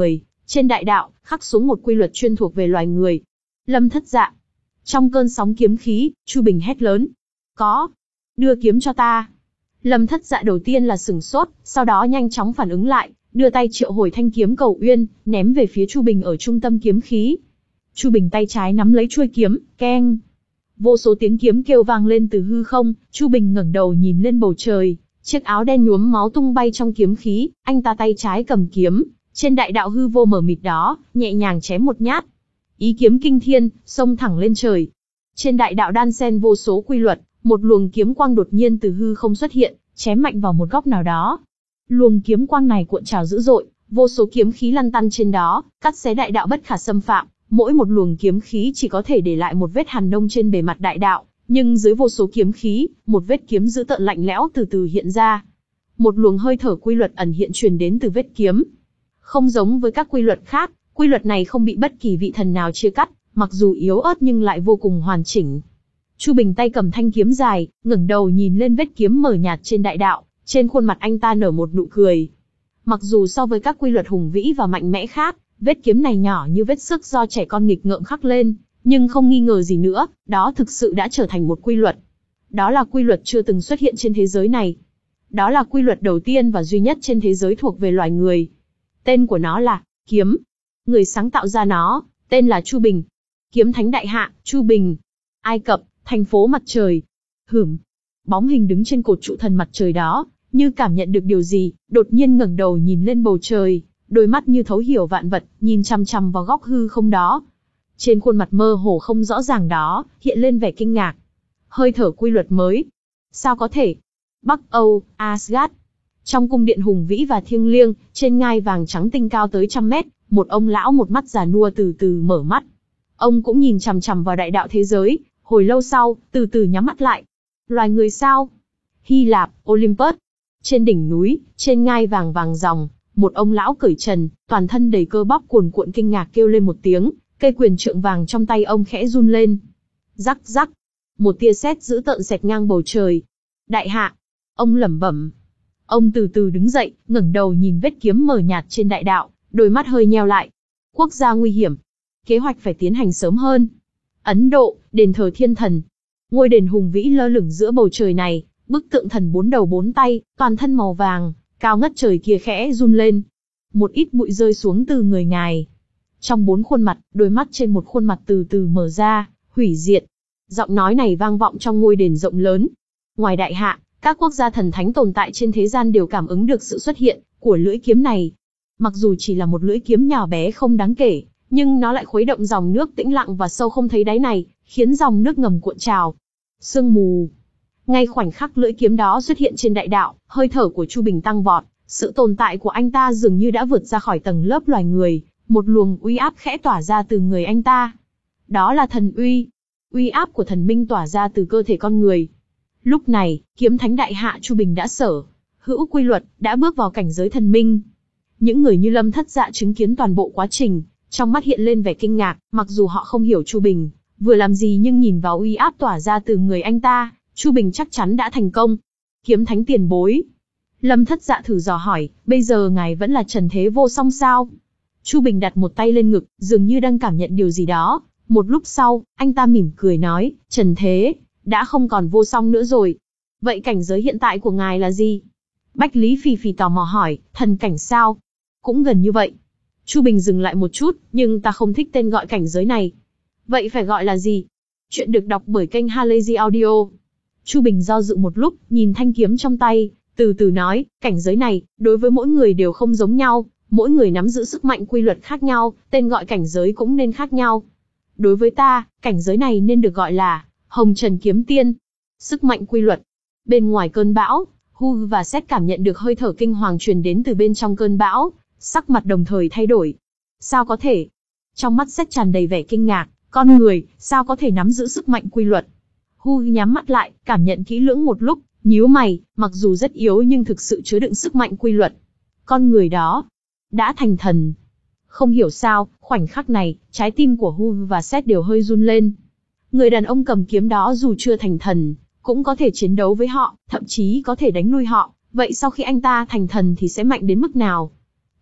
Trên đại đạo, khắc xuống một quy luật chuyên thuộc về loài người. Lâm Thất Dạ. Trong cơn sóng kiếm khí, Chu Bình hét lớn. Có. Đưa kiếm cho ta. Lâm Thất Dạ đầu tiên là sửng sốt, sau đó nhanh chóng phản ứng lại, đưa tay triệu hồi thanh kiếm cầu uyên, ném về phía Chu Bình ở trung tâm kiếm khí. Chu Bình tay trái nắm lấy chuôi kiếm, keng. Vô số tiếng kiếm kêu vang lên từ hư không, Chu Bình ngẩng đầu nhìn lên bầu trời, chiếc áo đen nhuốm máu tung bay trong kiếm khí, anh ta tay trái cầm kiếm, trên đại đạo hư vô mờ mịt đó, nhẹ nhàng chém một nhát. Ý kiếm kinh thiên, xông thẳng lên trời. Trên đại đạo đan xen vô số quy luật, một luồng kiếm quang đột nhiên từ hư không xuất hiện, chém mạnh vào một góc nào đó. Luồng kiếm quang này cuộn trào dữ dội, vô số kiếm khí lăn tăn trên đó, cắt xé đại đạo bất khả xâm phạm. Mỗi một luồng kiếm khí chỉ có thể để lại một vết hàn nông trên bề mặt đại đạo, nhưng dưới vô số kiếm khí, một vết kiếm dữ tợn lạnh lẽo từ từ hiện ra. Một luồng hơi thở quy luật ẩn hiện truyền đến từ vết kiếm. Không giống với các quy luật khác, quy luật này không bị bất kỳ vị thần nào chia cắt, mặc dù yếu ớt nhưng lại vô cùng hoàn chỉnh. Chu Bình tay cầm thanh kiếm dài, ngẩng đầu nhìn lên vết kiếm mờ nhạt trên đại đạo, trên khuôn mặt anh ta nở một nụ cười. Mặc dù so với các quy luật hùng vĩ và mạnh mẽ khác, vết kiếm này nhỏ như vết xước do trẻ con nghịch ngợm khắc lên, nhưng không nghi ngờ gì nữa, đó thực sự đã trở thành một quy luật. Đó là quy luật chưa từng xuất hiện trên thế giới này. Đó là quy luật đầu tiên và duy nhất trên thế giới thuộc về loài người. Tên của nó là kiếm. Người sáng tạo ra nó, tên là Chu Bình. Kiếm thánh đại hạ, Chu Bình. Ai Cập, thành phố mặt trời. Hửm. Bóng hình đứng trên cột trụ thần mặt trời đó, như cảm nhận được điều gì, đột nhiên ngẩng đầu nhìn lên bầu trời, đôi mắt như thấu hiểu vạn vật, nhìn chằm chằm vào góc hư không đó. Trên khuôn mặt mơ hồ không rõ ràng đó, hiện lên vẻ kinh ngạc. Hơi thở quy luật mới. Sao có thể? Bắc Âu, Asgard. Trong cung điện hùng vĩ và thiêng liêng, trên ngai vàng trắng tinh cao tới trăm mét, một ông lão một mắt già nua từ từ mở mắt. Ông cũng nhìn chằm chằm vào đại đạo thế giới, hồi lâu sau, từ từ nhắm mắt lại. Loài người sao? Hy Lạp, Olympus. Trên đỉnh núi, trên ngai vàng vàng ròng, một ông lão cởi trần, toàn thân đầy cơ bắp cuồn cuộn kinh ngạc kêu lên một tiếng, cây quyền trượng vàng trong tay ông khẽ run lên. Rắc rắc, một tia sét dữ tợn xẹt ngang bầu trời. Đại hạ, ông lẩm bẩm. Ông từ từ đứng dậy, ngẩng đầu nhìn vết kiếm mờ nhạt trên đại đạo, đôi mắt hơi nheo lại. Quốc gia nguy hiểm. Kế hoạch phải tiến hành sớm hơn. Ấn Độ, đền thờ thiên thần. Ngôi đền hùng vĩ lơ lửng giữa bầu trời này, bức tượng thần bốn đầu bốn tay, toàn thân màu vàng, cao ngất trời kia khẽ run lên. Một ít bụi rơi xuống từ người ngài. Trong bốn khuôn mặt, đôi mắt trên một khuôn mặt từ từ mở ra, hủy diệt. Giọng nói này vang vọng trong ngôi đền rộng lớn. Ngoài đại hạ, các quốc gia thần thánh tồn tại trên thế gian đều cảm ứng được sự xuất hiện của lưỡi kiếm này. Mặc dù chỉ là một lưỡi kiếm nhỏ bé không đáng kể, nhưng nó lại khuấy động dòng nước tĩnh lặng và sâu không thấy đáy này, khiến dòng nước ngầm cuộn trào. Sương mù. Ngay khoảnh khắc lưỡi kiếm đó xuất hiện trên đại đạo, hơi thở của Chu Bình tăng vọt, sự tồn tại của anh ta dường như đã vượt ra khỏi tầng lớp loài người, một luồng uy áp khẽ tỏa ra từ người anh ta. Đó là thần uy, uy áp của thần minh tỏa ra từ cơ thể con người. Lúc này, kiếm thánh đại hạ Chu Bình đã sở hữu quy luật, đã bước vào cảnh giới thần minh. Những người như Lâm Thất Dạ chứng kiến toàn bộ quá trình, trong mắt hiện lên vẻ kinh ngạc, mặc dù họ không hiểu Chu Bình vừa làm gì nhưng nhìn vào uy áp tỏa ra từ người anh ta, Chu Bình chắc chắn đã thành công. Kiếm thánh tiền bối. Lâm Thất Dạ thử dò hỏi, bây giờ ngài vẫn là trần thế vô song sao? Chu Bình đặt một tay lên ngực, dường như đang cảm nhận điều gì đó. Một lúc sau, anh ta mỉm cười nói, trần thế, đã không còn vô song nữa rồi. Vậy cảnh giới hiện tại của ngài là gì? Bách Lý Phì Phì tò mò hỏi, thần cảnh sao? Cũng gần như vậy. Chu Bình dừng lại một chút, nhưng ta không thích tên gọi cảnh giới này. Vậy phải gọi là gì? Chuyện được đọc bởi kênh Halazy Audio. Chu Bình do dự một lúc, nhìn thanh kiếm trong tay, từ từ nói, cảnh giới này, đối với mỗi người đều không giống nhau, mỗi người nắm giữ sức mạnh quy luật khác nhau, tên gọi cảnh giới cũng nên khác nhau. Đối với ta, cảnh giới này nên được gọi là Hồng Trần Kiếm Tiên. Sức mạnh quy luật. Bên ngoài cơn bão, Hu và Set cảm nhận được hơi thở kinh hoàng truyền đến từ bên trong cơn bão, sắc mặt đồng thời thay đổi. Sao có thể? Trong mắt Set tràn đầy vẻ kinh ngạc, con người, sao có thể nắm giữ sức mạnh quy luật? Hu nhắm mắt lại, cảm nhận kỹ lưỡng một lúc, nhíu mày, mặc dù rất yếu nhưng thực sự chứa đựng sức mạnh quy luật. Con người đó đã thành thần. Không hiểu sao, khoảnh khắc này, trái tim của Hu và Set đều hơi run lên. Người đàn ông cầm kiếm đó dù chưa thành thần, cũng có thể chiến đấu với họ, thậm chí có thể đánh lui họ. Vậy sau khi anh ta thành thần thì sẽ mạnh đến mức nào?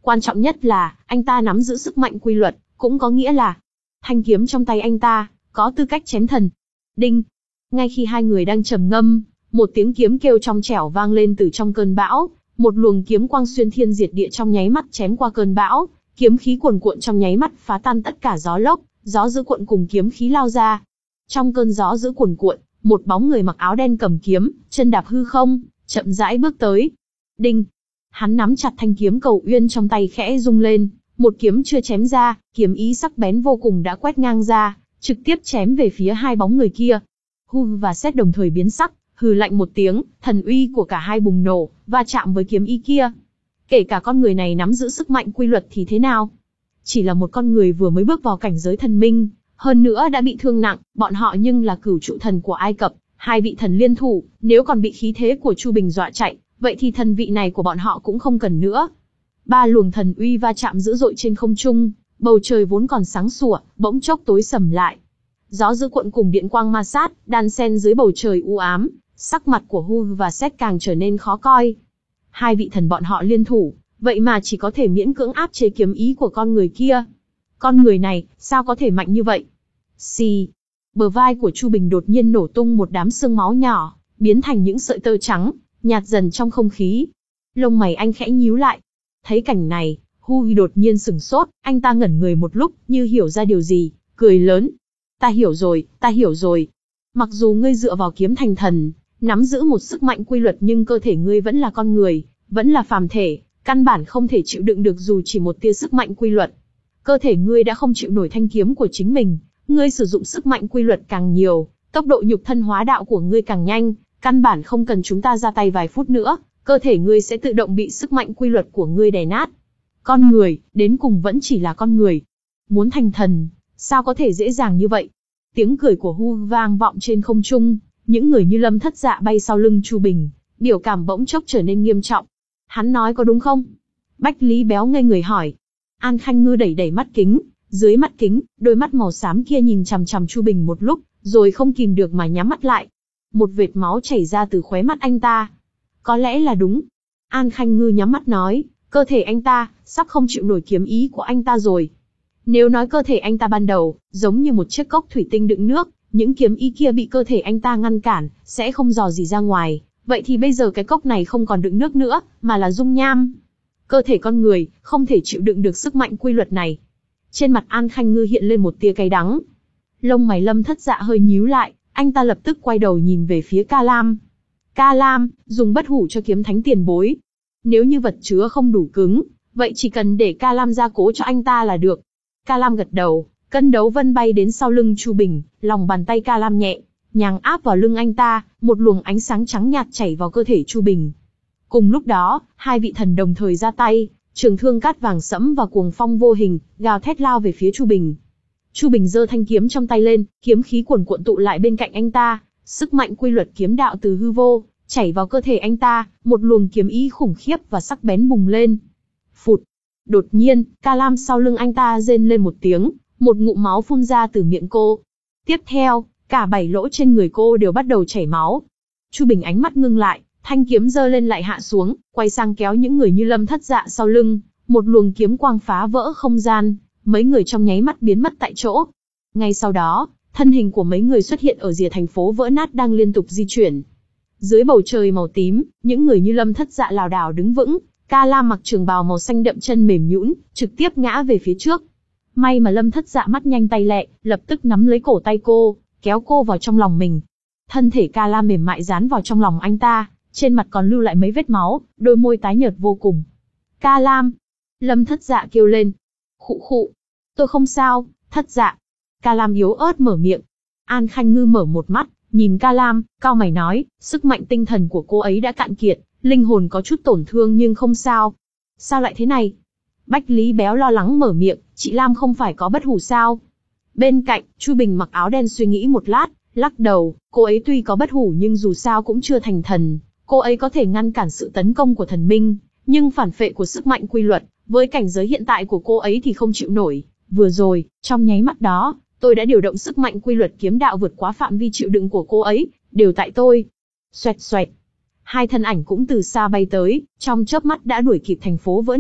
Quan trọng nhất là, anh ta nắm giữ sức mạnh quy luật, cũng có nghĩa là, thanh kiếm trong tay anh ta, có tư cách chém thần. Đinh! Ngay khi hai người đang trầm ngâm, một tiếng kiếm kêu trong trẻo vang lên từ trong cơn bão, một luồng kiếm quang xuyên thiên diệt địa trong nháy mắt chém qua cơn bão, kiếm khí cuồn cuộn trong nháy mắt phá tan tất cả gió lốc, gió dữ cuộn cùng kiếm khí lao ra. Trong cơn gió dữ cuồn cuộn, một bóng người mặc áo đen cầm kiếm, chân đạp hư không, chậm rãi bước tới. Đinh! Hắn nắm chặt thanh kiếm cầu uyên trong tay khẽ rung lên, một kiếm chưa chém ra, kiếm ý sắc bén vô cùng đã quét ngang ra, trực tiếp chém về phía hai bóng người kia. Hu và Sét đồng thời biến sắc, hừ lạnh một tiếng, thần uy của cả hai bùng nổ, va chạm với kiếm ý kia. Kể cả con người này nắm giữ sức mạnh quy luật thì thế nào? Chỉ là một con người vừa mới bước vào cảnh giới thần minh, hơn nữa đã bị thương nặng, bọn họ nhưng là cửu trụ thần của Ai Cập, hai vị thần liên thủ, nếu còn bị khí thế của Chu Bình dọa chạy, vậy thì thần vị này của bọn họ cũng không cần nữa. Ba luồng thần uy va chạm dữ dội trên không trung, bầu trời vốn còn sáng sủa, bỗng chốc tối sầm lại. Gió dữ cuộn cùng điện quang ma sát, đan xen dưới bầu trời u ám, sắc mặt của Hu và Sét càng trở nên khó coi. Hai vị thần bọn họ liên thủ, vậy mà chỉ có thể miễn cưỡng áp chế kiếm ý của con người kia. Con người này, sao có thể mạnh như vậy? Xì! Bờ vai của Chu Bình đột nhiên nổ tung một đám xương máu nhỏ, biến thành những sợi tơ trắng, nhạt dần trong không khí. Lông mày anh khẽ nhíu lại. Thấy cảnh này, Hu đột nhiên sửng sốt, anh ta ngẩn người một lúc, như hiểu ra điều gì, cười lớn. Ta hiểu rồi, ta hiểu rồi. Mặc dù ngươi dựa vào kiếm thành thần, nắm giữ một sức mạnh quy luật nhưng cơ thể ngươi vẫn là con người, vẫn là phàm thể, căn bản không thể chịu đựng được dù chỉ một tia sức mạnh quy luật. Cơ thể ngươi đã không chịu nổi thanh kiếm của chính mình, ngươi sử dụng sức mạnh quy luật càng nhiều, tốc độ nhục thân hóa đạo của ngươi càng nhanh, căn bản không cần chúng ta ra tay vài phút nữa, cơ thể ngươi sẽ tự động bị sức mạnh quy luật của ngươi đè nát. Con người, đến cùng vẫn chỉ là con người. Muốn thành thần, sao có thể dễ dàng như vậy? Tiếng cười của Hu vang vọng trên không trung, những người như Lâm Thất Dạ bay sau lưng Chu Bình, biểu cảm bỗng chốc trở nên nghiêm trọng. Hắn nói có đúng không? Bách Lý Béo ngây người hỏi. An Khanh Ngư đẩy đẩy mắt kính, dưới mắt kính, đôi mắt màu xám kia nhìn chằm chằm Chu Bình một lúc, rồi không kìm được mà nhắm mắt lại. Một vệt máu chảy ra từ khóe mắt anh ta. Có lẽ là đúng. An Khanh Ngư nhắm mắt nói, cơ thể anh ta, sắp không chịu nổi kiếm ý của anh ta rồi. Nếu nói cơ thể anh ta ban đầu, giống như một chiếc cốc thủy tinh đựng nước, những kiếm ý kia bị cơ thể anh ta ngăn cản, sẽ không dò gì ra ngoài. Vậy thì bây giờ cái cốc này không còn đựng nước nữa, mà là dung nham. Cơ thể con người, không thể chịu đựng được sức mạnh quy luật này. Trên mặt An Khanh Ngư hiện lên một tia cay đắng. Lông mày Lâm Thất Dạ hơi nhíu lại, anh ta lập tức quay đầu nhìn về phía Ca Lam. Ca Lam, dùng bất hủ cho kiếm thánh tiền bối. Nếu như vật chứa không đủ cứng, vậy chỉ cần để Ca Lam gia cố cho anh ta là được. Ca Lam gật đầu, cân đấu vân bay đến sau lưng Chu Bình, lòng bàn tay Ca Lam nhẹ nhàng áp vào lưng anh ta, một luồng ánh sáng trắng nhạt chảy vào cơ thể Chu Bình. Cùng lúc đó, hai vị thần đồng thời ra tay, trường thương cát vàng sẫm và cuồng phong vô hình, gào thét lao về phía Chu Bình. Chu Bình giơ thanh kiếm trong tay lên, kiếm khí cuồn cuộn tụ lại bên cạnh anh ta, sức mạnh quy luật kiếm đạo từ hư vô chảy vào cơ thể anh ta, một luồng kiếm ý khủng khiếp và sắc bén bùng lên. Phụt! Đột nhiên, Ca Lam sau lưng anh ta rên lên một tiếng, một ngụm máu phun ra từ miệng cô. Tiếp theo, cả bảy lỗ trên người cô đều bắt đầu chảy máu. Chu Bình ánh mắt ngưng lại, thanh kiếm giơ lên lại hạ xuống, quay sang kéo những người như Lâm Thất Dạ sau lưng, một luồng kiếm quang phá vỡ không gian, mấy người trong nháy mắt biến mất tại chỗ. Ngay sau đó, thân hình của mấy người xuất hiện ở rìa thành phố vỡ nát đang liên tục di chuyển. Dưới bầu trời màu tím, những người như Lâm Thất Dạ lảo đảo đứng vững, Ca Lam mặc trường bào màu xanh đậm chân mềm nhũn, trực tiếp ngã về phía trước. May mà Lâm Thất Dạ mắt nhanh tay lẹ, lập tức nắm lấy cổ tay cô, kéo cô vào trong lòng mình. Thân thể Ca Lam mềm mại dán vào trong lòng anh ta, trên mặt còn lưu lại mấy vết máu, đôi môi tái nhợt vô cùng. Ca Lam! Lâm Thất Dạ kêu lên. Khụ khụ! Tôi không sao, Thất Dạ. Ca Lam yếu ớt mở miệng. An Khanh Ngư mở một mắt, nhìn Ca Lam, cau mày nói, sức mạnh tinh thần của cô ấy đã cạn kiệt, linh hồn có chút tổn thương nhưng không sao. Sao lại thế này? Bách Lý Béo lo lắng mở miệng, chị Lam không phải có bất hủ sao? Bên cạnh, Chu Bình mặc áo đen suy nghĩ một lát, lắc đầu, cô ấy tuy có bất hủ nhưng dù sao cũng chưa thành thần, cô ấy có thể ngăn cản sự tấn công của thần minh, nhưng phản phệ của sức mạnh quy luật, với cảnh giới hiện tại của cô ấy thì không chịu nổi. Vừa rồi, trong nháy mắt đó, tôi đã điều động sức mạnh quy luật kiếm đạo vượt quá phạm vi chịu đựng của cô ấy, đều tại tôi. Xoẹt xoẹt. Hai thân ảnh cũng từ xa bay tới, trong chớp mắt đã đuổi kịp thành phố vỡ nát,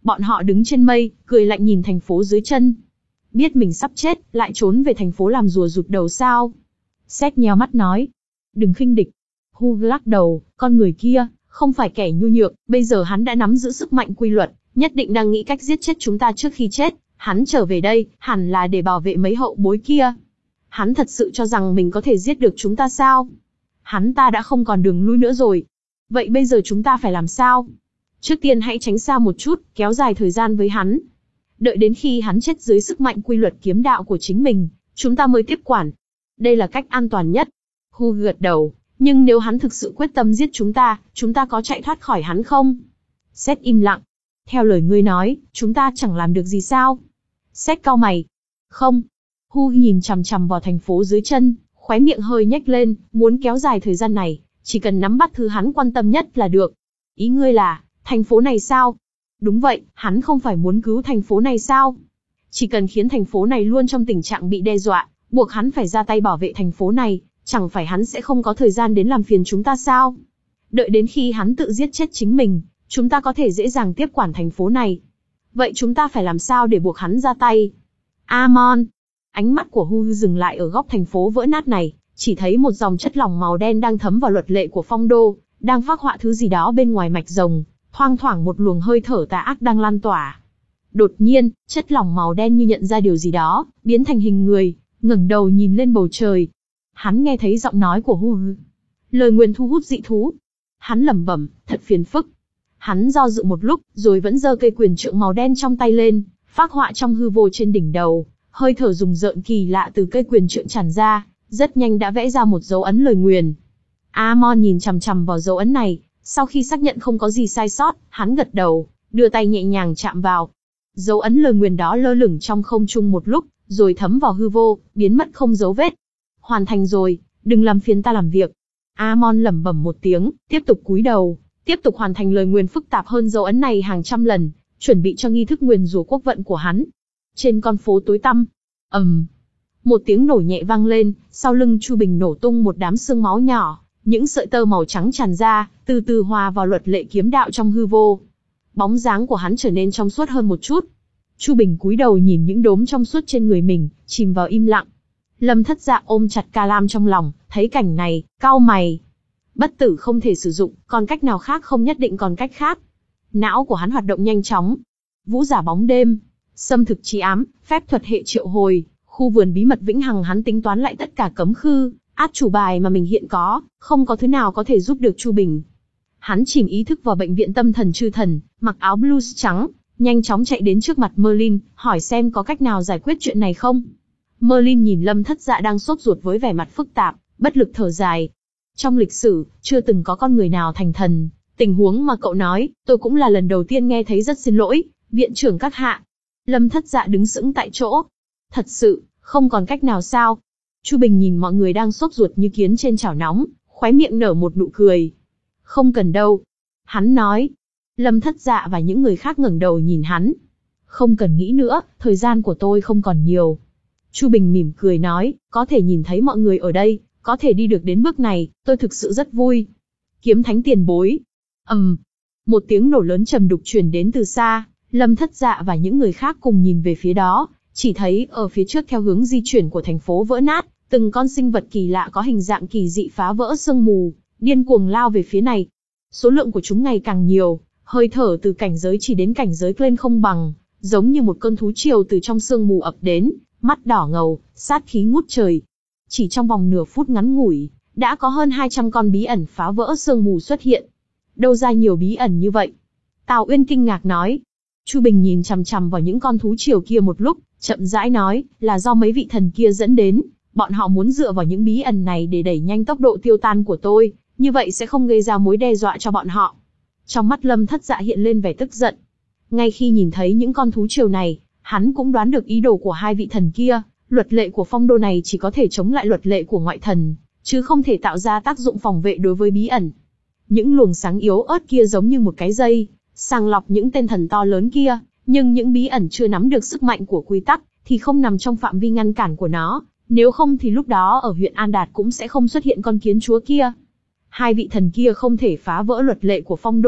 Bọn họ đứng trên mây, cười lạnh nhìn thành phố dưới chân. Biết mình sắp chết, lại trốn về thành phố làm rùa rụt đầu sao? Sét nheo mắt nói. Đừng khinh địch. Hu lắc đầu, con người kia, không phải kẻ nhu nhược, bây giờ hắn đã nắm giữ sức mạnh quy luật, nhất định đang nghĩ cách giết chết chúng ta trước khi chết. Hắn trở về đây, hẳn là để bảo vệ mấy hậu bối kia. Hắn thật sự cho rằng mình có thể giết được chúng ta sao? Hắn ta đã không còn đường lui nữa rồi. Vậy bây giờ chúng ta phải làm sao? Trước tiên hãy tránh xa một chút, kéo dài thời gian với hắn. Đợi đến khi hắn chết dưới sức mạnh quy luật kiếm đạo của chính mình, chúng ta mới tiếp quản. Đây là cách an toàn nhất. Hu gật đầu, nhưng nếu hắn thực sự quyết tâm giết chúng ta, chúng ta có chạy thoát khỏi hắn không? Sét im lặng. Theo lời ngươi nói, chúng ta chẳng làm được gì sao? Sét cau mày. Không. Hu nhìn chằm chằm vào thành phố dưới chân, khóe miệng hơi nhếch lên, muốn kéo dài thời gian này, chỉ cần nắm bắt thứ hắn quan tâm nhất là được. Ý ngươi là, thành phố này sao? Đúng vậy, hắn không phải muốn cứu thành phố này sao? Chỉ cần khiến thành phố này luôn trong tình trạng bị đe dọa, buộc hắn phải ra tay bảo vệ thành phố này, chẳng phải hắn sẽ không có thời gian đến làm phiền chúng ta sao? Đợi đến khi hắn tự giết chết chính mình, chúng ta có thể dễ dàng tiếp quản thành phố này. Vậy chúng ta phải làm sao để buộc hắn ra tay? Amon. Ánh mắt của Hu dừng lại ở góc thành phố vỡ nát này, chỉ thấy một dòng chất lỏng màu đen đang thấm vào luật lệ của phong đô, đang phác họa thứ gì đó bên ngoài mạch rồng, thoang thoảng một luồng hơi thở tà ác đang lan tỏa. Đột nhiên, chất lỏng màu đen như nhận ra điều gì đó, biến thành hình người, ngẩng đầu nhìn lên bầu trời. Hắn nghe thấy giọng nói của Hu. Lời nguyền thu hút dị thú. Hắn lẩm bẩm, thật phiền phức. Hắn do dự một lúc, rồi vẫn giơ cây quyền trượng màu đen trong tay lên, phác họa trong hư vô trên đỉnh đầu. Hơi thở rùng rợn kỳ lạ từ cây quyền trượng tràn ra, rất nhanh đã vẽ ra một dấu ấn lời nguyền. Amon nhìn chằm chằm vào dấu ấn này, sau khi xác nhận không có gì sai sót, hắn gật đầu, đưa tay nhẹ nhàng chạm vào. Dấu ấn lời nguyền đó lơ lửng trong không trung một lúc, rồi thấm vào hư vô, biến mất không dấu vết. Hoàn thành rồi, đừng làm phiền ta làm việc. Amon lẩm bẩm một tiếng, tiếp tục cúi đầu, tiếp tục hoàn thành lời nguyền phức tạp hơn dấu ấn này hàng trăm lần, chuẩn bị cho nghi thức nguyền rủa quốc vận của hắn. Trên con phố tối tăm, ầm, um, một tiếng nổ nhẹ vang lên, sau lưng Chu Bình nổ tung một đám xương máu nhỏ, những sợi tơ màu trắng tràn ra, từ từ hòa vào luật lệ kiếm đạo trong hư vô. Bóng dáng của hắn trở nên trong suốt hơn một chút. Chu Bình cúi đầu nhìn những đốm trong suốt trên người mình, chìm vào im lặng. Lâm Thất Dạ ôm chặt Ca Lam trong lòng, thấy cảnh này, cau mày. Bất tử không thể sử dụng, còn cách nào khác không nhất định còn cách khác. Não của hắn hoạt động nhanh chóng. Vũ giả bóng đêm, xâm thực chi ám, phép thuật hệ triệu hồi, khu vườn bí mật vĩnh hằng, hắn tính toán lại tất cả cấm khư, át chủ bài mà mình hiện có, không có thứ nào có thể giúp được Chu Bình. Hắn chìm ý thức vào bệnh viện tâm thần chư thần, mặc áo blues trắng, nhanh chóng chạy đến trước mặt Merlin, hỏi xem có cách nào giải quyết chuyện này không. Merlin nhìn Lâm Thất Dạ đang sốt ruột với vẻ mặt phức tạp, bất lực thở dài. Trong lịch sử, chưa từng có con người nào thành thần, tình huống mà cậu nói, tôi cũng là lần đầu tiên nghe thấy, rất xin lỗi, viện trưởng các hạ. Lâm Thất Dạ đứng sững tại chỗ. Thật sự, không còn cách nào sao? Chu Bình nhìn mọi người đang sốt ruột như kiến trên chảo nóng, khóe miệng nở một nụ cười. Không cần đâu. Hắn nói. Lâm Thất Dạ và những người khác ngẩng đầu nhìn hắn. Không cần nghĩ nữa, thời gian của tôi không còn nhiều. Chu Bình mỉm cười nói, có thể nhìn thấy mọi người ở đây, có thể đi được đến bước này, tôi thực sự rất vui. Kiếm Thánh tiền bối. ầm, um, một tiếng nổ lớn trầm đục truyền đến từ xa. Lâm Thất Dạ và những người khác cùng nhìn về phía đó, chỉ thấy ở phía trước theo hướng di chuyển của thành phố vỡ nát, từng con sinh vật kỳ lạ có hình dạng kỳ dị phá vỡ sương mù, điên cuồng lao về phía này. Số lượng của chúng ngày càng nhiều, hơi thở từ cảnh giới chỉ đến cảnh giới lên không bằng, giống như một cơn thú triều từ trong sương mù ập đến, mắt đỏ ngầu, sát khí ngút trời. Chỉ trong vòng nửa phút ngắn ngủi, đã có hơn hai trăm con bí ẩn phá vỡ sương mù xuất hiện. Đâu ra nhiều bí ẩn như vậy? Tào Uyên kinh ngạc nói. Chu Bình nhìn chằm chằm vào những con thú triều kia một lúc, chậm rãi nói, là do mấy vị thần kia dẫn đến, bọn họ muốn dựa vào những bí ẩn này để đẩy nhanh tốc độ tiêu tan của tôi, như vậy sẽ không gây ra mối đe dọa cho bọn họ. Trong mắt Lâm Thất Dạ hiện lên vẻ tức giận. Ngay khi nhìn thấy những con thú triều này, hắn cũng đoán được ý đồ của hai vị thần kia, luật lệ của phong đô này chỉ có thể chống lại luật lệ của ngoại thần, chứ không thể tạo ra tác dụng phòng vệ đối với bí ẩn. Những luồng sáng yếu ớt kia giống như một cái dây, sàng lọc những tên thần to lớn kia, nhưng những bí ẩn chưa nắm được sức mạnh của quy tắc, thì không nằm trong phạm vi ngăn cản của nó, nếu không thì lúc đó ở huyện An Đạt cũng sẽ không xuất hiện con kiến chúa kia. Hai vị thần kia không thể phá vỡ luật lệ của phong đô,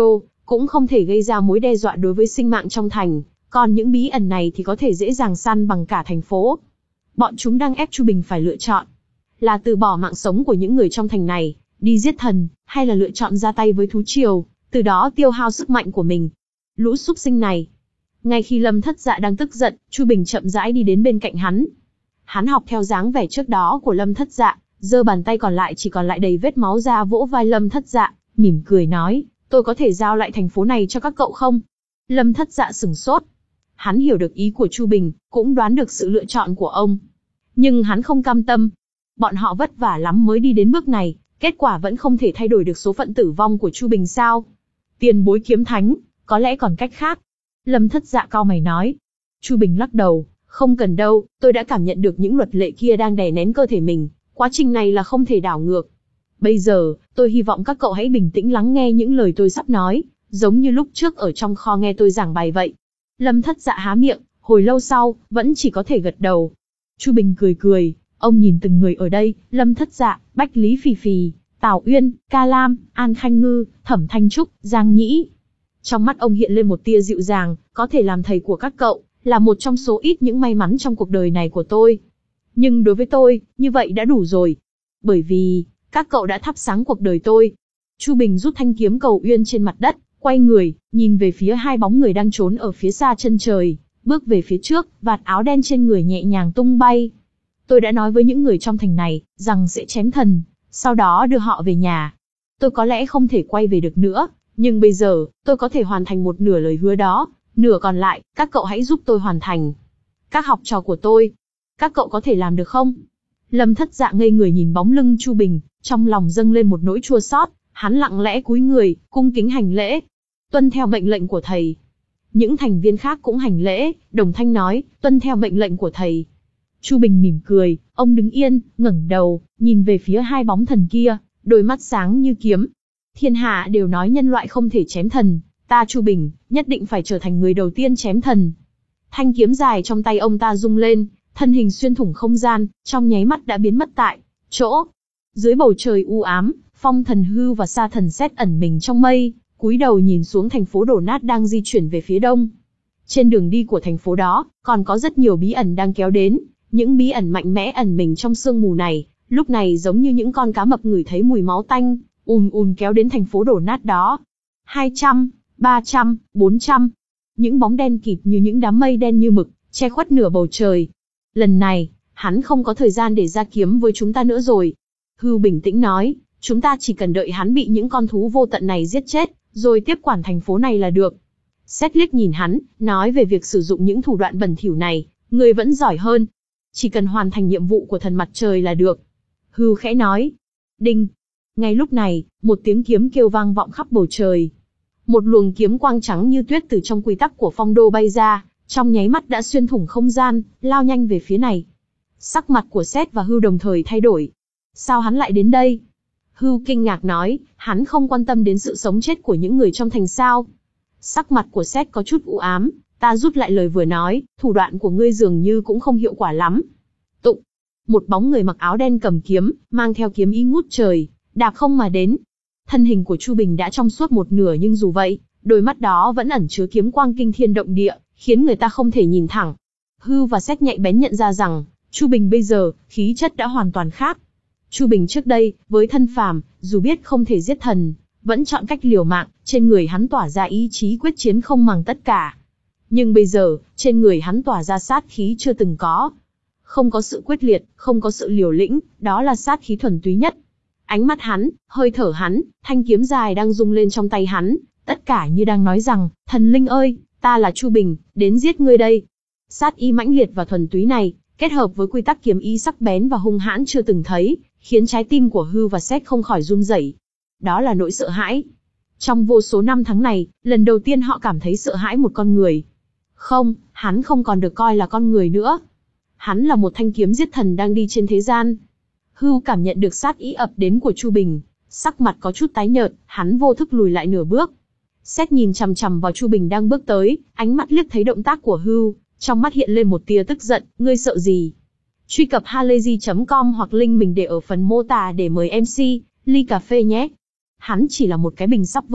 cũng không thể gây ra mối đe dọa đối với sinh mạng trong thành, còn những bí ẩn này thì có thể dễ dàng săn bằng cả thành phố. Bọn chúng đang ép Chu Bình phải lựa chọn, là từ bỏ mạng sống của những người trong thành này, đi giết thần, hay là lựa chọn ra tay với thú triều, từ đó tiêu hao sức mạnh của mình. Lũ súc sinh này. Ngay khi Lâm Thất Dạ đang tức giận, Chu Bình chậm rãi đi đến bên cạnh hắn. Hắn học theo dáng vẻ trước đó của Lâm Thất Dạ, giơ bàn tay còn lại chỉ còn lại đầy vết máu ra vỗ vai Lâm Thất Dạ, mỉm cười nói, tôi có thể giao lại thành phố này cho các cậu không? Lâm Thất Dạ sửng sốt. Hắn hiểu được ý của Chu Bình, cũng đoán được sự lựa chọn của ông. Nhưng hắn không cam tâm. Bọn họ vất vả lắm mới đi đến bước này, kết quả vẫn không thể thay đổi được số phận tử vong của Chu Bình sao? Tiền bối kiếm thánh, có lẽ còn cách khác. Lâm Thất Dạ cau mày nói. Chu Bình lắc đầu, không cần đâu, tôi đã cảm nhận được những luật lệ kia đang đè nén cơ thể mình, quá trình này là không thể đảo ngược. Bây giờ, tôi hy vọng các cậu hãy bình tĩnh lắng nghe những lời tôi sắp nói, giống như lúc trước ở trong kho nghe tôi giảng bài vậy. Lâm Thất Dạ há miệng, hồi lâu sau, vẫn chỉ có thể gật đầu. Chu Bình cười cười, ông nhìn từng người ở đây, Lâm Thất Dạ, Bách Lý Phì Phì, Tào Uyên, Ca Lam, An Khanh Ngư, Thẩm Thanh Trúc, Giang Nhĩ. Trong mắt ông hiện lên một tia dịu dàng, có thể làm thầy của các cậu, là một trong số ít những may mắn trong cuộc đời này của tôi. Nhưng đối với tôi, như vậy đã đủ rồi. Bởi vì, các cậu đã thắp sáng cuộc đời tôi. Chu Bình rút thanh kiếm cầu uyên trên mặt đất, quay người, nhìn về phía hai bóng người đang trốn ở phía xa chân trời, bước về phía trước, vạt áo đen trên người nhẹ nhàng tung bay. Tôi đã nói với những người trong thành này, rằng sẽ chém thần, sau đó đưa họ về nhà. Tôi có lẽ không thể quay về được nữa, nhưng bây giờ, tôi có thể hoàn thành một nửa lời hứa đó, nửa còn lại, các cậu hãy giúp tôi hoàn thành. Các học trò của tôi, các cậu có thể làm được không? Lâm Thất Dạ ngây người nhìn bóng lưng Chu Bình, trong lòng dâng lên một nỗi chua xót, hắn lặng lẽ cúi người, cung kính hành lễ. Tuân theo mệnh lệnh của thầy. Những thành viên khác cũng hành lễ, đồng thanh nói, tuân theo mệnh lệnh của thầy. Chu Bình mỉm cười, ông đứng yên, ngẩng đầu, nhìn về phía hai bóng thần kia, đôi mắt sáng như kiếm. Thiên hạ đều nói nhân loại không thể chém thần, ta Chu Bình, nhất định phải trở thành người đầu tiên chém thần. Thanh kiếm dài trong tay ông ta rung lên, thân hình xuyên thủng không gian, trong nháy mắt đã biến mất tại chỗ. Dưới bầu trời u ám, Phong Thần Hư và Sa Thần Sét ẩn mình trong mây, cúi đầu nhìn xuống thành phố đổ nát đang di chuyển về phía đông. Trên đường đi của thành phố đó, còn có rất nhiều bí ẩn đang kéo đến, những bí ẩn mạnh mẽ ẩn mình trong sương mù này, lúc này giống như những con cá mập ngửi thấy mùi máu tanh, ùn ùn kéo đến thành phố đổ nát đó. hai trăm, ba trăm, bốn trăm. Những bóng đen kịt như những đám mây đen như mực, che khuất nửa bầu trời. Lần này, hắn không có thời gian để ra kiếm với chúng ta nữa rồi. Hưu bình tĩnh nói, chúng ta chỉ cần đợi hắn bị những con thú vô tận này giết chết, rồi tiếp quản thành phố này là được. Sét liếc nhìn hắn, nói về việc sử dụng những thủ đoạn bẩn thỉu này, người vẫn giỏi hơn. Chỉ cần hoàn thành nhiệm vụ của thần mặt trời là được. Hưu khẽ nói. Đinh. Ngay lúc này, một tiếng kiếm kêu vang vọng khắp bầu trời. Một luồng kiếm quang trắng như tuyết từ trong quy tắc của phong đô bay ra, trong nháy mắt đã xuyên thủng không gian, lao nhanh về phía này. Sắc mặt của Sét và Hưu đồng thời thay đổi. Sao hắn lại đến đây? Hưu kinh ngạc nói, hắn không quan tâm đến sự sống chết của những người trong thành sao. Sắc mặt của Sét có chút u ám, ta rút lại lời vừa nói, thủ đoạn của ngươi dường như cũng không hiệu quả lắm. Tụng, một bóng người mặc áo đen cầm kiếm, mang theo kiếm ý ngút trời, đạp không mà đến. Thân hình của Chu Bình đã trong suốt một nửa nhưng dù vậy, đôi mắt đó vẫn ẩn chứa kiếm quang kinh thiên động địa, khiến người ta không thể nhìn thẳng. Hưu và Sét nhạy bén nhận ra rằng, Chu Bình bây giờ, khí chất đã hoàn toàn khác. Chu Bình trước đây, với thân phàm, dù biết không thể giết thần, vẫn chọn cách liều mạng, trên người hắn tỏa ra ý chí quyết chiến không màng tất cả. Nhưng bây giờ, trên người hắn tỏa ra sát khí chưa từng có. Không có sự quyết liệt, không có sự liều lĩnh, đó là sát khí thuần túy nhất. Ánh mắt hắn, hơi thở hắn, thanh kiếm dài đang rung lên trong tay hắn, tất cả như đang nói rằng, thần linh ơi, ta là Chu Bình, đến giết ngươi đây. Sát ý mãnh liệt và thuần túy này, kết hợp với quy tắc kiếm ý sắc bén và hung hãn chưa từng thấy, khiến trái tim của Hưu và Sét không khỏi run rẩy. Đó là nỗi sợ hãi. Trong vô số năm tháng này, lần đầu tiên họ cảm thấy sợ hãi một con người. Không, hắn không còn được coi là con người nữa. Hắn là một thanh kiếm giết thần đang đi trên thế gian. Hưu cảm nhận được sát ý ập đến của Chu Bình, sắc mặt có chút tái nhợt, hắn vô thức lùi lại nửa bước. Sét nhìn chằm chằm vào Chu Bình đang bước tới, ánh mắt liếc thấy động tác của Hưu, trong mắt hiện lên một tia tức giận, ngươi sợ gì? Truy cập halayzi chấm com hoặc link mình để ở phần mô tả để mời em xê, ly cà phê nhé. Hắn chỉ là một cái bình sắp vỡ,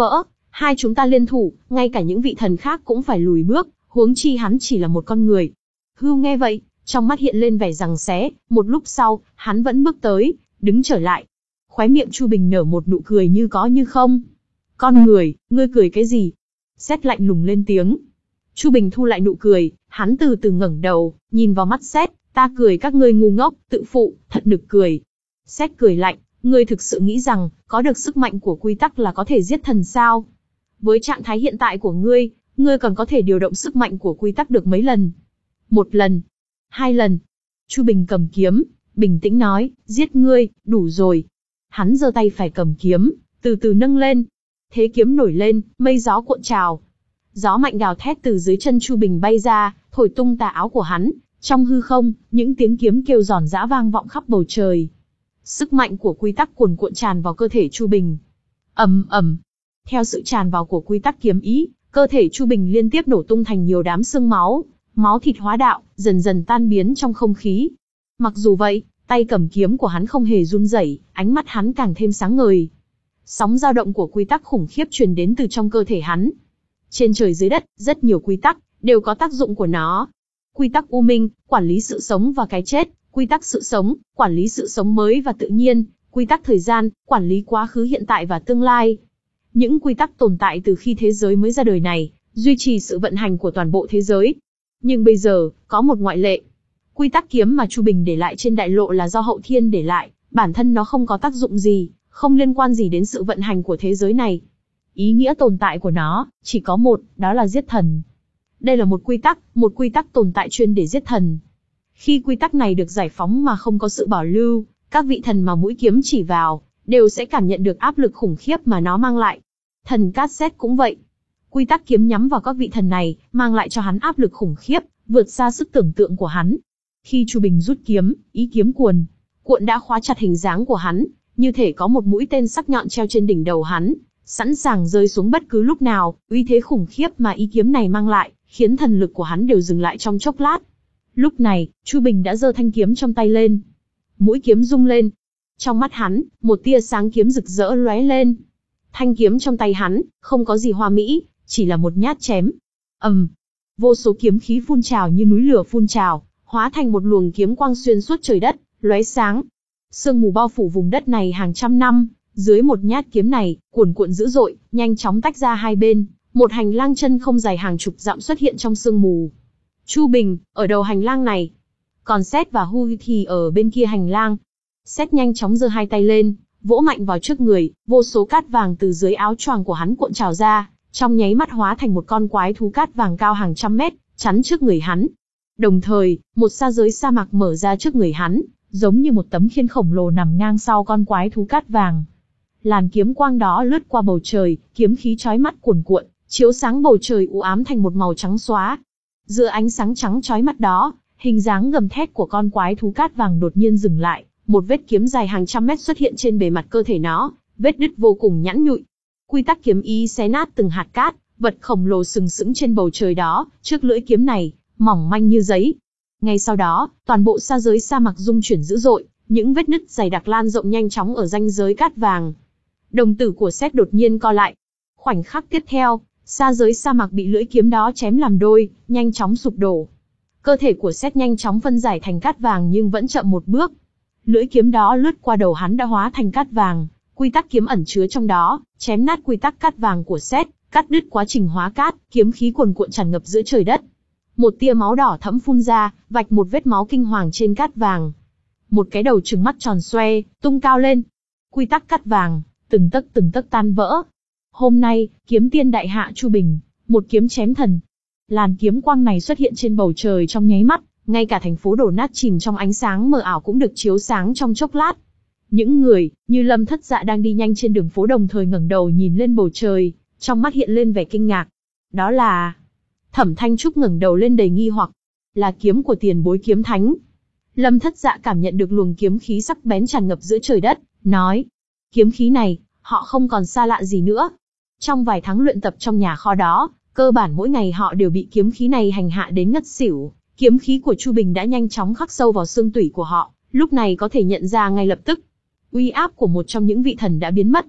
Hai chúng ta liên thủ, ngay cả những vị thần khác cũng phải lùi bước, huống chi hắn chỉ là một con người. Hưu nghe vậy, trong mắt hiện lên vẻ giằng xé, một lúc sau, hắn vẫn bước tới, đứng trở lại. Khóe miệng Chu Bình nở một nụ cười như có như không. Con người, ngươi cười cái gì? Sét lạnh lùng lên tiếng. Chu Bình thu lại nụ cười, hắn từ từ ngẩng đầu, nhìn vào mắt Sét, ta cười các ngươi ngu ngốc, tự phụ, thật nực cười. Sét cười lạnh, ngươi thực sự nghĩ rằng, có được sức mạnh của quy tắc là có thể giết thần sao? Với trạng thái hiện tại của ngươi, ngươi còn có thể điều động sức mạnh của quy tắc được mấy lần? Một lần, hai lần. Chu Bình cầm kiếm, bình tĩnh nói, giết ngươi, đủ rồi. Hắn giơ tay phải cầm kiếm, từ từ nâng lên. Thế kiếm nổi lên, mây gió cuộn trào. Gió mạnh gào thét từ dưới chân Chu Bình bay ra, thổi tung tà áo của hắn. Trong hư không, những tiếng kiếm kêu giòn giã vang vọng khắp bầu trời. Sức mạnh của quy tắc cuồn cuộn tràn vào cơ thể Chu Bình. Ầm ầm. Theo sự tràn vào của quy tắc kiếm ý, cơ thể Chu Bình liên tiếp nổ tung thành nhiều đám xương máu, máu thịt hóa đạo, dần dần tan biến trong không khí. Mặc dù vậy, tay cầm kiếm của hắn không hề run rẩy, ánh mắt hắn càng thêm sáng ngời. Sóng dao động của quy tắc khủng khiếp truyền đến từ trong cơ thể hắn. Trên trời dưới đất, rất nhiều quy tắc đều có tác dụng của nó. Quy tắc u minh, quản lý sự sống và cái chết; quy tắc sự sống, quản lý sự sống mới và tự nhiên; quy tắc thời gian, quản lý quá khứ, hiện tại và tương lai. Những quy tắc tồn tại từ khi thế giới mới ra đời này, duy trì sự vận hành của toàn bộ thế giới. Nhưng bây giờ, có một ngoại lệ. Quy tắc kiếm mà Chu Bình để lại trên đại lộ là do hậu thiên để lại, bản thân nó không có tác dụng gì, không liên quan gì đến sự vận hành của thế giới này. Ý nghĩa tồn tại của nó, chỉ có một, đó là giết thần. Đây là một quy tắc, một quy tắc tồn tại chuyên để giết thần. Khi quy tắc này được giải phóng mà không có sự bảo lưu, các vị thần mà mũi kiếm chỉ vào, đều sẽ cảm nhận được áp lực khủng khiếp mà nó mang lại. Thần Cát Sét cũng vậy. Quy tắc kiếm nhắm vào các vị thần này, mang lại cho hắn áp lực khủng khiếp, vượt xa sức tưởng tượng của hắn. Khi Chu Bình rút kiếm, ý kiếm cuồn, cuộn đã khóa chặt hình dáng của hắn, như thể có một mũi tên sắc nhọn treo trên đỉnh đầu hắn, sẵn sàng rơi xuống bất cứ lúc nào. Uy thế khủng khiếp mà ý kiếm này mang lại, khiến thần lực của hắn đều dừng lại trong chốc lát. Lúc này, Chu Bình đã giơ thanh kiếm trong tay lên. Mũi kiếm rung lên. Trong mắt hắn, một tia sáng kiếm rực rỡ lóe lên. Thanh kiếm trong tay hắn, không có gì hoa mỹ, chỉ là một nhát chém. ầm, um, vô số kiếm khí phun trào như núi lửa phun trào, hóa thành một luồng kiếm quang xuyên suốt trời đất, lóe sáng. Sương mù bao phủ vùng đất này hàng trăm năm, dưới một nhát kiếm này, cuồn cuộn dữ dội, nhanh chóng tách ra hai bên, một hành lang chân không dài hàng chục dặm xuất hiện trong sương mù. Chu Bình, ở đầu hành lang này. Còn Sét và Hu thì ở bên kia hành lang. Sét nhanh chóng giơ hai tay lên, vỗ mạnh vào trước người, vô số cát vàng từ dưới áo choàng của hắn cuộn trào ra, trong nháy mắt hóa thành một con quái thú cát vàng cao hàng trăm mét, chắn trước người hắn. Đồng thời, một sa giới sa mạc mở ra trước người hắn, giống như một tấm khiên khổng lồ nằm ngang sau con quái thú cát vàng. Làn kiếm quang đó lướt qua bầu trời, kiếm khí chói mắt cuồn cuộn, chiếu sáng bầu trời u ám thành một màu trắng xóa. Giữa ánh sáng trắng chói mắt đó, hình dáng gầm thét của con quái thú cát vàng đột nhiên dừng lại, một vết kiếm dài hàng trăm mét xuất hiện trên bề mặt cơ thể nó, vết đứt vô cùng nhẵn nhụi. Quy tắc kiếm ý xé nát từng hạt cát, vật khổng lồ sừng sững trên bầu trời đó, trước lưỡi kiếm này, mỏng manh như giấy. Ngay sau đó, toàn bộ sa giới sa mạc rung chuyển dữ dội, những vết nứt dày đặc lan rộng nhanh chóng ở ranh giới cát vàng. Đồng tử của Sét đột nhiên co lại. Khoảnh khắc tiếp theo, sa giới sa mạc bị lưỡi kiếm đó chém làm đôi, nhanh chóng sụp đổ. Cơ thể của Sét nhanh chóng phân giải thành cát vàng nhưng vẫn chậm một bước. Lưỡi kiếm đó lướt qua đầu hắn đã hóa thành cát vàng, quy tắc kiếm ẩn chứa trong đó, chém nát quy tắc cát vàng của Sét, cắt đứt quá trình hóa cát, kiếm khí cuồn cuộn tràn ngập giữa trời đất. Một tia máu đỏ thẫm phun ra, vạch một vết máu kinh hoàng trên cát vàng. Một cái đầu trừng mắt tròn xoe, tung cao lên. Quy tắc cát vàng, từng tấc từng tấc tan vỡ. Hôm nay, kiếm tiên đại hạ Chu Bình, một kiếm chém thần. Làn kiếm quang này xuất hiện trên bầu trời trong nháy mắt, ngay cả thành phố đổ nát chìm trong ánh sáng mờ ảo cũng được chiếu sáng trong chốc lát. Những người, như Lâm Thất Dạ đang đi nhanh trên đường phố đồng thời ngẩng đầu nhìn lên bầu trời, trong mắt hiện lên vẻ kinh ngạc. Đó là... Thẩm Thanh Trúc ngẩng đầu lên đầy nghi hoặc. Là kiếm của tiền bối kiếm thánh. Lâm Thất Dạ cảm nhận được luồng kiếm khí sắc bén tràn ngập giữa trời đất, nói. Kiếm khí này, họ không còn xa lạ gì nữa. Trong vài tháng luyện tập trong nhà kho đó, cơ bản mỗi ngày họ đều bị kiếm khí này hành hạ đến ngất xỉu. Kiếm khí của Chu Bình đã nhanh chóng khắc sâu vào xương tủy của họ, lúc này có thể nhận ra ngay lập tức. Uy áp của một trong những vị thần đã biến mất.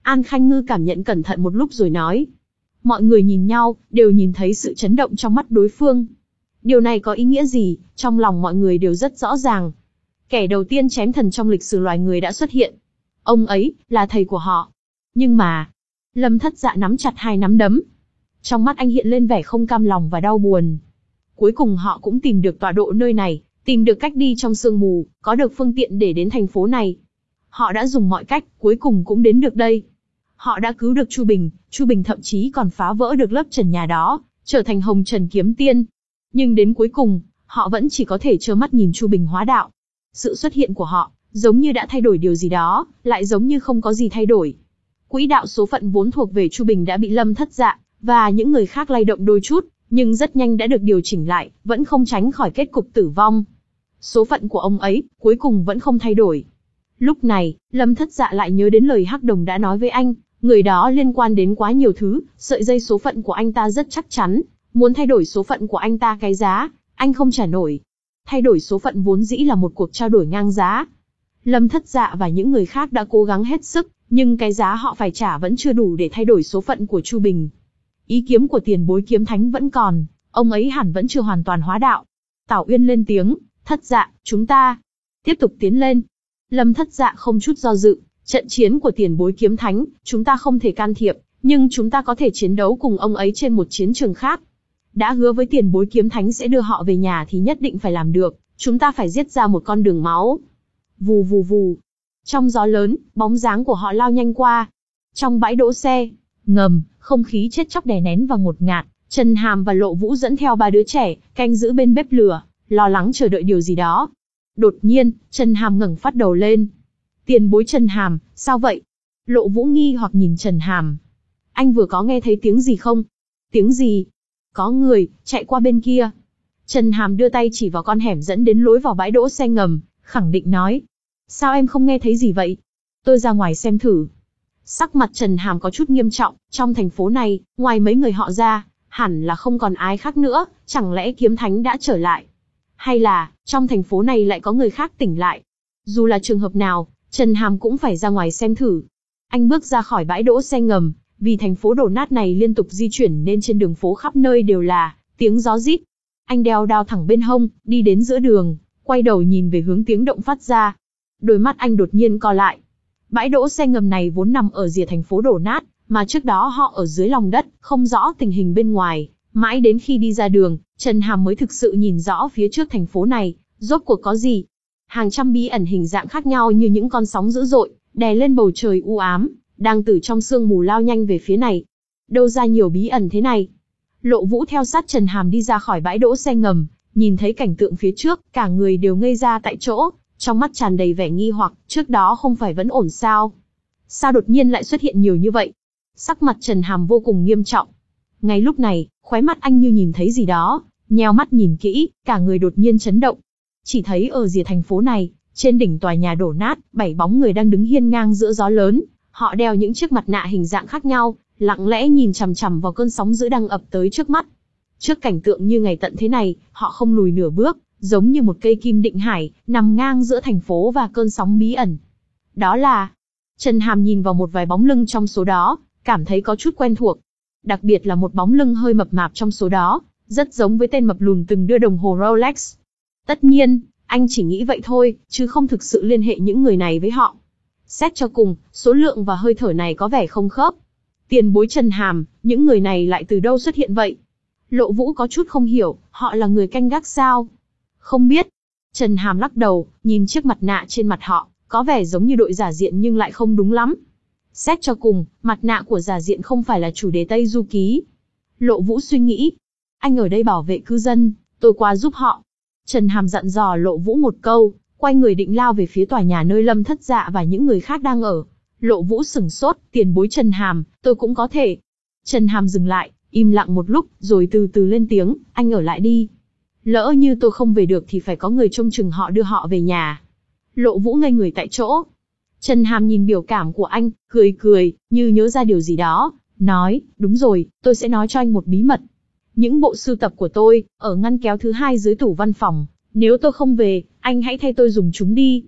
An Khanh Ngư cảm nhận cẩn thận một lúc rồi nói. Mọi người nhìn nhau, đều nhìn thấy sự chấn động trong mắt đối phương. Điều này có ý nghĩa gì, trong lòng mọi người đều rất rõ ràng. Kẻ đầu tiên chém thần trong lịch sử loài người đã xuất hiện. Ông ấy, là thầy của họ. Nhưng mà, Lâm Thất Dạ nắm chặt hai nắm đấm. Trong mắt anh hiện lên vẻ không cam lòng và đau buồn. Cuối cùng họ cũng tìm được tọa độ nơi này, tìm được cách đi trong sương mù, có được phương tiện để đến thành phố này. Họ đã dùng mọi cách, cuối cùng cũng đến được đây. Họ đã cứu được Chu Bình, Chu Bình thậm chí còn phá vỡ được lớp trần nhà đó, trở thành Hồng Trần Kiếm Tiên. Nhưng đến cuối cùng, họ vẫn chỉ có thể trơ mắt nhìn Chu Bình hóa đạo. Sự xuất hiện của họ, giống như đã thay đổi điều gì đó, lại giống như không có gì thay đổi. Quỹ đạo số phận vốn thuộc về Chu Bình đã bị Lâm Thất Dạ và những người khác lay động đôi chút, nhưng rất nhanh đã được điều chỉnh lại, vẫn không tránh khỏi kết cục tử vong. Số phận của ông ấy, cuối cùng vẫn không thay đổi. Lúc này, Lâm Thất Dạ lại nhớ đến lời Hắc Đồng đã nói với anh, người đó liên quan đến quá nhiều thứ, sợi dây số phận của anh ta rất chắc chắn, muốn thay đổi số phận của anh ta cái giá, anh không trả nổi. Thay đổi số phận vốn dĩ là một cuộc trao đổi ngang giá. Lâm Thất Dạ và những người khác đã cố gắng hết sức, nhưng cái giá họ phải trả vẫn chưa đủ để thay đổi số phận của Chu Bình. Ý kiếm của tiền bối kiếm thánh vẫn còn, ông ấy hẳn vẫn chưa hoàn toàn hóa đạo. Tảo Uyên lên tiếng, Thất Dạ, chúng ta tiếp tục tiến lên. Lâm Thất Dạ không chút do dự, trận chiến của tiền bối kiếm thánh, chúng ta không thể can thiệp, nhưng chúng ta có thể chiến đấu cùng ông ấy trên một chiến trường khác. Đã hứa với tiền bối kiếm thánh sẽ đưa họ về nhà thì nhất định phải làm được, chúng ta phải giết ra một con đường máu. Vù vù vù. Trong gió lớn, bóng dáng của họ lao nhanh qua. Trong bãi đỗ xe, ngầm, không khí chết chóc đè nén và ngột ngạt, Trần Hàm và Lộ Vũ dẫn theo ba đứa trẻ, canh giữ bên bếp lửa, lo lắng chờ đợi điều gì đó. Đột nhiên, Trần Hàm ngẩng phát đầu lên. Tiền bối Trần Hàm, sao vậy? Lộ Vũ nghi hoặc nhìn Trần Hàm. Anh vừa có nghe thấy tiếng gì không? Tiếng gì? Có người, chạy qua bên kia. Trần Hàm đưa tay chỉ vào con hẻm dẫn đến lối vào bãi đỗ xe ngầm, khẳng định nói. Sao em không nghe thấy gì vậy? Tôi ra ngoài xem thử. Sắc mặt Trần Hàm có chút nghiêm trọng, trong thành phố này, ngoài mấy người họ ra, hẳn là không còn ai khác nữa, chẳng lẽ kiếm thánh đã trở lại? Hay là, trong thành phố này lại có người khác tỉnh lại? Dù là trường hợp nào, Trần Hàm cũng phải ra ngoài xem thử. Anh bước ra khỏi bãi đỗ xe ngầm, vì thành phố đổ nát này liên tục di chuyển nên trên đường phố khắp nơi đều là tiếng gió rít. Anh đeo đao thẳng bên hông, đi đến giữa đường, quay đầu nhìn về hướng tiếng động phát ra. Đôi mắt anh đột nhiên co lại. Bãi đỗ xe ngầm này vốn nằm ở rìa thành phố đổ nát, mà trước đó họ ở dưới lòng đất, không rõ tình hình bên ngoài. Mãi đến khi đi ra đường, Trần Hàm mới thực sự nhìn rõ phía trước thành phố này, rốt cuộc có gì. Hàng trăm bí ẩn hình dạng khác nhau như những con sóng dữ dội, đè lên bầu trời u ám, đang từ trong sương mù lao nhanh về phía này. Đâu ra nhiều bí ẩn thế này? Lộ Vũ theo sát Trần Hàm đi ra khỏi bãi đỗ xe ngầm, nhìn thấy cảnh tượng phía trước, cả người đều ngây ra tại chỗ, trong mắt tràn đầy vẻ nghi hoặc, trước đó không phải vẫn ổn sao? Sao đột nhiên lại xuất hiện nhiều như vậy? Sắc mặt Trần Hàm vô cùng nghiêm trọng. Ngay lúc này, khóe mắt anh như nhìn thấy gì đó, nheo mắt nhìn kỹ, cả người đột nhiên chấn động. Chỉ thấy ở rìa thành phố này, trên đỉnh tòa nhà đổ nát, bảy bóng người đang đứng hiên ngang giữa gió lớn. Họ đeo những chiếc mặt nạ hình dạng khác nhau, lặng lẽ nhìn chằm chằm vào cơn sóng dữ đang ập tới trước mắt. Trước cảnh tượng như ngày tận thế này, họ không lùi nửa bước, giống như một cây kim định hải, nằm ngang giữa thành phố và cơn sóng bí ẩn. Đó là... Trần Hàm nhìn vào một vài bóng lưng trong số đó, cảm thấy có chút quen thuộc. Đặc biệt là một bóng lưng hơi mập mạp trong số đó, rất giống với tên mập lùn từng đưa đồng hồ Rolex. Tất nhiên, anh chỉ nghĩ vậy thôi, chứ không thực sự liên hệ những người này với họ. Xét cho cùng, số lượng và hơi thở này có vẻ không khớp. Tiền bối Trần Hàm, những người này lại từ đâu xuất hiện vậy? Lộ Vũ có chút không hiểu, họ là người canh gác sao? Không biết. Trần Hàm lắc đầu, nhìn chiếc mặt nạ trên mặt họ, có vẻ giống như đội giả diện nhưng lại không đúng lắm. Xét cho cùng, mặt nạ của giả diện không phải là chủ đề Tây Du Ký. Lộ Vũ suy nghĩ. Anh ở đây bảo vệ cư dân, tôi qua giúp họ. Trần Hàm dặn dò Lộ Vũ một câu, quay người định lao về phía tòa nhà nơi Lâm Thất Dạ và những người khác đang ở. Lộ Vũ sửng sốt, tiền bối Trần Hàm, tôi cũng có thể. Trần Hàm dừng lại, im lặng một lúc, rồi từ từ lên tiếng, anh ở lại đi. Lỡ như tôi không về được thì phải có người trông chừng họ đưa họ về nhà. Lộ Vũ ngây người tại chỗ. Trần Hàm nhìn biểu cảm của anh, cười cười, như nhớ ra điều gì đó, nói, đúng rồi, tôi sẽ nói cho anh một bí mật. Những bộ sưu tập của tôi, ở ngăn kéo thứ hai dưới tủ văn phòng, nếu tôi không về, anh hãy thay tôi dùng chúng đi.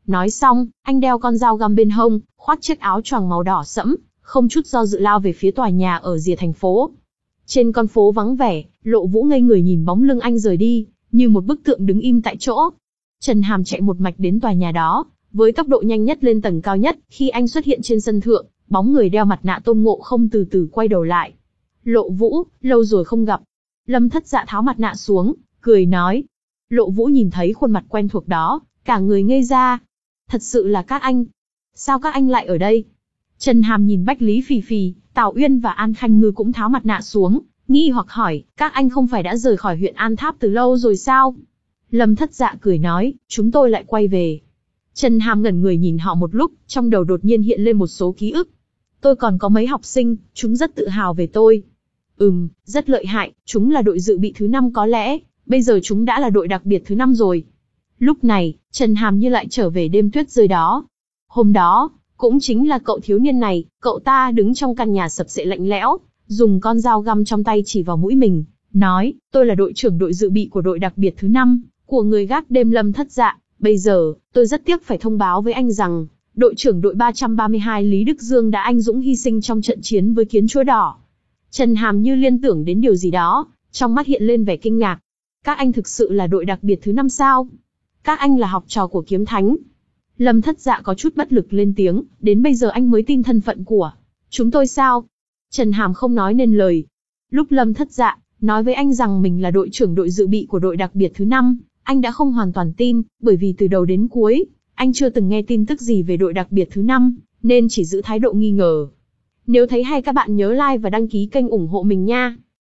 Nói xong, anh đeo con dao găm bên hông, khoác chiếc áo choàng màu đỏ sẫm, không chút do dự lao về phía tòa nhà ở rìa thành phố. Trên con phố vắng vẻ, Lộ Vũ ngây người nhìn bóng lưng anh rời đi, như một bức tượng đứng im tại chỗ. Trần Hàm chạy một mạch đến tòa nhà đó, với tốc độ nhanh nhất lên tầng cao nhất. Khi anh xuất hiện trên sân thượng, bóng người đeo mặt nạ Tôn Ngộ Không từ từ quay đầu lại. Lộ Vũ, lâu rồi không gặp. Lâm Thất Dạ tháo mặt nạ xuống, cười nói. Lộ Vũ nhìn thấy khuôn mặt quen thuộc đó, cả người ngây ra. Thật sự là các anh. Sao các anh lại ở đây? Trần Hàm nhìn Bách Lý Phì Phì, Tào Uyên và An Khanh Ngư cũng tháo mặt nạ xuống, nghi hoặc hỏi, các anh không phải đã rời khỏi huyện An Tháp từ lâu rồi sao? Lâm Thất Dạ cười nói, chúng tôi lại quay về. Trần Hàm ngẩn người nhìn họ một lúc, trong đầu đột nhiên hiện lên một số ký ức. Tôi còn có mấy học sinh, chúng rất tự hào về tôi. Ừm, rất lợi hại, chúng là đội dự bị thứ năm có lẽ, bây giờ chúng đã là đội đặc biệt thứ năm rồi. Lúc này, Trần Hàm như lại trở về đêm tuyết rơi đó. Hôm đó, cũng chính là cậu thiếu niên này, cậu ta đứng trong căn nhà sập sệ lạnh lẽo, dùng con dao găm trong tay chỉ vào mũi mình, nói, tôi là đội trưởng đội dự bị của đội đặc biệt thứ năm, của người gác đêm Lâm Thất Dạ. Bây giờ, tôi rất tiếc phải thông báo với anh rằng, đội trưởng đội ba trăm ba mươi hai Lý Đức Dương đã anh dũng hy sinh trong trận chiến với kiến chúa đỏ. Trần Hàm như liên tưởng đến điều gì đó, trong mắt hiện lên vẻ kinh ngạc. Các anh thực sự là đội đặc biệt thứ năm sao? Các anh là học trò của Kiếm Thánh. Lâm Thất Dạ có chút bất lực lên tiếng, đến bây giờ anh mới tin thân phận của chúng tôi sao? Trần Hàm không nói nên lời. Lúc Lâm Thất Dạ nói với anh rằng mình là đội trưởng đội dự bị của đội đặc biệt thứ năm, anh đã không hoàn toàn tin, bởi vì từ đầu đến cuối, anh chưa từng nghe tin tức gì về đội đặc biệt thứ năm, nên chỉ giữ thái độ nghi ngờ. Nếu thấy hay các bạn nhớ like và đăng ký kênh ủng hộ mình nha.